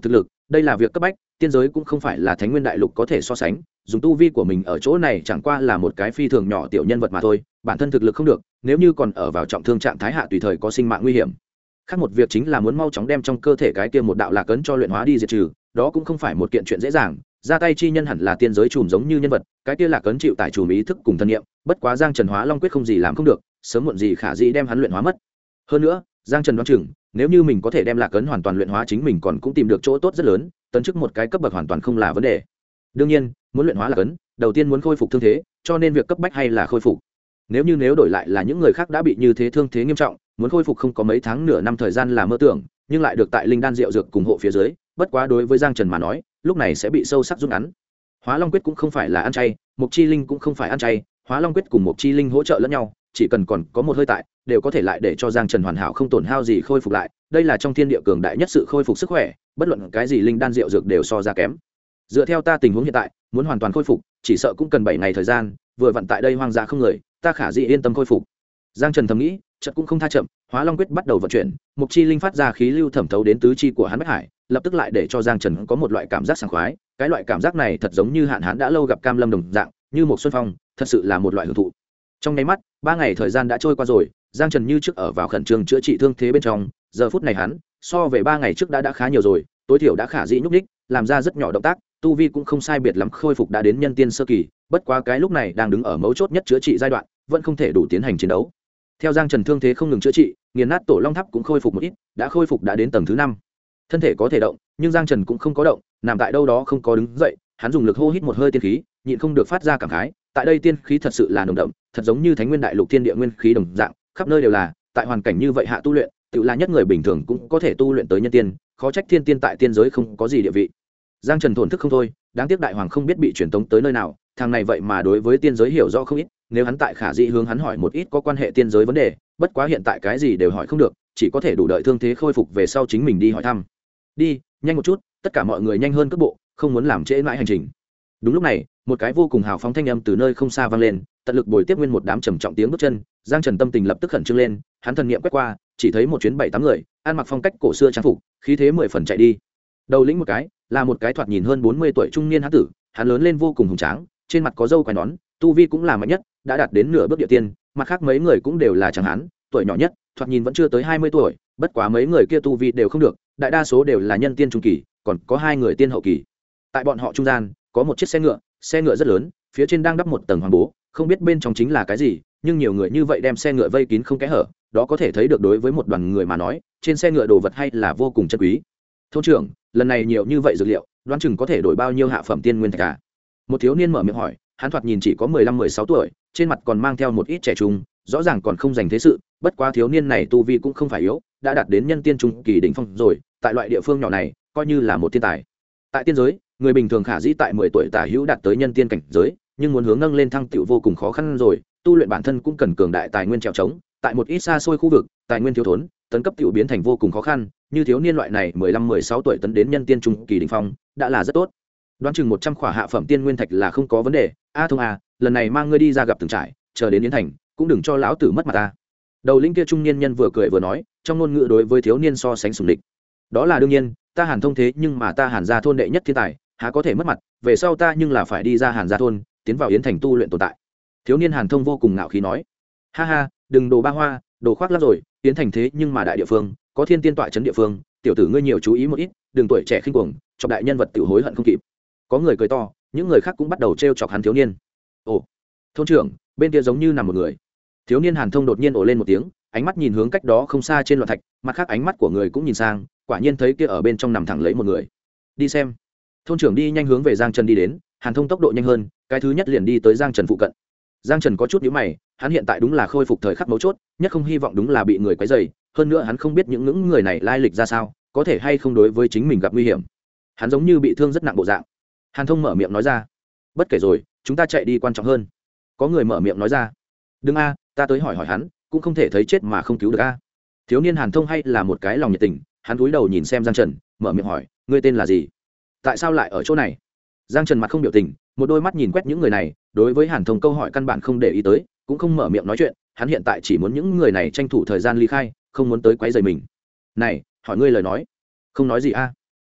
đây là việc cấp bách, tiên giới cũng không phải là Thánh Nguyên Đại Lục có thể so sánh, dùng tu vi của mình ở chỗ này chẳng qua là một cái phi thường nhỏ tiểu nhân vật mà thôi, bản thân thực lực không được, nếu như còn ở vào trọng thương trạng thái hạ tùy thời có sinh mạng nguy hiểm. Khác một việc chính là muốn mau chóng đem trong cơ thể cái kia một đạo lạc ấn cho luyện hóa đi diệt trừ, đó cũng không phải một kiện chuyện dễ dàng, ra tay chi nhân hẳn là tiên giới trùm giống như nhân vật, cái kia lạc ấn chịu tải trùm ý thức cùng thân niệm, bất quá Giang Trần Hóa Long quyết không gì làm không được, sớm muộn gì khả dĩ đem hắn luyện hóa mất. Hơn nữa, Giang Trần đoán chừng, nếu như mình có thể đem lạc ấn hoàn toàn luyện hóa chính mình còn cũng tìm được chỗ tốt rất lớn, tấn chức một cái cấp bậc hoàn toàn không là vấn đề. Đương nhiên, muốn luyện hóa lạc ấn, đầu tiên muốn khôi phục thương thế, cho nên việc cấp bách hay là khôi phục. Nếu đổi lại là những người khác đã bị như thế thương thế nghiêm trọng, muốn khôi phục không có mấy tháng nửa năm thời gian là mơ tưởng, nhưng lại được tại linh đan rượu dược cùng hộ phía dưới, bất quá đối với Giang Trần mà nói, lúc này sẽ bị sâu sắc rút ngắn. Hóa Long quyết cũng không phải là ăn chay, Mộc Chi Linh cũng không phải ăn chay, Hóa Long quyết cùng Mộc Chi Linh hỗ trợ lẫn nhau, chỉ cần còn có một hơi tại, đều có thể lại để cho Giang Trần hoàn hảo không tổn hao gì khôi phục lại, đây là trong thiên địa cường đại nhất sự khôi phục sức khỏe, bất luận cái gì linh đan rượu dược đều so ra kém. Dựa theo ta tình huống hiện tại, muốn hoàn toàn khôi phục, chỉ sợ cũng cần 7 ngày thời gian, vừa vặn tại đây hoang dã không người, ta khả dĩ yên tâm khôi phục. Giang Trần thầm nghĩ, chợt cũng không tha chậm, Hóa Long quyết bắt đầu vận chuyển, Mộc Chi Linh phát ra khí lưu thẩm thấu đến tứ chi của hắn Bách Hải, lập tức lại để cho Giang Trần có một loại cảm giác sảng khoái, cái loại cảm giác này thật giống như hạn hán đã lâu gặp cam lâm đồng dạng, như một xuân phong, thật sự là một loại hưởng thụ. Trong nháy mắt, 3 ngày thời gian đã trôi qua rồi, Giang Trần như trước ở vào khẩn trương chữa trị thương thế bên trong, giờ phút này hắn, so về 3 ngày trước đã khá nhiều rồi, tối thiểu đã khả dĩ nhúc nhích, làm ra rất nhỏ động tác, tu vi cũng không sai biệt lắm khôi phục đã đến nhân tiên sơ kỳ, bất quá cái lúc này đang đứng ở mấu chốt nhất chữa trị giai đoạn, vẫn không thể đủ tiến hành chiến đấu. Theo Giang Trần thương thế không ngừng chữa trị, nghiền nát tổ long tháp cũng khôi phục một ít, đã khôi phục đã đến tầng thứ 5. Thân thể có thể động, nhưng Giang Trần cũng không có động, nằm tại đâu đó không có đứng dậy, hắn dùng lực hô hít một hơi tiên khí, nhịn không được phát ra cảm khái, tại đây tiên khí thật sự là nồng đậm, thật giống như Thánh Nguyên Đại Lục thiên địa nguyên khí đồng dạng, khắp nơi đều là, tại hoàn cảnh như vậy hạ tu luyện, tự là nhất người bình thường cũng có thể tu luyện tới nhân tiên, khó trách thiên tiên tại tiên giới không có gì địa vị. Giang Trần thổn thức không thôi, đáng tiếc đại hoàng không biết bị truyền tống tới nơi nào, thằng này vậy mà đối với tiên giới hiểu rõ không ít, nếu hắn tại khả dĩ hướng hắn hỏi một ít có quan hệ tiên giới vấn đề, bất quá hiện tại cái gì đều hỏi không được, chỉ có thể đủ đợi thương thế khôi phục về sau chính mình đi hỏi thăm. Đi, nhanh một chút, tất cả mọi người nhanh hơn cước bộ, không muốn làm trễ mãi hành trình. Đúng lúc này, một cái vô cùng hào phóng thanh âm từ nơi không xa vang lên, tận lực bồi tiếp nguyên một đám trầm trọng tiếng bước chân. Giang Trần tâm tình lập tức khẩn trương lên, hắn thần niệm quét qua, chỉ thấy một chuyến 7-8 người, ăn mặc phong cách cổ xưa trang phục, khí thế 10 phần chạy đi. Đầu lĩnh một cái, là một cái thoạt nhìn hơn 40 tuổi trung niên hán tử, hắn lớn lên vô cùng hùng tráng, trên mặt có râu quai nón, tu vi cũng là mạnh nhất, đã đạt đến nửa bước địa tiên, mặt khác mấy người cũng đều là tráng hán, tuổi nhỏ nhất, thoạt nhìn vẫn chưa tới 20 tuổi, bất quá mấy người kia tu vi đều không được, đại đa số đều là nhân tiên trung kỳ, còn có 2 người tiên hậu kỳ. Tại bọn họ trung gian, có một chiếc xe ngựa rất lớn, phía trên đang đắp một tầng hoàng bố, không biết bên trong chính là cái gì, nhưng nhiều người như vậy đem xe ngựa vây kín không kẽ hở, đó có thể thấy được đối với một đoàn người mà nói, trên xe ngựa đồ vật hay là vô cùng chân quý. Thôn trưởng, lần này nhiều như vậy dược liệu, đoán chừng có thể đổi bao nhiêu hạ phẩm tiên nguyên thạch à? Một thiếu niên mở miệng hỏi, hắn thoạt nhìn chỉ có 15-16 tuổi, trên mặt còn mang theo một ít trẻ trung, rõ ràng còn không dành thế sự, bất quá thiếu niên này tu vi cũng không phải yếu, đã đạt đến nhân tiên trung kỳ đỉnh phong rồi, tại loại địa phương nhỏ này, coi như là một thiên tài. Tại tiên giới, người bình thường khả dĩ tại 10 tuổi tả hữu đạt tới nhân tiên cảnh giới, nhưng muốn hướng nâng lên thăng tiểu vô cùng khó khăn rồi, tu luyện bản thân cũng cần cường đại tài nguyên trèo trống, tại một ít xa xôi khu vực, tài nguyên thiếu thốn, tấn cấp tiểu biến thành vô cùng khó khăn, như thiếu niên loại này 15-16 tuổi tấn đến nhân tiên trung kỳ đỉnh phong, đã là rất tốt. Đoán chừng 100 khỏa hạ phẩm tiên nguyên thạch là không có vấn đề. Thông lần này mang ngươi đi ra gặp từng trải, chờ đến yến thành, cũng đừng cho lão tử mất mặt ta. Đầu lĩnh kia trung niên nhân vừa cười vừa nói, trong ngôn ngữ đối với thiếu niên so sánh sùng địch. Đó là đương nhiên, ta Hàn Thông thế nhưng mà ta Hàn gia thôn đệ nhất thiên tài, há có thể mất mặt, về sau ta nhưng là phải đi ra Hàn gia thôn, tiến vào yến thành tu luyện tồn tại. Thiếu niên Hàn Thông vô cùng ngạo khí nói, ha ha, đừng đồ ba hoa, đồ khoác lác rồi, yến thành thế nhưng mà đại địa phương, có thiên tiên tọa trấn địa phương, tiểu tử ngươi nhiều chú ý một ít, đừng tuổi trẻ khinh cuồng, chọc đại nhân vật tiểu hối hận không kịp. Có người cười to, những người khác cũng bắt đầu trêu chọc hắn thiếu niên. Ồ, thôn trưởng, bên kia giống như nằm một người. Thiếu niên Hàn Thông đột nhiên ồ lên một tiếng, ánh mắt nhìn hướng cách đó không xa trên loạn thạch, mặt khác ánh mắt của người cũng nhìn sang, quả nhiên thấy kia ở bên trong nằm thẳng lấy một người. Đi xem. Thôn trưởng đi nhanh hướng về Giang Trần đi đến, Hàn Thông tốc độ nhanh hơn, cái thứ nhất liền đi tới Giang Trần phụ cận. Giang Trần có chút nhíu mày, hắn hiện tại đúng là khôi phục thời khắc mấu chốt, nhất không hy vọng đúng là bị người quấy rầy, hơn nữa hắn không biết những người này lai lịch ra sao, có thể hay không đối với chính mình gặp nguy hiểm. Hắn giống như bị thương rất nặng bộ dạng. Hàn Thông mở miệng nói ra, bất kể rồi, chúng ta chạy đi quan trọng hơn. Có người mở miệng nói ra, đừng ta tới hỏi hắn, cũng không thể thấy chết mà không cứu được thiếu niên Hàn Thông hay là một cái lòng nhiệt tình, hắn cúi đầu nhìn xem Giang Trần, mở miệng hỏi, ngươi tên là gì, tại sao lại ở chỗ này? Giang Trần mặt không biểu tình, một đôi mắt nhìn quét những người này, đối với Hàn Thông câu hỏi căn bản không để ý tới, cũng không mở miệng nói chuyện, hắn hiện tại chỉ muốn những người này tranh thủ thời gian ly khai, không muốn tới quấy rầy mình. Này, hỏi ngươi lời nói, không nói gì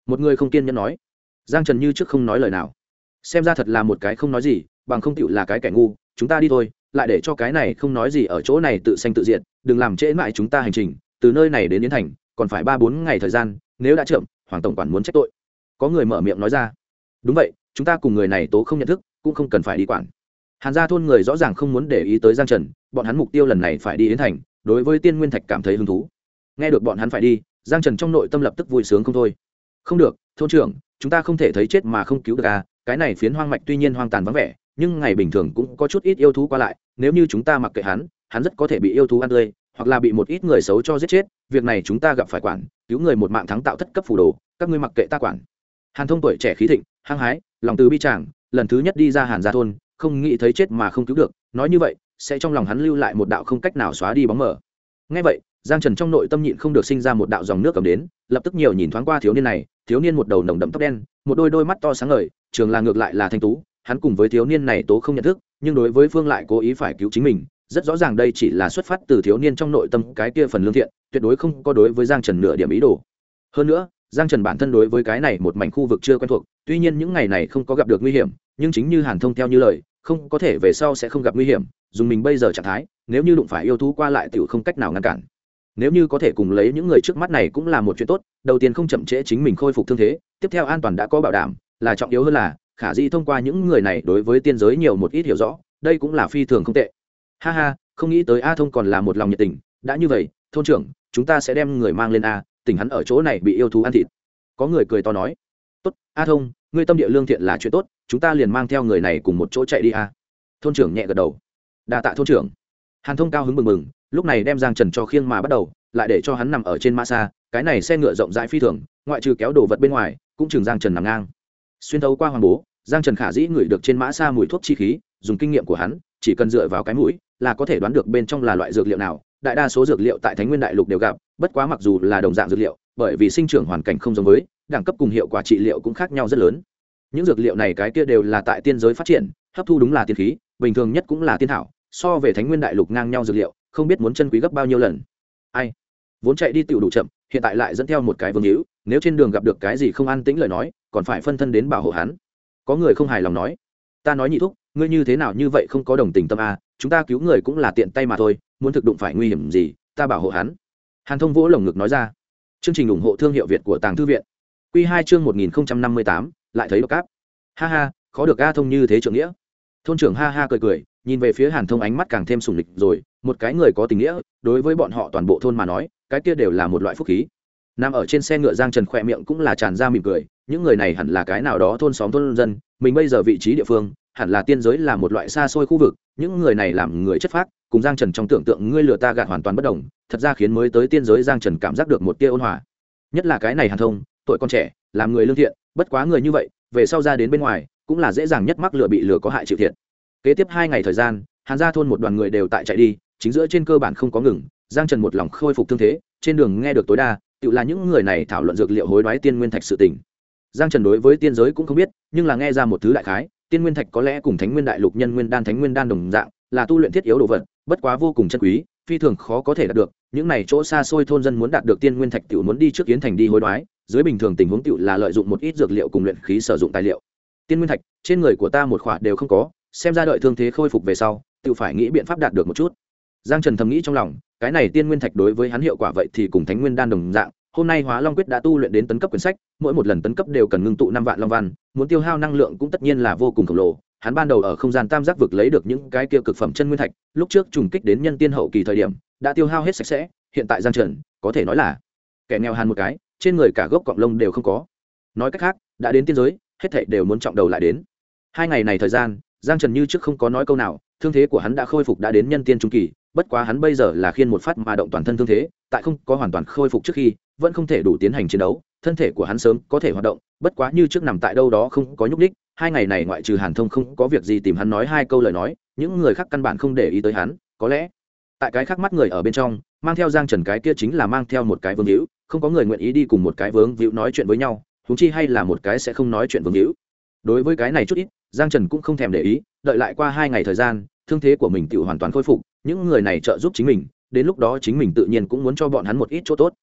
một người không kiên nhẫn nói. Giang Trần như trước không nói lời nào, xem ra thật là một cái không nói gì, bằng không tựu là cái kẻ ngu. Chúng ta đi thôi, lại để cho cái này không nói gì ở chỗ này tự sanh tự diệt, đừng làm trễ mãi chúng ta hành trình. Từ nơi này đến Yến Thành còn phải 3-4 ngày thời gian, nếu đã chậm, Hoàng tổng quản muốn trách tội. Có người mở miệng nói ra. Đúng vậy, chúng ta cùng người này tố không nhận thức, cũng không cần phải đi quản. Hàn gia thôn người rõ ràng không muốn để ý tới Giang Trần, bọn hắn mục tiêu lần này phải đi Yến Thành, đối với Tiên Nguyên Thạch cảm thấy hứng thú. Nghe được bọn hắn phải đi, Giang Trần trong nội tâm lập tức vui sướng không thôi. Không được, thôn trưởng, chúng ta không thể thấy chết mà không cứu được à, cái này phiến hoang mạch tuy nhiên hoang tàn vắng vẻ, nhưng ngày bình thường cũng có chút ít yêu thú qua lại, nếu như chúng ta mặc kệ hắn, hắn rất có thể bị yêu thú ăn tươi, hoặc là bị một ít người xấu cho giết chết, việc này chúng ta gặp phải quản, cứu người một mạng thắng tạo thất cấp phù đồ, các ngươi mặc kệ ta quản. Hàn Thông tuổi trẻ khí thịnh, hăng hái, lòng từ bi tràng, lần thứ nhất đi ra Hàn gia thôn, không nghĩ thấy chết mà không cứu được, nói như vậy, sẽ trong lòng hắn lưu lại một đạo không cách nào xóa đi bóng mờ. Nghe vậy, Giang Trần trong nội tâm nhịn không được sinh ra một đạo dòng nước cầm đến, lập tức nhiều nhìn thoáng qua thiếu niên này, thiếu niên một đầu nồng đậm tóc đen, một đôi mắt to sáng ngời, trường là ngược lại là thanh tú, hắn cùng với thiếu niên này tố không nhận thức, nhưng đối với Phương lại cố ý phải cứu chính mình, rất rõ ràng đây chỉ là xuất phát từ thiếu niên trong nội tâm cái kia phần lương thiện, tuyệt đối không có đối với Giang Trần nửa điểm ý đồ. Hơn nữa, Giang Trần bản thân đối với cái này một mảnh khu vực chưa quen thuộc, tuy nhiên những ngày này không có gặp được nguy hiểm, nhưng chính như Hàn Thông theo như lời, không có thể về sau sẽ không gặp nguy hiểm, dùng mình bây giờ trạng thái, nếu như đụng phải yêu thú qua lại tiểu không cách nào ngăn cản. Nếu như có thể cùng lấy những người trước mắt này cũng là một chuyện tốt, đầu tiên không chậm trễ chính mình khôi phục thương thế, tiếp theo an toàn đã có bảo đảm, là trọng yếu hơn là khả dĩ thông qua những người này đối với tiên giới nhiều một ít hiểu rõ, đây cũng là phi thường không tệ. Ha ha, không nghĩ tới A Thông còn là một lòng nhiệt tình, đã như vậy, thôn trưởng, chúng ta sẽ đem người mang lên a, tỉnh hắn ở chỗ này bị yêu thú ăn thịt. Có người cười to nói. Tốt, A Thông, ngươi tâm địa lương thiện là chuyện tốt, chúng ta liền mang theo người này cùng một chỗ chạy đi a. Thôn trưởng nhẹ gật đầu. Đa tạ thôn trưởng. Hàn Thông cao hứng mừng mừng, lúc này đem Giang Trần cho khiêng mà bắt đầu, lại để cho hắn nằm ở trên mã xa, cái này xe ngựa rộng rãi phi thường, ngoại trừ kéo đồ vật bên ngoài, cũng chừng Giang Trần nằm ngang. Xuyên thấu qua hoàng bố, Giang Trần khả dĩ ngửi được trên mã xa mùi thuốc chi khí, dùng kinh nghiệm của hắn, chỉ cần dựa vào cái mũi, là có thể đoán được bên trong là loại dược liệu nào. Đại đa số dược liệu tại Thánh Nguyên Đại Lục đều gặp, bất quá mặc dù là đồng dạng dược liệu, bởi vì sinh trưởng hoàn cảnh không giống với, đẳng cấp cùng hiệu quả trị liệu cũng khác nhau rất lớn. Những dược liệu này cái kia đều là tại tiên giới phát triển, hấp thu đúng là tiên khí, bình thường nhất cũng là tiên thảo, so về Thánh Nguyên Đại Lục ngang nhau dược liệu, không biết muốn chân quý gấp bao nhiêu lần. Ai vốn chạy đi tiểu đủ chậm, hiện tại lại dẫn theo một cái vương hữu, nếu trên đường gặp được cái gì không an tĩnh lời nói, còn phải phân thân đến bảo hộ hắn. Có người không hài lòng nói, ta nói nhị thúc, ngươi như thế nào như vậy không có đồng tình tâm a, chúng ta cứu người cũng là tiện tay mà thôi, muốn thực đụng phải nguy hiểm gì, ta bảo hộ hắn. Hàn Thông vỗ lồng ngực nói ra. Chương trình ủng hộ thương hiệu Việt của Tàng Thư viện. Quy 2 chương 1058, lại thấy độc cáp. Ha ha, khó được A Thông như thế trưởng nghĩa. Thôn trưởng ha ha cười cười, nhìn về phía Hàn Thông ánh mắt càng thêm sùng lịch rồi, một cái người có tình nghĩa, đối với bọn họ toàn bộ thôn mà nói, cái kia đều là một loại phúc khí. Nằm ở trên xe ngựa Giang Trần khỏe miệng cũng là tràn ra mỉm cười, những người này hẳn là cái nào đó thôn xóm thôn dân, mình bây giờ vị trí địa phương, hẳn là tiên giới là một loại xa xôi khu vực, những người này làm người chất phác, cùng Giang Trần trong tưởng tượng ngươi lừa ta gạt hoàn toàn bất đồng, thật ra khiến mới tới tiên giới Giang Trần cảm giác được một tia ôn hòa. Nhất là cái này Hàn Thông, tuổi còn trẻ, làm người lương thiện, bất quá người như vậy, về sau ra đến bên ngoài, cũng là dễ dàng nhất mắc lừa bị lừa có hại chịu thiệt. Kế tiếp 2 ngày thời gian, Hàn gia thôn một đoàn người đều tại chạy đi, chính giữa trên cơ bản không có ngừng, Giang Trần một lòng khôi phục thương thế, trên đường nghe được tối đa, tự là những người này thảo luận dược liệu hối đoái tiên nguyên thạch sự tình. Giang Trần đối với tiên giới cũng không biết, nhưng là nghe ra một thứ đại khái, tiên nguyên thạch có lẽ cùng Thánh Nguyên Đại Lục nhân nguyên đan Thánh Nguyên đan đồng dạng, là tu luyện thiết yếu đồ vật, bất quá vô cùng chân quý, phi thường khó có thể đạt được, những này chỗ xa xôi thôn dân muốn đạt được tiên nguyên thạch tiểu muốn đi trước Yến Thành đi hối đoái, dưới bình thường tình huống tiểu là lợi dụng một ít dược liệu cùng luyện khí sử dụng tài liệu. Tiên nguyên thạch, trên người của ta một khỏa đều không có, xem ra đợi thương thế khôi phục về sau, tiểu phải nghĩ biện pháp đạt được một chút. Giang Trần thầm nghĩ trong lòng, cái này tiên nguyên thạch đối với hắn hiệu quả vậy thì cùng Thánh Nguyên đan đồng dạng, hôm nay Hóa Long quyết đã tu luyện đến tấn cấp quyển sách, mỗi một lần tấn cấp đều cần ngưng tụ 5 vạn long văn, muốn tiêu hao năng lượng cũng tất nhiên là vô cùng khổng lồ. Hắn ban đầu ở không gian tam giác vực lấy được những cái kia cực phẩm chân nguyên thạch, lúc trước trùng kích đến nhân tiên hậu kỳ thời điểm, đã tiêu hao hết sạch sẽ, hiện tại Giang Trần có thể nói là kẻ nghèo hàn một cái, trên người cả gốc cọng lông đều không có. Nói cách khác, đã đến tiên giới, hết thảy đều muốn trọng đầu lại đến. 2 ngày này thời gian, Giang Trần như trước không có nói câu nào, thương thế của hắn đã khôi phục đã đến nhân tiên trung kỳ, bất quá hắn bây giờ là khiên một phát mà động toàn thân thương thế, tại không có hoàn toàn khôi phục trước khi, vẫn không thể đủ tiến hành chiến đấu, thân thể của hắn sớm có thể hoạt động, bất quá như trước nằm tại đâu đó không có nhúc nhích. 2 ngày này ngoại trừ Hàn Thông không có việc gì tìm hắn nói 2 câu lời nói, những người khác căn bản không để ý tới hắn, có lẽ tại cái khác mắt người ở bên trong, mang theo Giang Trần cái kia chính là mang theo một cái vương hữu, không có người nguyện ý đi cùng một cái vướng víu nói chuyện với nhau, huống chi hay là một cái sẽ không nói chuyện vương hữu. Đối với cái này chút ít, Giang Trần cũng không thèm để ý, đợi lại qua 2 ngày thời gian, thương thế của mình tự hoàn toàn khôi phục, những người này trợ giúp chính mình, đến lúc đó chính mình tự nhiên cũng muốn cho bọn hắn một ít chỗ tốt.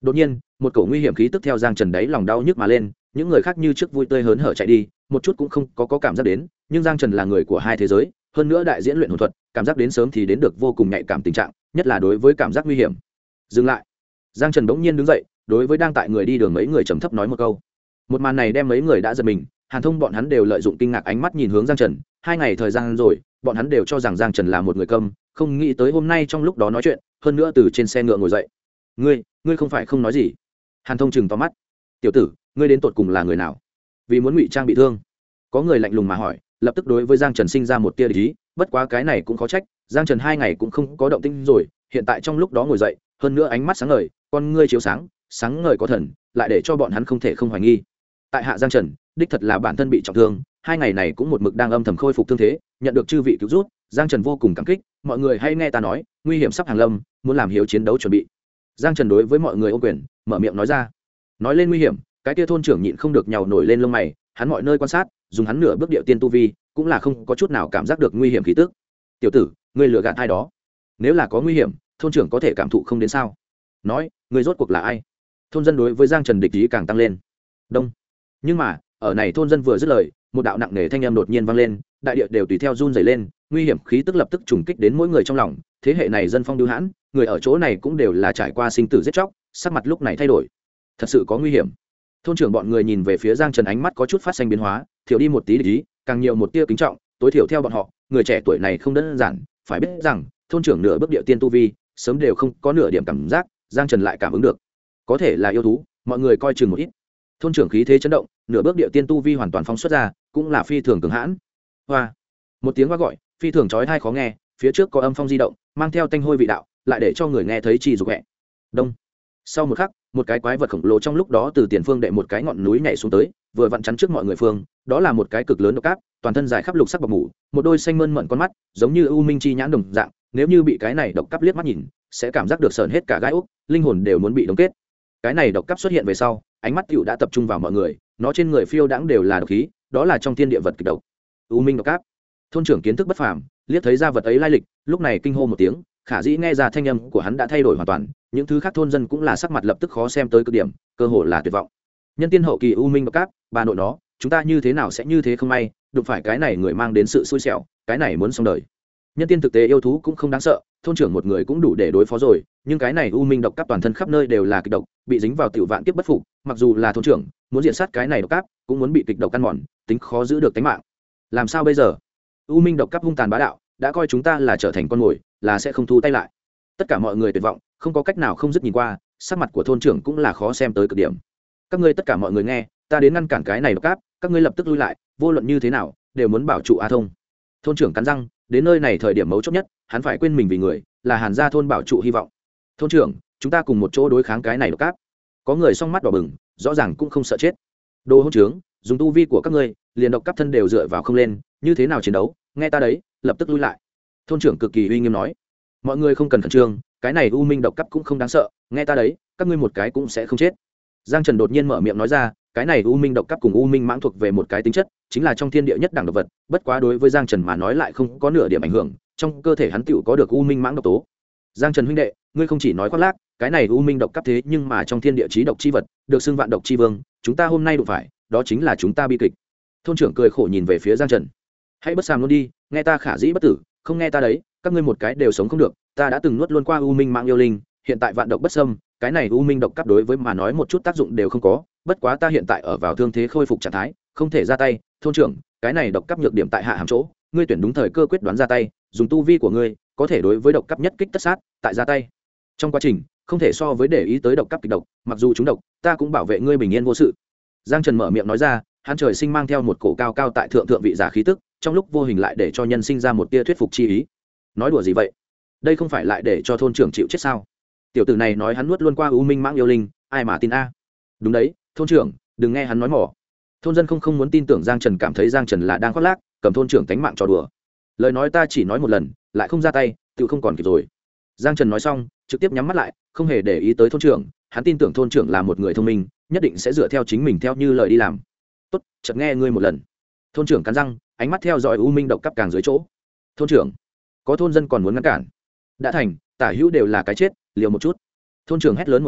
đột nhiên một cổ nguy hiểm khí tức theo Giang Trần đấy lòng đau nhức mà lên, những người khác như trước vui tươi hớn hở chạy đi, một chút cũng không có cảm giác đến, nhưng Giang Trần là người của hai thế giới, hơn nữa đại diễn luyện hồn thuật, cảm giác đến sớm thì đến được vô cùng nhạy cảm tình trạng, nhất là đối với cảm giác nguy hiểm. Dừng lại. Giang Trần bỗng nhiên đứng dậy, đối với đang tại người đi đường mấy người trầm thấp nói một câu. Một màn này đem mấy người đã giật mình, Hàn Thông bọn hắn đều lợi dụng kinh ngạc ánh mắt nhìn hướng Giang Trần, 2 ngày thời gian rồi, bọn hắn đều cho rằng Giang Trần là một người câm, không nghĩ tới hôm nay trong lúc đó nói chuyện, hơn nữa từ trên xe ngựa ngồi dậy. Ngươi không phải không nói gì? Hàn Thông chừng to mắt. Tiểu tử, ngươi đến tột cùng là người nào? Vì muốn ngụy trang bị thương? Có người lạnh lùng mà hỏi, lập tức đối với Giang Trần sinh ra một tia địch ý, bất quá cái này cũng khó trách, Giang Trần 2 ngày cũng không có động tĩnh rồi, hiện tại trong lúc đó ngồi dậy, hơn nữa ánh mắt sáng ngời, con ngươi chiếu sáng, sáng ngời có thần, lại để cho bọn hắn không thể không hoài nghi. Tại hạ Giang Trần, đích thật là bản thân bị trọng thương, 2 ngày này cũng một mực đang âm thầm khôi phục thương thế, nhận được chư vị cứu giúp, Giang Trần vô cùng cảm kích, mọi người hãy nghe ta nói, nguy hiểm sắp hàng lâm, muốn làm hiếu chiến đấu chuẩn bị. Giang Trần đối với mọi người ôm quyền, mở miệng nói ra. Nói lên nguy hiểm, cái kia thôn trưởng nhịn không được nhàu nổi lên lông mày, hắn mọi nơi quan sát, dùng hắn nửa bước điệu tiên tu vi, cũng là không có chút nào cảm giác được nguy hiểm khí tức. Tiểu tử, ngươi lừa gạt ai đó? Nếu là có nguy hiểm, thôn trưởng có thể cảm thụ không đến sao? Nói, ngươi rốt cuộc là ai? Thôn dân đối với Giang Trần địch ý càng tăng lên. Đông. Nhưng mà, ở này thôn dân vừa dứt lời, một đạo nặng nề thanh âm đột nhiên vang lên, đại địa đều tùy theo run rẩy lên, nguy hiểm khí tức lập tức trùng kích đến mỗi người trong lòng. Thế hệ này dân phong điêu hãn, người ở chỗ này cũng đều là trải qua sinh tử giết chóc, sắc mặt lúc này thay đổi. Thật sự có nguy hiểm. Thôn trưởng bọn người nhìn về phía Giang Trần ánh mắt có chút phát sinh biến hóa, thiểu đi một tí địch ý, càng nhiều một tia kính trọng, tối thiểu theo bọn họ, người trẻ tuổi này không đơn giản, phải biết rằng, thôn trưởng nửa bước địa tiên tu vi, sớm đều không có nửa điểm cảm giác, Giang Trần lại cảm ứng được. Có thể là yêu thú, mọi người coi chừng một ít. Thôn trưởng khí thế chấn động, nửa bước địa tiên tu vi hoàn toàn phóng xuất ra, cũng là phi thường cường hãn. Hoa. Một tiếng gọi, phi thường chói tai khó nghe, phía trước có âm phong di động, mang theo tanh hôi vị đạo, lại để cho người nghe thấy chi dục hẹ. Đông. Sau một khắc, một cái quái vật khổng lồ trong lúc đó từ tiền phương đệ một cái ngọn núi nhảy xuống tới, vừa vặn chắn trước mọi người phương, đó là một cái cực lớn độc cáp, toàn thân dài khắp lục sắc bọc mủ, một đôi xanh mơn mởn con mắt, giống như u minh chi nhãn đồng dạng, nếu như bị cái này độc cáp liếc mắt nhìn, sẽ cảm giác được sờn hết cả gai ốc, linh hồn đều muốn bị đóng kết. Cái này độc cáp xuất hiện về sau, ánh mắt tiểu đã tập trung vào mọi người, nó trên người phiêu đãng đều là độc khí, đó là trong thiên địa vật kịch độc. U minh độc cáp. Thôn trưởng kiến thức bất phàm, liếc thấy ra vật ấy lai lịch, lúc này kinh hô một tiếng, khả dĩ nghe ra thanh âm của hắn đã thay đổi hoàn toàn, những thứ khác thôn dân cũng là sắc mặt lập tức khó xem tới cực điểm, cơ hồ là tuyệt vọng. Nhân tiên hậu kỳ u minh độc cáp, bà nội nó, chúng ta như thế nào sẽ như thế không may, đụng phải cái này người mang đến sự xui xẻo, cái này muốn xong đời. Nhân tiên thực tế yêu thú cũng không đáng sợ, thôn trưởng một người cũng đủ để đối phó rồi, nhưng cái này u minh độc cáp toàn thân khắp nơi đều là kịch độc, bị dính vào tiểu vạn kiếp bất phục, mặc dù là thôn trưởng, muốn diện sát cái này độc cáp, cũng muốn bị kịch độc căn mòn, tính khó giữ được tính mạng. Làm sao bây giờ? U minh độc cáp hung tàn bá đạo, đã coi chúng ta là trở thành con mồi, là sẽ không thu tay lại. Tất cả mọi người tuyệt vọng, không có cách nào không dứt nhìn qua, sắc mặt của thôn trưởng cũng là khó xem tới cực điểm. Các ngươi tất cả mọi người nghe, ta đến ngăn cản cái này độc cáp, các ngươi lập tức lui lại, vô luận như thế nào, đều muốn bảo trụ A Thông. Thôn trưởng cắn răng, đến nơi này thời điểm mấu chốt nhất, hắn phải quên mình vì người, là Hàn gia thôn bảo trụ hy vọng. Thôn trưởng, chúng ta cùng một chỗ đối kháng cái này độc cáp. Có người song mắt đỏ bừng, rõ ràng cũng không sợ chết. Đồ hỗn trướng, dùng tu vi của các ngươi, liền độc cáp thân đều dựa vào không lên, như thế nào chiến đấu, nghe ta đấy, lập tức lui lại. Thôn trưởng cực kỳ uy nghiêm nói. Mọi người không cần khẩn trương, cái này u minh độc cáp cũng không đáng sợ, nghe ta đấy, các ngươi một cái cũng sẽ không chết. Giang Trần đột nhiên mở miệng nói ra, cái này u minh độc cáp cùng u minh mãng thuộc về một cái tính chất, chính là trong thiên địa nhất đẳng độc vật, bất quá đối với Giang Trần mà nói lại không có nửa điểm ảnh hưởng, trong cơ thể hắn tựu có được u minh mãng độc tố. Giang Trần huynh đệ, ngươi không chỉ nói khoác lác, cái này u minh độc cáp thế nhưng mà trong thiên địa chí độc chi vật, được xưng vạn độc chi vương, chúng ta hôm nay đụng phải, đó chính là chúng ta bi kịch. Thôn trưởng cười khổ nhìn về phía Giang Trần. Hãy bất sàm luôn đi, nghe ta khả dĩ bất tử, không nghe ta đấy, các ngươi một cái đều sống không được, ta đã từng nuốt luôn qua u minh mãng yêu linh, hiện tại vạn độc bất xâm, cái này u minh độc cáp đối với mà nói một chút tác dụng đều không có, bất quá ta hiện tại ở vào thương thế khôi phục trạng thái, không thể ra tay. Thôn trưởng, cái này độc cáp nhược điểm tại hạ hàm chỗ, ngươi tuyển đúng thời cơ quyết đoán ra tay, dùng tu vi của ngươi có thể đối với độc cáp nhất kích tất sát, tại ra tay trong quá trình không thể so với để ý tới độc cáp kịch độc, mặc dù chúng độc ta cũng bảo vệ ngươi bình yên vô sự. Giang Trần mở miệng nói ra, hắn trời sinh mang theo một cổ cao cao tại thượng vị giả khí tức, trong lúc vô hình lại để cho nhân sinh ra một tia thuyết phục chi ý. Nói đùa gì vậy, đây không phải lại để cho thôn trưởng chịu chết sao? Tiểu tử này nói hắn nuốt luôn qua u minh mãng yêu linh, ai mà tin a? Đúng đấy, thôn trưởng, đừng nghe hắn nói mỏ. Thôn dân không muốn tin tưởng Giang Trần, cảm thấy Giang Trần là đang khoác lác, cầm thôn trưởng tánh mạng trò đùa. Lời nói ta chỉ nói một lần, lại không ra tay, tự không còn kịp rồi. Giang Trần nói xong, trực tiếp nhắm mắt lại, không hề để ý tới thôn trưởng, hắn tin tưởng thôn trưởng là một người thông minh, nhất định sẽ dựa theo chính mình theo như lời đi làm. Tốt, chợt nghe ngươi một lần. Thôn trưởng cắn răng, ánh mắt theo dõi u minh độc cáp càng dưới chỗ. Thôn trưởng, có thôn dân còn muốn ngăn cản. Đã thành, tả hữu đều là cái chết, liều một chút. Thôn trưởng hét lớn một tiếng,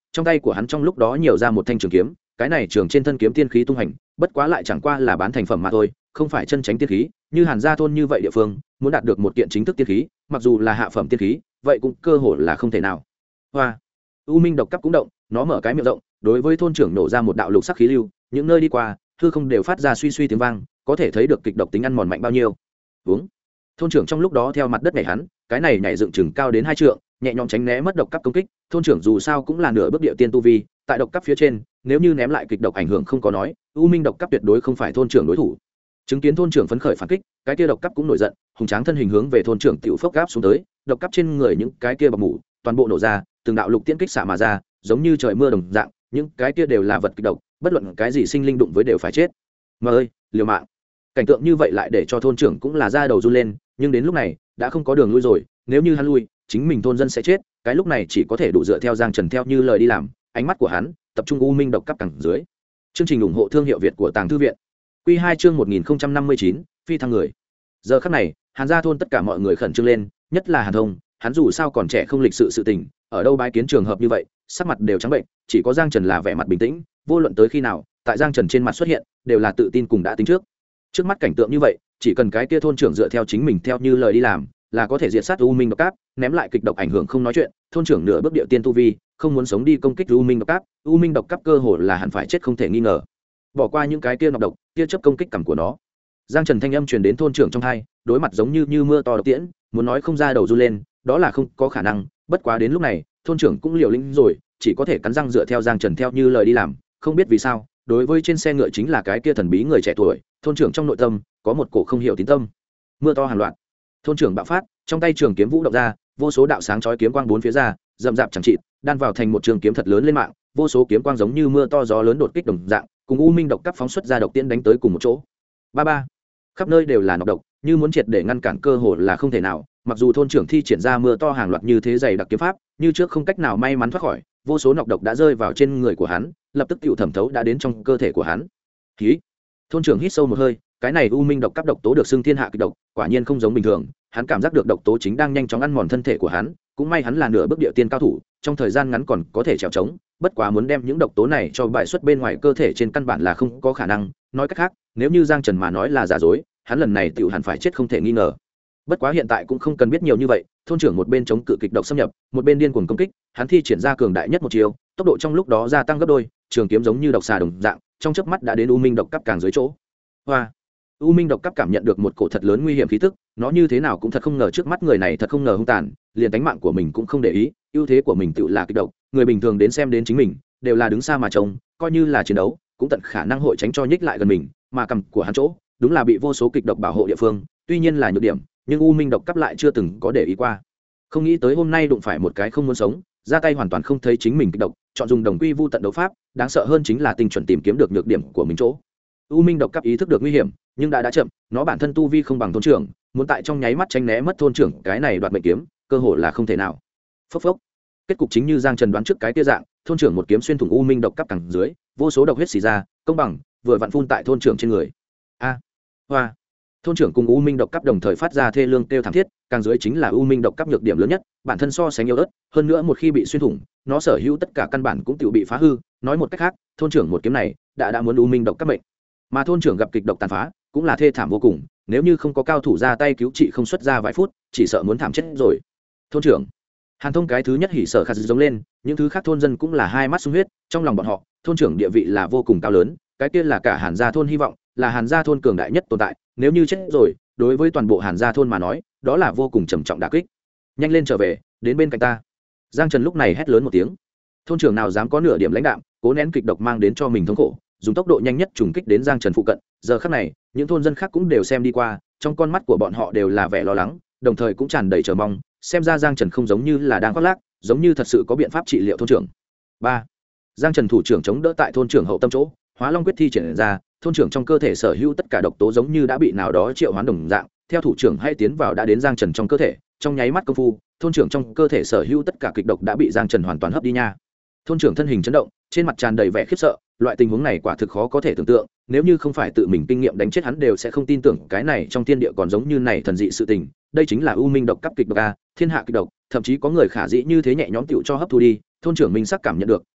trong tay của hắn trong lúc đó nhiều ra một thanh trường kiếm, cái này trường trên thân kiếm tiên khí tung hành, bất quá lại chẳng qua là bán thành phẩm mà thôi, không phải chân chính tiên khí. Như Hàn Gia thôn như vậy địa phương, muốn đạt được một kiện chính thức tiên khí, mặc dù là hạ phẩm tiên khí, vậy cũng cơ hội là không thể nào. Hoa, U Minh độc cấp cũng động, nó mở cái miệng rộng, đối với thôn trưởng nổ ra một đạo lục sắc khí lưu, những nơi đi qua, hư không đều phát ra suy suy tiếng vang, có thể thấy được kịch độc tính ăn mòn mạnh bao nhiêu. Uống. Thôn trưởng trong lúc đó theo mặt đất nhảy hắn, cái này nhảy dựng chừng cao đến 2 trượng, nhẹ nhõm tránh né mất độc cấp công kích. Thôn trưởng dù sao cũng là nửa bước địa tiên tu vi, tại độc cấp phía trên, nếu như ném lại kịch độc ảnh hưởng không có nói, U Minh độc cấp tuyệt đối không phải thôn trưởng đối thủ. Chứng kiến thôn trưởng phấn khởi phản kích, cái kia độc cấp cũng nổi giận, hùng tráng thân hình hướng về thôn trưởng tiểu phốc gáp xuống tới, độc cấp trên người những cái kia bọc mủ, toàn bộ nổ ra, từng đạo lục tiễn kích xạ mà ra, giống như trời mưa đồng dạng, những cái kia đều là vật kịch độc, bất luận cái gì sinh linh đụng với đều phải chết. Mà ơi, liều mạng. Cảnh tượng như vậy lại để cho thôn trưởng cũng là da đầu run lên, nhưng đến lúc này, đã không có đường lui rồi, nếu như hắn lui, chính mình thôn dân sẽ chết, cái lúc này chỉ có thể đủ dựa theo Giang Trần theo như lời đi làm, ánh mắt của hắn tập trung U Minh độc cấp cẳng dưới. Chương trình ủng hộ thương hiệu Việt của Tàng Thư viện. Quy 2 chương 1059, phi thăng người. Giờ khắc này, Hàn Gia thôn tất cả mọi người khẩn trương lên, nhất là Hàn Thông, hắn dù sao còn trẻ không lịch sự tình, ở đâu bái kiến trường hợp như vậy, sắc mặt đều trắng bệnh, chỉ có Giang Trần là vẻ mặt bình tĩnh, vô luận tới khi nào, tại Giang Trần trên mặt xuất hiện, đều là tự tin cùng đã tính trước. Trước mắt cảnh tượng như vậy, chỉ cần cái kia thôn trưởng dựa theo chính mình theo như lời đi làm, là có thể diệt sát U Minh độc cáp, ném lại kịch độc ảnh hưởng không nói chuyện, thôn trưởng nửa bước địa tiên tu vi, không muốn sống đi công kích U Minh độc cáp, U Minh độc cáp cơ hồ là hẳn phải chết không thể nghi ngờ. Bỏ qua những cái kia nọc độc, kia chấp công kích cảm của nó. Giang Trần thanh âm truyền đến thôn trưởng trong tai, đối mặt giống như mưa to độc tiễn, muốn nói không ra đầu run lên, đó là không có khả năng, bất quá đến lúc này, thôn trưởng cũng liều lĩnh rồi, chỉ có thể cắn răng dựa theo Giang Trần theo như lời đi làm, không biết vì sao, đối với trên xe ngựa chính là cái kia thần bí người trẻ tuổi, thôn trưởng trong nội tâm có một cổ không hiểu tín tâm. Mưa to hàng loạt, thôn trưởng bạo phát, trong tay trường kiếm vũ động ra, vô số đạo sáng chói kiếm quang bốn phía ra, rậm rạp chẳng trị, đan vào thành một trường kiếm thật lớn lên mạng, vô số kiếm quang giống như mưa to gió lớn đột kích đồng dạng, cùng U Minh độc cấp phóng xuất ra độc tiễn đánh tới cùng một chỗ. Ba ba, khắp nơi đều là nọc độc, như muốn triệt để ngăn cản cơ hội là không thể nào. Mặc dù thôn trưởng thi triển ra mưa to hàng loạt như thế dày đặc kiếm pháp, như trước không cách nào may mắn thoát khỏi, vô số nọc độc đã rơi vào trên người của hắn, lập tức tiểu thẩm thấu đã đến trong cơ thể của hắn. Khí. Thôn trưởng hít sâu một hơi, cái này U Minh độc cấp độc tố được xưng thiên hạ kịch độc, quả nhiên không giống bình thường, hắn cảm giác được độc tố chính đang nhanh chóng ăn mòn thân thể của hắn, cũng may hắn là nửa bước địa tiên cao thủ, trong thời gian ngắn còn có thể trèo trống, bất quá muốn đem những độc tố này cho bài xuất bên ngoài cơ thể trên căn bản là không có khả năng, nói cách khác, nếu như Giang Trần mà nói là giả dối, hắn lần này tiểu hẳn phải chết không thể nghi ngờ. Bất quá hiện tại cũng không cần biết nhiều như vậy, thôn trưởng một bên chống cự kịch độc xâm nhập, một bên điên cuồng công kích, hắn thi triển ra cường đại nhất một chiều, tốc độ trong lúc đó gia tăng gấp đôi, trường kiếm giống như độc xà đồng dạng, trong chớp mắt đã đến U Minh độc cấp càng dưới chỗ. Hoa. U Minh độc cấp cảm nhận được một cổ thật lớn nguy hiểm khí tức, nó như thế nào cũng thật không ngờ trước mắt người này thật không ngờ hung tàn, liền tính mạng của mình cũng không để ý, ưu thế của mình tự là kịch độc, người bình thường đến xem đến chính mình, đều là đứng xa mà trông, coi như là chiến đấu, cũng tận khả năng hội tránh cho nhích lại gần mình, mà cầm của hắn chỗ, đúng là bị vô số kịch độc bảo hộ địa phương, tuy nhiên là nhược điểm, nhưng U Minh độc cấp lại chưa từng có để ý qua. Không nghĩ tới hôm nay đụng phải một cái không muốn sống, ra tay hoàn toàn không thấy chính mình kịch độc, chọn dùng đồng quy vu tận đấu pháp, đáng sợ hơn chính là tinh chuẩn tìm kiếm được nhược điểm của mình chỗ. U Minh độc cấp ý thức được nguy hiểm, nhưng đã chậm, nó bản thân tu vi không bằng thôn trưởng, muốn tại trong nháy mắt tránh né mất thôn trưởng cái này đoạt mệnh kiếm, cơ hội là không thể nào. Phốc phốc. Kết cục chính như Giang Trần đoán trước cái kia dạng, thôn trưởng một kiếm xuyên thủng U Minh độc cấp cẳng dưới, vô số độc huyết xì ra, công bằng, vừa vặn phun tại thôn trưởng trên người. A. Hoa. Thôn trưởng cùng U Minh độc cấp đồng thời phát ra thê lương kêu thảm thiết, càng dưới chính là U Minh độc cấp nhược điểm lớn nhất, bản thân so sánh yếu ớt, hơn nữa một khi bị xuyên thủng, nó sở hữu tất cả căn bản cũng tự bị phá hư, nói một cách khác, thôn trưởng một kiếm này đã muốn U Minh độc cấp mệnh. Mà thôn trưởng gặp kịch độc tàn phá, cũng là thê thảm vô cùng, nếu như không có cao thủ ra tay cứu trị không xuất ra vài phút, chỉ sợ muốn thảm chết rồi. Thôn trưởng Hàn Thông cái thứ nhất hỉ sở khát giống lên, những thứ khác thôn dân cũng là hai mắt sung huyết, trong lòng bọn họ, thôn trưởng địa vị là vô cùng cao lớn, cái kia là cả Hàn Gia thôn hy vọng, là Hàn Gia thôn cường đại nhất tồn tại, nếu như chết rồi, đối với toàn bộ Hàn Gia thôn mà nói, đó là vô cùng trầm trọng đả kích. Nhanh lên trở về, đến bên cạnh ta. Giang Trần lúc này hét lớn một tiếng. Thôn trưởng nào dám có nửa điểm lãnh đạm, cố nén kịch độc mang đến cho mình thống khổ, dùng tốc độ nhanh nhất trùng kích đến Giang Trần phụ cận. Giờ khắc này, những thôn dân khác cũng đều xem đi qua, trong con mắt của bọn họ đều là vẻ lo lắng, đồng thời cũng tràn đầy chờ mong, xem ra Giang Trần không giống như là đang khoác lác, giống như thật sự có biện pháp trị liệu thôn trưởng. 3. Giang Trần thủ trưởng chống đỡ tại thôn trưởng hậu tâm chỗ, Hóa Long quyết thi triển ra, thôn trưởng trong cơ thể sở hữu tất cả độc tố giống như đã bị nào đó triệu hoán đồng dạng, theo thủ trưởng hay tiến vào đã đến Giang Trần trong cơ thể, trong nháy mắt công phu, thôn trưởng trong cơ thể sở hữu tất cả kịch độc đã bị Giang Trần hoàn toàn hấp đi nha. Thôn trưởng thân hình chấn động, trên mặt tràn đầy vẻ khiếp sợ, loại tình huống này quả thực khó có thể tưởng tượng, nếu như không phải tự mình kinh nghiệm đánh chết hắn đều sẽ không tin tưởng cái này trong thiên địa còn giống như này thần dị sự tình, đây chính là U Minh độc cấp kịch độc a, thiên hạ kịch độc, thậm chí có người khả dĩ như thế nhẹ nhõm tựu cho hấp thu đi, thôn trưởng minh sắc cảm nhận được,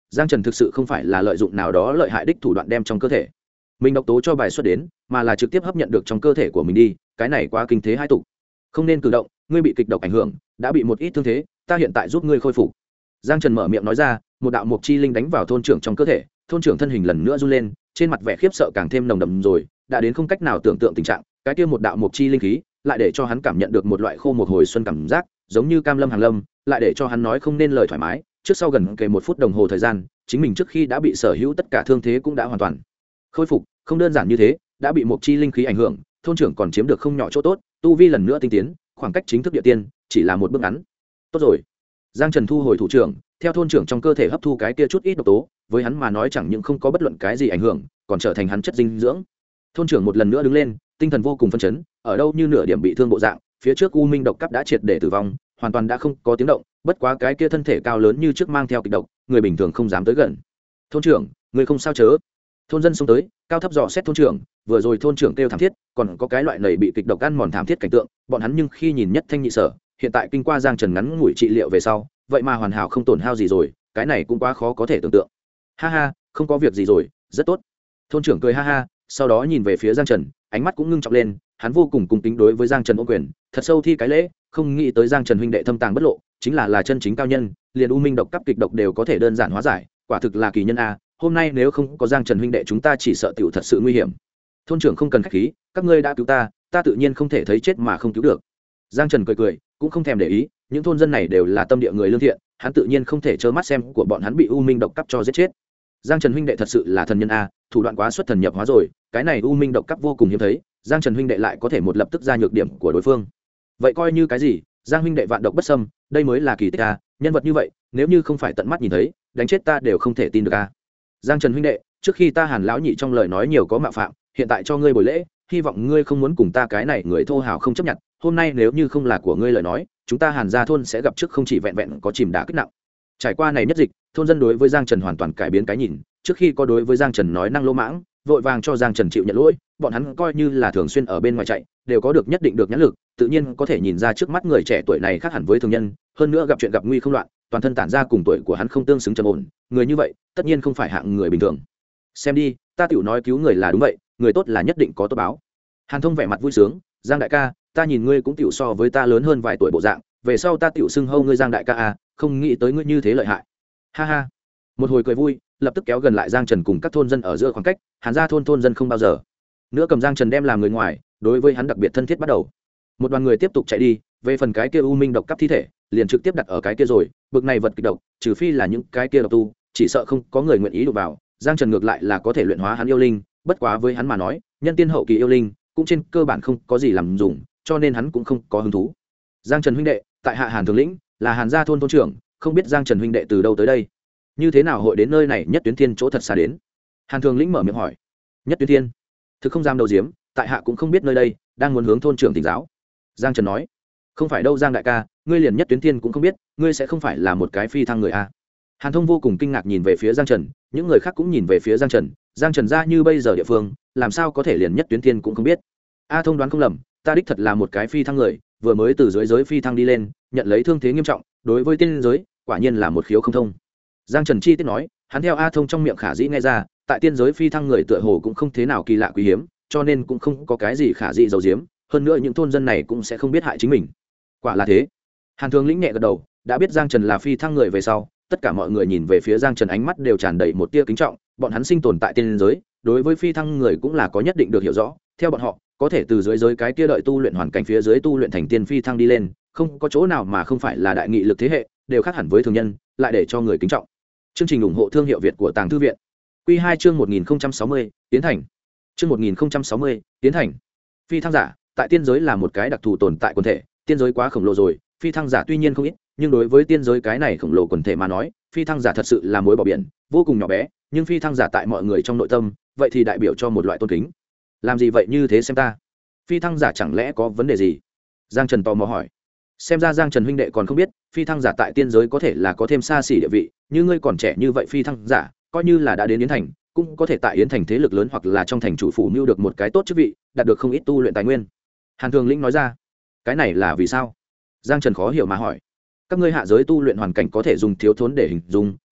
Giang Trần thực sự không phải là lợi dụng nào đó lợi hại đích thủ đoạn đem trong cơ thể mình độc tố cho bài xuất đến, mà là trực tiếp hấp nhận được trong cơ thể của mình đi. Cái này quá kinh thế hai tục, không nên cử động. Ngươi bị kịch độc ảnh hưởng, đã bị một ít thương thế, ta hiện tại giúp ngươi khôi phục. Giang Trần mở miệng nói ra. Một đạo mục chi linh đánh vào thôn trưởng trong cơ thể, thôn trưởng thân hình lần nữa run lên, trên mặt vẻ khiếp sợ càng thêm nồng đậm rồi, đã đến không cách nào tưởng tượng tình trạng. Cái kia một đạo mục chi linh khí lại để cho hắn cảm nhận được một loại khô một hồi xuân cảm giác, giống như cam lâm hàng lâm, lại để cho hắn nói không nên lời thoải mái. Trước sau gần kề 1 phút đồng hồ thời gian, chính mình trước khi đã bị sở hữu tất cả thương thế cũng đã hoàn toàn khôi phục. Không đơn giản như thế, đã bị mục chi linh khí ảnh hưởng, thôn trưởng còn chiếm được không nhỏ chỗ tốt, tu vi lần nữa tinh tiến, khoảng cách chính thức địa tiên chỉ là một bước ngắn. Tốt rồi. Giang Trần thu hồi thủ trưởng, theo thôn trưởng trong cơ thể hấp thu cái kia chút ít độc tố, với hắn mà nói chẳng những không có bất luận cái gì ảnh hưởng, còn trở thành hắn chất dinh dưỡng. Thôn trưởng một lần nữa đứng lên, tinh thần vô cùng phấn chấn, ở đâu như nửa điểm bị thương bộ dạng, phía trước U Minh độc cấp đã triệt để tử vong, hoàn toàn đã không có tiếng động, bất quá cái kia thân thể cao lớn như trước mang theo kịch độc, người bình thường không dám tới gần. Thôn trưởng, người không sao chớ? Thôn dân xông tới, cao thấp dò xét thôn trưởng, vừa rồi thôn trưởng kêu thảm thiết, còn có cái loại này bị kịch độc ăn mòn thảm thiết cảnh tượng, bọn hắn nhưng khi nhìn nhất thanh nhị sở, hiện tại kinh qua Giang Trần ngắn ngủi trị liệu về sau, vậy mà hoàn hảo không tổn hao gì rồi, cái này cũng quá khó có thể tưởng tượng. Ha ha, không có việc gì rồi, rất tốt. Thôn trưởng cười ha ha, sau đó nhìn về phía Giang Trần, ánh mắt cũng ngưng trọng lên, hắn vô cùng cung kính đối với Giang Trần ôm quyền, thật sâu thi cái lễ, không nghĩ tới Giang Trần huynh đệ thâm tàng bất lộ, chính là chân chính cao nhân, liền U Minh độc cấp kịch độc đều có thể đơn giản hóa giải, quả thực là kỳ nhân a. Hôm nay nếu không có Giang Trần huynh đệ chúng ta chỉ sợ tiểu thật sự nguy hiểm. Thôn trưởng không cần khách khí, các ngươi đã cứu ta, ta tự nhiên không thể thấy chết mà không cứu được. Giang Trần cười cười, cũng không thèm để ý, những thôn dân này đều là tâm địa người lương thiện, hắn tự nhiên không thể trơ mắt xem của bọn hắn bị U Minh độc cấp cho giết chết. Giang Trần huynh đệ thật sự là thần nhân a, thủ đoạn quá xuất thần nhập hóa rồi, cái này U Minh độc cấp vô cùng hiếm thấy, Giang Trần huynh đệ lại có thể một lập tức ra nhược điểm của đối phương. Vậy coi như cái gì, Giang huynh đệ vạn độc bất xâm, đây mới là kỳ tích a, nhân vật như vậy, nếu như không phải tận mắt nhìn thấy, đánh chết ta đều không thể tin được a. Giang Trần huynh đệ, trước khi ta Hàn lão nhị trong lời nói nhiều có mạo phạm, hiện tại cho ngươi buổi lễ, hy vọng ngươi không muốn cùng ta cái này người thô hào không chấp nhận, hôm nay nếu như không là của ngươi lời nói, chúng ta Hàn gia thôn sẽ gặp trước không chỉ vẹn vẹn có chìm đá kích nặng. Trải qua này nhất dịch, thôn dân đối với Giang Trần hoàn toàn cải biến cái nhìn, trước khi có đối với Giang Trần nói năng lỗ mãng, vội vàng cho Giang Trần chịu nhận lỗi, bọn hắn coi như là thường xuyên ở bên ngoài chạy, đều có được nhất định được nhãn lực, tự nhiên có thể nhìn ra trước mắt người trẻ tuổi này khác hẳn với thường nhân, hơn nữa gặp chuyện gặp nguy không loạn, toàn thân tản ra cùng tuổi của hắn không tương xứng trầm ổn, người như vậy, tất nhiên không phải hạng người bình thường. Xem đi, ta tiểu nói cứu người là đúng vậy, người tốt là nhất định có tốt báo. Hàn Thông vẻ mặt vui sướng, Giang đại ca, ta nhìn ngươi cũng tiểu so với ta lớn hơn vài tuổi bộ dạng, về sau ta tiểu xưng hô ngươi Giang đại ca à, không nghĩ tới ngươi như thế lợi hại. Ha ha. Một hồi cười vui, lập tức kéo gần lại Giang Trần cùng các thôn dân ở giữa khoảng cách, Hàn gia thôn dân không bao giờ nữa cầm Giang Trần đem làm người ngoài, đối với hắn đặc biệt thân thiết bắt đầu. Một đoàn người tiếp tục chạy đi, về phần cái kia U Minh độc cấp thi thể, liền trực tiếp đặt ở cái kia rồi, bực này vật kịch độc, trừ phi là những cái kia độc tu, chỉ sợ không có người nguyện ý đụng vào. Giang Trần ngược lại là có thể luyện hóa hắn yêu linh, bất quá với hắn mà nói, nhân tiên hậu kỳ yêu linh cũng trên cơ bản không có gì làm dùng, cho nên hắn cũng không có hứng thú. Giang Trần huynh đệ, tại hạ Hàn Thường Lĩnh, là Hàn gia thôn thôn trưởng, không biết Giang Trần huynh đệ từ đâu tới đây, như thế nào hội đến nơi này Nhất Tuyến Thiên chỗ thật xa đến. Hàn Thường Lĩnh mở miệng hỏi. Nhất Tuyến Thiên? Thực không dám đầu diếm, tại hạ cũng không biết nơi đây, đang muốn hướng thôn trưởng tỉnh giáo. Giang Trần nói. Không phải đâu Giang đại ca, ngươi liền Nhất Tuyến Thiên cũng không biết, ngươi sẽ không phải là một cái phi thăng người a. Hàn Thông vô cùng kinh ngạc nhìn về phía Giang Trần, những người khác cũng nhìn về phía Giang Trần. Giang Trần ra như bây giờ địa phương, làm sao có thể liền Nhất Tuyến Thiên cũng không biết. A Thông đoán không lầm, ta đích thật là một cái phi thăng người, vừa mới từ dưới giới phi thăng đi lên, nhận lấy thương thế nghiêm trọng, đối với tiên giới, quả nhiên là một khiếu không thông. Giang Trần chi tiết nói, hắn theo A Thông trong miệng khả dĩ nghe ra, tại tiên giới phi thăng người tựa hồ cũng không thế nào kỳ lạ quý hiếm, cho nên cũng không có cái gì khả dĩ giấu giếm, hơn nữa những thôn dân này cũng sẽ không biết hại chính mình. Quả là thế. Hàn Thường Lĩnh nhẹ gật đầu, đã biết Giang Trần là phi thăng người về sau, tất cả mọi người nhìn về phía Giang Trần ánh mắt đều tràn đầy một tia kính trọng, bọn hắn sinh tồn tại tiên giới, đối với phi thăng người cũng là có nhất định được hiểu rõ, theo bọn họ, có thể từ dưới giới cái kia đợi tu luyện hoàn cảnh phía dưới tu luyện thành tiên phi thăng đi lên, không có chỗ nào mà không phải là đại nghị lực thế hệ, đều khác hẳn với thường nhân, lại để cho người kính trọng. Chương trình ủng hộ thương hiệu Việt của Tàng Thư viện. Quy 2 chương 1060, tiến thành. Chương 1060, tiến thành. Phi thăng giả, tại tiên giới là một cái đặc thù tồn tại quần thể, tiên giới quá khổng lồ rồi, phi thăng giả tuy nhiên không ít, nhưng đối với tiên giới cái này khổng lồ quần thể mà nói, phi thăng giả thật sự là mối bỏ biển, vô cùng nhỏ bé, nhưng phi thăng giả tại mọi người trong nội tâm, vậy thì đại biểu cho một loại tôn kính. Làm gì vậy như thế xem ta? Phi thăng giả chẳng lẽ có vấn đề gì? Giang Trần tò mò hỏi. Xem ra Giang Trần huynh đệ còn không biết, phi thăng giả tại tiên giới có thể là có thêm xa xỉ địa vị, như ngươi còn trẻ như vậy phi thăng giả, coi như là đã đến Yến Thành, cũng có thể tại Yến Thành thế lực lớn hoặc là trong thành chủ phủ mưu được một cái tốt chức vị, đạt được không ít tu luyện tài nguyên. Hàn Thường Lĩnh nói ra. Cái này là vì sao? Giang Trần khó hiểu mà hỏi. Các ngươi hạ giới tu luyện hoàn cảnh có thể dùng thiếu thốn để hình dung,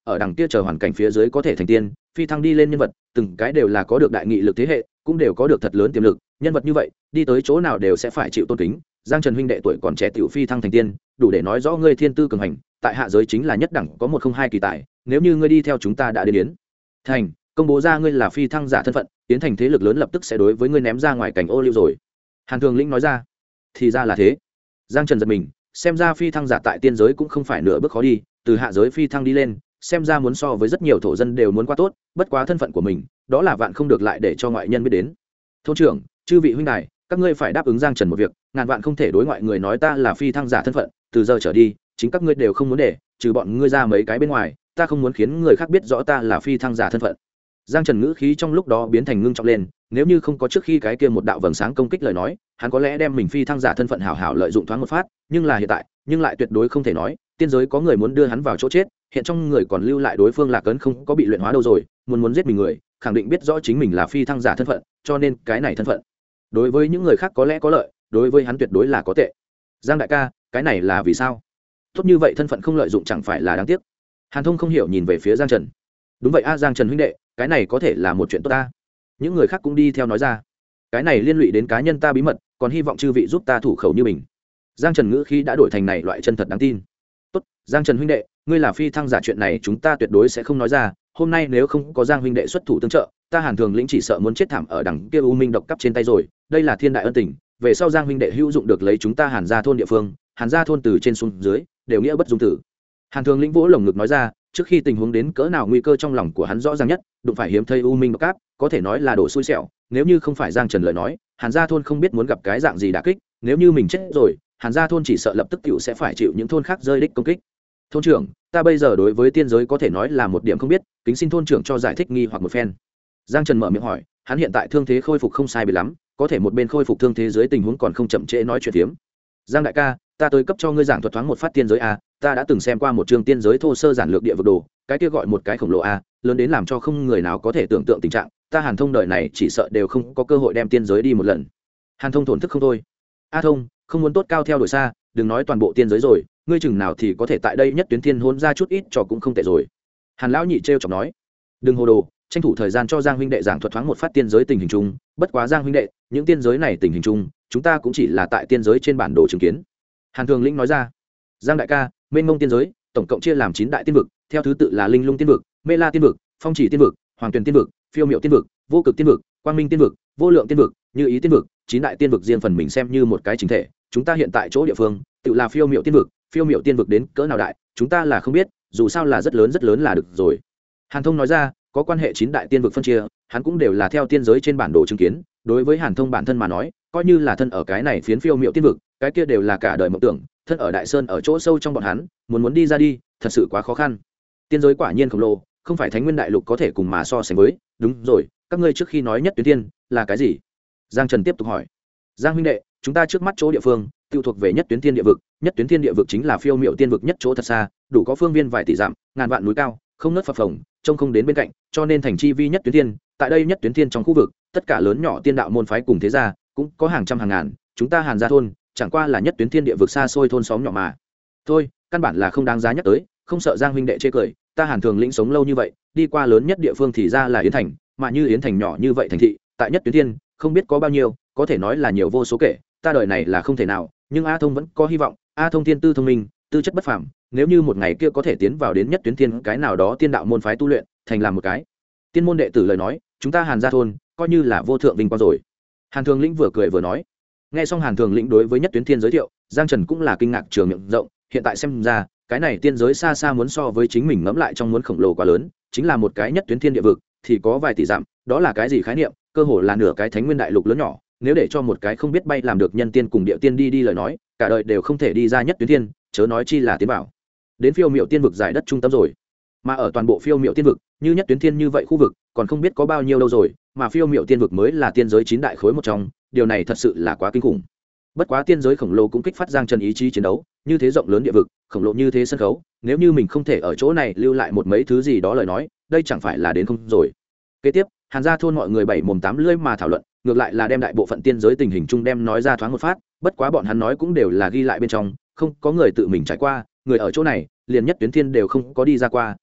ở đằng kia chờ hoàn cảnh phía dưới có thể thành tiên phi thăng đi lên nhân vật từng cái đều là có được đại nghị lực thế hệ cũng đều có được thật lớn tiềm lực nhân vật như vậy đi tới chỗ nào đều sẽ phải chịu tôn kính. Giang Trần huynh đệ tuổi còn trẻ tiểu phi thăng thành tiên đủ để nói rõ ngươi thiên tư cường hành tại hạ giới chính là nhất đẳng có 102 kỳ tài nếu như ngươi đi theo chúng ta đã đến yến thành công bố ra ngươi là phi thăng giả thân phận yến thành thế lực lớn lập tức sẽ đối với ngươi ném ra ngoài cảnh ô liu rồi. Hàn Thường Lĩnh nói ra. Thì ra là thế. Giang Trần giật mình xem ra phi thăng giả tại tiên giới cũng không phải nửa bước khó đi từ hạ giới phi thăng đi lên xem ra muốn so với rất nhiều thổ dân đều muốn qua tốt bất quá thân phận của mình đó là vạn không được lại để cho ngoại nhân biết đến. Thôn trưởng chư vị huynh đài các ngươi phải đáp ứng Giang Trần một việc ngàn vạn không thể đối ngoại người nói ta là phi thăng giả thân phận từ giờ trở đi chính các ngươi đều không muốn để trừ bọn ngươi ra mấy cái bên ngoài ta không muốn khiến người khác biết rõ ta là phi thăng giả thân phận. Giang Trần ngữ khí trong lúc đó biến thành ngưng trọng lên nếu như không có trước khi cái kia một đạo vầng sáng công kích lời nói hắn có lẽ đem mình phi thăng giả thân phận hảo hảo lợi dụng thoáng một phát nhưng là hiện tại nhưng lại tuyệt đối không thể nói tiên giới có người muốn đưa hắn vào chỗ chết hiện trong người còn lưu lại đối phương Lạc Ấn không có bị luyện hóa đâu rồi muốn giết mình người khẳng định biết rõ chính mình là phi thăng giả thân phận cho nên cái này thân phận đối với những người khác có lẽ có lợi đối với hắn tuyệt đối là có tệ. Giang đại ca cái này là vì sao tốt như vậy thân phận không lợi dụng chẳng phải là đáng tiếc. Hàn Thông không hiểu nhìn về phía Giang Trần. Đúng vậy a Giang Trần huynh đệ cái này có thể là một chuyện tốt ta. Những người khác cũng đi theo nói ra cái này liên lụy đến cá nhân ta bí mật còn hy vọng chư vị giúp ta thủ khẩu như mình. Giang Trần ngữ khí đã đổi thành này loại chân thật đáng tin. Tốt Giang Trần huynh đệ ngươi là phi thăng giả chuyện này chúng ta tuyệt đối sẽ không nói ra hôm nay nếu không có Giang huynh đệ xuất thủ tương trợ ta Hàn Thường Lĩnh chỉ sợ muốn chết thảm ở đằng kia u minh độc cấp trên tay rồi đây là thiên đại ân tình về sau Giang huynh đệ hữu dụng được lấy chúng ta Hàn gia thôn địa phương Hàn gia thôn từ trên xuống dưới đều nghĩa bất dung tử. Hàn Thường Lĩnh vỗ lồng ngực nói ra trước khi tình huống đến cỡ nào nguy cơ trong lòng của hắn rõ ràng nhất đụng phải hiếm thấy u minh độc cấp có thể nói là đổ xui xẻo nếu như không phải Giang Trần lời nói Hàn gia thôn không biết muốn gặp cái dạng gì đả kích nếu như mình chết rồi Hàn gia thôn chỉ sợ lập tức cựu sẽ phải chịu những thôn khác rơi đích công kích. Thôn trưởng ta bây giờ đối với tiên giới có thể nói là một điểm không biết kính xin thôn trưởng cho giải thích nghi hoặc một phen. Giang Trần mở miệng hỏi hắn hiện tại thương thế khôi phục không sai biệt lắm có thể một bên khôi phục thương thế dưới tình huống còn không chậm trễ nói chuyện phiếm. Giang đại ca ta tới cấp cho ngươi giảng thuật thoáng một phát tiên giới a ta đã từng xem qua một chương tiên giới thô sơ giản lược địa vực đồ cái kia gọi một cái khổng lồ a lớn đến làm cho không người nào có thể tưởng tượng tình trạng ta Hàn Thông đời này chỉ sợ đều không có cơ hội đem tiên giới đi một lần. Hàn Thông thổn thức không thôi. A Thông không muốn tốt cao theo đuổi xa đừng nói toàn bộ tiên giới rồi ngươi chừng nào thì có thể tại đây nhất tuyến thiên hôn ra chút ít trò cũng không tệ rồi. Hàn lão nhị trêu chọc nói đừng hồ đồ tranh thủ thời gian cho Giang huynh đệ giảng thuật thoáng một phát tiên giới tình hình chung bất quá Giang huynh đệ những tiên giới này tình hình chung chúng ta cũng chỉ là tại tiên giới trên bản đồ chứng kiến. Hàn Thường Lĩnh nói ra Giang đại ca mênh mông tiên giới tổng cộng chia làm 9 đại tiên vực theo thứ tự là linh lung tiên vực mê la tiên vực phong chỉ tiên vực hoàng tuyền tiên vực phiêu miệu tiên vực vô cực tiên vực quang minh tiên vực vô lượng tiên vực như ý tiên vực 9 đại tiên vực riêng phần mình xem như một cái chính thể chúng ta hiện tại chỗ địa phương tự là phiêu miệu tiên vực phiêu miệu tiên vực đến cỡ nào đại chúng ta là không biết dù sao là rất lớn là được rồi. Hàn Thông nói ra có quan hệ 9 đại tiên vực phân chia hắn cũng đều là theo tiên giới trên bản đồ chứng kiến đối với Hàn Thông bản thân mà nói coi như là thân ở cái này phiến phiêu miệu tiên vực cái kia đều là cả đời mộng tưởng thân ở đại sơn ở chỗ sâu trong bọn hắn muốn đi ra đi thật sự quá khó khăn. Tiên giới quả nhiên khổng lồ không phải Thánh Nguyên đại lục có thể cùng mà so sánh với. Đúng rồi các ngươi trước khi nói nhất tuyến thiên là cái gì? Giang Trần tiếp tục hỏi. Giang huynh đệ chúng ta trước mắt chỗ địa phương tiêu thuộc về nhất tuyến thiên địa vực nhất tuyến thiên địa vực chính là phiêu miệu tiên vực nhất chỗ thật xa đủ có phương viên vài tỷ dặm ngàn vạn núi cao không nớt phập phồng trông không đến bên cạnh cho nên thành chi vi nhất tuyến thiên tại đây nhất tuyến thiên trong khu vực tất cả lớn nhỏ tiên đạo môn phái cùng thế gia cũng có hàng trăm hàng ngàn chúng ta Hàn gia thôn chẳng qua là nhất tuyến thiên địa vực xa xôi thôn xóm nhỏ mà thôi căn bản là không đáng giá nhắc tới không sợ Giang huynh đệ chê cười ta Hàn Thường Lĩnh sống lâu như vậy đi qua lớn nhất địa phương thì ra là Yến Thành mà như Yến Thành nhỏ như vậy thành thị tại nhất tuyến thiên không biết có bao nhiêu có thể nói là nhiều vô số kể ta đời này là không thể nào nhưng A Thông vẫn có hy vọng A Thông thiên tư thông minh tư chất bất phàm nếu như một ngày kia có thể tiến vào đến nhất tuyến thiên cái nào đó tiên đạo môn phái tu luyện thành làm một cái tiên môn đệ tử lời nói chúng ta Hàn gia thôn coi như là vô thượng vinh quang rồi. Hàn Thường Lĩnh vừa cười vừa nói. Nghe xong Hàn Thường Lĩnh đối với nhất tuyến thiên giới thiệu Giang Trần cũng là kinh ngạc trường miệng rộng hiện tại xem ra cái này tiên giới xa xa muốn so với chính mình ngẫm lại trong muốn khổng lồ quá lớn chính là một cái nhất tuyến thiên địa vực thì có vài tỷ dặm đó là cái gì khái niệm cơ hồ là nửa cái Thánh Nguyên đại lục lớn nhỏ nếu để cho một cái không biết bay làm được nhân tiên cùng địa tiên đi lời nói cả đời đều không thể đi ra nhất tuyến thiên chớ nói chi là tiến bảo đến phiêu miệu tiên vực giải đất trung tâm rồi mà ở toàn bộ phiêu miệu tiên vực như nhất tuyến thiên như vậy khu vực còn không biết có bao nhiêu đâu rồi mà phiêu miệu tiên vực mới là tiên giới 9 đại khối một trong điều này thật sự là quá kinh khủng. Bất quá tiên giới khổng lồ cũng kích phát Giang Trần ý chí chiến đấu như thế rộng lớn địa vực khổng lồ như thế sân khấu nếu như mình không thể ở chỗ này lưu lại một mấy thứ gì đó lời nói đây chẳng phải là đến không rồi. Kế tiếp Hàn gia thôn mọi người bảy mồm tám lưỡi mà thảo luận ngược lại là đem đại bộ phận tiên giới tình hình chung đem nói ra thoáng một phát bất quá bọn hắn nói cũng đều là ghi lại bên trong không có người tự mình trải qua người ở chỗ này liền nhất tuyến thiên đều không có đi ra qua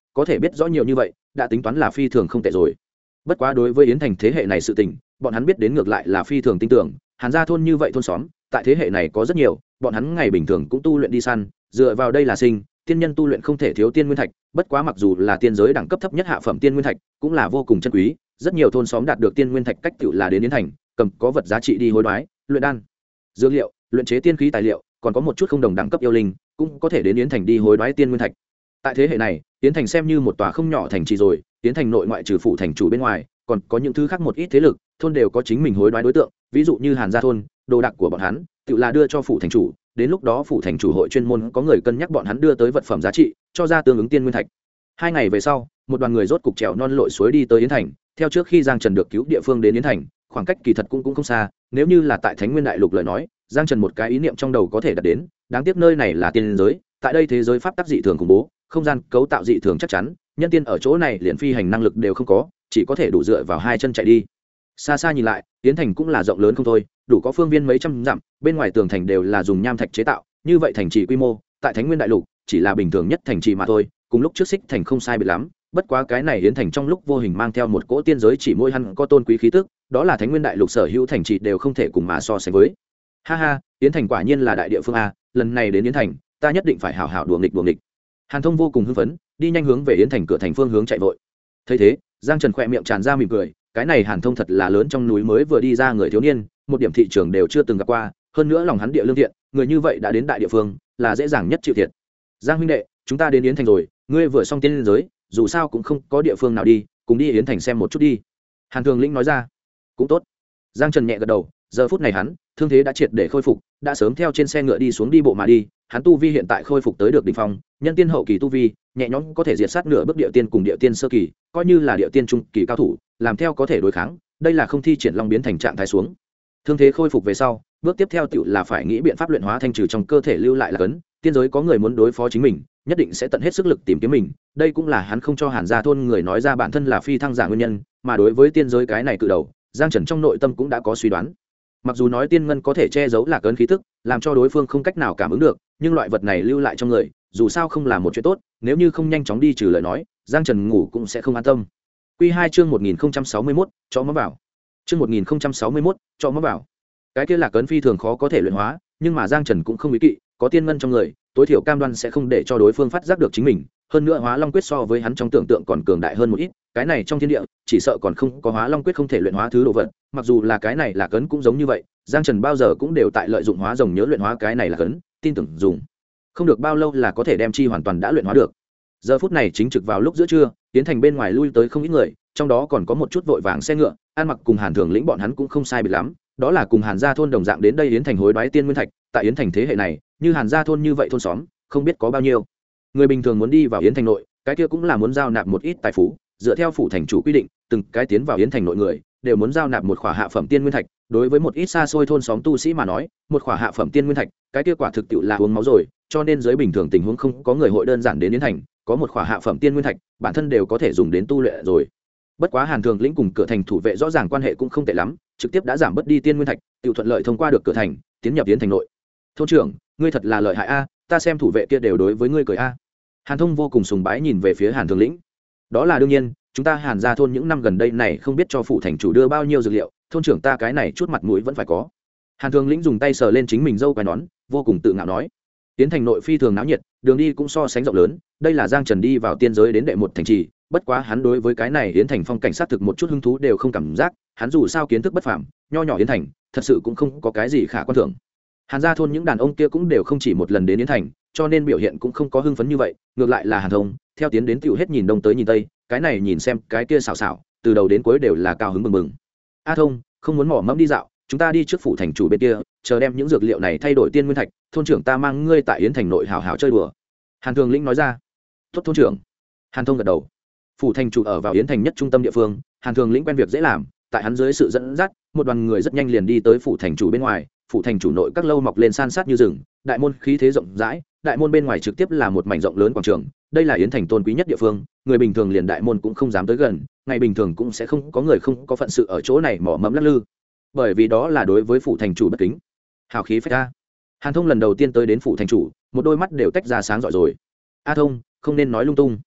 có thể biết rõ nhiều như vậy đã tính toán là phi thường không tệ rồi. Bất quá đối với yến thành thế hệ này sự tình, bọn hắn biết đến ngược lại là phi thường tin tưởng. Hàn gia thôn như vậy thôn xóm tại thế hệ này có rất nhiều, bọn hắn ngày bình thường cũng tu luyện đi săn, dựa vào đây là sinh. Tiên nhân tu luyện không thể thiếu tiên nguyên thạch, bất quá mặc dù là tiên giới đẳng cấp thấp nhất hạ phẩm tiên nguyên thạch cũng là vô cùng chân quý. Rất nhiều thôn xóm đạt được tiên nguyên thạch cách tựu là đến yến thành, cầm có vật giá trị đi hối đoái, luyện đan, dược liệu, luyện chế tiên khí tài liệu, còn có một chút không đồng đẳng cấp yêu linh cũng có thể đến yến thành đi hối đoái tiên nguyên thạch. Tại thế hệ này, yến thành xem như một tòa không nhỏ thành trì rồi. Yến thành nội ngoại trừ phủ thành chủ bên ngoài, còn có những thứ khác một ít thế lực, thôn đều có chính mình hối đoái đối tượng. Ví dụ như Hàn gia thôn, đồ đạc của bọn hắn tự là đưa cho phủ thành chủ, đến lúc đó phủ thành chủ hội chuyên môn có người cân nhắc bọn hắn đưa tới vật phẩm giá trị, cho ra tương ứng tiên nguyên thạch. 2 ngày về sau, một đoàn người rốt cục trèo non lội suối đi tới yến thành. Theo trước khi Giang Trần được cứu địa phương đến yến thành, khoảng cách kỳ thật cũng không xa. Nếu như là tại Thánh Nguyên Đại Lục lời nói, Giang Trần một cái ý niệm trong đầu có thể đạt đến. Đáng tiếc nơi này là tiên giới, tại đây thế giới pháp tắc dị thường khủng bố, không gian cấu tạo dị thường chắc chắn, nhân tiên ở chỗ này liền phi hành năng lực đều không có, chỉ có thể đủ dựa vào 2 chân chạy đi. Xa xa nhìn lại, yến thành cũng là rộng lớn không thôi, đủ có phương viên mấy trăm dặm, bên ngoài tường thành đều là dùng nham thạch chế tạo. Như vậy thành trì quy mô tại Thánh Nguyên Đại Lục chỉ là bình thường nhất thành trì mà thôi, cùng lúc trước Xích thành không sai biệt lắm. Bất quá cái này yến thành trong lúc vô hình mang theo một cỗ tiên giới chỉ môi hắn có tôn quý khí tức, đó là Thánh Nguyên Đại Lục sở hữu thành trì đều không thể cùng mà so sánh với. Ha ha, yến thành quả nhiên là đại địa phương a, lần này đến yến thành ta nhất định phải hảo hảo đùa nghịch. Hàn Thông vô cùng hưng phấn, đi nhanh hướng về yến thành cửa thành phương hướng chạy vội. Thấy thế, Giang Trần khỏe miệng tràn ra mỉm cười, cái này Hàn Thông thật là lớn trong núi mới vừa đi ra người thiếu niên, một điểm thị trường đều chưa từng gặp qua, hơn nữa lòng hắn địa lương thiện, người như vậy đã đến đại địa phương, là dễ dàng nhất chịu thiệt. Giang huynh đệ, chúng ta đến yến thành rồi, ngươi vừa xong tiên giới, dù sao cũng không có địa phương nào đi, cùng đi yến thành xem một chút đi. Hàn Thường Lĩnh nói ra. Cũng tốt. Giang Trần nhẹ gật đầu, giờ phút này hắn thương thế đã triệt để khôi phục, đã sớm theo trên xe ngựa đi xuống đi bộ mà đi. Hắn tu vi hiện tại khôi phục tới được đỉnh phong, nhân tiên hậu kỳ tu vi, nhẹ nhõm có thể diệt sát nửa bước địa tiên cùng địa tiên sơ kỳ, coi như là địa tiên trung kỳ cao thủ, làm theo có thể đối kháng, đây là không thi triển long biến thành trạng thái xuống. Thương thế khôi phục về sau, bước tiếp theo tiểu là phải nghĩ biện pháp luyện hóa thanh trừ trong cơ thể lưu lại là cấn. Tiên giới có người muốn đối phó chính mình, nhất định sẽ tận hết sức lực tìm kiếm mình, đây cũng là hắn không cho Hàn gia thôn người nói ra bản thân là phi thăng giả nguyên nhân. Mà đối với tiên giới cái này cự đầu, Giang Trần trong nội tâm cũng đã có suy đoán. Mặc dù nói tiên ngân có thể che giấu lạc ấn khí tức, làm cho đối phương không cách nào cảm ứng được, nhưng loại vật này lưu lại trong người, dù sao không là một chuyện tốt, nếu như không nhanh chóng đi trừ lời nói, Giang Trần ngủ cũng sẽ không an tâm. Quy 2 chương 1061, cho mó vào. Chương 1061, cho mó vào. Cái kia lạc ấn phi thường khó có thể luyện hóa, nhưng mà Giang Trần cũng không ý kỵ, có tiên ngân trong người, tối thiểu cam đoan sẽ không để cho đối phương phát giác được chính mình. Hơn nữa Hóa Long quyết so với hắn trong tưởng tượng còn cường đại hơn một ít, cái này trong thiên địa chỉ sợ còn không có Hóa Long quyết không thể luyện hóa thứ đồ vật. Mặc dù là cái này là cấn cũng giống như vậy, Giang Trần bao giờ cũng đều tại lợi dụng hóa rồng nhớ luyện hóa cái này là cấn, tin tưởng dùng không được bao lâu là có thể đem chi hoàn toàn đã luyện hóa được. Giờ phút này chính trực vào lúc giữa trưa, tiến thành bên ngoài lui tới không ít người, trong đó còn có một chút vội vàng xe ngựa, An Mặc cùng Hàn Thường Lĩnh bọn hắn cũng không sai biệt lắm, đó là cùng Hàn gia thôn đồng dạng đến đây yến thành hối đoái tiên nguyên thạch. Tại yến thành thế hệ này, như Hàn gia thôn như vậy thôn xóm không biết có bao nhiêu người bình thường muốn đi vào yến thành nội, cái kia cũng là muốn giao nạp một ít tài phú. Dựa theo phủ thành chủ quy định, từng cái tiến vào yến thành nội người đều muốn giao nạp một khỏa hạ phẩm tiên nguyên thạch. Đối với một ít xa xôi thôn xóm tu sĩ mà nói, một khỏa hạ phẩm tiên nguyên thạch cái kia quả thực tiệu là uống máu rồi, cho nên dưới bình thường tình huống không có người hội đơn giản đến yến thành, có một khỏa hạ phẩm tiên nguyên thạch bản thân đều có thể dùng đến tu luyện rồi. Bất quá Hàn Thường Lĩnh cùng cửa thành thủ vệ rõ ràng quan hệ cũng không tệ lắm, trực tiếp đã giảm bớt đi tiên nguyên thạch, tự thuận lợi thông qua được cửa thành, tiến nhập yến thành nội. Thôn trưởng, ngươi thật là lợi hại a, ta xem thủ vệ kia đều đối với ngươi cười a. Hàn Thông vô cùng sùng bái nhìn về phía Hàn Thường Lĩnh. Đó là đương nhiên, chúng ta Hàn gia thôn những năm gần đây này không biết cho phụ thành chủ đưa bao nhiêu dược liệu, thôn trưởng ta cái này chút mặt mũi vẫn phải có. Hàn Thường Lĩnh dùng tay sờ lên chính mình râu quai nón, vô cùng tự ngạo nói. Tiến thành nội phi thường náo nhiệt, đường đi cũng so sánh rộng lớn, đây là Giang Trần đi vào tiên giới đến đệ một thành trì, bất quá hắn đối với cái này yến thành phong cảnh sát thực một chút hứng thú đều không cảm giác, hắn dù sao kiến thức bất phàm, nho nhỏ yến thành, thật sự cũng không có cái gì khả quan thưởng. Hàn gia thôn những đàn ông kia cũng đều không chỉ một lần đến yến thành, cho nên biểu hiện cũng không có hưng phấn như vậy, ngược lại là Hàn Thông, theo tiến đến tiểu hết nhìn đông tới nhìn tây, cái này nhìn xem, cái kia xảo xảo, từ đầu đến cuối đều là cao hứng mừng mừng. A Thông, không muốn mỏ mẫm đi dạo, chúng ta đi trước phủ thành chủ bên kia, chờ đem những dược liệu này thay đổi tiên nguyên thạch, thôn trưởng ta mang ngươi tại yến thành nội hào hào chơi đùa. Hàn Thường Lĩnh nói ra. Tốt thôn trưởng. Hàn Thông gật đầu. Phủ thành chủ ở vào yến thành nhất trung tâm địa phương, Hàn Thường Lĩnh quen việc dễ làm, tại hắn dưới sự dẫn dắt, một đoàn người rất nhanh liền đi tới phủ thành chủ bên ngoài. Phủ thành chủ nội các lâu mọc lên san sát như rừng, đại môn khí thế rộng rãi, đại môn bên ngoài trực tiếp là một mảnh rộng lớn quảng trường, đây là yến thành tôn quý nhất địa phương, người bình thường liền đại môn cũng không dám tới gần, ngày bình thường cũng sẽ không có người không có phận sự ở chỗ này mỏ mẫm lắc lư, bởi vì đó là đối với phủ thành chủ bất kính. Hào khí phách ra. Hàn Thông lần đầu tiên tới đến phủ thành chủ, một đôi mắt đều tách ra sáng rọi rồi. A Thông, không nên nói lung tung.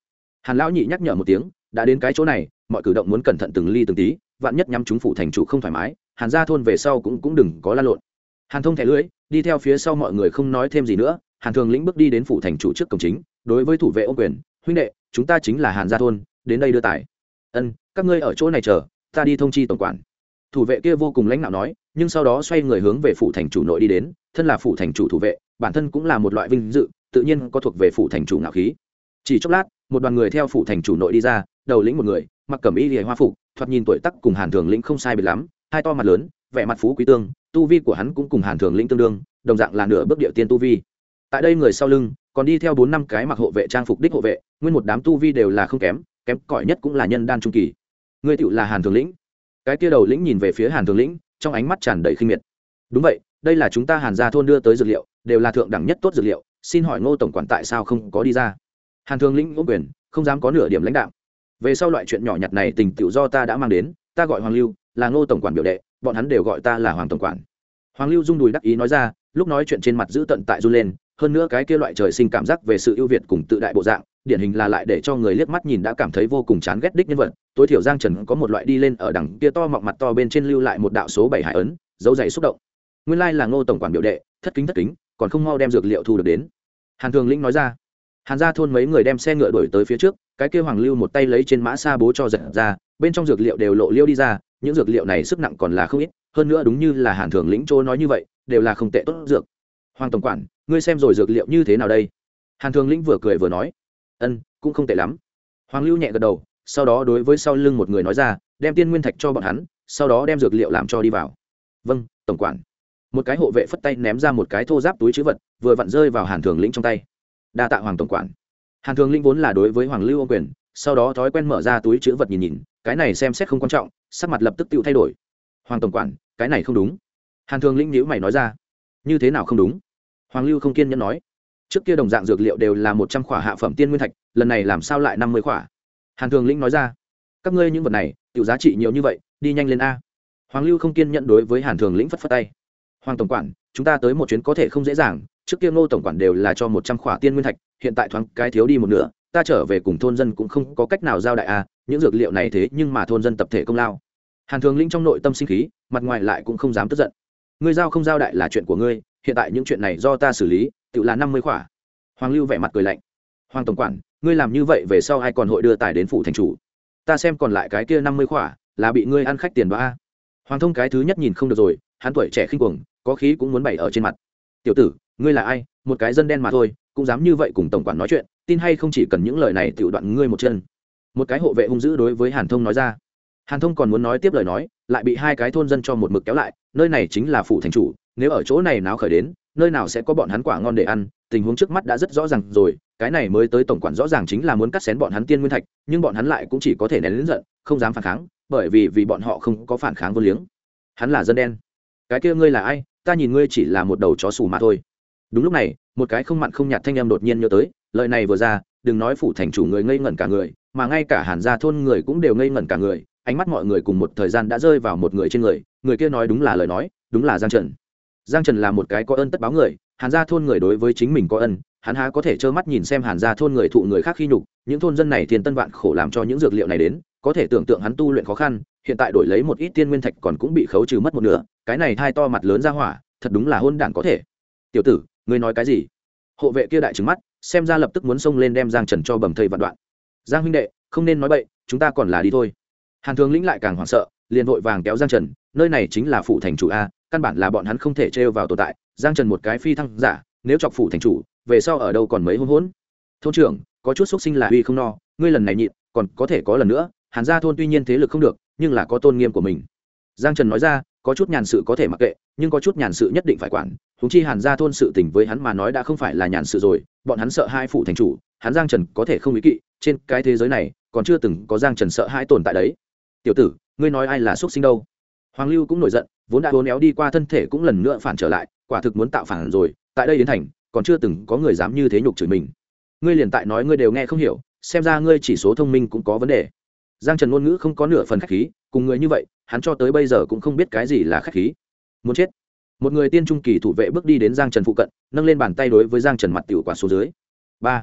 Hàn lão nhị nhắc nhở một tiếng, đã đến cái chỗ này mọi cử động muốn cẩn thận từng ly từng tí, vạn nhất nhắm chúng phủ thành chủ không thoải mái, Hàn gia thôn về sau cũng đừng có lan lộn. Hàn Thông thẻ lưỡi đi theo phía sau mọi người không nói thêm gì nữa. Hàn Thường lĩnh bước đi đến phủ thành chủ trước cổng chính, đối với thủ vệ ôm quyền, huynh đệ, chúng ta chính là Hàn gia thôn, đến đây đưa tài. Ân, các ngươi ở chỗ này chờ, ta đi thông chi tổng quản. Thủ vệ kia vô cùng lãnh đạo nói, nhưng sau đó xoay người hướng về phủ thành chủ nội đi đến. Thân là phủ thành chủ thủ vệ, bản thân cũng là một loại vinh dự, tự nhiên có thuộc về phủ thành chủ ngạo khí. Chỉ chốc lát, một đoàn người theo phủ thành chủ nội đi ra, đầu lĩnh một người mặc cẩm y liễu hoa phục, thoạt nhìn tuổi tác cùng Hàn Thường lĩnh không sai biệt lắm, hai to mặt lớn, vẻ mặt phú quý tương, tu vi của hắn cũng cùng Hàn Thường lĩnh tương đương, đồng dạng là nửa bước địa tiên tu vi. Tại đây người sau lưng còn đi theo 4-5 cái mặc hộ vệ trang phục đích hộ vệ, nguyên một đám tu vi đều là không kém, kém cỏi nhất cũng là nhân đan trung kỳ. Ngươi tựu là Hàn Thường lĩnh? Cái kia đầu lĩnh nhìn về phía Hàn Thường lĩnh, trong ánh mắt tràn đầy khinh miệt. Đúng vậy, đây là chúng ta Hàn gia thôn đưa tới dược liệu, đều là thượng đẳng nhất tốt dược liệu, xin hỏi Ngô tổng quản tại sao không có đi ra? Hàn Thường lĩnh ôm quyền, không dám có nửa điểm lãnh đạo. Về sau loại chuyện nhỏ nhặt này tình tựu do ta đã mang đến, ta gọi Hoàng Lưu, là Ngô tổng quản biểu đệ, bọn hắn đều gọi ta là Hoàng tổng quản. Hoàng Lưu rung đùi đắc ý nói ra, lúc nói chuyện trên mặt giữ tận tại run lên, hơn nữa cái kia loại trời sinh cảm giác về sự ưu việt cùng tự đại bộ dạng, điển hình là lại để cho người liếc mắt nhìn đã cảm thấy vô cùng chán ghét đích nhân vật. Tối thiểu Giang Trần có một loại đi lên ở đằng kia to mọng mặt to bên trên lưu lại một đạo số 7 hải ấn, dấu dày xúc động. Nguyên lai là Ngô tổng quản biểu đệ, thất kính, còn không mau đem dược liệu thu được đến. Hàn Thường lĩnh nói ra. Hàn gia thôn mấy người đem xe ngựa đuổi tới phía trước, cái kia Hoàng Lưu một tay lấy trên mã sa bố cho giật ra, bên trong dược liệu đều lộ liêu đi ra, những dược liệu này sức nặng còn là không ít, hơn nữa đúng như là Hàn Thường lĩnh chỗ nói như vậy, đều là không tệ tốt dược. Hoàng tổng quản, ngươi xem rồi dược liệu như thế nào đây? Hàn Thường lĩnh vừa cười vừa nói, ân, cũng không tệ lắm. Hoàng Lưu nhẹ gật đầu, sau đó đối với sau lưng một người nói ra, đem tiên nguyên thạch cho bọn hắn, sau đó đem dược liệu làm cho đi vào. Vâng, tổng quản. Một cái hộ vệ phất tay ném ra một cái thô giáp túi trữ vật, vừa vặn rơi vào Hàn Thường lĩnh trong tay. Đa tạ Hoàng tổng quản. Hàn Thường lĩnh vốn là đối với Hoàng Lưu ôm quyền, sau đó thói quen mở ra túi trữ vật nhìn, cái này xem xét không quan trọng, sắc mặt lập tức tự thay đổi. Hoàng tổng quản, cái này không đúng. Hàn Thường lĩnh nhíu mày nói ra. Như thế nào không đúng? Hoàng Lưu không kiên nhẫn nói. Trước kia đồng dạng dược liệu đều là 100 khỏa hạ phẩm tiên nguyên thạch, lần này làm sao lại 50 khỏa? Hàn Thường lĩnh nói ra. Các ngươi những vật này, tiểu giá trị nhiều như vậy, đi nhanh lên a. Hoàng Lưu không kiên nhẫn đối với Hàn Thường lĩnh phất phất tay. Hoàng tổng quản, chúng ta tới một chuyến có thể không dễ dàng, trước kia Ngô tổng quản đều là cho 100 khỏa tiên nguyên thạch, hiện tại thoáng cái thiếu đi một nửa, ta trở về cùng thôn dân cũng không có cách nào giao đại a, những dược liệu này thế nhưng mà thôn dân tập thể công lao. Hàn Thường lĩnh trong nội tâm sinh khí, mặt ngoài lại cũng không dám tức giận. Ngươi giao không giao đại là chuyện của ngươi, hiện tại những chuyện này do ta xử lý, tự là 50 khỏa. Hoàng Lưu vẻ mặt cười lạnh. Hoàng tổng quản, ngươi làm như vậy về sau ai còn hội đưa tài đến phủ thành chủ? Ta xem còn lại cái kia 50 khỏa, là bị ngươi ăn khách tiền đó a. Hoàng Thông cái thứ nhất nhìn không được rồi, hắn tuổi trẻ khinh cuồng, có khí cũng muốn bày ở trên mặt. Tiểu tử, ngươi là ai? Một cái dân đen mà thôi, cũng dám như vậy cùng tổng quản nói chuyện, tin hay không chỉ cần những lời này tiểu đoạn ngươi một chân. Một cái hộ vệ hung dữ đối với Hàn Thông nói ra. Hàn Thông còn muốn nói tiếp lời nói, lại bị hai cái thôn dân cho một mực kéo lại, nơi này chính là phủ thành chủ, nếu ở chỗ này náo khởi đến, nơi nào sẽ có bọn hắn quả ngon để ăn, tình huống trước mắt đã rất rõ ràng rồi, cái này mới tới tổng quản rõ ràng chính là muốn cắt xén bọn hắn tiên nguyên thạch, nhưng bọn hắn lại cũng chỉ có thể nén lớn giận, không dám phản kháng, bởi vì bọn họ không có phản kháng vô liếng. Hắn là dân đen. Cái kia ngươi là ai? Ta nhìn ngươi chỉ là một đầu chó sủ mà thôi. Đúng lúc này, một cái không mặn không nhạt thanh âm đột nhiên nhớ tới, lời này vừa ra, đừng nói phủ thành chủ người ngây ngẩn cả người, mà ngay cả Hàn gia thôn người cũng đều ngây ngẩn cả người, ánh mắt mọi người cùng một thời gian đã rơi vào một người trên người kia nói đúng là lời nói, đúng là Giang Trần. Giang Trần là một cái có ơn tất báo người, Hàn gia thôn người đối với chính mình có ân, hắn há có thể trơ mắt nhìn xem Hàn gia thôn người thụ người khác khi nhục, những thôn dân này tiền tân vạn khổ làm cho những dược liệu này đến, có thể tưởng tượng hắn tu luyện khó khăn, hiện tại đổi lấy một ít tiên nguyên thạch còn cũng bị khấu trừ mất một nửa, cái này thai to mặt lớn ra hỏa, thật đúng là hôn đản có thể. Tiểu tử, ngươi nói cái gì? Hộ vệ kia đại trừng mắt, xem ra lập tức muốn xông lên đem Giang Trần cho bầm thây vạn đoạn. Giang huynh đệ, không nên nói bậy, chúng ta còn là đi thôi. Hàn Thường lĩnh lại càng hoảng sợ, liền vội vàng kéo Giang Trần, nơi này chính là phủ thành chủ a, căn bản là bọn hắn không thể trêu vào tồn tại. Giang Trần một cái phi thăng giả, nếu chọc phủ thành chủ, về sau ở đâu còn mấy hôn hỗn. Thôn trưởng, có chút xúc sinh là uy không no, ngươi lần này nhịn, còn có thể có lần nữa. Hàn gia thôn tuy nhiên thế lực không được, nhưng là có tôn nghiêm của mình. Giang Trần nói ra, có chút nhàn sự có thể mặc kệ, nhưng có chút nhàn sự nhất định phải quản. Huống chi Hàn gia thôn sự tình với hắn mà nói đã không phải là nhàn sự rồi, bọn hắn sợ hai phủ thành chủ, hắn Giang Trần có thể không ý kỵ, trên cái thế giới này còn chưa từng có Giang Trần sợ hai tồn tại đấy. Tiểu tử, ngươi nói ai là xuất sinh đâu? Hoàng Lưu cũng nổi giận, vốn đã uốn éo đi qua thân thể cũng lần nữa phản trở lại, quả thực muốn tạo phản rồi, tại đây đến thành, còn chưa từng có người dám như thế nhục chửi mình. Ngươi liền tại nói ngươi đều nghe không hiểu, xem ra ngươi chỉ số thông minh cũng có vấn đề. Giang Trần ngôn ngữ không có nửa phần khách khí, cùng người như vậy, hắn cho tới bây giờ cũng không biết cái gì là khách khí. Muốn chết. Một người tiên trung kỳ thủ vệ bước đi đến Giang Trần phụ cận, nâng lên bàn tay đối với Giang Trần mặt tiểu quả xuống dưới. 3.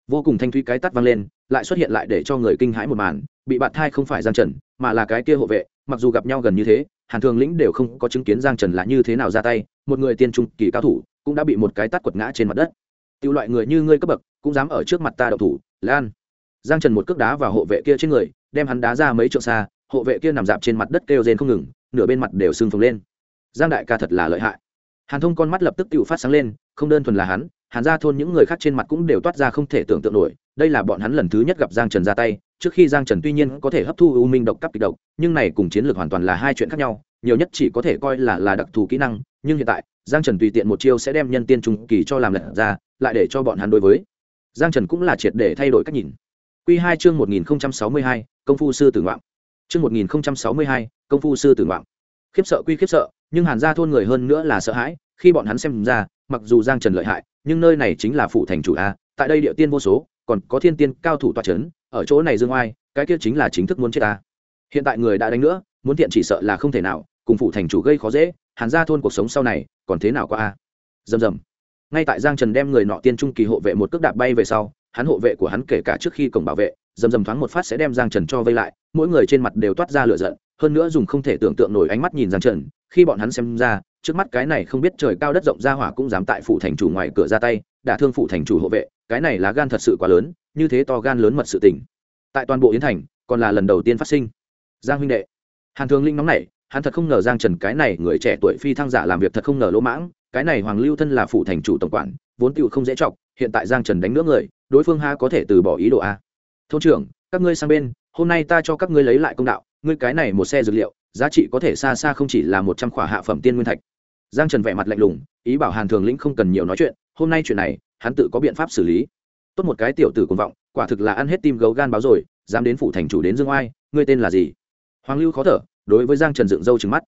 vô cùng thanh thúy cái tắt vang lên, lại xuất hiện lại để cho người kinh hãi một màn, bị bạt thai không phải Giang Trần mà là cái kia hộ vệ. Mặc dù gặp nhau gần như thế, Hàn Thường Lĩnh đều không có chứng kiến Giang Trần là như thế nào ra tay, một người tiên trung kỳ cao thủ cũng đã bị một cái tát quật ngã trên mặt đất. Tiêu loại người như ngươi cấp bậc cũng dám ở trước mặt ta động thủ, lan. Giang Trần một cước đá vào hộ vệ kia trên người, đem hắn đá ra mấy trượng xa, hộ vệ kia nằm dạp trên mặt đất kêu rên không ngừng, nửa bên mặt đều sưng phồng lên. Giang đại ca thật là lợi hại. Hàn Thông con mắt lập tức tự phát sáng lên, không đơn thuần là hắn, Hàn gia thôn những người khác trên mặt cũng đều toát ra không thể tưởng tượng nổi, đây là bọn hắn lần thứ nhất gặp Giang Trần ra tay. Trước khi Giang Trần tuy nhiên có thể hấp thu u minh độc cấp kịch độc, nhưng này cùng chiến lược hoàn toàn là hai chuyện khác nhau, nhiều nhất chỉ có thể coi là đặc thù kỹ năng, nhưng hiện tại, Giang Trần tùy tiện một chiêu sẽ đem nhân tiên trung kỳ cho làm lật ra, lại để cho bọn hắn đối với Giang Trần cũng là triệt để thay đổi cách nhìn. Quy 2 chương 1062, công phu sư tử ngoạm. Chương 1062, công phu sư tử ngoạm. Khiếp sợ quy khiếp sợ, nhưng Hàn gia thôn người hơn nữa là sợ hãi, khi bọn hắn xem ra, mặc dù Giang Trần lợi hại, nhưng nơi này chính là phủ thành chủ a, tại đây địa tiên vô số, còn có thiên tiên cao thủ tọa chấn, ở chỗ này dương oai, cái kia chính là chính thức muốn chết ta. Hiện tại người đã đánh nữa, muốn thiện chỉ sợ là không thể nào, cùng phủ thành chủ gây khó dễ, Hàn gia thôn cuộc sống sau này, còn thế nào qua a. Rầm rầm. Ngay tại Giang Trần đem người nọ tiên trung kỳ hộ vệ một cước đạp bay về sau, hắn hộ vệ của hắn kể cả trước khi cổng bảo vệ, rầm rầm thoáng một phát sẽ đem Giang Trần cho vây lại, mỗi người trên mặt đều toát ra lửa giận, hơn nữa dùng không thể tưởng tượng nổi ánh mắt nhìn Giang Trần, khi bọn hắn xem ra, trước mắt cái này không biết trời cao đất rộng ra hỏa cũng dám tại phủ thành chủ ngoài cửa ra tay, đả thương phủ thành chủ hộ vệ, cái này lá gan thật sự quá lớn, như thế to gan lớn mật sự tình. Tại toàn bộ Yến thành, còn là lần đầu tiên phát sinh. Giang huynh đệ, Hàn Thường Linh nóng nảy, hắn thật không ngờ Giang Trần cái này người trẻ tuổi phi thăng giả làm việc thật không ngờ lỗ mãng, cái này Hoàng Lưu thân là phủ thành chủ tổng quản, vốn tựu không dễ chọc, hiện tại Giang Trần đánh nữa người, đối phương ha có thể từ bỏ ý đồ a. Thôn trưởng, các ngươi sang bên, hôm nay ta cho các ngươi lấy lại công đạo, ngươi cái này một xe dược liệu, giá trị có thể xa xa không chỉ là 100 khỏa hạ phẩm tiên nguyên thạch. Giang Trần vẻ mặt lạnh lùng, ý bảo Hàn Thường Lĩnh không cần nhiều nói chuyện, hôm nay chuyện này, hắn tự có biện pháp xử lý. Tốt một cái tiểu tử cuồng vọng, quả thực là ăn hết tim gấu gan báo rồi, dám đến phủ thành chủ đến dương oai, ngươi tên là gì? Hoàng Lưu khó thở, đối với Giang Trần dựng râu trừng mắt.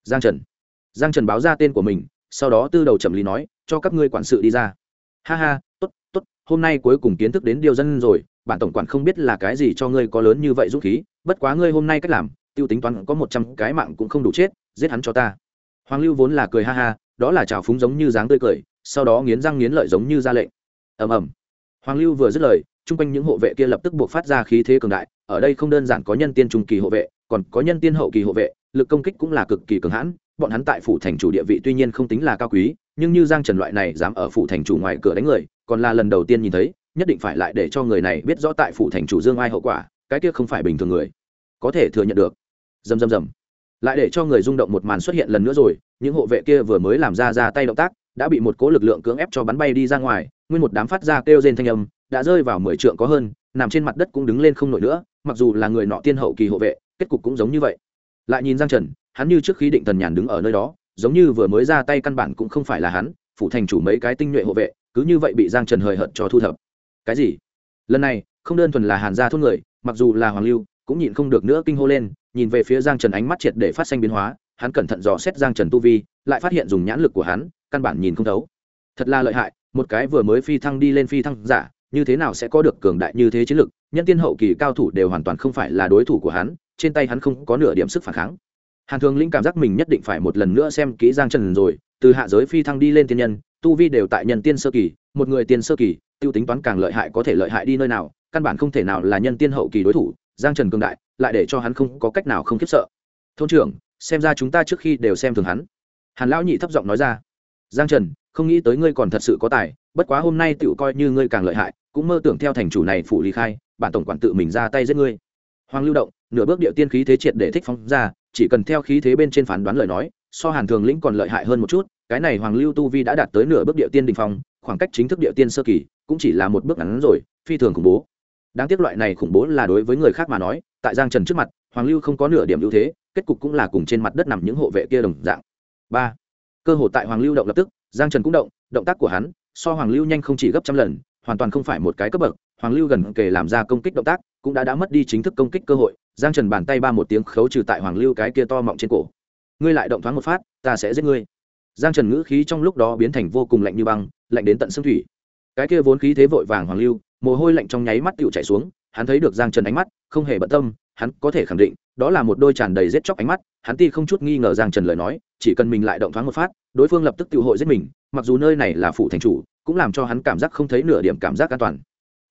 Giang Trần báo ra tên của mình, sau đó tư đầu chậm lý nói, cho các ngươi quản sự đi ra. Ha ha, tốt, tốt, hôm nay cuối cùng kiến thức đến điều dân rồi, bản tổng quản không biết là cái gì cho ngươi có lớn như vậy dũng khí, bất quá ngươi hôm nay cách làm, tiêu tính toán có 100 cái mạng cũng không đủ chết, giết hắn cho ta. Hoàng Lưu vốn là cười ha ha, đó là trào phúng giống như dáng tươi cười, sau đó nghiến răng nghiến lợi giống như ra lệnh. Ầm ầm. Hoàng Lưu vừa dứt lời, chung quanh những hộ vệ kia lập tức buộc phát ra khí thế cường đại, ở đây không đơn giản có nhân tiên trung kỳ hộ vệ, còn có nhân tiên hậu kỳ hộ vệ, lực công kích cũng là cực kỳ cường hãn, bọn hắn tại phủ thành chủ địa vị tuy nhiên không tính là cao quý, nhưng như Giang Trần loại này dám ở phủ thành chủ ngoài cửa đánh người, còn là lần đầu tiên nhìn thấy, nhất định phải lại để cho người này biết rõ tại phủ thành chủ dương ai hậu quả, cái kia không phải bình thường người có thể thừa nhận được. Rầm rầm rầm. Lại để cho người rung động một màn xuất hiện lần nữa rồi, những hộ vệ kia vừa mới làm ra tay động tác, đã bị một cỗ lực lượng cưỡng ép cho bắn bay đi ra ngoài, nguyên một đám phát ra kêu rên thanh âm, đã rơi vào 10 trượng có hơn, nằm trên mặt đất cũng đứng lên không nổi nữa, mặc dù là người nọ tiên hậu kỳ hộ vệ, kết cục cũng giống như vậy. Lại nhìn Giang Trần, hắn như trước khí định thần nhàn đứng ở nơi đó, giống như vừa mới ra tay căn bản cũng không phải là hắn, phủ thành chủ mấy cái tinh nhuệ hộ vệ, cứ như vậy bị Giang Trần hời hợt cho thu thập. Cái gì? Lần này, không đơn thuần là Hàn gia thôn người, mặc dù là Hoàng Lưu, cũng nhịn không được nữa kinh hô lên, nhìn về phía Giang Trần ánh mắt triệt để phát sinh biến hóa, hắn cẩn thận dò xét Giang Trần tu vi, lại phát hiện dùng nhãn lực của hắn, căn bản nhìn không thấu. Thật là lợi hại, một cái vừa mới phi thăng đi lên phi thăng giả, như thế nào sẽ có được cường đại như thế chiến lực, nhân tiên hậu kỳ cao thủ đều hoàn toàn không phải là đối thủ của hắn, trên tay hắn không có nửa điểm sức phản kháng. Hàn Thường Lĩnh cảm giác mình nhất định phải một lần nữa xem kỹ Giang Trần rồi, từ hạ giới phi thăng đi lên tiên nhân, tu vi đều tại nhân tiên sơ kỳ, một người tiên sơ kỳ, tiêu tính toán càng lợi hại có thể lợi hại đi nơi nào, căn bản không thể nào là nhân tiên hậu kỳ đối thủ, Giang Trần cường đại, lại để cho hắn không có cách nào không khiếp sợ. Thôn trưởng, xem ra chúng ta trước khi đều xem thường hắn. Hàn lão nhị thấp giọng nói ra. Giang Trần, không nghĩ tới ngươi còn thật sự có tài, bất quá hôm nay tựu coi như ngươi càng lợi hại, cũng mơ tưởng theo thành chủ này phủ ly khai, bản tổng quản tự mình ra tay giết ngươi. Hoàng Lưu động, nửa bước điệu tiên khí thế triệt để thích phóng ra, chỉ cần theo khí thế bên trên phán đoán lời nói, so Hàn Thường Lĩnh còn lợi hại hơn một chút, cái này Hoàng Lưu tu vi đã đạt tới nửa bước điệu tiên đỉnh phong, khoảng cách chính thức điệu tiên sơ kỳ cũng chỉ là một bước ngắn rồi, phi thường khủng bố. Đáng tiếc loại này khủng bố là đối với người khác mà nói, tại Giang Trần trước mặt, Hoàng Lưu không có nửa điểm ưu thế, kết cục cũng là cùng trên mặt đất nằm những hộ vệ kia đồng dạng. 3. Cơ hội tại Hoàng Lưu động lập tức, Giang Trần cũng động, động tác của hắn so Hoàng Lưu nhanh không chỉ gấp trăm lần, hoàn toàn không phải một cái cấp bậc. Hoàng Lưu gần kề làm ra công kích động tác, cũng đã mất đi chính thức công kích cơ hội. Giang Trần bàn tay ba một tiếng khấu trừ tại Hoàng Lưu cái kia to mọng trên cổ. Ngươi lại động thoáng một phát, ta sẽ giết ngươi. Giang Trần ngữ khí trong lúc đó biến thành vô cùng lạnh như băng, lạnh đến tận xương thủy. Cái kia vốn khí thế vội vàng Hoàng Lưu, mồ hôi lạnh trong nháy mắt tựu chảy xuống, hắn thấy được Giang Trần ánh mắt, không hề bận tâm, hắn có thể khẳng định, đó là một đôi tràn đầy giết chóc ánh mắt, hắn ti không chút nghi ngờ Giang Trần lời nói, chỉ cần mình lại động thoáng một phát, đối phương lập tức tự hội giết mình, mặc dù nơi này là phủ thành chủ, cũng làm cho hắn cảm giác không thấy nửa điểm cảm giác an toàn.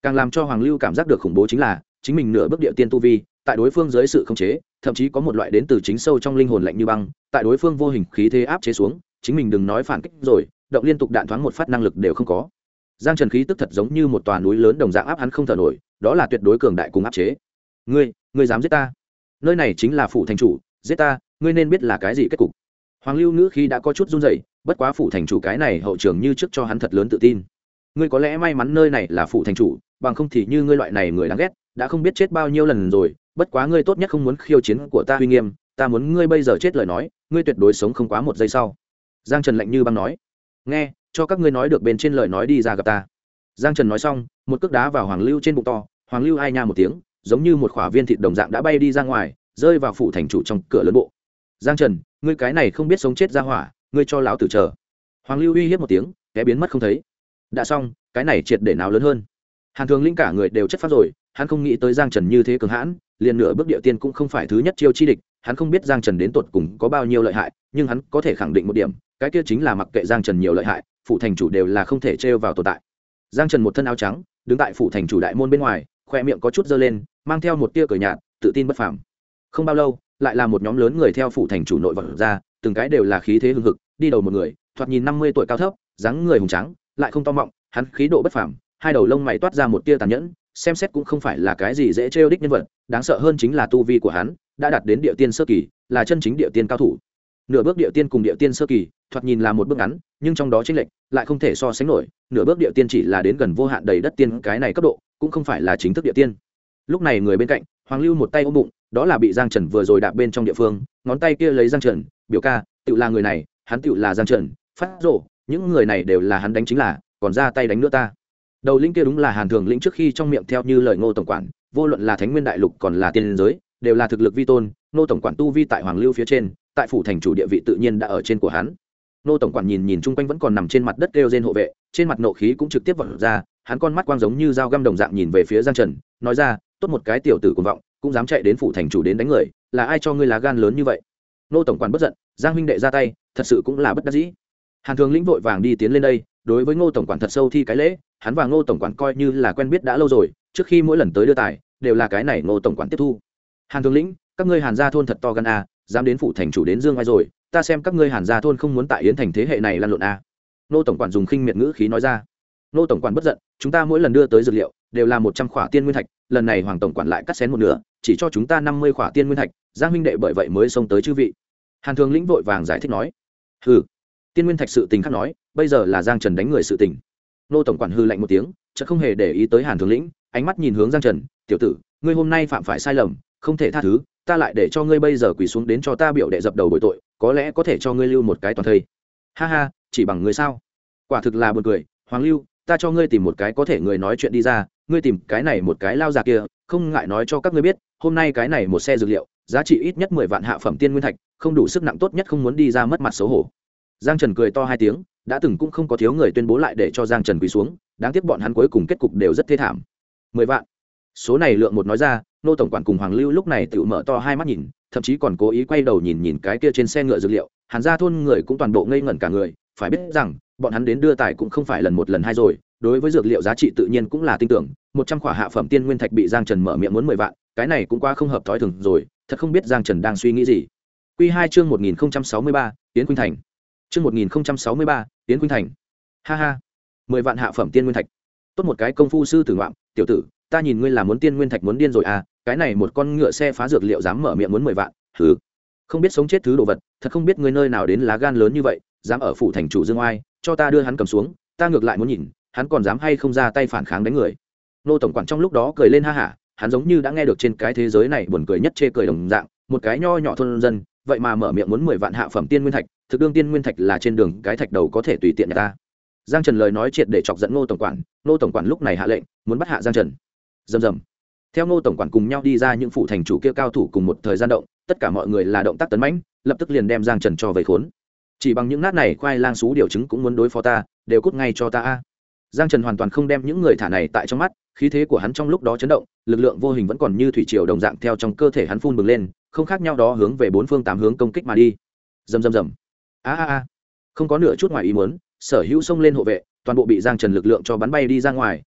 Càng làm cho Hoàng Lưu cảm giác được khủng bố chính là chính mình nửa bước địa tiên tu vi, tại đối phương dưới sự khống chế, thậm chí có một loại đến từ chính sâu trong linh hồn lạnh như băng, tại đối phương vô hình khí thế áp chế xuống, chính mình đừng nói phản kích rồi, động liên tục đạn thoáng một phát năng lực đều không có. Giang Trần khí tức thật giống như một tòa núi lớn đồng dạng áp hắn không thở nổi, đó là tuyệt đối cường đại cùng áp chế. Ngươi dám giết ta? Nơi này chính là phủ thành chủ, giết ta, ngươi nên biết là cái gì kết cục. Hoàng Lưu ngữ khi đã có chút run rẩy, bất quá phủ thành chủ cái này hậu trường như trước cho hắn thật lớn tự tin. Ngươi có lẽ may mắn nơi này là phủ thành chủ, bằng không thì như ngươi loại này người đáng ghét, đã không biết chết bao nhiêu lần rồi, bất quá ngươi tốt nhất không muốn khiêu chiến của ta uy nghiêm, ta muốn ngươi bây giờ chết lời nói, ngươi tuyệt đối sống không quá một giây sau. Giang Trần lạnh như băng nói. Nghe, cho các ngươi nói được bên trên lời nói đi ra gặp ta. Giang Trần nói xong, một cước đá vào Hoàng Lưu trên bụng to, Hoàng Lưu ai nha một tiếng, giống như một quả viên thịt đồng dạng đã bay đi ra ngoài, rơi vào phủ thành chủ trong cửa lớn bộ. Giang Trần, ngươi cái này không biết sống chết ra hỏa, ngươi cho lão tử chờ. Hoàng Lưu uy hiếp một tiếng, té biến mất không thấy. Đã xong, cái này triệt để nào lớn hơn. Hàn Thường Linh cả người đều chất phát rồi, hắn không nghĩ tới Giang Trần như thế cường hãn, liền nửa bước địa tiên cũng không phải thứ nhất chiêu chi địch, hắn không biết Giang Trần đến tột cùng có bao nhiêu lợi hại, nhưng hắn có thể khẳng định một điểm, cái kia chính là mặc kệ Giang Trần nhiều lợi hại, phủ thành chủ đều là không thể trêu vào tồn tại. Giang Trần một thân áo trắng, đứng tại phủ thành chủ đại môn bên ngoài, khoe miệng có chút dơ lên, mang theo một tia cười nhạt, tự tin bất phàm. Không bao lâu, lại là một nhóm lớn người theo phủ thành chủ nội vật ra, từng cái đều là khí thế hưng hực, đi đầu một người, thoạt nhìn 50 tuổi cao thấp, dáng người hùng tráng, lại không to mọng, hắn khí độ bất phàm, hai đầu lông mày toát ra một tia tàn nhẫn, xem xét cũng không phải là cái gì dễ trêu đích nhân vật, đáng sợ hơn chính là tu vi của hắn đã đạt đến địa tiên sơ kỳ, là chân chính địa tiên cao thủ. Nửa bước địa tiên cùng địa tiên sơ kỳ, thoạt nhìn là một bước ngắn, nhưng trong đó chênh lệch lại không thể so sánh nổi, nửa bước địa tiên chỉ là đến gần vô hạn đầy đất tiên cái này cấp độ, cũng không phải là chính thức địa tiên. Lúc này người bên cạnh, Hoàng Lưu một tay ôm bụng, đó là bị Giang Trần vừa rồi đạp bên trong địa phương, ngón tay kia lấy Giang Trần, biểu ca, tựu là người này, hắn tựu là Giang Trần, phát rồ, những người này đều là hắn đánh chính là, còn ra tay đánh nữa ta. Đầu lĩnh kia đúng là Hàn Thường lĩnh trước khi trong miệng theo như lời Ngô tổng quản, vô luận là Thánh Nguyên đại lục còn là tiên giới, đều là thực lực vi tôn, Ngô tổng quản tu vi tại Hoàng Lưu phía trên, tại phủ thành chủ địa vị tự nhiên đã ở trên của hắn. Ngô tổng quản nhìn chung quanh vẫn còn nằm trên mặt đất kêu rên hộ vệ, trên mặt nộ khí cũng trực tiếp vọt ra, hắn con mắt quang giống như dao găm đồng dạng nhìn về phía Giang Trần, nói ra, tốt một cái tiểu tử cuồng vọng, cũng dám chạy đến phủ thành chủ đến đánh người, là ai cho ngươi lá gan lớn như vậy? Ngô tổng quản bất giận, Giang huynh đệ ra tay, thật sự cũng là bất đắc dĩ. Hàn Thường lĩnh vội vàng đi tiến lên đây, đối với Ngô tổng quản thật sâu thi cái lễ, hắn và Ngô tổng quản coi như là quen biết đã lâu rồi, trước khi mỗi lần tới đưa tài, đều là cái này Ngô tổng quản tiếp thu. Hàn Thường lĩnh, các ngươi Hàn gia thôn thật to gan à, dám đến phủ thành chủ đến dương ai rồi, ta xem các ngươi Hàn gia thôn không muốn tại Yến thành thế hệ này lăn lộn à. Ngô tổng quản dùng khinh miệt ngữ khí nói ra. Ngô tổng quản bất giận, chúng ta mỗi lần đưa tới dược liệu đều là 100 khỏa tiên nguyên thạch, lần này Hoàng tổng quản lại cắt xén một nửa, chỉ cho chúng ta 50 khỏa tiên nguyên thạch, Giang huynh đệ bởi vậy mới xông tới chư vị. Hàn Thường lĩnh vội vàng giải thích nói. Hừ, tiên nguyên thạch sự tình khác nói, bây giờ là Giang Trần đánh người sự tình. Ngô tổng quản hư lạnh một tiếng, chợt không hề để ý tới Hàn Thường lĩnh, ánh mắt nhìn hướng Giang Trần, tiểu tử, ngươi hôm nay phạm phải sai lầm, không thể tha thứ, ta lại để cho ngươi bây giờ quỳ xuống đến cho ta biểu đệ dập đầu bồi tội, có lẽ có thể cho ngươi lưu một cái toàn thây. Ha ha, chỉ bằng ngươi sao? Quả thực là buồn cười, Hoàng Lưu, ta cho ngươi tìm một cái có thể người nói chuyện đi ra, ngươi tìm cái này một cái lao già kia, không ngại nói cho các ngươi biết, hôm nay cái này một xe dược liệu, giá trị ít nhất 10 vạn hạ phẩm tiên nguyên thạch, không đủ sức nặng tốt nhất không muốn đi ra mất mặt xấu hổ. Giang Trần cười to hai tiếng, đã từng cũng không có thiếu người tuyên bố lại để cho Giang Trần quỳ xuống, đáng tiếc bọn hắn cuối cùng kết cục đều rất thê thảm. 10 vạn. Số này lượng một nói ra, Nô tổng quản cùng Hoàng Lưu lúc này tự mở to hai mắt nhìn, thậm chí còn cố ý quay đầu nhìn nhìn cái kia trên xe ngựa dược liệu, Hàn gia thôn người cũng toàn bộ ngây ngẩn cả người, phải biết rằng, bọn hắn đến đưa tài cũng không phải lần một lần hai rồi, đối với dược liệu giá trị tự nhiên cũng là tin tưởng, 100 khỏa hạ phẩm tiên nguyên thạch bị Giang Trần mở miệng muốn 10 vạn, cái này cũng quá không hợp thói thường rồi, thật không biết Giang Trần đang suy nghĩ gì. Quy 2 chương 1063, Yến Khuynh Thành. Chương 1063, Yến Khuynh Thành. Ha ha, 10 vạn hạ phẩm tiên nguyên thạch. Tốt một cái công phu sư tử ngoạm, tiểu tử, ta nhìn ngươi là muốn tiên nguyên thạch muốn điên rồi à, cái này một con ngựa xe phá dược liệu dám mở miệng muốn 10 vạn, hừ. Không biết sống chết thứ đồ vật, thật không biết ngươi nơi nào đến lá gan lớn như vậy, dám ở phủ thành chủ Dương Oai, cho ta đưa hắn cầm xuống, ta ngược lại muốn nhìn, hắn còn dám hay không ra tay phản kháng đánh người. Nô tổng quản trong lúc đó cười lên ha hả, hắn giống như đã nghe được trên cái thế giới này buồn cười nhất chê cười đồng dạng, một cái nho nhỏ thôn dân, vậy mà mở miệng muốn 10 vạn hạ phẩm tiên nguyên thạch, thực đương tiên nguyên thạch là trên đường cái thạch đầu có thể tùy tiện nhà ta. Giang Trần lời nói triệt để chọc giận Ngô tổng quản, Ngô tổng quản lúc này hạ lệnh, muốn bắt hạ Giang Trần. Rầm rầm. Theo Ngô tổng quản cùng nhau đi ra những phụ thành chủ kia cao thủ cùng một thời gian động, tất cả mọi người là động tác tấn mãnh, lập tức liền đem Giang Trần cho vây khốn. Chỉ bằng những nát này khoai lang sú điều chứng cũng muốn đối phó ta, đều cút ngay cho ta a. Giang Trần hoàn toàn không đem những người thả này tại trong mắt, khí thế của hắn trong lúc đó chấn động, lực lượng vô hình vẫn còn như thủy triều đồng dạng theo trong cơ thể hắn phun bừng lên, không khác nhau đó hướng về bốn phương tám hướng công kích mà đi. Rầm rầm rầm. A. Không có nửa chút ngoài ý muốn, sở hữu xông lên hộ vệ, toàn bộ bị Giang Trần lực lượng cho bắn bay đi ra ngoài,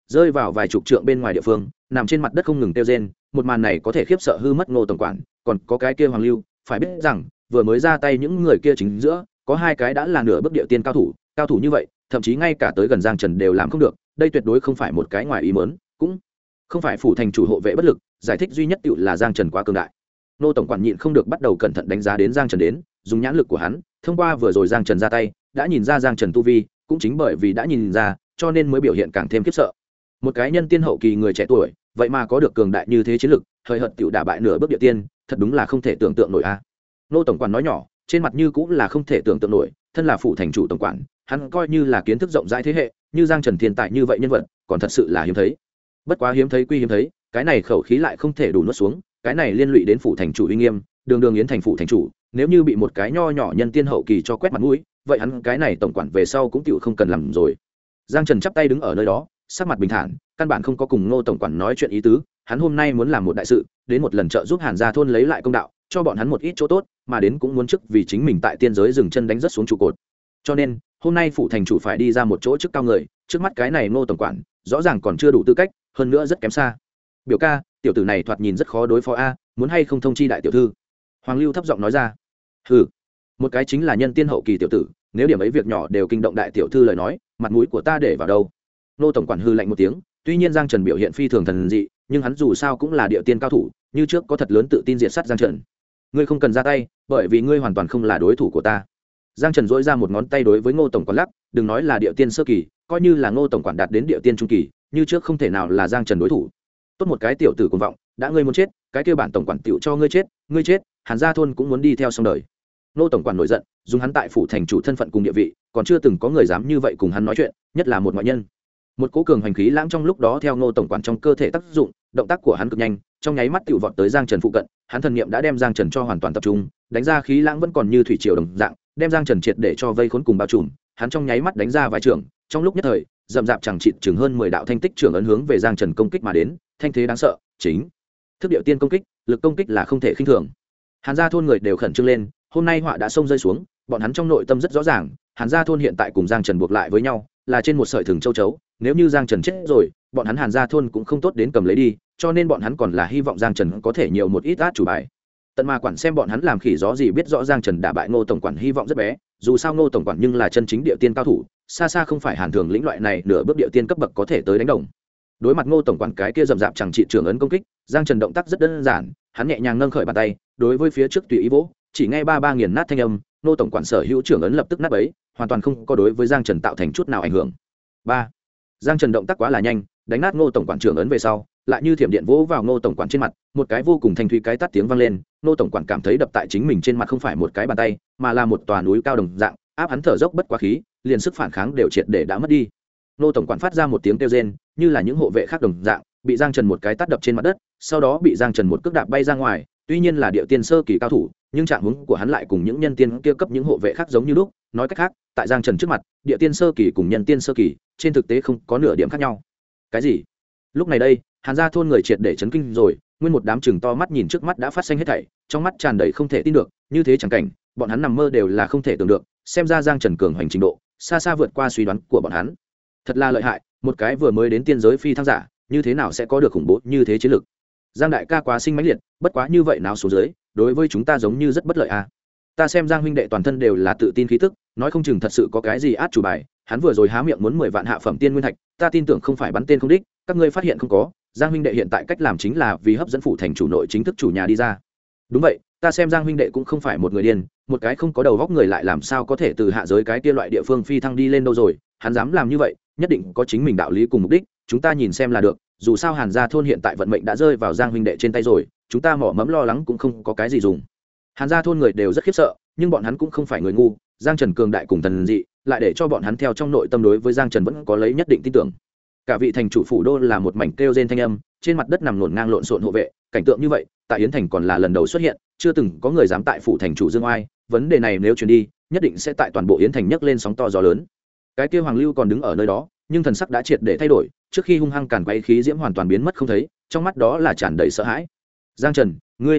rơi vào vài chục trượng bên ngoài địa phương, nằm trên mặt đất không ngừng kêu rên. Một màn này có thể khiếp sợ hư mất Ngô tổng quản, còn có cái kia Hoàng Lưu, phải biết rằng vừa mới ra tay những người kia chính giữa có hai cái đã là nửa bước địa tiên cao thủ như vậy, thậm chí ngay cả tới gần Giang Trần đều làm không được, đây tuyệt đối không phải một cái ngoài ý muốn, cũng không phải phủ thành chủ hộ vệ bất lực, giải thích duy nhất tựu là Giang Trần quá cường đại. Ngô tổng quản nhịn không được bắt đầu cẩn thận đánh giá đến Giang Trần đến, dùng nhãn lực của hắn, thông qua vừa rồi Giang Trần ra tay, đã nhìn ra Giang Trần tu vi, cũng chính bởi vì đã nhìn ra, cho nên mới biểu hiện càng thêm khiếp sợ. Một cái nhân tiên hậu kỳ người trẻ tuổi, vậy mà có được cường đại như thế chiến lực, hời hợt tiểu đả bại nửa bước địa tiên, thật đúng là không thể tưởng tượng nổi a. Ngô tổng quản nói nhỏ, trên mặt như cũng là không thể tưởng tượng nổi, thân là phủ thành chủ tổng quản, hắn coi như là kiến thức rộng rãi thế hệ, như Giang Trần thiên tài như vậy nhân vật, còn thật sự là hiếm thấy. Bất quá hiếm thấy quy hiếm thấy, cái này khẩu khí lại không thể đủ nuốt xuống, cái này liên lụy đến phủ thành chủ uy nghiêm, đường đường yến thành phủ thành chủ, nếu như bị một cái nho nhỏ nhân tiên hậu kỳ cho quét mặt mũi, vậy hắn cái này tổng quản về sau cũng tựu không cần làm rồi. Giang Trần chắp tay đứng ở nơi đó, sắc mặt bình thản, căn bản không có cùng Ngô tổng quản nói chuyện ý tứ, hắn hôm nay muốn làm một đại sự, đến một lần trợ giúp Hàn Gia thôn lấy lại công đạo, cho bọn hắn một ít chỗ tốt, mà đến cũng muốn chức vì chính mình tại tiên giới dừng chân đánh rất xuống trụ cột. Cho nên, hôm nay phủ thành chủ phải đi ra một chỗ chức cao người, trước mắt cái này Ngô tổng quản, rõ ràng còn chưa đủ tư cách, hơn nữa rất kém xa. Biểu ca, tiểu tử này thoạt nhìn rất khó đối phó a, muốn hay không thông chi đại tiểu thư? Hoàng Lưu thấp giọng nói ra. Hừ, một cái chính là nhân tiên hậu kỳ tiểu tử, nếu điểm ấy việc nhỏ đều kinh động đại tiểu thư lời nói, mặt mũi của ta để vào đâu? Ngô tổng quản hư lạnh một tiếng, tuy nhiên Giang Trần biểu hiện phi thường thần dị, nhưng hắn dù sao cũng là địa tiên cao thủ, như trước có thật lớn tự tin diệt sát Giang Trần. Ngươi không cần ra tay, bởi vì ngươi hoàn toàn không là đối thủ của ta. Giang Trần dỗi ra một ngón tay đối với Ngô tổng quản lắc, đừng nói là địa tiên sơ kỳ, coi như là Ngô tổng quản đạt đến địa tiên trung kỳ, như trước không thể nào là Giang Trần đối thủ. Tốt một cái tiểu tử cuồng vọng, đã ngươi muốn chết, cái kia bản tổng quản tiểu cho ngươi chết, Hàn Gia thôn cũng muốn đi theo xong đời. Ngô tổng quản nổi giận, dùng hắn tại phủ thành chủ thân phận cùng địa vị, còn chưa từng có người dám như vậy cùng hắn nói chuyện, nhất là một ngoại nhân. Một cỗ cường hành khí lãng trong lúc đó theo Ngô tổng quản trong cơ thể tác dụng, động tác của hắn cực nhanh, trong nháy mắt tiểu vọt tới Giang Trần phụ cận, hắn thần niệm đã đem Giang Trần cho hoàn toàn tập trung, đánh ra khí lãng vẫn còn như thủy triều đồng dạng, đem Giang Trần triệt để cho vây khốn cùng bao trùm, hắn trong nháy mắt đánh ra vài trường, trong lúc nhất thời, rậm rạp chẳng chịt chừng hơn 10 đạo thanh tích trường ấn hướng về Giang Trần công kích mà đến, thanh thế đáng sợ, chính thức điệu tiên công kích, lực công kích là không thể khinh thường. Hàn Gia thôn người đều khẩn trương lên, hôm nay họa đã xông rơi xuống, bọn hắn trong nội tâm rất rõ ràng, Hàn Gia thôn hiện tại cùng Giang Trần buộc lại với nhau, là trên một sợi thừng châu chấu, nếu như Giang Trần chết rồi, bọn hắn Hàn Gia thôn cũng không tốt đến cầm lấy đi, cho nên bọn hắn còn là hy vọng Giang Trần có thể nhiều một ít át chủ bài. Tận mà quản xem bọn hắn làm khỉ gió gì biết rõ Giang Trần đả bại Ngô tổng quản hy vọng rất bé, dù sao Ngô tổng quản nhưng là chân chính địa tiên cao thủ, xa xa không phải Hàn Thường lĩnh loại này nửa bước địa tiên cấp bậc có thể tới đánh đồng. Đối mặt Ngô tổng quản cái kia rậm rạp chẳng trị trưởng ấn công kích, Giang Trần động tác rất đơn giản, hắn nhẹ nhàng nâng khởi bàn tay, đối với phía trước tùy ý vỗ, chỉ nghe ba nghiền nát thanh âm, Ngô tổng quản sở hữu trưởng ấn lập tức nát bấy, hoàn toàn không có đối với Giang Trần tạo thành chút nào ảnh hưởng. Ba, Giang Trần động tác quá là nhanh, đánh nát Ngô tổng quản trưởng ấn về sau, lại như thiểm điện vỗ vào Ngô tổng quản trên mặt, một cái vô cùng thanh thúy cái tát tiếng vang lên, Ngô tổng quản cảm thấy đập tại chính mình trên mặt không phải một cái bàn tay, mà là một tòa núi cao đồng dạng, áp hắn thở dốc bất quá khí, liền sức phản kháng đều triệt để đã mất đi. Ngô tổng quản phát ra một tiếng kêu rên, như là những hộ vệ khác đồng dạng, bị Giang Trần một cái tát đập trên mặt đất, sau đó bị Giang Trần một cước đạp bay ra ngoài, tuy nhiên là địa tiên sơ kỳ cao thủ, nhưng trạng huống của hắn lại cùng những nhân tiên kia cấp những hộ vệ khác giống như lúc, nói cách khác, tại Giang Trần trước mặt, địa tiên sơ kỳ cùng nhân tiên sơ kỳ, trên thực tế không có nửa điểm khác nhau. Cái gì? Lúc này đây, Hàn Gia thôn người triệt để chấn kinh rồi, nguyên một đám chừng to mắt nhìn trước mắt đã phát sinh hết thảy, trong mắt tràn đầy không thể tin được, như thế chẳng cảnh, bọn hắn nằm mơ đều là không thể tưởng được, xem ra Giang Trần cường hành trình độ, xa xa vượt qua suy đoán của bọn hắn. Thật là lợi hại, một cái vừa mới đến tiên giới phi thăng giả, như thế nào sẽ có được khủng bố như thế chiến lực? Giang đại ca quá sinh mãnh liệt, bất quá như vậy nào xuống dưới, đối với chúng ta giống như rất bất lợi à? Ta xem Giang huynh đệ toàn thân đều là tự tin khí tức, nói không chừng thật sự có cái gì át chủ bài, hắn vừa rồi há miệng muốn 10 vạn hạ phẩm tiên nguyên thạch, ta tin tưởng không phải bắn tên không đích, các ngươi phát hiện không có, Giang huynh đệ hiện tại cách làm chính là vì hấp dẫn phủ thành chủ nội chính thức chủ nhà đi ra. Đúng vậy, ta xem Giang huynh đệ cũng không phải một người điên, một cái không có đầu góc người lại làm sao có thể từ hạ giới cái kia loại địa phương phi thăng đi lên đâu rồi, hắn dám làm như vậy, nhất định có chính mình đạo lý cùng mục đích, chúng ta nhìn xem là được, dù sao Hàn Gia thôn hiện tại vận mệnh đã rơi vào Giang huynh đệ trên tay rồi, chúng ta mỏ mẫm lo lắng cũng không có cái gì dùng. Hàn Gia thôn người đều rất khiếp sợ, nhưng bọn hắn cũng không phải người ngu, Giang Trần cường đại cùng thần dị, lại để cho bọn hắn theo trong nội tâm đối với Giang Trần vẫn có lấy nhất định tin tưởng. Cả vị thành chủ phủ đô là một mảnh kêu rên thanh âm, trên mặt đất nằm ngổn ngang lộn xộn hộ vệ, cảnh tượng như vậy, tại Yến thành còn là lần đầu xuất hiện, chưa từng có người dám tại phủ thành chủ dương oai, vấn đề này nếu truyền đi, nhất định sẽ tại toàn bộ Yến thành nhấc lên sóng to gió lớn. Cái kia Hoàng Lưu còn đứng ở nơi đó, nhưng thần sắc đã triệt để thay đổi, trước khi hung hăng càn quấy khí diễm hoàn toàn biến mất không thấy, trong mắt đó là tràn đầy sợ hãi. Giang Trần,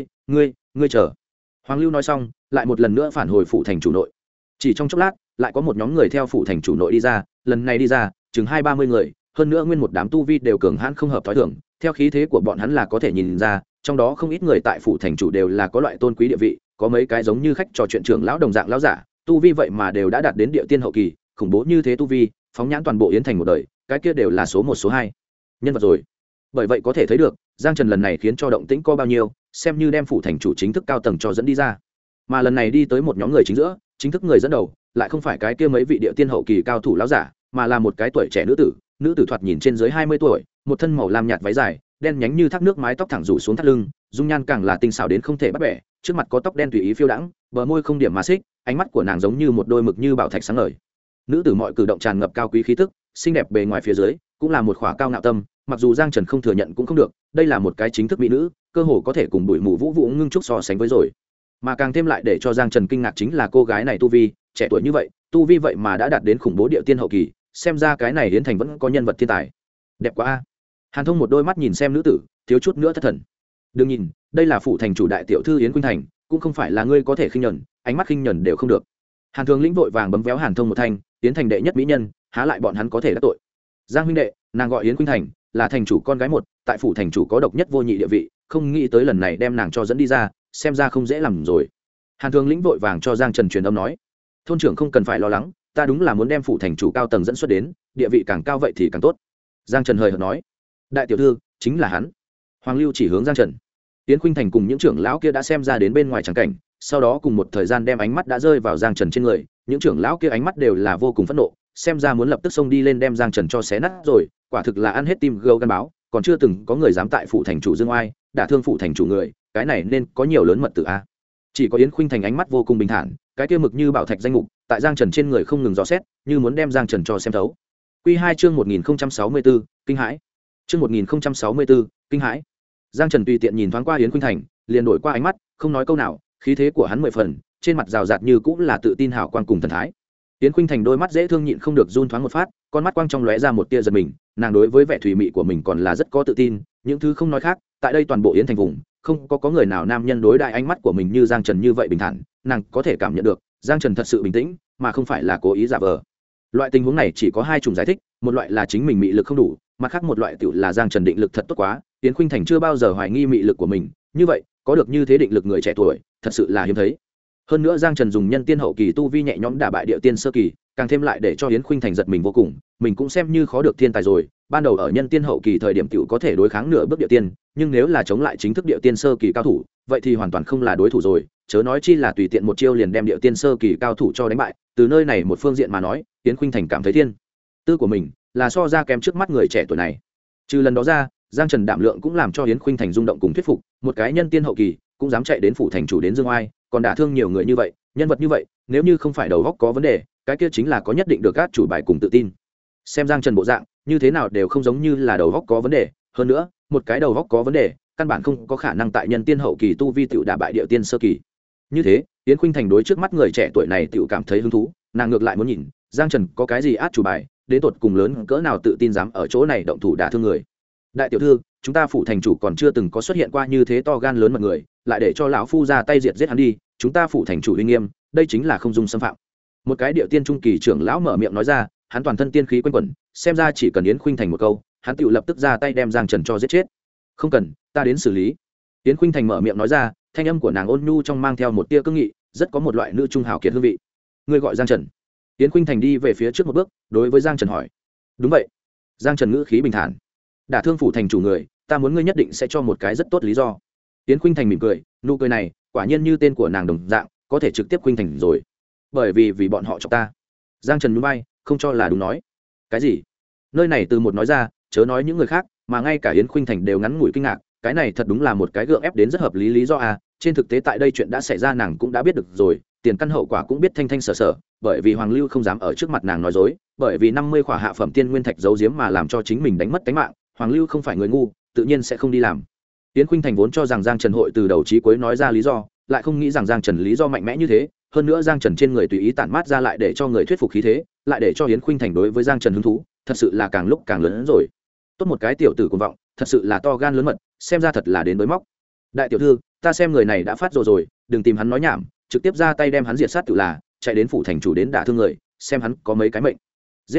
ngươi chờ. Hoàng Lưu nói xong, lại một lần nữa phản hồi phủ thành chủ nội. Chỉ trong chốc lát, lại có một nhóm người theo phủ thành chủ nội đi ra, lần này đi ra chừng 20-30 người, hơn nữa nguyên một đám tu vi đều cường hãn không hợp thói thường, theo khí thế của bọn hắn là có thể nhìn ra, trong đó không ít người tại phủ thành chủ đều là có loại tôn quý địa vị, có mấy cái giống như khách trò chuyện trưởng lão đồng dạng lão giả, tu vi vậy mà đều đã đạt đến địa tiên hậu kỳ, khủng bố như thế tu vi, phóng nhãn toàn bộ yến thành một đời, cái kia đều là số một số hai nhân vật rồi. Bởi vậy có thể thấy được, Giang Trần lần này khiến cho động tĩnh có bao nhiêu, xem như đem phủ thành chủ chính thức cao tầng cho dẫn đi ra. Mà lần này đi tới một nhóm người chính giữa, chính thức người dẫn đầu, lại không phải cái kia mấy vị địa tiên hậu kỳ cao thủ lão giả, mà là một cái tuổi trẻ nữ tử thoạt nhìn trên dưới 20 tuổi, một thân màu lam nhạt váy dài, đen nhánh như thác nước, mái tóc thẳng rủ xuống thắt lưng, dung nhan càng là tinh xảo đến không thể bắt bẻ, trước mặt có tóc đen tùy ý phiêu đãng, bờ môi không điểm mà xích, ánh mắt của nàng giống như một đôi mực như bảo thạch sáng ngời. Nữ tử mọi cử động tràn ngập cao quý khí tức, xinh đẹp bề ngoài phía dưới, cũng là một khỏa cao ngạo tâm, mặc dù Giang Trần không thừa nhận cũng không được, đây là một cái chính thức mỹ nữ, cơ hồ có thể cùng bụi mù vũ vũ ngưng trúc so sánh với rồi. Mà càng thêm lại để cho Giang Trần kinh ngạc chính là cô gái này tu vi, trẻ tuổi như vậy, tu vi vậy mà đã đạt đến khủng bố địa tiên hậu kỳ, xem ra cái này Yến thành vẫn có nhân vật thiên tài. Đẹp quá a. Hàn Thông một đôi mắt nhìn xem nữ tử, thiếu chút nữa thất thần. Đừng nhìn, đây là phủ thành chủ đại tiểu thư Yến Khuynh Thành, cũng không phải là ngươi có thể khinh nhẫn, ánh mắt khinh nhẫn đều không được. Hàn Thường lĩnh vội vàng bấm véo Hàn Thông một thanh, Yến thành đệ nhất mỹ nhân, há lại bọn hắn có thể đắc tội. Giang huynh đệ, nàng gọi Yến Khuynh Thành, là thành chủ con gái một, tại phủ thành chủ có độc nhất vô nhị địa vị, không nghĩ tới lần này đem nàng cho dẫn đi ra, xem ra không dễ làm rồi. Hàn Thường lĩnh vội vàng cho Giang Trần truyền âm nói, thôn trưởng không cần phải lo lắng, ta đúng là muốn đem phủ thành chủ cao tầng dẫn xuất đến, địa vị càng cao vậy thì càng tốt. Giang Trần hời hợt nói, đại tiểu thư chính là hắn. Hoàng Lưu chỉ hướng Giang Trần. Yến Khuynh Thành cùng những trưởng lão kia đã xem ra đến bên ngoài tràng cảnh, sau đó cùng một thời gian đem ánh mắt đã rơi vào Giang Trần trên người, những trưởng lão kia ánh mắt đều là vô cùng phẫn nộ, xem ra muốn lập tức xông đi lên đem Giang Trần cho xé nát rồi, quả thực là ăn hết tim gâu gan báo, còn chưa từng có người dám tại phủ thành chủ dương oai, đả thương phủ thành chủ người, cái này nên có nhiều lớn mật tử a. Chỉ có Yến Khuynh Thành ánh mắt vô cùng bình thản, cái kia mực như bảo thạch danh mục, tại Giang Trần trên người không ngừng dò xét, như muốn đem Giang Trần cho xem thấu. Quy 2 chương 1064, kinh hãi. Chương 1064, kinh hãi. Giang Trần tùy tiện nhìn thoáng qua Yến Khuynh Thành, liền đổi qua ánh mắt, không nói câu nào, khí thế của hắn 10 phần, trên mặt rào rạt như cũng là tự tin hào quang cùng thần thái. Yến Khuynh Thành đôi mắt dễ thương nhịn không được run thoáng một phát, con mắt quang trong lóe ra một tia giật mình, nàng đối với vẻ thủy mị của mình còn là rất có tự tin, những thứ không nói khác, tại đây toàn bộ Yến thành vùng, không có người nào nam nhân đối đại ánh mắt của mình như Giang Trần như vậy bình thản, nàng có thể cảm nhận được, Giang Trần thật sự bình tĩnh, mà không phải là cố ý giả vờ. Loại tình huống này chỉ có hai chủng giải thích, một loại là chính mình mị lực không đủ, mặt khác một loại tiểu là Giang Trần định lực thật tốt quá, Yến Khuynh Thành chưa bao giờ hoài nghi mị lực của mình, như vậy, có được như thế định lực người trẻ tuổi, thật sự là hiếm thấy. Hơn nữa Giang Trần dùng nhân tiên hậu kỳ tu vi nhẹ nhõm đả bại địa tiên sơ kỳ, càng thêm lại để cho Yến Khuynh Thành giật mình vô cùng, mình cũng xem như khó được thiên tài rồi, ban đầu ở nhân tiên hậu kỳ thời điểm tiểu có thể đối kháng nửa bước địa tiên, nhưng nếu là chống lại chính thức địa tiên sơ kỳ cao thủ, vậy thì hoàn toàn không là đối thủ rồi, chớ nói chi là tùy tiện một chiêu liền đem địa tiên sơ kỳ cao thủ cho đánh bại, từ nơi này một phương diện mà nói, Yến Khuynh Thành cảm thấy thiên tư của mình là so ra kém trước mắt người trẻ tuổi này. Trừ lần đó ra, Giang Trần đảm lượng cũng làm cho Yến Khuynh Thành rung động cùng thuyết phục, một cái nhân tiên hậu kỳ cũng dám chạy đến phủ thành chủ đến dương oai, còn đả thương nhiều người như vậy, nhân vật như vậy, nếu như không phải đầu óc có vấn đề, cái kia chính là có nhất định được các chủ bài cùng tự tin. Xem Giang Trần bộ dạng, như thế nào đều không giống như là đầu óc có vấn đề, hơn nữa, một cái đầu óc có vấn đề, căn bản không có khả năng tại nhân tiên hậu kỳ tu vi tiểu đả bại địa tiên sơ kỳ. Như thế, Yến Khuynh Thành đối trước mắt người trẻ tuổi này tiểu cảm thấy hứng thú, nàng ngược lại muốn nhìn, Giang Trần có cái gì át chủ bài, đến tột cùng lớn cỡ nào tự tin dám ở chỗ này động thủ đả thương người. Đại tiểu thư, chúng ta phủ thành chủ còn chưa từng có xuất hiện qua như thế to gan lớn mật người, lại để cho lão phu ra tay diệt giết hắn đi, chúng ta phủ thành chủ uy nghiêm, đây chính là không dung xâm phạm. Một cái địa tiên trung kỳ trưởng lão mở miệng nói ra, hắn toàn thân tiên khí quanh quẩn, xem ra chỉ cần Yến Khuynh Thành một câu, hắn tự lập tức ra tay đem Giang Trần cho giết chết. Không cần, ta đến xử lý. Yến Khuynh Thành mở miệng nói ra, thanh âm của nàng ôn nhu trong mang theo một tia cương nghị, rất có một loại nữ trung hào kiệt hương vị. Ngươi gọi Giang Trần? Yến Khuynh Thành đi về phía trước một bước, đối với Giang Trần hỏi. Đúng vậy. Giang Trần ngữ khí bình thản. Đả thương phủ thành chủ người, ta muốn ngươi nhất định sẽ cho một cái rất tốt lý do. Yến Khuynh Thành mỉm cười, nụ cười này, quả nhiên như tên của nàng đồng dạng, có thể trực tiếp Khuynh Thành rồi. Bởi vì bọn họ chọc ta. Giang Trần nhún vai, không cho là đúng nói. Cái gì? Nơi này từ một nói ra, chớ nói những người khác, mà ngay cả Yến Khuynh Thành đều ngắn ngủi kinh ngạc, cái này thật đúng là một cái gượng ép đến rất hợp lý do à, trên thực tế tại đây chuyện đã xảy ra nàng cũng đã biết được rồi, tiền căn hậu quả cũng biết thanh thanh sở sở, bởi vì Hoàng Lưu không dám ở trước mặt nàng nói dối, bởi vì 50 khỏa hạ phẩm tiên nguyên thạch giấu giếm mà làm cho chính mình đánh mất tính mạng, Hoàng Lưu không phải người ngu, tự nhiên sẽ không đi làm. Yến Khuynh Thành vốn cho rằng Giang Trần hội từ đầu chí cuối nói ra lý do, lại không nghĩ rằng Giang Trần lý do mạnh mẽ như thế, hơn nữa Giang Trần trên người tùy ý tản mát ra lại để cho người thuyết phục khí thế, lại để cho Yến Khuynh Thành đối với Giang Trần hứng thú, thật sự là càng lúc càng lớn hơn rồi. Tốt một cái tiểu tử cuồng vọng, thật sự là to gan lớn mật, xem ra thật là đến đối móc. Đại tiểu thư, ta xem người này đã phát rồi, đừng tìm hắn nói nhảm, trực tiếp ra tay đem hắn diệt sát tự là, chạy đến phủ thành chủ đến đả thương người, xem hắn có mấy cái mệnh. Giết hắn đi,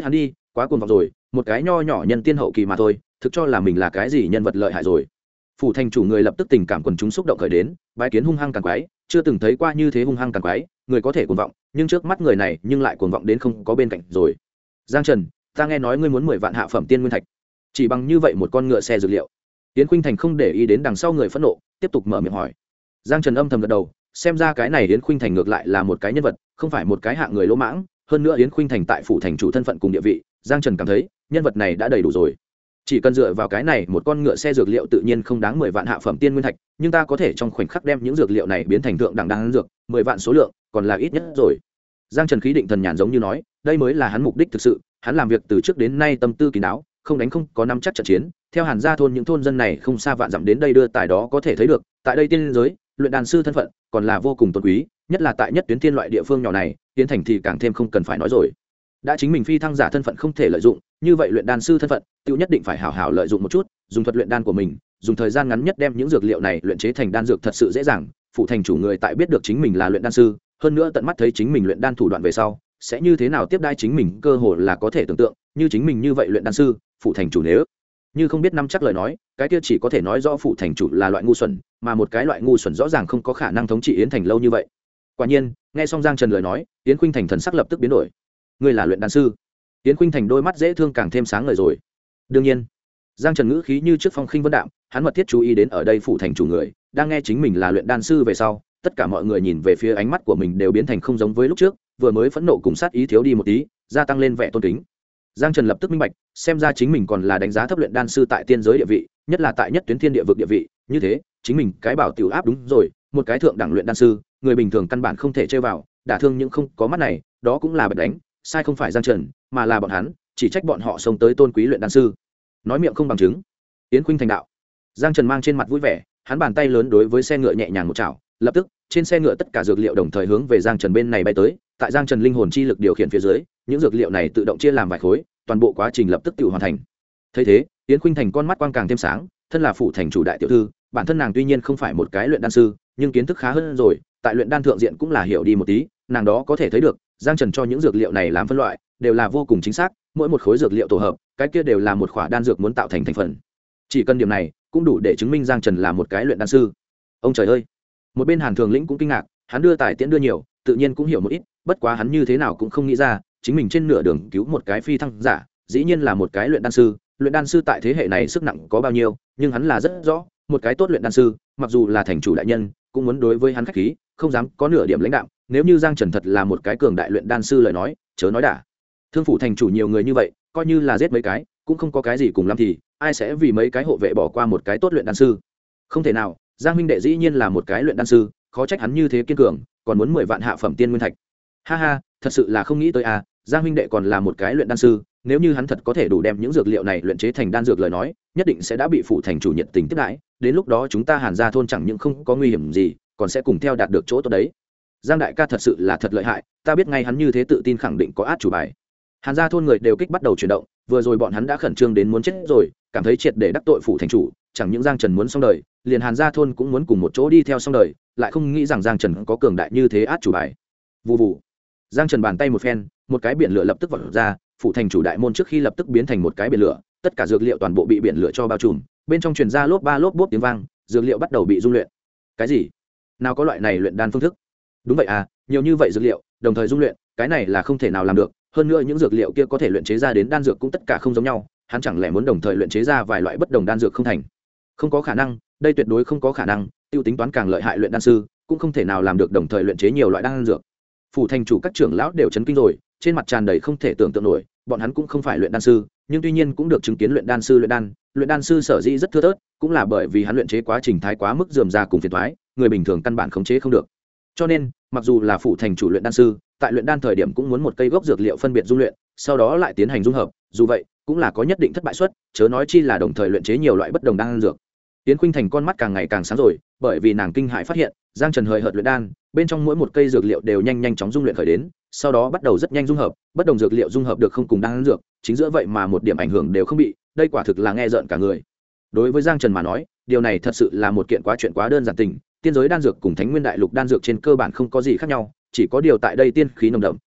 quá cuồng vọng rồi, một cái nho nhỏ nhân tiên hậu kỳ mà thôi, thực cho là mình là cái gì nhân vật lợi hại rồi. Phủ thành chủ người lập tức tình cảm quần chúng xúc động khởi đến, bái kiến hung hăng càng quái, chưa từng thấy qua như thế hung hăng càng quái, người có thể cuồng vọng, nhưng trước mắt người này nhưng lại cuồng vọng đến không có bên cạnh rồi. Giang Trần, ta nghe nói ngươi muốn 10 vạn hạ phẩm tiên nguyên thạch, chỉ bằng như vậy một con ngựa xe dược liệu. Yến Khuynh Thành không để ý đến đằng sau người phẫn nộ, tiếp tục mở miệng hỏi. Giang Trần âm thầm gật đầu, xem ra cái này Yến Khuynh Thành ngược lại là một cái nhân vật, không phải một cái hạng người lỗ mãng, hơn nữa Yến Khuynh Thành tại phủ thành chủ thân phận cùng địa vị, Giang Trần cảm thấy nhân vật này đã đầy đủ rồi. Chỉ cần dựa vào cái này một con ngựa xe dược liệu tự nhiên không đáng 10 vạn hạ phẩm tiên nguyên thạch, nhưng ta có thể trong khoảnh khắc đem những dược liệu này biến thành thượng đẳng đan dược, 10 vạn số lượng, còn là ít nhất rồi. Giang Trần khí định thần nhàn giống như nói, đây mới là hắn mục đích thực sự, hắn làm việc từ trước đến nay tâm tư kín đáo, không đánh không có nắm chắc trận chiến, theo Hàn Gia thôn những thôn dân này không xa vạn dặm đến đây đưa tài đó có thể thấy được, tại đây tiên giới, luyện đan sư thân phận còn là vô cùng tôn quý, nhất là tại nhất tuyến thiên loại địa phương nhỏ này, tiến thành thì càng thêm không cần phải nói rồi. Đã chính mình phi thăng giả thân phận không thể lợi dụng, như vậy luyện đan sư thân phận tự nhất định phải hảo hảo lợi dụng một chút, dùng thuật luyện đan của mình, dùng thời gian ngắn nhất đem những dược liệu này luyện chế thành đan dược thật sự dễ dàng. Phụ thành chủ người tại biết được chính mình là luyện đan sư, hơn nữa tận mắt thấy chính mình luyện đan thủ đoạn về sau, sẽ như thế nào tiếp đãi chính mình, cơ hội là có thể tưởng tượng. Như chính mình như vậy luyện đan sư, phụ thành chủ nếu như không biết nắm chắc lời nói, cái kia chỉ có thể nói rõ phụ thành chủ là loại ngu xuẩn, mà một cái loại ngu xuẩn rõ ràng không có khả năng thống trị Yến Thành lâu như vậy. Quả nhiên, nghe xong Giang Trần lời nói, Yến Khuynh Thành thần sắc lập tức biến đổi. Ngươi là luyện đan sư? Yến Khuynh Thành đôi mắt dễ thương càng thêm sáng ngời rồi. Đương nhiên. Giang Trần ngữ khí như trước phong khinh vân đạm, hắn mật thiết chú ý đến ở đây phụ thành chủ người, đang nghe chính mình là luyện đan sư về sau, tất cả mọi người nhìn về phía ánh mắt của mình đều biến thành không giống với lúc trước, vừa mới phẫn nộ cùng sát ý thiếu đi một tí, gia tăng lên vẻ tôn kính. Giang Trần lập tức minh bạch, xem ra chính mình còn là đánh giá thấp luyện đan sư tại tiên giới địa vị, nhất là tại nhất tuyến thiên địa vực địa vị, như thế, chính mình cái bảo tiểu áp đúng rồi, một cái thượng đẳng luyện đan sư, người bình thường căn bản không thể chơi vào, đả thương những không có mắt này, đó cũng là bật đánh, sai không phải Giang Trần, mà là bọn hắn, chỉ trách bọn họ xông tới tôn quý luyện đan sư. Nói miệng không bằng chứng. Yến Khuynh Thành đạo. Giang Trần mang trên mặt vui vẻ, hắn bàn tay lớn đối với xe ngựa nhẹ nhàng một chảo, lập tức, trên xe ngựa tất cả dược liệu đồng thời hướng về Giang Trần bên này bay tới, tại Giang Trần linh hồn chi lực điều khiển phía dưới, những dược liệu này tự động chia làm vài khối, toàn bộ quá trình lập tức tự hoàn thành. Thấy thế, Yến Khuynh Thành con mắt quang càng thêm sáng, thân là phụ thành chủ đại tiểu thư, bản thân nàng tuy nhiên không phải một cái luyện đan sư, nhưng kiến thức khá hơn rồi, tại luyện đan thượng diện cũng là hiểu đi một tí, nàng đó có thể thấy được, Giang Trần cho những dược liệu này làm phân loại, đều là vô cùng chính xác, mỗi một khối dược liệu tổ hợp, cái kia đều là một khỏa đan dược muốn tạo thành thành phần. Chỉ cần điểm này, cũng đủ để chứng minh Giang Trần là một cái luyện đan sư. Ông trời ơi! Một bên Hàn Thường Lĩnh cũng kinh ngạc, hắn đưa tài tiễn đưa nhiều, tự nhiên cũng hiểu một ít, bất quá hắn như thế nào cũng không nghĩ ra, chính mình trên nửa đường cứu một cái phi thăng giả, dĩ nhiên là một cái luyện đan sư tại thế hệ này sức nặng có bao nhiêu, nhưng hắn là rất rõ, một cái tốt luyện đan sư, mặc dù là thành chủ đại nhân, cũng muốn đối với hắn khách khí, không dám có nửa điểm lãnh đạm, nếu như Giang Trần thật là một cái cường đại luyện đan sư lời nói, chớ nói đả thương phủ thành chủ nhiều người như vậy, coi như là giết mấy cái, cũng không có cái gì cùng lắm thì, ai sẽ vì mấy cái hộ vệ bỏ qua một cái tốt luyện đan sư? Không thể nào, Giang huynh đệ dĩ nhiên là một cái luyện đan sư, khó trách hắn như thế kiên cường, còn muốn 10 vạn hạ phẩm tiên nguyên thạch. Ha ha, thật sự là không nghĩ tới à, Giang huynh đệ còn là một cái luyện đan sư, nếu như hắn thật có thể đủ đem những dược liệu này luyện chế thành đan dược lời nói, nhất định sẽ đã bị phụ thành chủ nhiệt tình tiếp đãi, đến lúc đó chúng ta Hàn Gia thôn chẳng những không có nguy hiểm gì, còn sẽ cùng theo đạt được chỗ tốt đấy. Giang đại ca thật sự là thật lợi hại, ta biết ngay hắn như thế tự tin khẳng định có át chủ bài. Hàn Gia thôn người đều kích bắt đầu chuyển động, vừa rồi bọn hắn đã khẩn trương đến muốn chết rồi, cảm thấy triệt để đắc tội phụ thành chủ, chẳng những Giang Trần muốn xong đời, liền Hàn Gia thôn cũng muốn cùng một chỗ đi theo xong đời, lại không nghĩ rằng Giang Trần có cường đại như thế át chủ bài. Vù vù. Giang Trần bàn tay một phen, một cái biển lửa lập tức vọt ra, phụ thành chủ đại môn trước khi lập tức biến thành một cái biển lửa, tất cả dược liệu toàn bộ bị biển lửa cho bao trùm, bên trong truyền ra lốp ba lốp bốp tiếng vang, dược liệu bắt đầu bị dung luyện. Cái gì? Nào có loại này luyện đan phương thức? Đúng vậy à, nhiều như vậy dược liệu, đồng thời dung luyện, cái này là không thể nào làm được, hơn nữa những dược liệu kia có thể luyện chế ra đến đan dược cũng tất cả không giống nhau, hắn chẳng lẽ muốn đồng thời luyện chế ra vài loại bất đồng đan dược không thành? Không có khả năng, đây tuyệt đối không có khả năng, tiêu tính toán càng lợi hại luyện đan sư, cũng không thể nào làm được đồng thời luyện chế nhiều loại đan dược. Phủ thành chủ các trưởng lão đều chấn kinh rồi, trên mặt tràn đầy không thể tưởng tượng nổi, bọn hắn cũng không phải luyện đan sư, nhưng tuy nhiên cũng được chứng kiến luyện đan sư sở dĩ rất thưa thớt, cũng là bởi vì hắn luyện chế quá trình thái quá mức rườm rà cùng phiền toái, người bình thường căn bản khống chế không được. Cho nên, mặc dù là phủ thành chủ luyện đan sư, tại luyện đan thời điểm cũng muốn một cây gốc dược liệu phân biệt dung luyện, sau đó lại tiến hành dung hợp, dù vậy, cũng là có nhất định thất bại suất, chớ nói chi là đồng thời luyện chế nhiều loại bất đồng đan dược. Tiến Khuynh Thành con mắt càng ngày càng sáng rồi, bởi vì nàng kinh hãi phát hiện, Giang Trần hời hợt luyện đan, bên trong mỗi một cây dược liệu đều nhanh chóng dung luyện khởi đến, sau đó bắt đầu rất nhanh dung hợp, bất đồng dược liệu dung hợp được không cùng đan dược, chính giữa vậy mà một điểm ảnh hưởng đều không bị, đây quả thực là nghe rợn cả người. Đối với Giang Trần mà nói, điều này thật sự là một chuyện quá đơn giản tình, tiên giới đan dược cùng Thánh Nguyên Đại Lục đan dược trên cơ bản không có gì khác nhau, chỉ có điều tại đây tiên khí nồng đậm,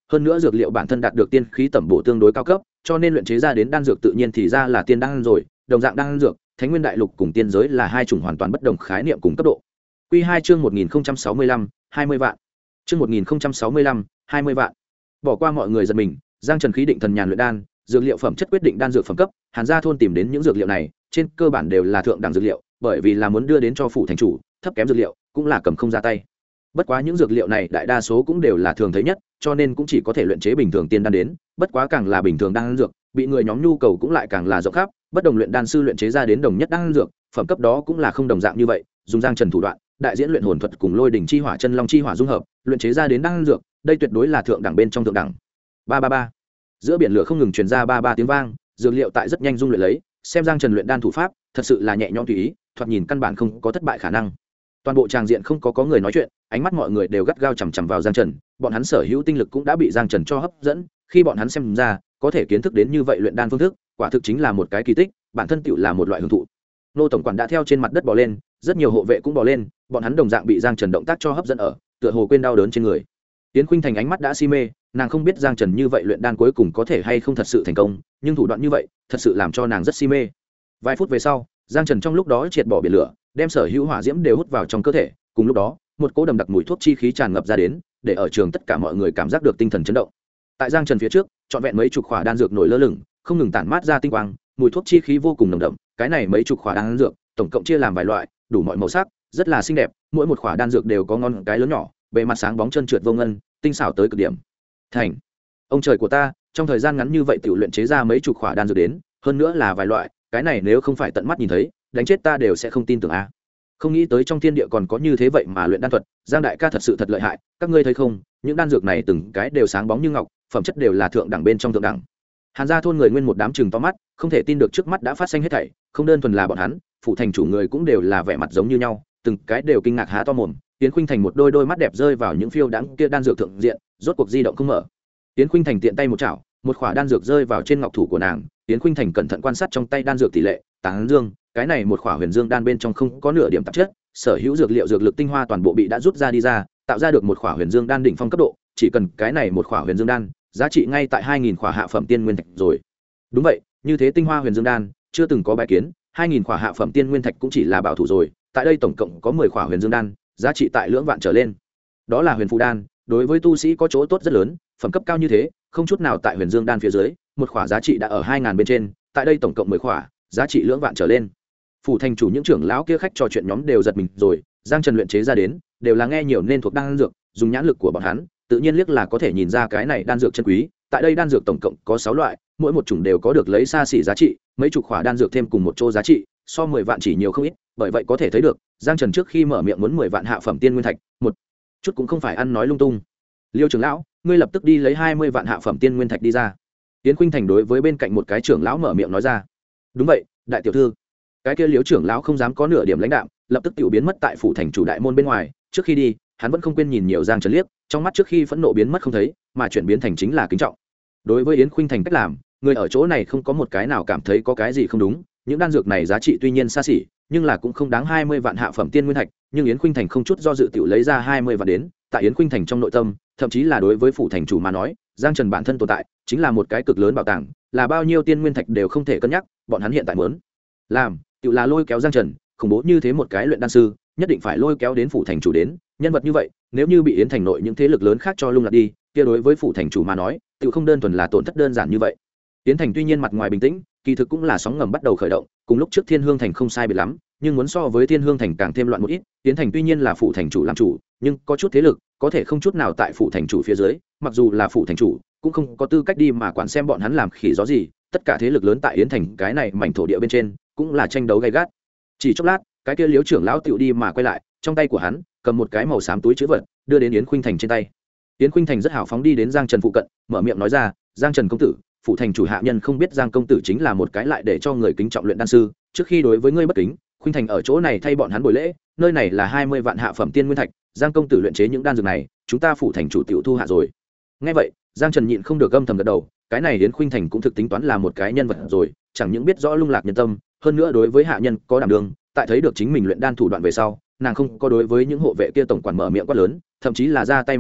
hơn nữa dược liệu bản thân đạt được tiên khí tẩm bổ tương đối cao cấp, cho nên luyện chế ra đến đan dược tự nhiên thì ra là tiên đan rồi. Đồng dạng đan dược, Thánh Nguyên Đại Lục cùng tiên giới là hai chủng hoàn toàn bất đồng khái niệm cùng cấp độ. Quy 2 chương 1065, 20 vạn. Chương 1065, 20 vạn. Bỏ qua mọi người giật mình, Giang Trần khí định thần nhàn luyện đan, dược liệu phẩm chất quyết định đan dược phẩm cấp, Hàn Gia thôn tìm đến những dược liệu này, trên cơ bản đều là thượng đẳng dược liệu, bởi vì là muốn đưa đến cho phủ thành chủ, thấp kém dược liệu cũng là cầm không ra tay. Bất quá những dược liệu này đại đa số cũng đều là thường thấy nhất, cho nên cũng chỉ có thể luyện chế bình thường tiên đan đến, bất quá càng là bình thường đan dược, bị người nhóm nhu cầu cũng lại càng là rộng khắp, bất đồng luyện đan sư luyện chế ra đến đồng nhất đan dược, phẩm cấp đó cũng là không đồng dạng như vậy, dùng Giang Trần thủ đoạn, đại diễn luyện hồn thuật cùng lôi đỉnh chi hỏa chân long chi hỏa dung hợp, luyện chế ra đến đan dược, đây tuyệt đối là thượng đẳng bên trong thượng đẳng. Ba ba ba. Giữa biển lửa không ngừng truyền ra ba ba tiếng vang, dược liệu tại rất nhanh dung luyện lấy, xem Giang Trần luyện đan thủ pháp, thật sự là nhẹ nhõm tùy ý, thoạt nhìn căn bản không có thất bại khả năng. Toàn bộ tràng diện không có người nói chuyện, ánh mắt mọi người đều gắt gao chằm chằm vào Giang Trần, bọn hắn sở hữu tinh lực cũng đã bị Giang Trần cho hấp dẫn, khi bọn hắn xem ra, có thể kiến thức đến như vậy luyện đan phương thức, quả thực chính là một cái kỳ tích, bản thân tựu là một loại hưởng thụ. Nô tổng quản đã theo trên mặt đất bò lên, rất nhiều hộ vệ cũng bò lên, bọn hắn đồng dạng bị Giang Trần động tác cho hấp dẫn ở, tựa hồ quên đau đớn trên người. Tiến Khuynh Thành ánh mắt đã si mê, nàng không biết Giang Trần như vậy luyện đan cuối cùng có thể hay không thật sự thành công, nhưng thủ đoạn như vậy, thật sự làm cho nàng rất si mê. Vài phút về sau, Giang Trần trong lúc đó triệt bỏ biển lửa, đem sở hữu hỏa diễm đều hút vào trong cơ thể, cùng lúc đó, một cỗ đậm đặc mùi thuốc chi khí tràn ngập ra đến, để ở trường tất cả mọi người cảm giác được tinh thần chấn động. Tại Giang Trần phía trước, trọn vẹn mấy chục khỏa đan dược nổi lơ lửng, không ngừng tản mát ra tinh quang, mùi thuốc chi khí vô cùng nồng đậm, cái này mấy chục khỏa đan dược, tổng cộng chia làm vài loại, đủ mọi màu sắc, rất là xinh đẹp, mỗi một khỏa đan dược đều có ngon cái lớn nhỏ, bề mặt sáng bóng trơn trượt vô ngân, tinh xảo tới cực điểm. Thành, ông trời của ta, trong thời gian ngắn như vậy tiểu luyện chế ra mấy chục khỏa đan dược đến, hơn nữa là vài loại, cái này nếu không phải tận mắt nhìn thấy, đánh chết ta đều sẽ không tin tưởng a. Không nghĩ tới trong thiên địa còn có như thế vậy mà luyện đan thuật, Giang đại ca thật sự thật lợi hại, các ngươi thấy không, những đan dược này từng cái đều sáng bóng như ngọc, phẩm chất đều là thượng đẳng bên trong thượng đẳng. Hàn Gia thôn người nguyên một đám trừng to mắt, không thể tin được trước mắt đã phát sinh hết thảy, không đơn thuần là bọn hắn, phụ thành chủ người cũng đều là vẻ mặt giống như nhau, từng cái đều kinh ngạc há to mồm. Tiến Khuynh Thành một đôi đôi mắt đẹp rơi vào những phiêu đãng kia đan dược thượng diện, rốt cuộc di động không mở. Tiến Khuynh Thành tiện tay một chảo, một khỏa đan dược rơi vào trên ngọc thủ của nàng, Tiến Khuynh Thành cẩn thận quan sát trong tay đan dược tỷ lệ, tán dương, cái này một khỏa huyền dương đan bên trong không có nửa điểm tạp chất, sở hữu dược liệu dược lực tinh hoa toàn bộ bị đã rút ra đi ra, tạo ra được một khỏa huyền dương đan đỉnh phong cấp độ, chỉ cần cái này một khỏa huyền dương đan, giá trị ngay tại 2000 khỏa hạ phẩm tiên nguyên thạch rồi. Đúng vậy, như thế tinh hoa huyền dương đan, chưa từng có bài kiến, 2000 khỏa hạ phẩm tiên nguyên thạch cũng chỉ là bảo thủ rồi, tại đây tổng cộng có 10 khỏa huyền dương đan, giá trị tại lưỡng vạn trở lên. Đó là huyền phù đan, đối với tu sĩ có chỗ tốt rất lớn, phẩm cấp cao như thế, không chút nào tại huyền dương đan phía dưới, một khỏa giá trị đã ở 2000 bên trên, tại đây tổng cộng 10 khỏa, giá trị lưỡng vạn trở lên. Phủ thành chủ những trưởng lão kia khách trò chuyện nhóm đều giật mình rồi, Giang Trần luyện chế ra đến, đều là nghe nhiều nên thuộc đan dược, dùng nhãn lực của bọn hắn, tự nhiên liếc là có thể nhìn ra cái này đan dược chân quý, tại đây đan dược tổng cộng có 6 loại, mỗi một chủng đều có được lấy xa xỉ giá trị, mấy chục khỏa đan dược thêm cùng một chỗ giá trị, so 10 vạn chỉ nhiều không ít, bởi vậy có thể thấy được, Giang Trần trước khi mở miệng muốn 10 vạn hạ phẩm tiên nguyên thạch, một chút cũng không phải ăn nói lung tung. Liêu trưởng lão, ngươi lập tức đi lấy 20 vạn hạ phẩm tiên nguyên thạch đi ra. Tiến Khuynh Thành đối với bên cạnh một cái trưởng lão mở miệng nói ra. Đúng vậy, đại tiểu thư. Cái kia Liêu trưởng lão không dám có nửa điểm lãnh đạm, lập tức tiểu biến mất tại phủ thành chủ đại môn bên ngoài, trước khi đi, hắn vẫn không quên nhìn nhiều Giang Trần liếc, trong mắt trước khi phẫn nộ biến mất không thấy, mà chuyển biến thành chính là kính trọng. Đối với Yến Khuynh Thành cách làm, người ở chỗ này không có một cái nào cảm thấy có cái gì không đúng, những đan dược này giá trị tuy nhiên xa xỉ, nhưng là cũng không đáng 20 vạn hạ phẩm tiên nguyên thạch, nhưng Yến Khuynh Thành không chút do dự tiểu lấy ra 20 vạn đến, tại Yến Khuynh Thành trong nội tâm, thậm chí là đối với phủ thành chủ mà nói, Giang Trần bản thân tồn tại, chính là một cái cực lớn bảo tàng, là bao nhiêu tiên nguyên thạch đều không thể cân nhắc, bọn hắn hiện tại muốn làm, tiểu là lôi kéo Giang Trần, khủng bố như thế một cái luyện đan sư, nhất định phải lôi kéo đến phủ thành chủ đến, nhân vật như vậy, nếu như bị Yến thành nội những thế lực lớn khác cho lung lạc đi, kia đối với phủ thành chủ mà nói, tiểu không đơn thuần là tổn thất đơn giản như vậy. Yến thành tuy nhiên mặt ngoài bình tĩnh, kỳ thực cũng là sóng ngầm bắt đầu khởi động, cùng lúc trước Thiên Hương thành không sai biệt lắm, nhưng muốn so với Thiên Hương thành càng thêm loạn một ít. Yến thành tuy nhiên là phủ thành chủ làm chủ, nhưng có chút thế lực có thể không chút nào tại phủ thành chủ phía dưới, mặc dù là phủ thành chủ, cũng không có tư cách đi mà quản xem bọn hắn làm khỉ gió gì. Tất cả thế lực lớn tại Yến thành cái này mảnh thổ địa bên trên, cũng là tranh đấu gay gắt. Chỉ chốc lát, cái kia Liễu trưởng lão tiểu đi mà quay lại, trong tay của hắn cầm một cái màu xám túi trữ vật, đưa đến Yến Khuynh Thành trên tay. Yến Khuynh Thành rất hào phóng đi đến Giang Trần phụ cận, mở miệng nói ra, "Giang Trần công tử, phụ thành chủ hạ nhân không biết Giang công tử chính là một cái lại để cho người kính trọng luyện đan sư, trước khi đối với ngươi bất kính, Khuynh Thành ở chỗ này thay bọn hắn buổi lễ, nơi này là 20 vạn hạ phẩm tiên nguyên thạch, Giang công tử luyện chế những đan dược này, chúng ta phụ thành chủ tiểu thu hạ rồi." Nghe vậy, Giang Trần nhịn không được âm thầm gật đầu, cái này Yến Khuynh Thành cũng thực tính toán là một cái nhân vật rồi, chẳng những biết rõ lung lạc nhân tâm, hơn nữa đối với hạ nhân có đảm đương, tại thấy được chính mình luyện đan thủ đoạn về sau, nàng không có đối với những hộ vệ kia tổng quản mở miệng quát lớn, thậm chí là ra tay mắng to,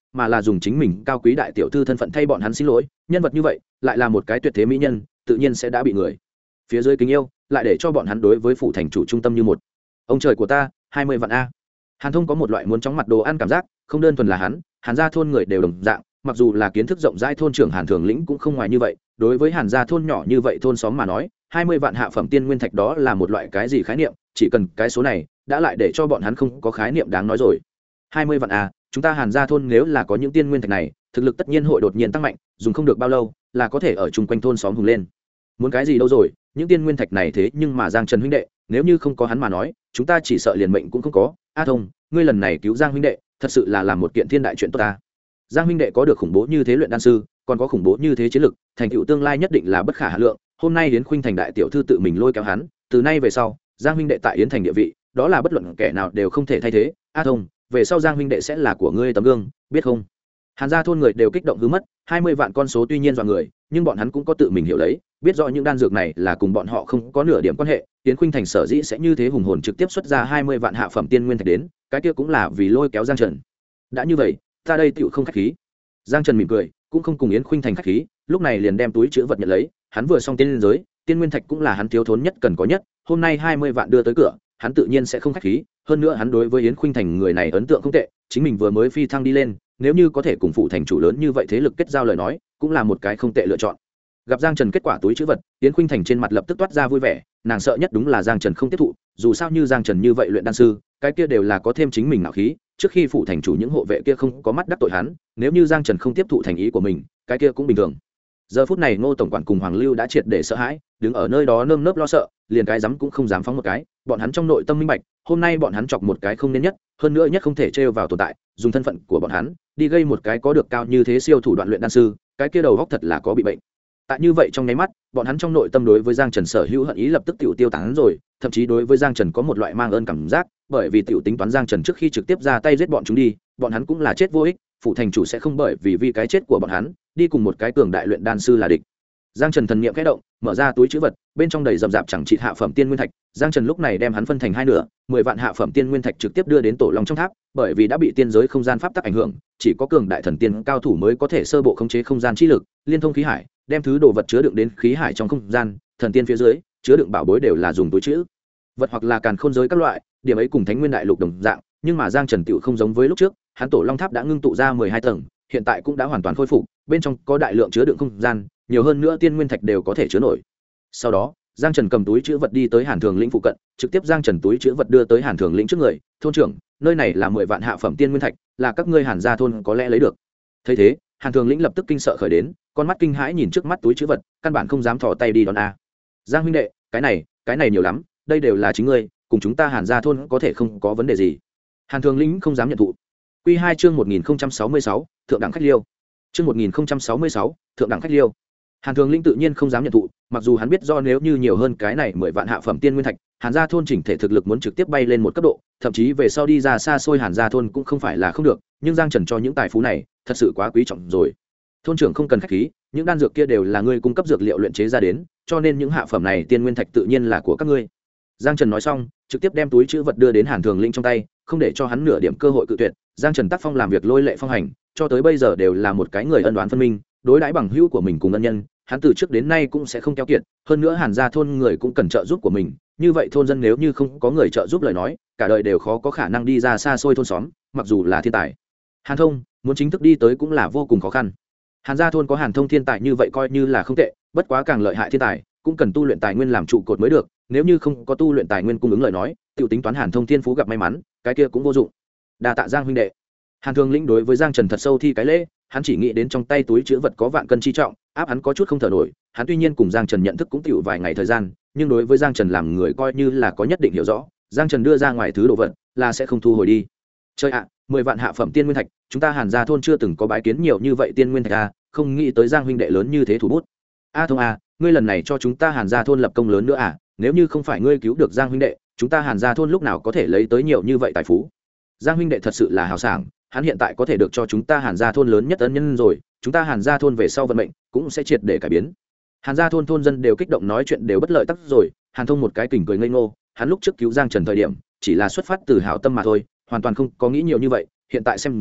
mà là dùng chính mình cao quý đại tiểu thư thân phận thay bọn hắn xin lỗi. Nhân vật như vậy lại là một cái tuyệt thế mỹ nhân, tự nhiên sẽ đã bị người phía dưới kính yêu, lại để cho bọn hắn đối với phủ thành chủ trung tâm như một ông trời của ta. 20 vạn a. Hàn Thông có một loại muốn chóng mặt đồ ăn cảm giác, không đơn thuần là hắn, Hàn gia thôn người đều đồng dạng, mặc dù là kiến thức rộng rãi thôn trưởng Hàn Thường Lĩnh cũng không ngoài như vậy. Đối với Hàn gia thôn nhỏ như vậy thôn xóm mà nói, 20 vạn hạ phẩm tiên nguyên thạch đó là một loại cái gì khái niệm, chỉ cần cái số này đã lại để cho bọn hắn không có khái niệm đáng nói rồi. 20 vạn a, chúng ta Hàn gia thôn nếu là có những tiên nguyên thạch này, thực lực tất nhiên hội đột nhiên tăng mạnh, dùng không được bao lâu là có thể ở chung quanh thôn xóm hùng lên. Muốn cái gì đâu rồi, những tiên nguyên thạch này thế nhưng mà Giang Trần huynh đệ, nếu như không có hắn mà nói, chúng ta chỉ sợ liền mệnh cũng không có. A Thông, ngươi lần này cứu Giang huynh đệ, thật sự là làm một kiện thiên đại chuyện tốt ta. Giang huynh đệ có được khủng bố như thế luyện đan sư, còn có khủng bố như thế chiến lực, thành tựu tương lai nhất định là bất khả hà lượng. Hôm nay Yến Khuynh Thành đại tiểu thư tự mình lôi kéo hắn, từ nay về sau, Giang huynh đệ tại Yến Thành địa vị, đó là bất luận kẻ nào đều không thể thay thế. A Thông, về sau Giang huynh đệ sẽ là của ngươi tấm gương, biết không? Hàn gia thôn người đều kích động hứ mất. 20 vạn con số tuy nhiên dọa người, nhưng bọn hắn cũng có tự mình hiểu lấy, biết rõ những đan dược này là cùng bọn họ không có nửa điểm quan hệ. Yến Khuynh Thành sở dĩ sẽ như thế hùng hồn trực tiếp xuất ra 20 vạn hạ phẩm tiên nguyên thạch đến, cái kia cũng là vì lôi kéo Giang Trần. Đã như vậy, ta đây tựu không khách khí. Giang Trần mỉm cười, cũng không cùng Yến Khuynh Thành khách khí, lúc này liền đem túi trữ vật nhận lấy. Hắn vừa xong tiên giới, tiên nguyên thạch cũng là hắn thiếu thốn nhất cần có nhất, hôm nay 20 vạn đưa tới cửa, hắn tự nhiên sẽ không khách khí. Hơn nữa hắn đối với Yến Khuynh Thành người này ấn tượng không tệ, chính mình vừa mới phi thăng đi lên, nếu như có thể cùng phụ thành chủ lớn như vậy thế lực kết giao lời nói, cũng là một cái không tệ lựa chọn. Gặp Giang Trần kết quả túi trữ vật, Yến Khuynh Thành trên mặt lập tức toát ra vui vẻ, nàng sợ nhất đúng là Giang Trần không tiếp thụ, dù sao như Giang Trần như vậy luyện đan sư, cái kia đều là có thêm chính mình nạo khí, trước khi phụ thành chủ những hộ vệ kia không có mắt đắc tội hắn, nếu như Giang Trần không tiếp thụ thành ý của mình, cái kia cũng bình thường. Giờ phút này Ngô tổng quản cùng Hoàng Lưu đã triệt để sợ hãi, đứng ở nơi đó nơm nớp lo sợ, liền cái dám cũng không dám phóng một cái, bọn hắn trong nội tâm minh bạch, hôm nay bọn hắn chọc một cái không nên nhất, hơn nữa nhất không thể trêu vào tồn tại, dùng thân phận của bọn hắn đi gây một cái có được cao như thế siêu thủ đoạn luyện đan sư, cái kia đầu góc thật là có bị bệnh. Tại như vậy trong nháy mắt, bọn hắn trong nội tâm đối với Giang Trần sở hữu hận ý lập tức tiêu tán rồi, thậm chí đối với Giang Trần có một loại mang ơn cảm giác, bởi vì tính toán Giang Trần trước khi trực tiếp ra tay giết bọn chúng đi, bọn hắn cũng là chết vô ích, phụ thành chủ sẽ không bởi vì cái chết của bọn hắn đi cùng một cái cường đại luyện đan sư là địch. Giang Trần thần niệm khẽ động, mở ra túi trữ vật, bên trong đầy rậm rạp chẳng trị hạ phẩm tiên nguyên thạch. Giang Trần lúc này đem hắn phân thành hai nửa, 10 vạn hạ phẩm tiên nguyên thạch trực tiếp đưa đến tổ long trong tháp, bởi vì đã bị tiên giới không gian pháp tắc ảnh hưởng, chỉ có cường đại thần tiên cao thủ mới có thể sơ bộ khống chế không gian chi lực, liên thông khí hải, đem thứ đồ vật chứa đựng đến khí hải trong không gian. Thần tiên phía dưới chứa đựng bảo bối đều là dùng túi trữ vật hoặc là càn khôn giới các loại, điểm ấy cùng Thánh Nguyên Đại Lục đồng dạng, nhưng mà Giang Trần tiểu không giống với lúc trước, hắn tổ long tháp đã ngưng tụ ra 12 tầng, hiện tại cũng đã hoàn toàn khôi phục, bên trong có đại lượng chứa đựng không gian, nhiều hơn nữa tiên nguyên thạch đều có thể chứa nổi. Sau đó, Giang Trần cầm túi chứa vật đi tới Hàn Thường Lĩnh phụ cận, trực tiếp Giang Trần túi chứa vật đưa tới Hàn Thường Lĩnh trước người, "Thôn trưởng, nơi này là 10 vạn hạ phẩm tiên nguyên thạch, là các ngươi Hàn gia thôn có lẽ lấy được." Thấy thế, Hàn Thường Lĩnh lập tức kinh sợ khởi đến, con mắt kinh hãi nhìn trước mắt túi chứa vật, căn bản không dám thò tay đi đón a. "Giang huynh đệ, cái này nhiều lắm, đây đều là chính ngươi, cùng chúng ta Hàn gia thôn có thể không có vấn đề gì." Hàn Thường Lĩnh không dám nhận thụ. Quy 2 chương 1066, thượng đẳng khách liêu. Chương 1066, thượng đẳng khách liêu. Hàn Thường Linh tự nhiên không dám nhận thụ, mặc dù hắn biết do nếu như nhiều hơn cái này 10 vạn hạ phẩm tiên nguyên thạch, Hàn gia thôn chỉnh thể thực lực muốn trực tiếp bay lên một cấp độ, thậm chí về sau đi ra xa xôi Hàn gia thôn cũng không phải là không được, nhưng Giang Trần cho những tài phú này, thật sự quá quý trọng rồi. "Thôn trưởng không cần khách khí, những đan dược kia đều là ngươi cung cấp dược liệu luyện chế ra đến, cho nên những hạ phẩm này tiên nguyên thạch tự nhiên là của các ngươi." Giang Trần nói xong, trực tiếp đem túi trữ vật đưa đến Hàn Thường Linh trong tay, không để cho hắn nửa điểm cơ hội cự tuyệt. Giang Trần tác phong làm việc lôi lệ phong hành, cho tới bây giờ đều là một cái người ân oán phân minh, đối đãi bằng hữu của mình cùng ân nhân, hắn từ trước đến nay cũng sẽ không keo kiệt, hơn nữa Hàn gia thôn người cũng cần trợ giúp của mình, như vậy thôn dân nếu như không có người trợ giúp lời nói, cả đời đều khó có khả năng đi ra xa xôi thôn xóm, mặc dù là thiên tài. Hàn Thông, muốn chính thức đi tới cũng là vô cùng khó khăn. Hàn gia thôn có Hàn Thông thiên tài như vậy coi như là không tệ, bất quá càng lợi hại thiên tài, cũng cần tu luyện tài nguyên làm trụ cột mới được, nếu như không có tu luyện tài nguyên cung ứng lời nói, tiểu tính toán Hàn Thông thiên phú gặp may mắn, cái kia cũng vô dụng. Đa tạ Giang huynh đệ. Hàn Thường Lĩnh đối với Giang Trần thật sâu thi cái lễ, hắn chỉ nghĩ đến trong tay túi trữ vật có vạn cân chi trọng, áp hắn có chút không thở nổi. Hắn tuy nhiên cùng Giang Trần nhận thức cũng tiểu vài ngày thời gian, nhưng đối với Giang Trần làm người coi như là có nhất định hiểu rõ, Giang Trần đưa ra ngoài thứ đồ vật là sẽ không thu hồi đi. Chơi ạ, 10 vạn hạ phẩm tiên nguyên thạch, chúng ta Hàn gia thôn chưa từng có bái kiến nhiều như vậy tiên nguyên thạch a, không nghĩ tới Giang huynh đệ lớn như thế thủ bút. A Thông a, ngươi lần này cho chúng ta Hàn gia thôn lập công lớn nữa à, nếu như không phải ngươi cứu được Giang huynh đệ, chúng ta Hàn gia thôn lúc nào có thể lấy tới nhiều như vậy tài phú. Giang huynh đệ thật sự là hào sảng, hắn hiện tại có thể được cho chúng ta Hàn gia thôn lớn nhất ân nhân rồi, chúng ta Hàn gia thôn về sau vận mệnh cũng sẽ triệt để cải biến. Hàn gia thôn thôn dân đều kích động nói chuyện đều bất lợi tắc rồi. Hàn Thông một cái kình cười ngây ngô, hắn lúc trước cứu Giang Trần thời điểm chỉ là xuất phát từ hảo tâm mà thôi, hoàn toàn không có nghĩ nhiều như vậy, hiện tại xem ra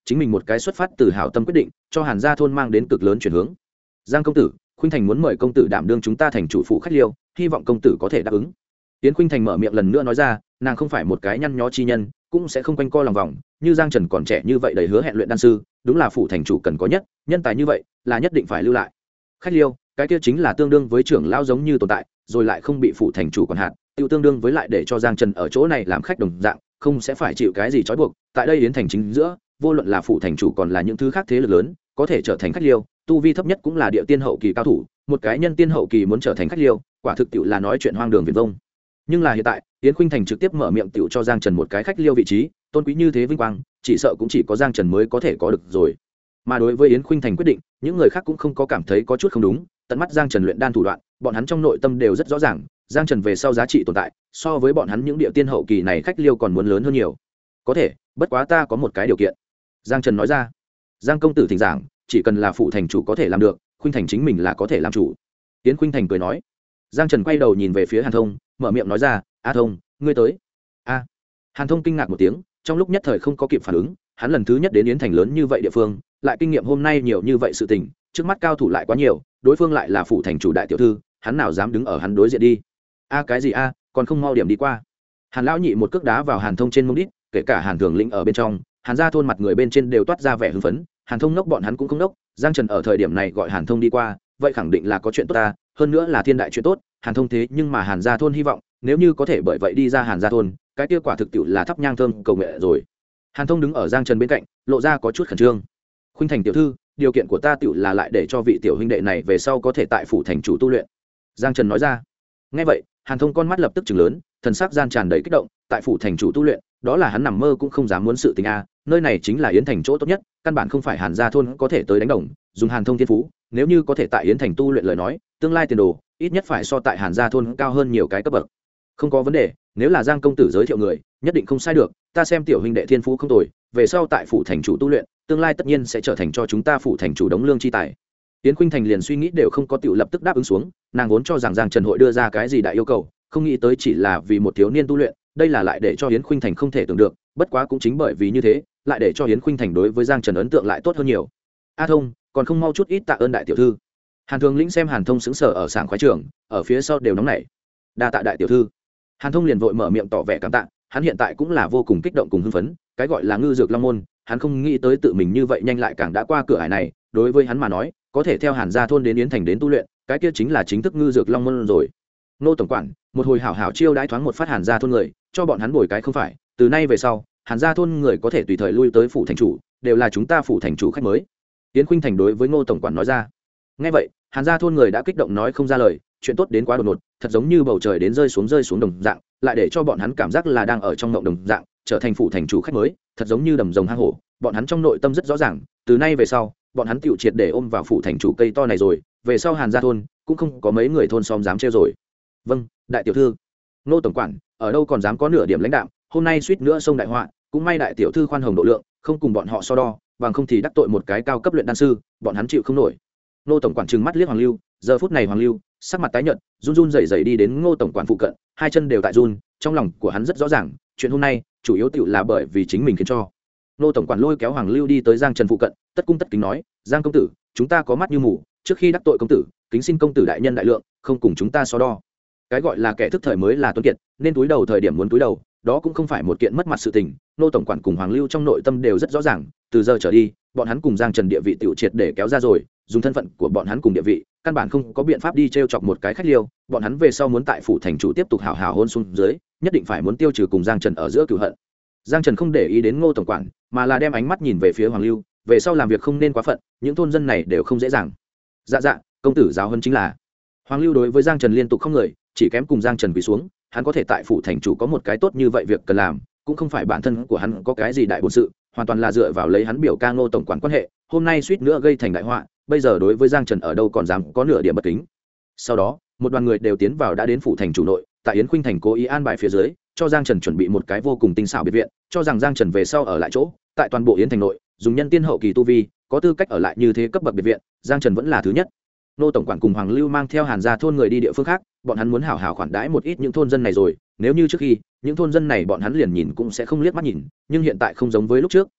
chính mình một cái xuất phát từ hảo tâm quyết định cho Hàn gia thôn mang đến cực lớn chuyển hướng. Giang công tử, Khuynh Thành muốn mời công tử đảm đương chúng ta thành chủ phụ khách liêu, hy vọng công tử có thể đáp ứng. Yến Khuynh Thành mở miệng lần nữa nói ra, nàng không phải một cái nhăn nhó chi nhân, cũng sẽ không quanh co lòng vòng, như Giang Trần còn trẻ như vậy đầy hứa hẹn luyện đan sư, đúng là phụ thành chủ cần có nhất, nhân tài như vậy là nhất định phải lưu lại. Khách liêu, cái kia chính là tương đương với trưởng lão giống như tồn tại, rồi lại không bị phụ thành chủ quản hạt, tiêu tương đương với lại để cho Giang Trần ở chỗ này làm khách đồng dạng, không sẽ phải chịu cái gì trói buộc. Tại đây Yến thành chính giữa, vô luận là phụ thành chủ còn là những thứ khác thế lực lớn, có thể trở thành khách liêu, tu vi thấp nhất cũng là địa tiên hậu kỳ cao thủ, một cái nhân tiên hậu kỳ muốn trở thành khách liêu, quả thực tiệu là nói chuyện hoang đường viển vông. Nhưng là hiện tại, Yến Khuynh Thành trực tiếp mở miệng tiệu cho Giang Trần một cái khách liêu vị trí, tôn quý như thế vinh quang, chỉ sợ cũng chỉ có Giang Trần mới có thể có được rồi. Mà đối với Yến Khuynh Thành quyết định, những người khác cũng không có cảm thấy có chút không đúng, tận mắt Giang Trần luyện đan thủ đoạn, bọn hắn trong nội tâm đều rất rõ ràng, Giang Trần về sau giá trị tồn tại, so với bọn hắn những địa tiên hậu kỳ này khách liêu còn muốn lớn hơn nhiều. Có thể, bất quá ta có một cái điều kiện. Giang Trần nói ra. Giang công tử thỉnh giảng, chỉ cần là phụ thành chủ có thể làm được, Khuynh Thành chính mình là có thể làm chủ. Yến Khuynh Thành cười nói. Giang Trần quay đầu nhìn về phía Hàn Thông, mở miệng nói ra, "A Thông, ngươi tới." A. Hàn Thông kinh ngạc một tiếng, trong lúc nhất thời không có kịp phản ứng, hắn lần thứ nhất đến Yến thành lớn như vậy địa phương, lại kinh nghiệm hôm nay nhiều như vậy sự tình, trước mắt cao thủ lại quá nhiều, đối phương lại là phụ thành chủ đại tiểu thư, hắn nào dám đứng ở hắn đối diện đi. A cái gì a, còn không mau điểm đi qua. Hàn lão nhị một cước đá vào Hàn Thông trên mông đít, kể cả Hàn Thường Lĩnh ở bên trong, Hàn gia thôn mặt người bên trên đều toát ra vẻ hưng phấn, Hàn Thông ngốc bọn hắn cũng không ngốc, Giang Trần ở thời điểm này gọi Hàn Thông đi qua, vậy khẳng định là có chuyện tốt ta, hơn nữa là thiên đại chuyện tốt, Hàn Thông thế nhưng mà Hàn gia thôn hy vọng, nếu như có thể bởi vậy đi ra Hàn gia thôn, cái kia quả thực tiệu là thắp nhang thơm cầu nguyện rồi. Hàn Thông đứng ở Giang Trần bên cạnh, lộ ra có chút khẩn trương. "Khuynh Thành tiểu thư, điều kiện của ta tiệu là lại để cho vị tiểu huynh đệ này về sau có thể tại phủ thành chủ tu luyện." Giang Trần nói ra. Nghe vậy, Hàn Thông con mắt lập tức trừng lớn, thần sắc gian tràn đầy kích động, tại phủ thành chủ tu luyện, đó là hắn nằm mơ cũng không dám muốn sự tình a, nơi này chính là Yến thành chỗ tốt nhất, căn bản không phải Hàn gia thôn có thể tới đánh đồng, dùng Hàn Thông thiên phú, nếu như có thể tại Yến thành tu luyện lời nói, tương lai tiền đồ ít nhất phải so tại Hàn gia thôn cao hơn nhiều cái cấp bậc. Không có vấn đề, nếu là Giang công tử giới thiệu người, nhất định không sai được, ta xem tiểu huynh đệ thiên phú không tồi, về sau tại phủ thành chủ tu luyện, tương lai tất nhiên sẽ trở thành cho chúng ta phủ thành chủ đống lương chi tài. Yến Khuynh Thành liền suy nghĩ đều không có tiểu lập tức đáp ứng xuống, nàng vốn cho rằng Giang Trần hội đưa ra cái gì đại yêu cầu, không nghĩ tới chỉ là vì một thiếu niên tu luyện, đây là lại để cho Yến Khuynh Thành không thể tưởng được, bất quá cũng chính bởi vì như thế, lại để cho Yến Khuynh Thành đối với Giang Trần ấn tượng lại tốt hơn nhiều. A Thông, còn không mau chút ít tạ ơn đại tiểu thư. Hàn Thường Lĩnh xem Hàn Thông sững sờ ở sảng khoái trường, ở phía sau đều nóng nảy. Đa tạ đại tiểu thư. Hàn Thông liền vội mở miệng tỏ vẻ cảm tạ, hắn hiện tại cũng là vô cùng kích động cùng hưng phấn, cái gọi là ngư dược long môn, hắn không nghĩ tới tự mình như vậy nhanh lại càng đã qua cửa ải này, đối với hắn mà nói, có thể theo Hàn gia thôn đến Yến thành đến tu luyện, cái kia chính là chính thức ngư dược long môn rồi. Nô tổng quản, một hồi hảo hảo chiêu đãi thoáng một phát Hàn gia thôn người, cho bọn hắn bồi cái không phải, từ nay về sau, Hàn gia thôn người có thể tùy thời lui tới phủ thành chủ, đều là chúng ta phủ thành chủ khách mới. Yến Khuynh Thành đối với Ngô tổng quản nói ra. Nghe vậy, Hàn gia thôn người đã kích động nói không ra lời, chuyện tốt đến quá đột ngột, thật giống như bầu trời đến rơi xuống đồng dạng, lại để cho bọn hắn cảm giác là đang ở trong mộng đồng dạng, trở thành phủ thành chủ khách mới, thật giống như đầm rồng hang hổ, bọn hắn trong nội tâm rất rõ ràng, từ nay về sau, bọn hắn tiểu triệt để ôm vào phủ thành chủ cây to này rồi, về sau Hàn gia thôn cũng không có mấy người thôn xóm dám trêu rồi. Vâng, đại tiểu thư. Ngô tổng quản, ở đâu còn dám có nửa điểm lãnh đạm, hôm nay suýt nữa xông đại họa, cũng may đại tiểu thư khoan hồng độ lượng, không cùng bọn họ so đo, bằng không thì đắc tội một cái cao cấp luyện đan sư, bọn hắn chịu không nổi. Ngô tổng quản trừng mắt liếc Hoàng Lưu, giờ phút này Hoàng Lưu sắc mặt tái nhợt, run run rẩy rẩy đi đến Ngô tổng quản phụ cận, hai chân đều tại run, trong lòng của hắn rất rõ ràng, chuyện hôm nay chủ yếu tựu là bởi vì chính mình khiến cho. Ngô tổng quản lôi kéo Hoàng Lưu đi tới Giang Trần phụ cận, tất cung tất kính nói, Giang công tử, chúng ta có mắt như mù, trước khi đắc tội công tử, kính xin công tử đại nhân đại lượng, không cùng chúng ta so đo. Cái gọi là kẻ thức thời mới là tuấn kiệt, nên túi đầu thời điểm muốn túi đầu, đó cũng không phải một kiện mất mặt sự tình. Ngô tổng quản cùng Hoàng Lưu trong nội tâm đều rất rõ ràng, từ giờ trở đi, bọn hắn cùng Giang Trần địa vị tiểu triệt để kéo ra rồi, dùng thân phận của bọn hắn cùng địa vị, căn bản không có biện pháp đi trêu chọc một cái khách liêu, bọn hắn về sau muốn tại phủ thành chủ tiếp tục hào hào hôn xuống dưới, nhất định phải muốn tiêu trừ cùng Giang Trần ở giữa cửu hận. Giang Trần không để ý đến Ngô tổng quản, mà là đem ánh mắt nhìn về phía Hoàng Lưu, về sau làm việc không nên quá phận, những thôn dân này đều không dễ dàng. Dạ dạ, công tử giáo huấn chính là. Hoàng Lưu đối với Giang Trần liên tục không người, chỉ kém cùng Giang Trần quỳ xuống, hắn có thể tại phủ thành chủ có một cái tốt như vậy việc cần làm, cũng không phải bản thân của hắn có cái gì đại bổn sự, hoàn toàn là dựa vào lấy hắn biểu ca Ngô tổng quản quan hệ, hôm nay suýt nữa gây thành đại họa, bây giờ đối với Giang Trần ở đâu còn dám có nửa điểm bất kính. Sau đó, một đoàn người đều tiến vào đã đến phủ thành chủ nội, tại Yến Khuynh Thành cố ý an bài phía dưới, cho Giang Trần chuẩn bị một cái vô cùng tinh xảo biệt viện, cho rằng Giang Trần về sau ở lại chỗ, tại toàn bộ Yến thành nội, dùng nhân tiên hậu kỳ tu vi, có tư cách ở lại như thế cấp bậc biệt viện, Giang Trần vẫn là thứ nhất. Nô tổng quản cùng Hoàng Lưu mang theo Hàn gia thôn người đi địa phương khác, bọn hắn muốn hảo hảo khoản đãi một ít những thôn dân này rồi, nếu như trước khi, những thôn dân này bọn hắn liền nhìn cũng sẽ không liếc mắt nhìn, nhưng hiện tại không giống với lúc trước,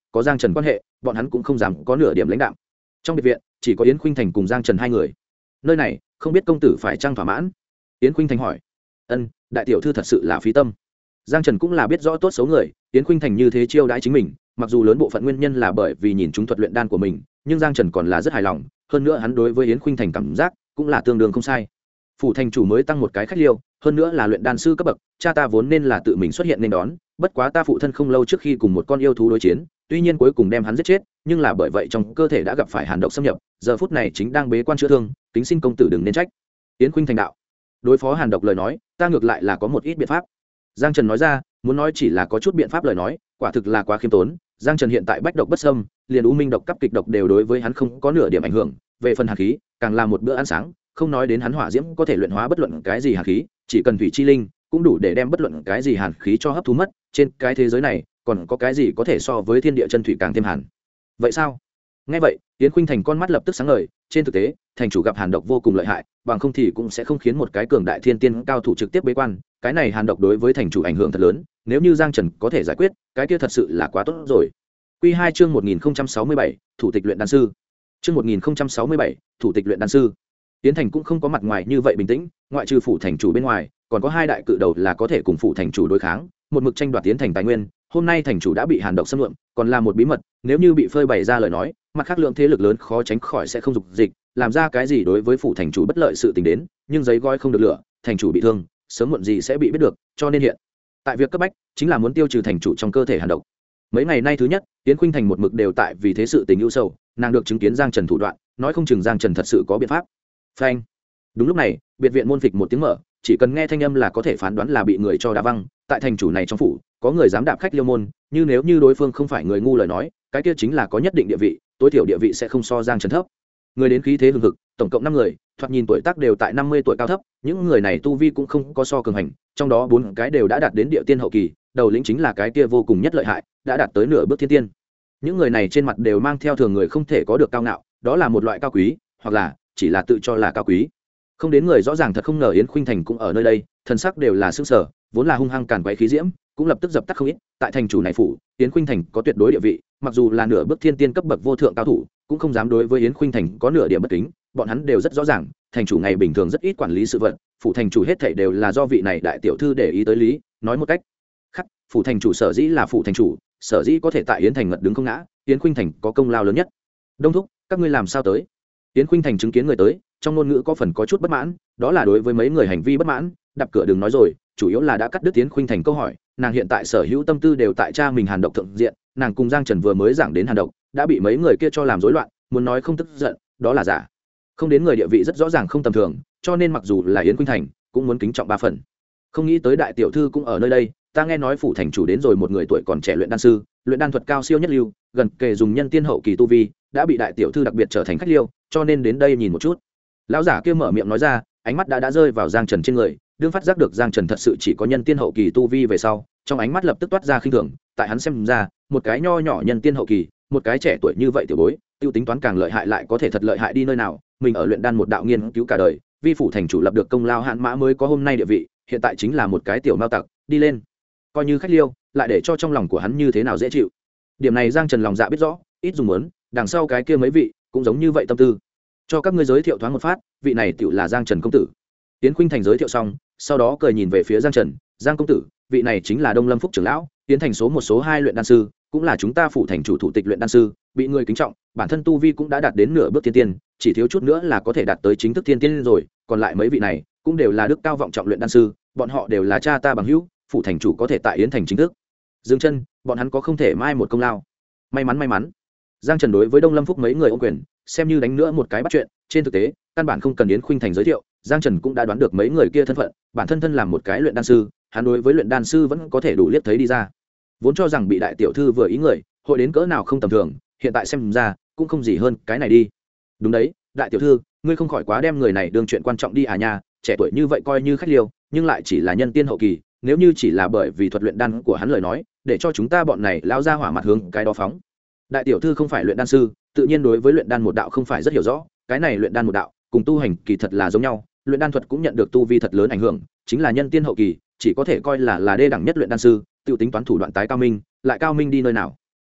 có Giang Trần quan hệ, bọn hắn cũng không dám có nửa điểm lãnh đạm. Trong biệt viện chỉ có Yến Khuynh Thành cùng Giang Trần hai người. Nơi này không biết công tử phải trang thỏa mãn. Yến Khuynh Thành hỏi. Ân, đại tiểu thư thật sự là phí tâm. Giang Trần cũng là biết rõ tốt xấu người, Yến Khuynh Thành như thế chiêu đãi chính mình, mặc dù lớn bộ phận nguyên nhân là bởi vì nhìn chúng thuật luyện đan của mình, nhưng Giang Trần còn là rất hài lòng, hơn nữa hắn đối với Yến Khuynh Thành cảm giác cũng là tương đương không sai. Phủ thành chủ mới tăng một cái khách liêu, hơn nữa là luyện đan sư cấp bậc, cha ta vốn nên là tự mình xuất hiện nên đón, bất quá ta phụ thân không lâu trước khi cùng một con yêu thú đối chiến, tuy nhiên cuối cùng đem hắn giết chết, nhưng là bởi vậy trong cơ thể đã gặp phải hàn độc xâm nhập, giờ phút này chính đang bế quan chữa thương, kính xin công tử đừng nên trách. Yến Khuynh Thành đạo. Đối phó hàn độc lời nói, ta ngược lại là có một ít biện pháp. Giang Trần nói ra, muốn nói chỉ là có chút biện pháp lời nói, quả thực là quá khiêm tốn. Giang Trần hiện tại bách độc bất xâm, liền u minh độc cấp kịch độc đều đối với hắn không có nửa điểm ảnh hưởng, về phần hàn khí, càng là một bữa ăn sáng, không nói đến hắn hỏa diễm có thể luyện hóa bất luận cái gì hàn khí, chỉ cần thủy chi linh cũng đủ để đem bất luận cái gì hàn khí cho hấp thu mất, trên cái thế giới này còn có cái gì có thể so với thiên địa chân thủy càng thêm hàn. Vậy sao? Nghe vậy, Yến Khuynh Thành con mắt lập tức sáng ngời, trên thực tế, thành chủ gặp hàn độc vô cùng lợi hại, bằng không thì cũng sẽ không khiến một cái cường đại thiên tiên cao thủ trực tiếp bế quan, cái này hàn độc đối với thành chủ ảnh hưởng thật lớn, nếu như Giang Trần có thể giải quyết, cái kia thật sự là quá tốt rồi. Quy 2 chương 1067, thủ tịch luyện đan sư. Chương 1067, thủ tịch luyện đan sư. Yến Thành cũng không có mặt ngoài như vậy bình tĩnh, ngoại trừ phủ thành chủ bên ngoài, còn có hai đại cự đầu là có thể cùng phủ thành chủ đối kháng, một mực tranh đoạt Yến Thành tài nguyên, hôm nay thành chủ đã bị hàn độc xâm lượm, còn là một bí mật, nếu như bị phơi bày ra lời nói, mặt khác lượng thế lực lớn khó tránh khỏi sẽ không dục dịch, làm ra cái gì đối với phủ thành chủ bất lợi sự tình đến, nhưng giấy gói không được lửa, thành chủ bị thương, sớm muộn gì sẽ bị biết được, cho nên hiện tại việc cấp bách chính là muốn tiêu trừ thành chủ trong cơ thể hàn độc. Mấy ngày nay thứ nhất, Yến Khuynh Thành một mực đều tại vì thế sự tình ưu sầu, nàng được chứng kiến Giang Trần thủ đoạn, nói không chừng Giang Trần thật sự có biện pháp. Phanh. Đúng lúc này, biệt viện môn phịch một tiếng mở, chỉ cần nghe thanh âm là có thể phán đoán là bị người cho đá văng, tại thành chủ này trong phủ, có người dám đạp khách liêu môn, như nếu như đối phương không phải người ngu lời nói, cái kia chính là có nhất định địa vị, tối thiểu địa vị sẽ không so Giang Trần thấp. Người đến khí thế hùng hực, tổng cộng 5 người, thoạt nhìn tuổi tác đều tại 50 tuổi cao thấp, những người này tu vi cũng không có so cường hành, trong đó 4 cái đều đã đạt đến địa tiên hậu kỳ, đầu lĩnh chính là cái kia vô cùng nhất lợi hại, đã đạt tới nửa bước thiên tiên. Những người này trên mặt đều mang theo thường người không thể có được cao ngạo, đó là một loại cao quý, hoặc là chỉ là tự cho là cao quý. Không đến người rõ ràng thật không ngờ Yến Khuynh Thành cũng ở nơi đây, thần sắc đều là sững sờ, vốn là hung hăng càn quấy khí diễm, cũng lập tức dập tắt không ít. Tại thành chủ này phủ, Yến Khuynh Thành có tuyệt đối địa vị, mặc dù là nửa bước thiên tiên cấp bậc vô thượng cao thủ, cũng không dám đối với Yến Khuynh Thành có nửa điểm bất kính. Bọn hắn đều rất rõ ràng, thành chủ ngày bình thường rất ít quản lý sự vật, phủ thành chủ hết thảy đều là do vị này đại tiểu thư để ý tới lý. Nói một cách khác, phủ thành chủ sở dĩ là phủ thành chủ, sở dĩ có thể tại Yến Thành ngật đứng không ngã, Yến Khuynh Thành có công lao lớn nhất. Đông thúc, các ngươi làm sao tới? Yến Khuynh Thành chứng kiến người tới, trong ngôn ngữ có phần có chút bất mãn, đó là đối với mấy người hành vi bất mãn, đập cửa đừng nói rồi, chủ yếu là đã cắt đứt Yến Khuynh Thành câu hỏi, nàng hiện tại sở hữu tâm tư đều tại cha mình hàn độc thượng diện, nàng cùng Giang Trần vừa mới giảng đến hàn độc, đã bị mấy người kia cho làm rối loạn, muốn nói không tức giận, đó là giả. Không đến người địa vị rất rõ ràng không tầm thường, cho nên mặc dù là Yến Khuynh Thành, cũng muốn kính trọng 3 phần. Không nghĩ tới đại tiểu thư cũng ở nơi đây, ta nghe nói phủ thành chủ đến rồi một người tuổi còn trẻ luyện đan sư, luyện đan thuật cao siêu nhất lưu, gần kề dùng nhân tiên hậu kỳ tu vi, đã bị đại tiểu thư đặc biệt trở thành khách liêu, cho nên đến đây nhìn một chút. Lão giả kia mở miệng nói ra, ánh mắt đã rơi vào Giang Trần trên người, đương phát giác được Giang Trần thật sự chỉ có nhân tiên hậu kỳ tu vi về sau, trong ánh mắt lập tức toát ra khinh thường, tại hắn xem ra, một cái nho nhỏ nhân tiên hậu kỳ, một cái trẻ tuổi như vậy tiểu bối, tiêu tính toán càng lợi hại lại có thể thật lợi hại đi nơi nào, mình ở luyện đan một đạo nghiên cứu cả đời, vi phủ thành chủ lập được công lao hạn mã mới có hôm nay địa vị, hiện tại chính là một cái tiểu mao tặc, đi lên coi như khách liêu, lại để cho trong lòng của hắn như thế nào dễ chịu. Điểm này Giang Trần lòng dạ biết rõ, ít dùng muốn, đằng sau cái kia mấy vị cũng giống như vậy tâm tư. Cho các ngươi giới thiệu thoáng một phát, vị này tựu là Giang Trần công tử. Yến Khuynh Thành giới thiệu xong, sau đó cười nhìn về phía Giang Trần, Giang công tử, vị này chính là Đông Lâm Phúc trưởng lão, Yến Thành số 1 số 2 luyện đan sư, cũng là chúng ta phủ thành chủ thủ tịch luyện đan sư, bị người kính trọng, bản thân tu vi cũng đã đạt đến nửa bước thiên tiên, chỉ thiếu chút nữa là có thể đạt tới chính thức thiên tiên rồi, còn lại mấy vị này cũng đều là đức cao vọng trọng luyện đan sư, bọn họ đều là cha ta bằng hữu, phủ thành chủ có thể tại Yến Thành chính thức dừng chân, bọn hắn có không thể mai một công lao. May mắn. Giang Trần đối với Đông Lâm Phúc mấy người ôm quyền, xem như đánh nữa một cái bắt chuyện, trên thực tế, căn bản không cần Yến Khuynh Thành giới thiệu, Giang Trần cũng đã đoán được mấy người kia thân phận, bản thân làm một cái luyện đan sư, hắn đối với luyện đan sư vẫn có thể đủ liếc thấy đi ra. Vốn cho rằng bị đại tiểu thư vừa ý người, hội đến cỡ nào không tầm thường, hiện tại xem ra, cũng không gì hơn cái này đi. Đúng đấy, đại tiểu thư, ngươi không khỏi quá đem người này đương chuyện quan trọng đi à nha, trẻ tuổi như vậy coi như khách liêu, nhưng lại chỉ là nhân tiên hậu kỳ, nếu như chỉ là bởi vì thuật luyện đan của hắn lời nói, để cho chúng ta bọn này lao ra hỏa mặt hướng cái đó phóng. Đại tiểu thư không phải luyện đan sư, tự nhiên đối với luyện đan một đạo không phải rất hiểu rõ, cái này luyện đan một đạo cùng tu hành kỳ thật là giống nhau, luyện đan thuật cũng nhận được tu vi thật lớn ảnh hưởng, chính là nhân tiên hậu kỳ, chỉ có thể coi là đê đẳng nhất luyện đan sư, tiêu tính toán thủ đoạn tái cao minh, lại cao minh đi nơi nào.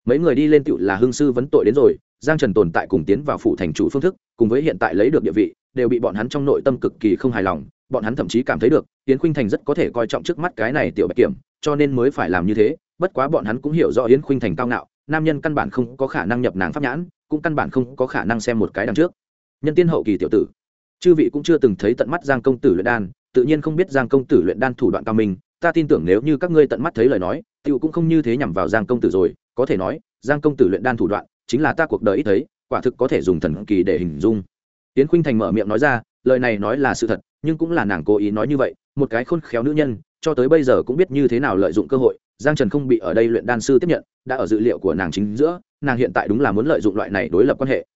mấy người đi lên tựu là hương sư vấn tội đến rồi. Giang Trần tồn tại cùng tiến vào phủ thành chủ phương thức cùng với hiện tại lấy được địa vị đều bị bọn hắn trong nội tâm cực kỳ không hài lòng. Bọn hắn thậm chí cảm thấy được Yến Khuynh Thành rất có thể coi trọng trước mắt cái này tiểu bạch kiểm, cho nên mới phải làm như thế. Bất quá bọn hắn cũng hiểu rõ Yến Khuynh Thành cao ngạo, nam nhân căn bản không có khả năng nhập nàng pháp nhãn, cũng căn bản không có khả năng xem một cái đằng trước. Nhân tiên hậu kỳ tiểu tử, chư vị cũng chưa từng thấy tận mắt Giang công tử luyện đan, tự nhiên không biết Giang công tử luyện đan thủ đoạn cao minh. Ta tin tưởng nếu như các ngươi tận mắt thấy lời nói, tiểu cũng không như thế nhằm vào Giang công tử rồi. Có thể nói, Giang công tử luyện đan thủ đoạn chính là ta cuộc đời ít thấy, quả thực có thể dùng thần kỳ để hình dung. Yến Khuynh Thành mở miệng nói ra, lời này nói là sự thật, nhưng cũng là nàng cố ý nói như vậy. Một cái khôn khéo nữ nhân, cho tới bây giờ cũng biết như thế nào lợi dụng cơ hội. Giang Trần không bị ở đây luyện đan sư tiếp nhận, đã ở dự liệu của nàng chính giữa. Nàng hiện tại đúng là muốn lợi dụng loại này đối lập quan hệ.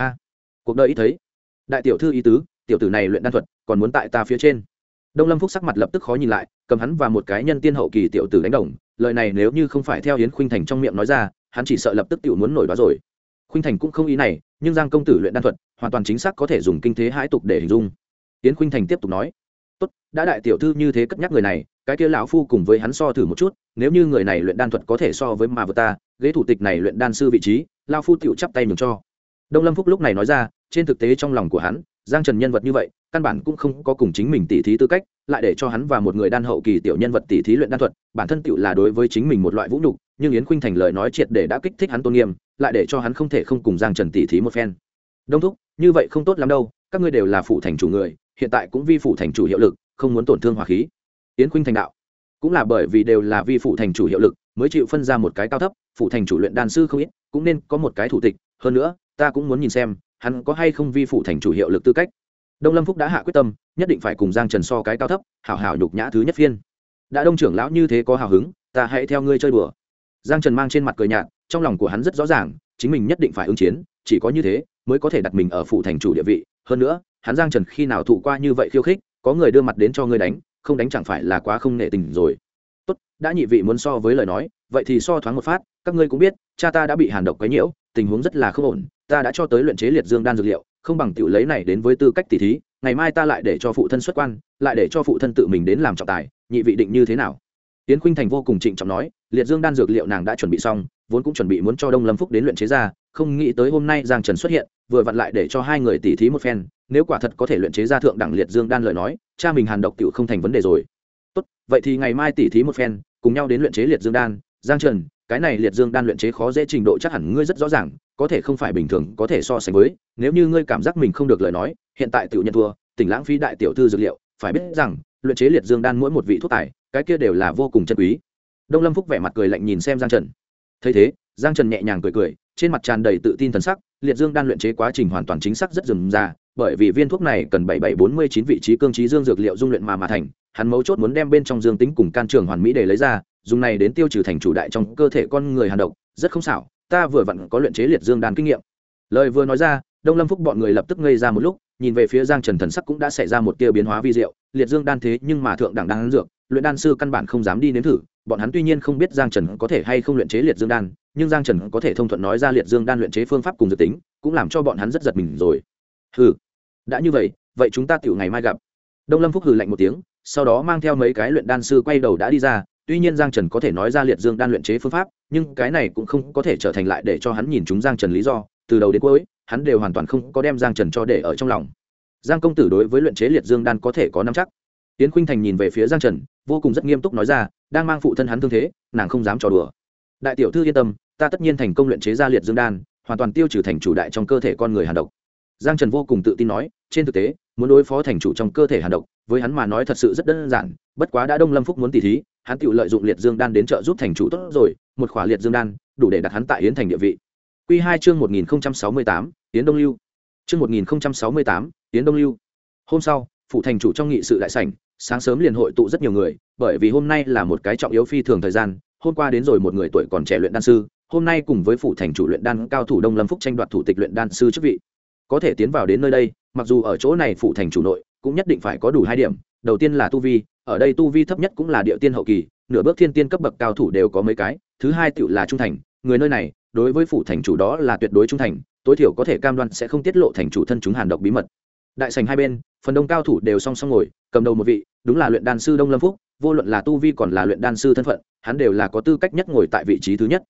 Cuộc đời ít thấy. Đại tiểu thư ý tứ, tiểu tử này luyện đan thuật, còn muốn tại ta phía trên. Đông Lâm Phúc sắc mặt lập tức khó nhìn lại, cầm hắn và một cái nhân tiên hậu kỳ tiểu tử đánh đồng. Lời này nếu như không phải theo Yến Khuynh Thành trong miệng nói ra, hắn chỉ sợ lập tức tiểu muốn nổi đó rồi. Khuynh Thành cũng không ý này, nhưng Giang công tử luyện đan thuật hoàn toàn chính xác có thể dùng kinh thế hãi tục để hình dung. Yến Khuynh Thành tiếp tục nói, tốt, đã đại tiểu thư như thế cất nhắc người này, cái kia lão phu cùng với hắn so thử một chút, nếu như người này luyện đan thuật có thể so với mà vừa ta, ghế thủ tịch này luyện đan sư vị trí, lão phu tiểu chắp tay nhường cho. Đông Lâm Phúc lúc này nói ra, trên thực tế trong lòng của hắn, Giang Trần nhân vật như vậy, căn bản cũng không có cùng chính mình tỉ thí tư cách, lại để cho hắn và một người đan hậu kỳ tiểu nhân vật tỉ thí luyện đan thuật, bản thân tiểu là đối với chính mình một loại vũ nhục, nhưng Yến Khuynh Thành lời nói triệt để đã kích thích hắn tôn nghiêm, lại để cho hắn không thể không cùng Giang Trần tỉ thí một phen. Đông thúc, như vậy không tốt lắm đâu, các ngươi đều là phụ thành chủ người, hiện tại cũng vi phụ thành chủ hiệu lực, không muốn tổn thương hòa khí. Yến Khuynh Thành đạo, cũng là bởi vì đều là vi phụ thành chủ hiệu lực, mới chịu phân ra một cái cao thấp, phụ thành chủ luyện đan sư không ít, cũng nên có một cái thủ tịch, hơn nữa, ta cũng muốn nhìn xem, hắn có hay không vi phụ thành chủ hiệu lực tư cách. Đông Lâm Phúc đã hạ quyết tâm, nhất định phải cùng Giang Trần so cái cao thấp, hảo hảo nhục nhã thứ nhất phiên. Đã Đông trưởng lão như thế có hào hứng, ta hãy theo ngươi chơi đùa. Giang Trần mang trên mặt cười nhạt, trong lòng của hắn rất rõ ràng, chính mình nhất định phải ứng chiến, chỉ có như thế mới có thể đặt mình ở phụ thành chủ địa vị. Hơn nữa, hắn Giang Trần khi nào thụ qua như vậy khiêu khích, có người đưa mặt đến cho ngươi đánh, không đánh chẳng phải là quá không nể tình rồi. Tốt, đã nhị vị muốn so với lời nói, vậy thì so thoáng một phát. Các ngươi cũng biết, cha ta đã bị hàn độc quấy nhiễu, tình huống rất là không ổn, ta đã cho tới luyện chế liệt dương đan dược liệu, không bằng tiểu lấy này đến với tư cách tỷ thí, ngày mai ta lại để cho phụ thân xuất quan, lại để cho phụ thân tự mình đến làm trọng tài, nhị vị định như thế nào? Yến Khuynh Thành vô cùng trịnh trọng nói, liệt dương đan dược liệu nàng đã chuẩn bị xong, vốn cũng chuẩn bị muốn cho Đông Lâm Phúc đến luyện chế ra, không nghĩ tới hôm nay Giang Trần xuất hiện, vừa vặn lại để cho hai người tỷ thí một phen, nếu quả thật có thể luyện chế ra thượng đẳng liệt dương đan lời nói, cha mình hàn độc tiểu không thành vấn đề rồi. Tốt, vậy thì ngày mai tỷ thí một phen, cùng nhau đến luyện chế liệt dương đan. Giang Trần, cái này liệt dương đan luyện chế khó dễ trình độ chắc hẳn ngươi rất rõ ràng, có thể không phải bình thường có thể so sánh với, nếu như ngươi cảm giác mình không được lời nói, hiện tại tiểu nhận thua, tỉnh lãng phí đại tiểu thư dược liệu, phải biết rằng, luyện chế liệt dương đan mỗi một vị thuốc tài, cái kia đều là vô cùng chân quý. Đông Lâm Phúc vẻ mặt cười lạnh nhìn xem Giang Trần. Thấy thế, Giang Trần nhẹ nhàng cười cười, trên mặt tràn đầy tự tin thần sắc, liệt dương đan luyện chế quá trình hoàn toàn chính xác rất rườm rà, bởi vì viên thuốc này cần 7749 vị trí cương trí dương dược liệu dung luyện mà thành, hắn mấu chốt muốn đem bên trong dương tính cùng can trường hoàn mỹ để lấy ra, dùng này đến tiêu trừ thành chủ đại trong cơ thể con người hàn độc, rất không xảo, ta vừa vặn có luyện chế liệt dương đan kinh nghiệm. Lời vừa nói ra, Đông Lâm Phúc bọn người lập tức ngây ra một lúc, nhìn về phía Giang Trần, thần sắc cũng đã xảy ra một tia biến hóa vi diệu, liệt dương đan thế nhưng mà thượng đẳng đan dược, luyện đan sư căn bản không dám đi nếm thử, bọn hắn tuy nhiên không biết Giang Trần có thể hay không luyện chế liệt dương đan, nhưng Giang Trần có thể thông thuận nói ra liệt dương đan luyện chế phương pháp cùng dự tính, cũng làm cho bọn hắn rất giật mình rồi. Hừ, đã như vậy, vậy chúng ta tiểu ngày mai gặp. Đông Lâm Phúc hừ lạnh một tiếng, sau đó mang theo mấy cái luyện đan sư quay đầu đã đi ra. Tuy nhiên Giang Trần có thể nói ra liệt dương đan luyện chế phương pháp, nhưng cái này cũng không có thể trở thành lại để cho hắn nhìn chúng Giang Trần lý do, từ đầu đến cuối, hắn đều hoàn toàn không có đem Giang Trần cho để ở trong lòng. Giang công tử đối với luyện chế liệt dương đan có thể có nắm chắc. Yến Khuynh Thành nhìn về phía Giang Trần, vô cùng rất nghiêm túc nói ra, đang mang phụ thân hắn thương thế, nàng không dám trò đùa. Đại tiểu thư yên tâm, ta tất nhiên thành công luyện chế ra liệt dương đan, hoàn toàn tiêu trừ thành chủ đại trong cơ thể con người hàn độc. Giang Trần vô cùng tự tin nói, trên thực tế, muốn đối phó thành chủ trong cơ thể hàn độc, với hắn mà nói thật sự rất đơn giản, bất quá đã Đông Lâm Phúc muốn tỉ thí, hắn tự lợi dụng liệt dương đan đến trợ giúp thành chủ tốt rồi, một khỏa liệt dương đan, đủ để đặt hắn tại Yến thành địa vị. Quy 2 chương 1068, Yến Đông Lưu. Chương 1068, Yến Đông Lưu. Hôm sau, phụ thành chủ trong nghị sự đại sảnh, sáng sớm liền hội tụ rất nhiều người, bởi vì hôm nay là một cái trọng yếu phi thường thời gian, hôm qua đến rồi một người tuổi còn trẻ luyện đan sư, hôm nay cùng với phụ thành chủ luyện đan cao thủ Đông Lâm Phúc tranh đoạt thủ tịch luyện đan sư chức vị. Có thể tiến vào đến nơi đây, mặc dù ở chỗ này phụ thành chủ nội, cũng nhất định phải có đủ hai điểm, đầu tiên là tu vi, ở đây tu vi thấp nhất cũng là địa tiên hậu kỳ, nửa bước thiên tiên cấp bậc cao thủ đều có mấy cái, thứ hai tựu là trung thành, người nơi này, đối với phụ thành chủ đó là tuyệt đối trung thành, tối thiểu có thể cam đoan sẽ không tiết lộ thành chủ thân chúng hàn độc bí mật. Đại sảnh hai bên, phần đông cao thủ đều song song ngồi, cầm đầu một vị, đúng là luyện đan sư Đông Lâm Phúc, vô luận là tu vi còn là luyện đan sư thân phận, hắn đều là có tư cách nhất ngồi tại vị trí thứ nhất.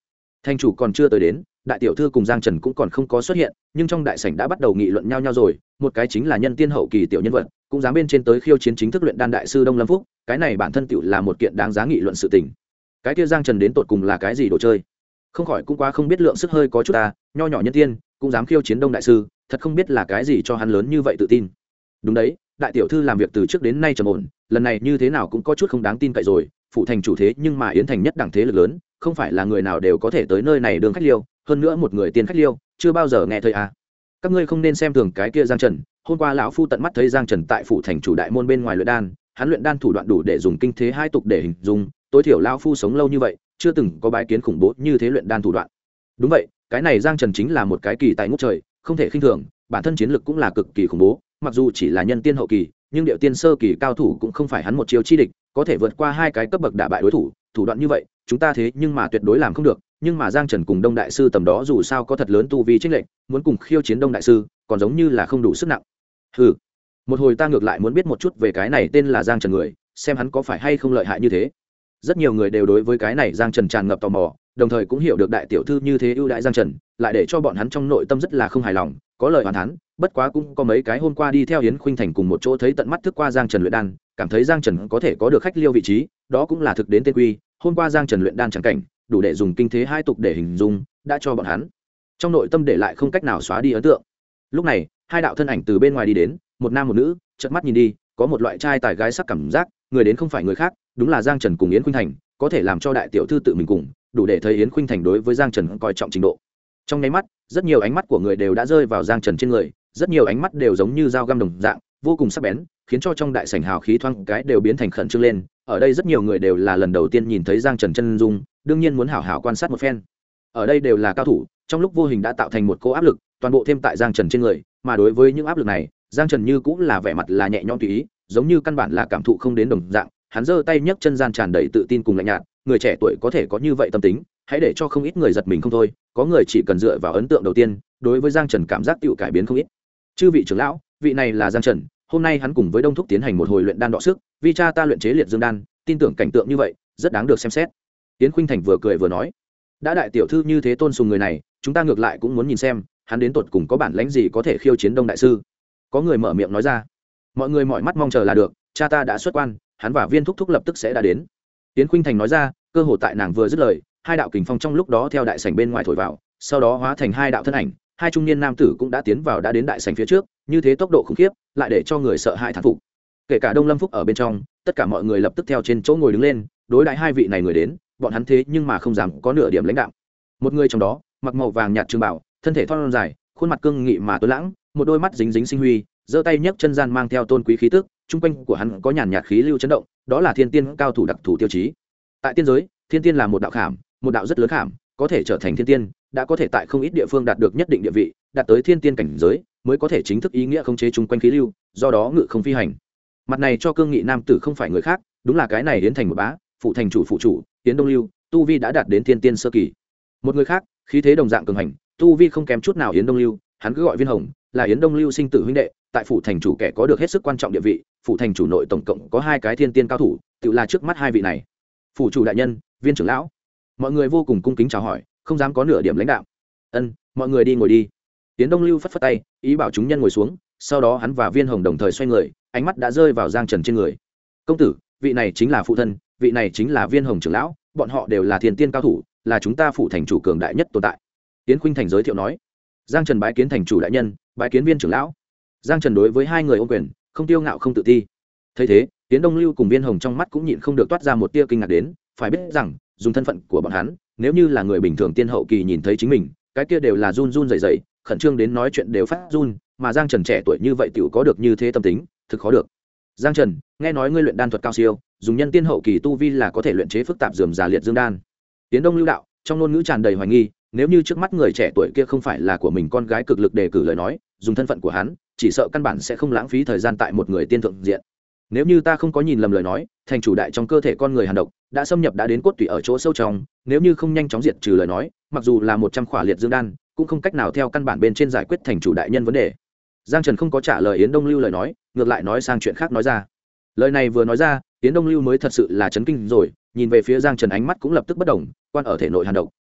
thành chủ còn chưa tới đến, đại tiểu thư cùng Giang Trần cũng còn không có xuất hiện, nhưng trong đại sảnh đã bắt đầu nghị luận nhau nhau rồi. Một cái chính là nhân tiên hậu kỳ tiểu nhân vật, cũng dám bên trên tới khiêu chiến chính thức luyện đan đại sư Đông Lâm Phúc, cái này bản thân tựu là một kiện đáng giá nghị luận sự tình. Cái kia Giang Trần đến tột cùng là cái gì đồ chơi? Không khỏi cũng quá không biết lượng sức hơi có chút ta, nho nhỏ nhân tiên, cũng dám khiêu chiến Đông đại sư, thật không biết là cái gì cho hắn lớn như vậy tự tin. Đúng đấy, đại tiểu thư làm việc từ trước đến nay trầm ổn, lần này như thế nào cũng có chút không đáng tin cậy rồi, phụ thành chủ thế nhưng mà Yến thành nhất đẳng thế lực lớn, không phải là người nào đều có thể tới nơi này đường khách liêu, hơn nữa một người tiên khách liêu, chưa bao giờ nghe thấy à. Các ngươi không nên xem thường cái kia Giang Trần, hôm qua lão phu tận mắt thấy Giang Trần tại phụ thành chủ đại môn bên ngoài luyện đan, hắn luyện đan thủ đoạn đủ để dùng kinh thế hai tục để hình dung, tối thiểu lão phu sống lâu như vậy, chưa từng có bái kiến khủng bố như thế luyện đan thủ đoạn. Đúng vậy, cái này Giang Trần chính là một cái kỳ tài ngút trời, không thể khinh thường, bản thân chiến lực cũng là cực kỳ khủng bố, mặc dù chỉ là nhân tiên hậu kỳ, nhưng điệu tiên sơ kỳ cao thủ cũng không phải hắn một chiêu chi địch, có thể vượt qua hai cái cấp bậc đả bại đối thủ, thủ đoạn như vậy, chúng ta thế nhưng mà tuyệt đối làm không được, nhưng mà Giang Trần cùng Đông đại sư tầm đó dù sao có thật lớn tu vi chênh lệch, muốn cùng khiêu chiến Đông đại sư, còn giống như là không đủ sức nặng. Hừ, một hồi ta ngược lại muốn biết một chút về cái này tên là Giang Trần người, xem hắn có phải hay không lợi hại như thế. Rất nhiều người đều đối với cái này Giang Trần tràn ngập tò mò, đồng thời cũng hiểu được đại tiểu thư như thế ưu đãi Giang Trần, lại để cho bọn hắn trong nội tâm rất là không hài lòng, có lời oán thán. Bất quá cũng có mấy cái hôm qua đi theo Yến Khuynh Thành cùng một chỗ thấy tận mắt thức qua Giang Trần luyện đan, cảm thấy Giang Trần có thể có được khách liêu vị trí, đó cũng là thực đến tên quy. Hôm qua Giang Trần luyện đan chẳng cảnh, đủ để dùng kinh thế hai tục để hình dung, đã cho bọn hắn trong nội tâm để lại không cách nào xóa đi ấn tượng. Lúc này, hai đạo thân ảnh từ bên ngoài đi đến, một nam một nữ, chợt mắt nhìn đi, có một loại trai tài gái sắc cảm giác, người đến không phải người khác, đúng là Giang Trần cùng Yến Khuynh Thành, có thể làm cho đại tiểu thư tự mình cùng, đủ để thấy Yến Khuynh Thành đối với Giang Trần coi trọng trình độ. Trong nháy mắt, rất nhiều ánh mắt của người đều đã rơi vào Giang Trần trên người, rất nhiều ánh mắt đều giống như dao găm đồng dạng, vô cùng sắc bén, khiến cho trong đại sảnh hào khí thoáng cái đều biến thành khẩn trương lên. Ở đây rất nhiều người đều là lần đầu tiên nhìn thấy Giang Trần chân dung, đương nhiên muốn hảo hảo quan sát một phen. Ở đây đều là cao thủ, trong lúc vô hình đã tạo thành một cỗ áp lực, toàn bộ thêm tại Giang Trần trên người, mà đối với những áp lực này, Giang Trần như cũng là vẻ mặt là nhẹ nhõm tùy ý, giống như căn bản là cảm thụ không đến đồng dạng. Hắn giơ tay nhấc chân gian tràn đầy tự tin cùng lạnh nhạt, người trẻ tuổi có thể có như vậy tâm tính, hãy để cho không ít người giật mình không thôi, có người chỉ cần dựa vào ấn tượng đầu tiên, đối với Giang Trần cảm giác tựu cải biến không ít. Chư vị trưởng lão, vị này là Giang Trần, hôm nay hắn cùng với Đông Thúc tiến hành một hồi luyện đan đọ sức, vì cha ta luyện chế liệt dương đan, tin tưởng cảnh tượng như vậy rất đáng được xem xét. Yến Khuynh Thành vừa cười vừa nói, đã đại tiểu thư như thế tôn sùng người này, chúng ta ngược lại cũng muốn nhìn xem hắn đến tột cùng có bản lĩnh gì có thể khiêu chiến Đông đại sư. Có người mở miệng nói ra, mọi người mỏi mắt mong chờ là được, cha ta đã xuất quan, hắn và Viên Thúc Thúc lập tức sẽ đã đến. Yến Khuynh Thành nói ra, cơ hồ tại nàng vừa dứt lời, hai đạo kình phong trong lúc đó theo đại sảnh bên ngoài thổi vào, sau đó hóa thành hai đạo thân ảnh, hai trung niên nam tử cũng đã tiến vào đã đến đại sảnh phía trước, như thế tốc độ khủng khiếp, lại để cho người sợ hãi thán phục. Kể cả Đông Lâm Phúc ở bên trong, tất cả mọi người lập tức theo trên chỗ ngồi đứng lên, đối đãi hai vị này người đến, bọn hắn thế nhưng mà không dám có nửa điểm lãnh đạm. Một người trong đó, mặc màu vàng nhạt trường bảo, thân thể thon dài, khuôn mặt cương nghị mà tuấn lãng, một đôi mắt dính dính sinh huy, giơ tay nhấc chân gian mang theo tôn quý khí tức, trung quanh của hắn có nhàn nhạt khí lưu chấn động, đó là thiên tiên cao thủ đặc thù tiêu chí. Tại tiên giới, thiên tiên là một đạo khảm, một đạo rất lớn khảm, có thể trở thành thiên tiên, đã có thể tại không ít địa phương đạt được nhất định địa vị, đạt tới thiên tiên cảnh giới, mới có thể chính thức ý nghĩa khống chế trung quanh khí lưu, do đó ngự không phi hành. Mặt này cho cương nghị nam tử không phải người khác, đúng là cái này Yến thành một bá, phụ thành chủ phụ chủ, Yến Đông Lưu, tu vi đã đạt đến thiên tiên sơ kỳ. Một người khác, khí thế đồng dạng cường hành, tu vi không kém chút nào Yến Đông Lưu, hắn cứ gọi Viên Hồng, là Yến Đông Lưu sinh tử huynh đệ, tại phủ thành chủ kẻ có được hết sức quan trọng địa vị, phủ thành chủ nội tổng cộng có hai cái thiên tiên cao thủ, tự là trước mắt hai vị này. Phủ chủ đại nhân, Viên trưởng lão. Mọi người vô cùng cung kính chào hỏi, không dám có nửa điểm lãnh đạo. Ân, mọi người đi ngồi đi. Yến Đông Lưu phất phất tay, ý bảo chúng nhân ngồi xuống, sau đó hắn và Viên Hồng đồng thời xoay người, ánh mắt đã rơi vào Giang Trần trên người. Công tử, vị này chính là phụ thân, vị này chính là Viên Hồng trưởng lão, bọn họ đều là thiên tiên cao thủ, là chúng ta phủ thành chủ cường đại nhất tồn tại. Yến Khuynh Thành giới thiệu nói. Giang Trần bái kiến thành chủ đại nhân, bái kiến Viên trưởng lão. Giang Trần đối với hai người ôm quyền, không tiêu ngạo không tự ti. Thấy thế, Yến Đông Lưu cùng Viên Hồng trong mắt cũng nhịn không được toát ra một tia kinh ngạc đến, phải biết rằng, dùng thân phận của bọn hắn, nếu như là người bình thường tiên hậu kỳ nhìn thấy chính mình, cái kia đều là run run rẩy rẩy, khẩn trương đến nói chuyện đều phát run, mà Giang Trần trẻ tuổi như vậy tiểu có được như thế tâm tính, thực khó được. Giang Trần, nghe nói ngươi luyện đan thuật cao siêu, dùng nhân tiên hậu kỳ tu vi là có thể luyện chế phức tạp rườm rà liệt dương đan. Yến Đông Lưu đạo, trong ngôn ngữ tràn đầy hoài nghi, nếu như trước mắt người trẻ tuổi kia không phải là của mình con gái cực lực đề cử lời nói, dùng thân phận của hắn, chỉ sợ căn bản sẽ không lãng phí thời gian tại một người tiên thượng diện. Nếu như ta không có nhìn lầm lời nói, thành chủ đại trong cơ thể con người hàn độc đã xâm nhập đã đến cốt tủy ở chỗ sâu trong, nếu như không nhanh chóng diệt trừ lời nói, mặc dù là 100 khỏa liệt dương đan, cũng không cách nào theo căn bản bên trên giải quyết thành chủ đại nhân vấn đề. Giang Trần không có trả lời Yến Đông Lưu lời nói, ngược lại nói sang chuyện khác nói ra. Lời này vừa nói ra, Yến Đông Lưu mới thật sự là chấn kinh rồi, nhìn về phía Giang Trần ánh mắt cũng lập tức bất động, quan ở thể nội hàn độc,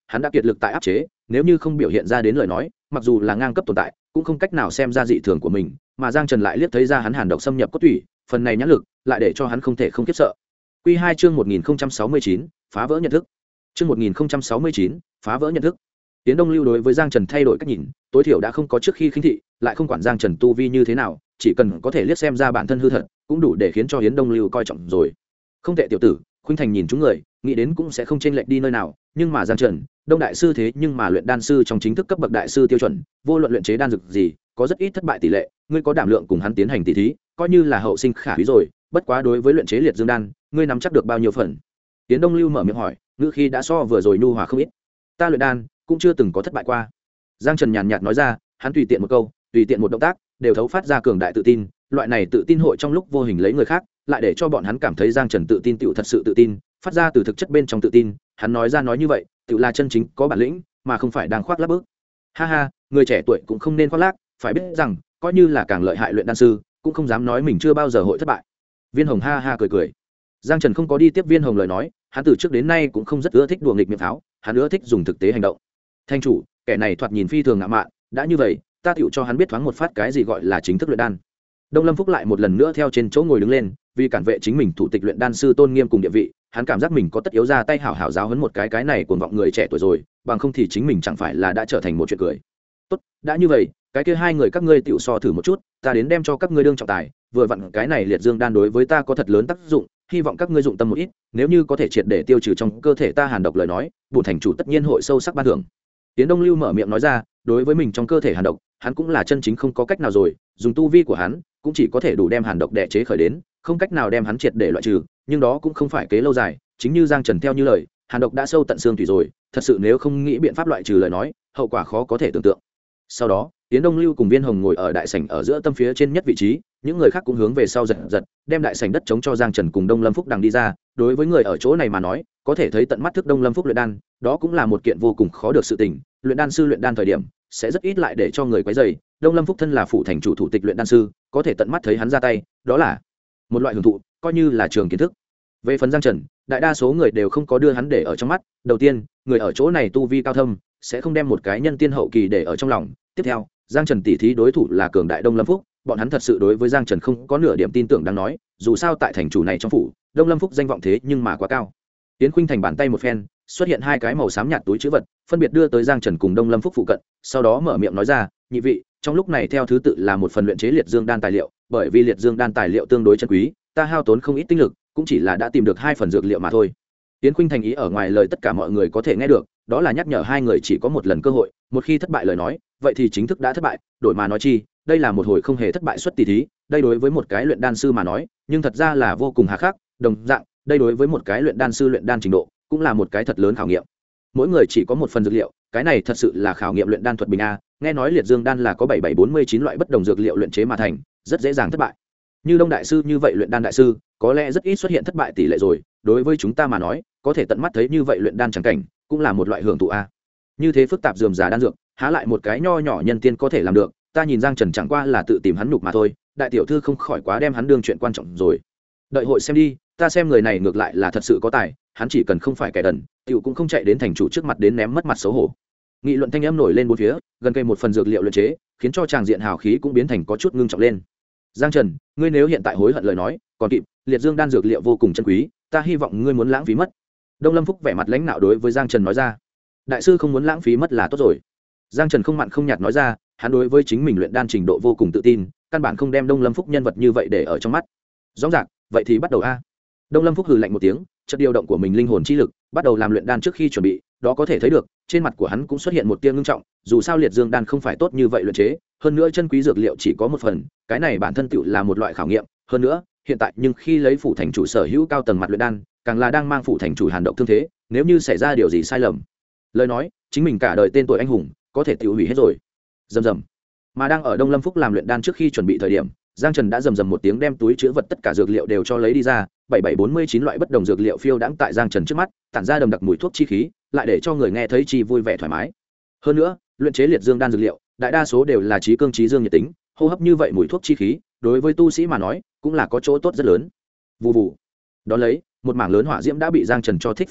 hắn đã kiệt lực tại áp chế, nếu như không biểu hiện ra đến lời nói, mặc dù là ngang cấp tồn tại cũng không cách nào xem ra dị thường của mình, mà Giang Trần lại liếc thấy ra hắn hàn độc xâm nhập cốt tủy, phần này nhãn lực lại để cho hắn không thể không khiếp sợ. Quy 2 chương 1069, phá vỡ nhận thức. Chương 1069, phá vỡ nhận thức. Tiến Đông Lưu đối với Giang Trần thay đổi cách nhìn, tối thiểu đã không có trước khi khinh thị, lại không quản Giang Trần tu vi như thế nào, chỉ cần có thể liếc xem ra bản thân hư thật, cũng đủ để khiến cho Yến Đông Lưu coi trọng rồi. Không tệ tiểu tử, Khuynh Thành nhìn chúng người, nghĩ đến cũng sẽ không chênh lệch đi nơi nào, nhưng mà Giang Trần, Đông đại sư thế nhưng mà luyện đan sư trong chính thức cấp bậc đại sư tiêu chuẩn, vô luận luyện chế đan dược gì, có rất ít thất bại tỷ lệ, ngươi có đảm lượng cùng hắn tiến hành tỷ thí, coi như là hậu sinh khả úy rồi, bất quá đối với luyện chế liệt dương đan, ngươi nắm chắc được bao nhiêu phần? Yến Đông Lưu mở miệng hỏi, ngữ khí đã so vừa rồi nhu hòa không ít. Ta luyện đan cũng chưa từng có thất bại qua. Giang Trần nhàn nhạt nói ra, hắn tùy tiện một câu, tùy tiện một động tác, đều thấu phát ra cường đại tự tin, loại này tự tin hội trong lúc vô hình lấy người khác, lại để cho bọn hắn cảm thấy Giang Trần tự tin tựu thật sự tự tin, phát ra từ thực chất bên trong tự tin, hắn nói ra nói như vậy, tựu là chân chính có bản lĩnh, mà không phải đang khoác lác bước. Ha ha, người trẻ tuổi cũng không nên khoác lác, phải biết rằng, coi như là càng lợi hại luyện đan sư, cũng không dám nói mình chưa bao giờ hội thất bại. Viên Hồng ha ha cười cười. Giang Trần không có đi tiếp Viên Hồng lời nói, hắn từ trước đến nay cũng không rất ưa thích đùa nghịch miệng pháo, hắn ưa thích dùng thực tế hành động. Thanh chủ, kẻ này thoạt nhìn phi thường ngạo mạn, đã như vậy, ta tựu cho hắn biết thoáng một phát cái gì gọi là chính thức luyện đan. Đông Lâm Phúc lại một lần nữa theo trên chỗ ngồi đứng lên, vì cản vệ chính mình thủ tịch luyện đan sư tôn nghiêm cùng địa vị, hắn cảm giác mình có tất yếu ra tay hảo hảo giáo huấn một cái này cuồng vọng người trẻ tuổi rồi, bằng không thì chính mình chẳng phải là đã trở thành một chuyện cười. Tốt, đã như vậy, cái kia hai người các ngươi tựu so thử một chút, ta đến đem cho các ngươi đương trọng tài, vừa vặn cái này liệt dương đan đối với ta có thật lớn tác dụng, hy vọng các ngươi dụng tâm một ít, nếu như có thể triệt để tiêu trừ trong cơ thể ta hàn độc lời nói, bổn thành chủ tất nhiên hội sâu sắc ban thưởng. Tiến Đông Lưu mở miệng nói ra, đối với mình trong cơ thể hàn độc, hắn cũng là chân chính không có cách nào rồi, dùng tu vi của hắn, cũng chỉ có thể đủ đem hàn độc đè chế khởi đến, không cách nào đem hắn triệt để loại trừ, nhưng đó cũng không phải kế lâu dài, chính như Giang Trần theo như lời, hàn độc đã sâu tận xương thủy rồi, thật sự nếu không nghĩ biện pháp loại trừ lời nói, hậu quả khó có thể tưởng tượng. Sau đó, Tiến Đông Lưu cùng Viên Hồng ngồi ở đại sảnh ở giữa tâm phía trên nhất vị trí, những người khác cũng hướng về sau giật giật, đem đại sảnh đất chống cho Giang Trần cùng Đông Lâm Phúc đằng đi ra, đối với người ở chỗ này mà nói, có thể thấy tận mắt thức Đông Lâm Phúc luyện đan, đó cũng là một kiện vô cùng khó được sự tình, luyện đan sư luyện đan thời điểm sẽ rất ít lại để cho người quấy rầy, Đông Lâm Phúc thân là phủ thành chủ thủ tịch luyện đan sư, có thể tận mắt thấy hắn ra tay, đó là một loại hưởng thụ, coi như là trường kiến thức. Về phần Giang Trần, đại đa số người đều không có đưa hắn để ở trong mắt, đầu tiên, người ở chỗ này tu vi cao thâm, sẽ không đem một cái nhân tiên hậu kỳ để ở trong lòng, tiếp theo, Giang Trần tỷ thí đối thủ là cường đại Đông Lâm Phúc, bọn hắn thật sự đối với Giang Trần không có nửa điểm tin tưởng đáng nói, dù sao tại thành chủ này trong phủ, Đông Lâm Phúc danh vọng thế nhưng mà quá cao. Tiến Khuynh Thành bàn tay một phen, xuất hiện hai cái màu xám nhạt túi trữ vật, phân biệt đưa tới Giang Trần cùng Đông Lâm Phúc phụ cận, sau đó mở miệng nói ra, nhị vị, trong lúc này theo thứ tự là một phần luyện chế liệt dương đan tài liệu, bởi vì liệt dương đan tài liệu tương đối chân quý, ta hao tốn không ít tinh lực, cũng chỉ là đã tìm được hai phần dược liệu mà thôi. Tiến Khuynh Thành ý ở ngoài lời tất cả mọi người có thể nghe được, đó là nhắc nhở hai người chỉ có một lần cơ hội, một khi thất bại lời nói, vậy thì chính thức đã thất bại, đổi mà nói chi, đây là một hồi không hề thất bại suất tỷ thí, đây đối với một cái luyện đan sư mà nói, nhưng thật ra là vô cùng hà khắc, đồng dạng, đây đối với một cái luyện đan sư luyện đan trình độ, cũng là một cái thật lớn khảo nghiệm. Mỗi người chỉ có một phần dược liệu, cái này thật sự là khảo nghiệm luyện đan thuật bình a, nghe nói liệt dương đan là có 7749 loại bất đồng dược liệu luyện chế mà thành, rất dễ dàng thất bại. Như Đông đại sư như vậy luyện đan đại sư, có lẽ rất ít xuất hiện thất bại tỷ lệ rồi, đối với chúng ta mà nói, có thể tận mắt thấy như vậy luyện đan chẳng cảnh, cũng là một loại hưởng thụ a. Như thế phức tạp rườm rà đan dược, há lại một cái nho nhỏ nhân tiên có thể làm được, ta nhìn Giang Trần chẳng qua là tự tìm hắn nhục mà thôi, đại tiểu thư không khỏi quá đem hắn đương chuyện quan trọng rồi. Đợi hội xem đi, ta xem người này ngược lại là thật sự có tài, hắn chỉ cần không phải kẻ đần, tiểu cũng không chạy đến thành chủ trước mặt đến ném mất mặt xấu hổ. Nghị luận thanh âm nổi lên bốn phía, gần cây một phần dược liệu luyện chế, khiến cho tràng diện hào khí cũng biến thành có chút ngưng trọng lên. Giang Trần, ngươi nếu hiện tại hối hận lời nói, còn kịp, liệt dương đan dược liệu vô cùng chân quý, ta hy vọng ngươi muốn lãng phí mất. Đông Lâm Phúc vẻ mặt lãnh nạo đối với Giang Trần nói ra. Đại sư không muốn lãng phí mất là tốt rồi. Giang Trần không mặn không nhạt nói ra, hắn đối với chính mình luyện đan trình độ vô cùng tự tin, căn bản không đem Đông Lâm Phúc nhân vật như vậy để ở trong mắt. Rõ ràng, vậy thì bắt đầu a. Đông Lâm Phúc hừ lạnh một tiếng, chợt điều động của mình linh hồn chi lực, bắt đầu làm luyện đan trước khi chuẩn bị, đó có thể thấy được, trên mặt của hắn cũng xuất hiện một tia ngưng trọng, dù sao liệt dương đan không phải tốt như vậy luyện chế, hơn nữa chân quý dược liệu chỉ có một phần, cái này bản thân tựu là một loại khảo nghiệm, hơn nữa, hiện tại nhưng khi lấy phủ thành chủ sở hữu cao tầng mặt luyện đan, càng là đang mang phủ thành chủ hàn động thương thế, nếu như xảy ra điều gì sai lầm, lời nói, chính mình cả đời tên tuổi anh hùng, có thể tiêu hủy hết rồi. Rầm rầm. Mà đang ở Đông Lâm Phúc làm luyện đan trước khi chuẩn bị thời điểm, Giang Trần đã rầm rầm một tiếng đem túi chứa vật tất cả dược liệu đều cho lấy đi ra, 7749 loại bất đồng dược liệu phiêu đãng tại Giang Trần trước mắt, tản ra đậm đặc mùi thuốc chi khí, lại để cho người nghe thấy chi vui vẻ thoải mái. Hơn nữa, luyện chế liệt dương đan dược liệu, đại đa số đều là trí cương trí dương nhiệt tính, hô hấp như vậy mùi thuốc chi khí, đối với tu sĩ mà nói, cũng là có chỗ tốt rất lớn. Vù vù. Đó lấy, một mảng lớn hỏa diễm đã bị Giang Trần cho thích phóng ra,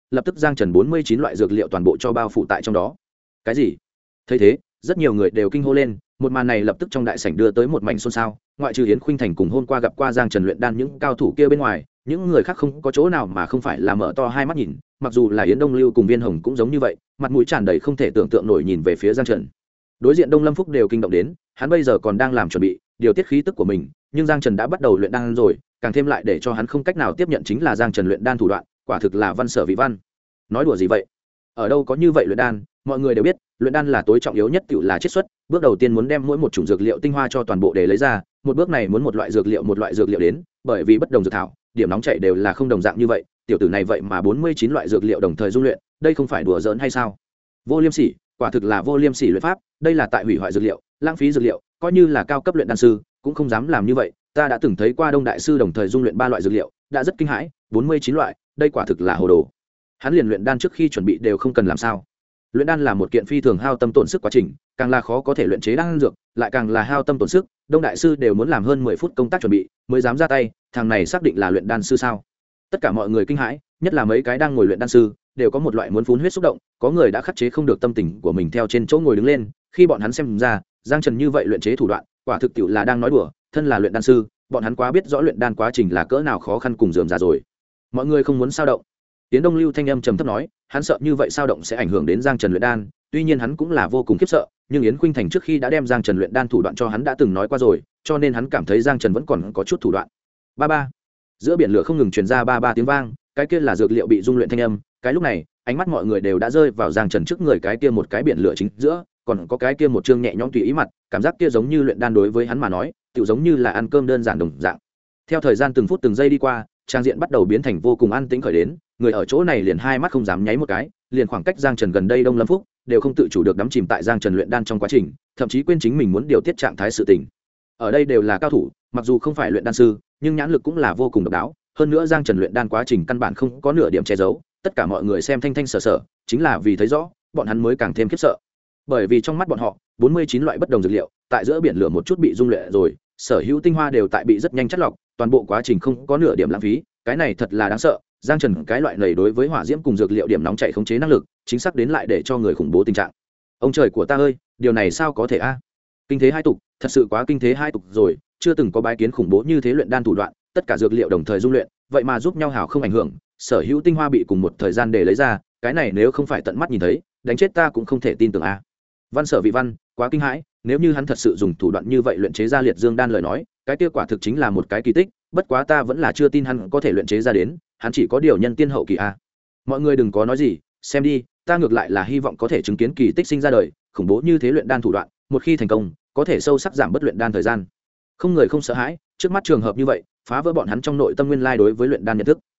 lập tức giang trần 49 loại dược liệu toàn bộ cho bao phủ tại trong đó. Cái gì? Thấy thế, rất nhiều người đều kinh hô lên, một màn này lập tức trong đại sảnh đưa tới một mảnh xôn xao, ngoại trừ Yến Khuynh Thành cùng hôm qua gặp qua Giang Trần luyện đan những cao thủ kia bên ngoài, những người khác không có chỗ nào mà không phải là mở to hai mắt nhìn, mặc dù là Yến Đông Lưu cùng Viên Hồng cũng giống như vậy, mặt mũi tràn đầy không thể tưởng tượng nổi nhìn về phía Giang Trần. Đối diện Đông Lâm Phúc đều kinh động đến, hắn bây giờ còn đang làm chuẩn bị, điều tiết khí tức của mình, nhưng Giang Trần đã bắt đầu luyện đan rồi, càng thêm lại để cho hắn không cách nào tiếp nhận chính là Giang Trần luyện đan thủ đoạn, quả thực là văn sở vị văn. Nói đùa gì vậy? Ở đâu có như vậy luyện đan, mọi người đều biết, luyện đan là tối trọng yếu nhất tựu là chiết xuất, bước đầu tiên muốn đem mỗi một chủng dược liệu tinh hoa cho toàn bộ để lấy ra, một bước này muốn một loại dược liệu đến, bởi vì bất đồng dược thảo, điểm nóng chảy đều là không đồng dạng như vậy, tiểu tử này vậy mà 49 loại dược liệu đồng thời dung luyện, đây không phải đùa giỡn hay sao? Vô liêm sỉ, quả thực là vô liêm sỉ luyện pháp, đây là tại hủy hoại dược liệu, lãng phí dược liệu, coi như là cao cấp luyện đan sư cũng không dám làm như vậy, ta đã từng thấy qua Đông đại sư đồng thời dung luyện 3 loại dược liệu, đã rất kinh hãi, 49 loại, đây quả thực là hồ đồ. Hắn liền luyện đan trước khi chuẩn bị đều không cần làm sao? Luyện đan là một kiện phi thường hao tâm tổn sức quá trình, càng là khó có thể luyện chế đan dược, lại càng là hao tâm tổn sức, Đông đại sư đều muốn làm hơn 10 phút công tác chuẩn bị mới dám ra tay, thằng này xác định là luyện đan sư sao? Tất cả mọi người kinh hãi, nhất là mấy cái đang ngồi luyện đan sư, đều có một loại muốn phun huyết xúc động, có người đã khắc chế không được tâm tình của mình theo trên chỗ ngồi đứng lên, khi bọn hắn xem ra, Giang Trần như vậy luyện chế thủ đoạn, quả thực tiệu là đang nói đùa, thân là luyện đan sư, bọn hắn quá biết rõ luyện đan quá trình là cỡ nào khó khăn cùng rườm rà rồi. Mọi người không muốn sao động. Tiến Đông Lưu thanh âm trầm thấp nói, hắn sợ như vậy sao động sẽ ảnh hưởng đến Giang Trần luyện đan, tuy nhiên hắn cũng là vô cùng khiếp sợ, nhưng Yến Khuynh Thành trước khi đã đem Giang Trần luyện đan thủ đoạn cho hắn đã từng nói qua rồi, cho nên hắn cảm thấy Giang Trần vẫn còn có chút thủ đoạn. Ba ba. Giữa biển lửa không ngừng truyền ra ba ba tiếng vang, cái kia là dược liệu bị dung luyện thanh âm, cái lúc này, ánh mắt mọi người đều đã rơi vào Giang Trần trước người cái kia một cái biển lửa chính giữa, còn có cái kia một trương nhẹ nhõm tùy ý mặt, cảm giác kia giống như luyện đan đối với hắn mà nói, tựu giống như là ăn cơm đơn giản đồng dạng. Theo thời gian từng phút từng giây đi qua, trang diện bắt đầu biến thành vô cùng an tĩnh khởi đến, người ở chỗ này liền hai mắt không dám nháy một cái, liền khoảng cách Giang Trần gần đây Đông Lâm Phúc đều không tự chủ được đắm chìm tại Giang Trần luyện đan trong quá trình, thậm chí quên chính mình muốn điều tiết trạng thái sự tình. Ở đây đều là cao thủ, mặc dù không phải luyện đan sư, nhưng nhãn lực cũng là vô cùng độc đáo, hơn nữa Giang Trần luyện đan quá trình căn bản không có nửa điểm che giấu, tất cả mọi người xem thanh thanh sở sở, chính là vì thấy rõ, bọn hắn mới càng thêm khiếp sợ. Bởi vì trong mắt bọn họ, 49 loại bất đồng dược liệu, tại giữa biển lửa một chút bị dung luyện rồi, sở hữu tinh hoa đều tại bị rất nhanh chất lọc, toàn bộ quá trình không có nửa điểm lãng phí, cái này thật là đáng sợ. Giang Trần cái loại này đối với hỏa diễm cùng dược liệu điểm nóng chảy khống chế năng lực, chính xác đến lại để cho người khủng bố tình trạng. Ông trời của ta ơi, điều này sao có thể a? Kinh thế hai tục, thật sự quá kinh thế hai tục rồi, chưa từng có bái kiến khủng bố như thế luyện đan thủ đoạn, tất cả dược liệu đồng thời dung luyện, vậy mà giúp nhau hảo không ảnh hưởng, sở hữu tinh hoa bị cùng một thời gian để lấy ra, cái này nếu không phải tận mắt nhìn thấy, đánh chết ta cũng không thể tin tưởng a. Văn sở vị văn, quá kinh hãi, nếu như hắn thật sự dùng thủ đoạn như vậy luyện chế ra liệt dương đan lời nói, cái kết quả thực chính là một cái kỳ tích, bất quá ta vẫn là chưa tin hắn có thể luyện chế ra đến, hắn chỉ có điều nhân tiên hậu kỳ a. Mọi người đừng có nói gì, xem đi, ta ngược lại là hy vọng có thể chứng kiến kỳ tích sinh ra đời, khủng bố như thế luyện đan thủ đoạn, một khi thành công, có thể sâu sắc giảm bất luyện đan thời gian. Không người không sợ hãi, trước mắt trường hợp như vậy, phá vỡ bọn hắn trong nội tâm nguyên lai đối với luyện đan nhận thức.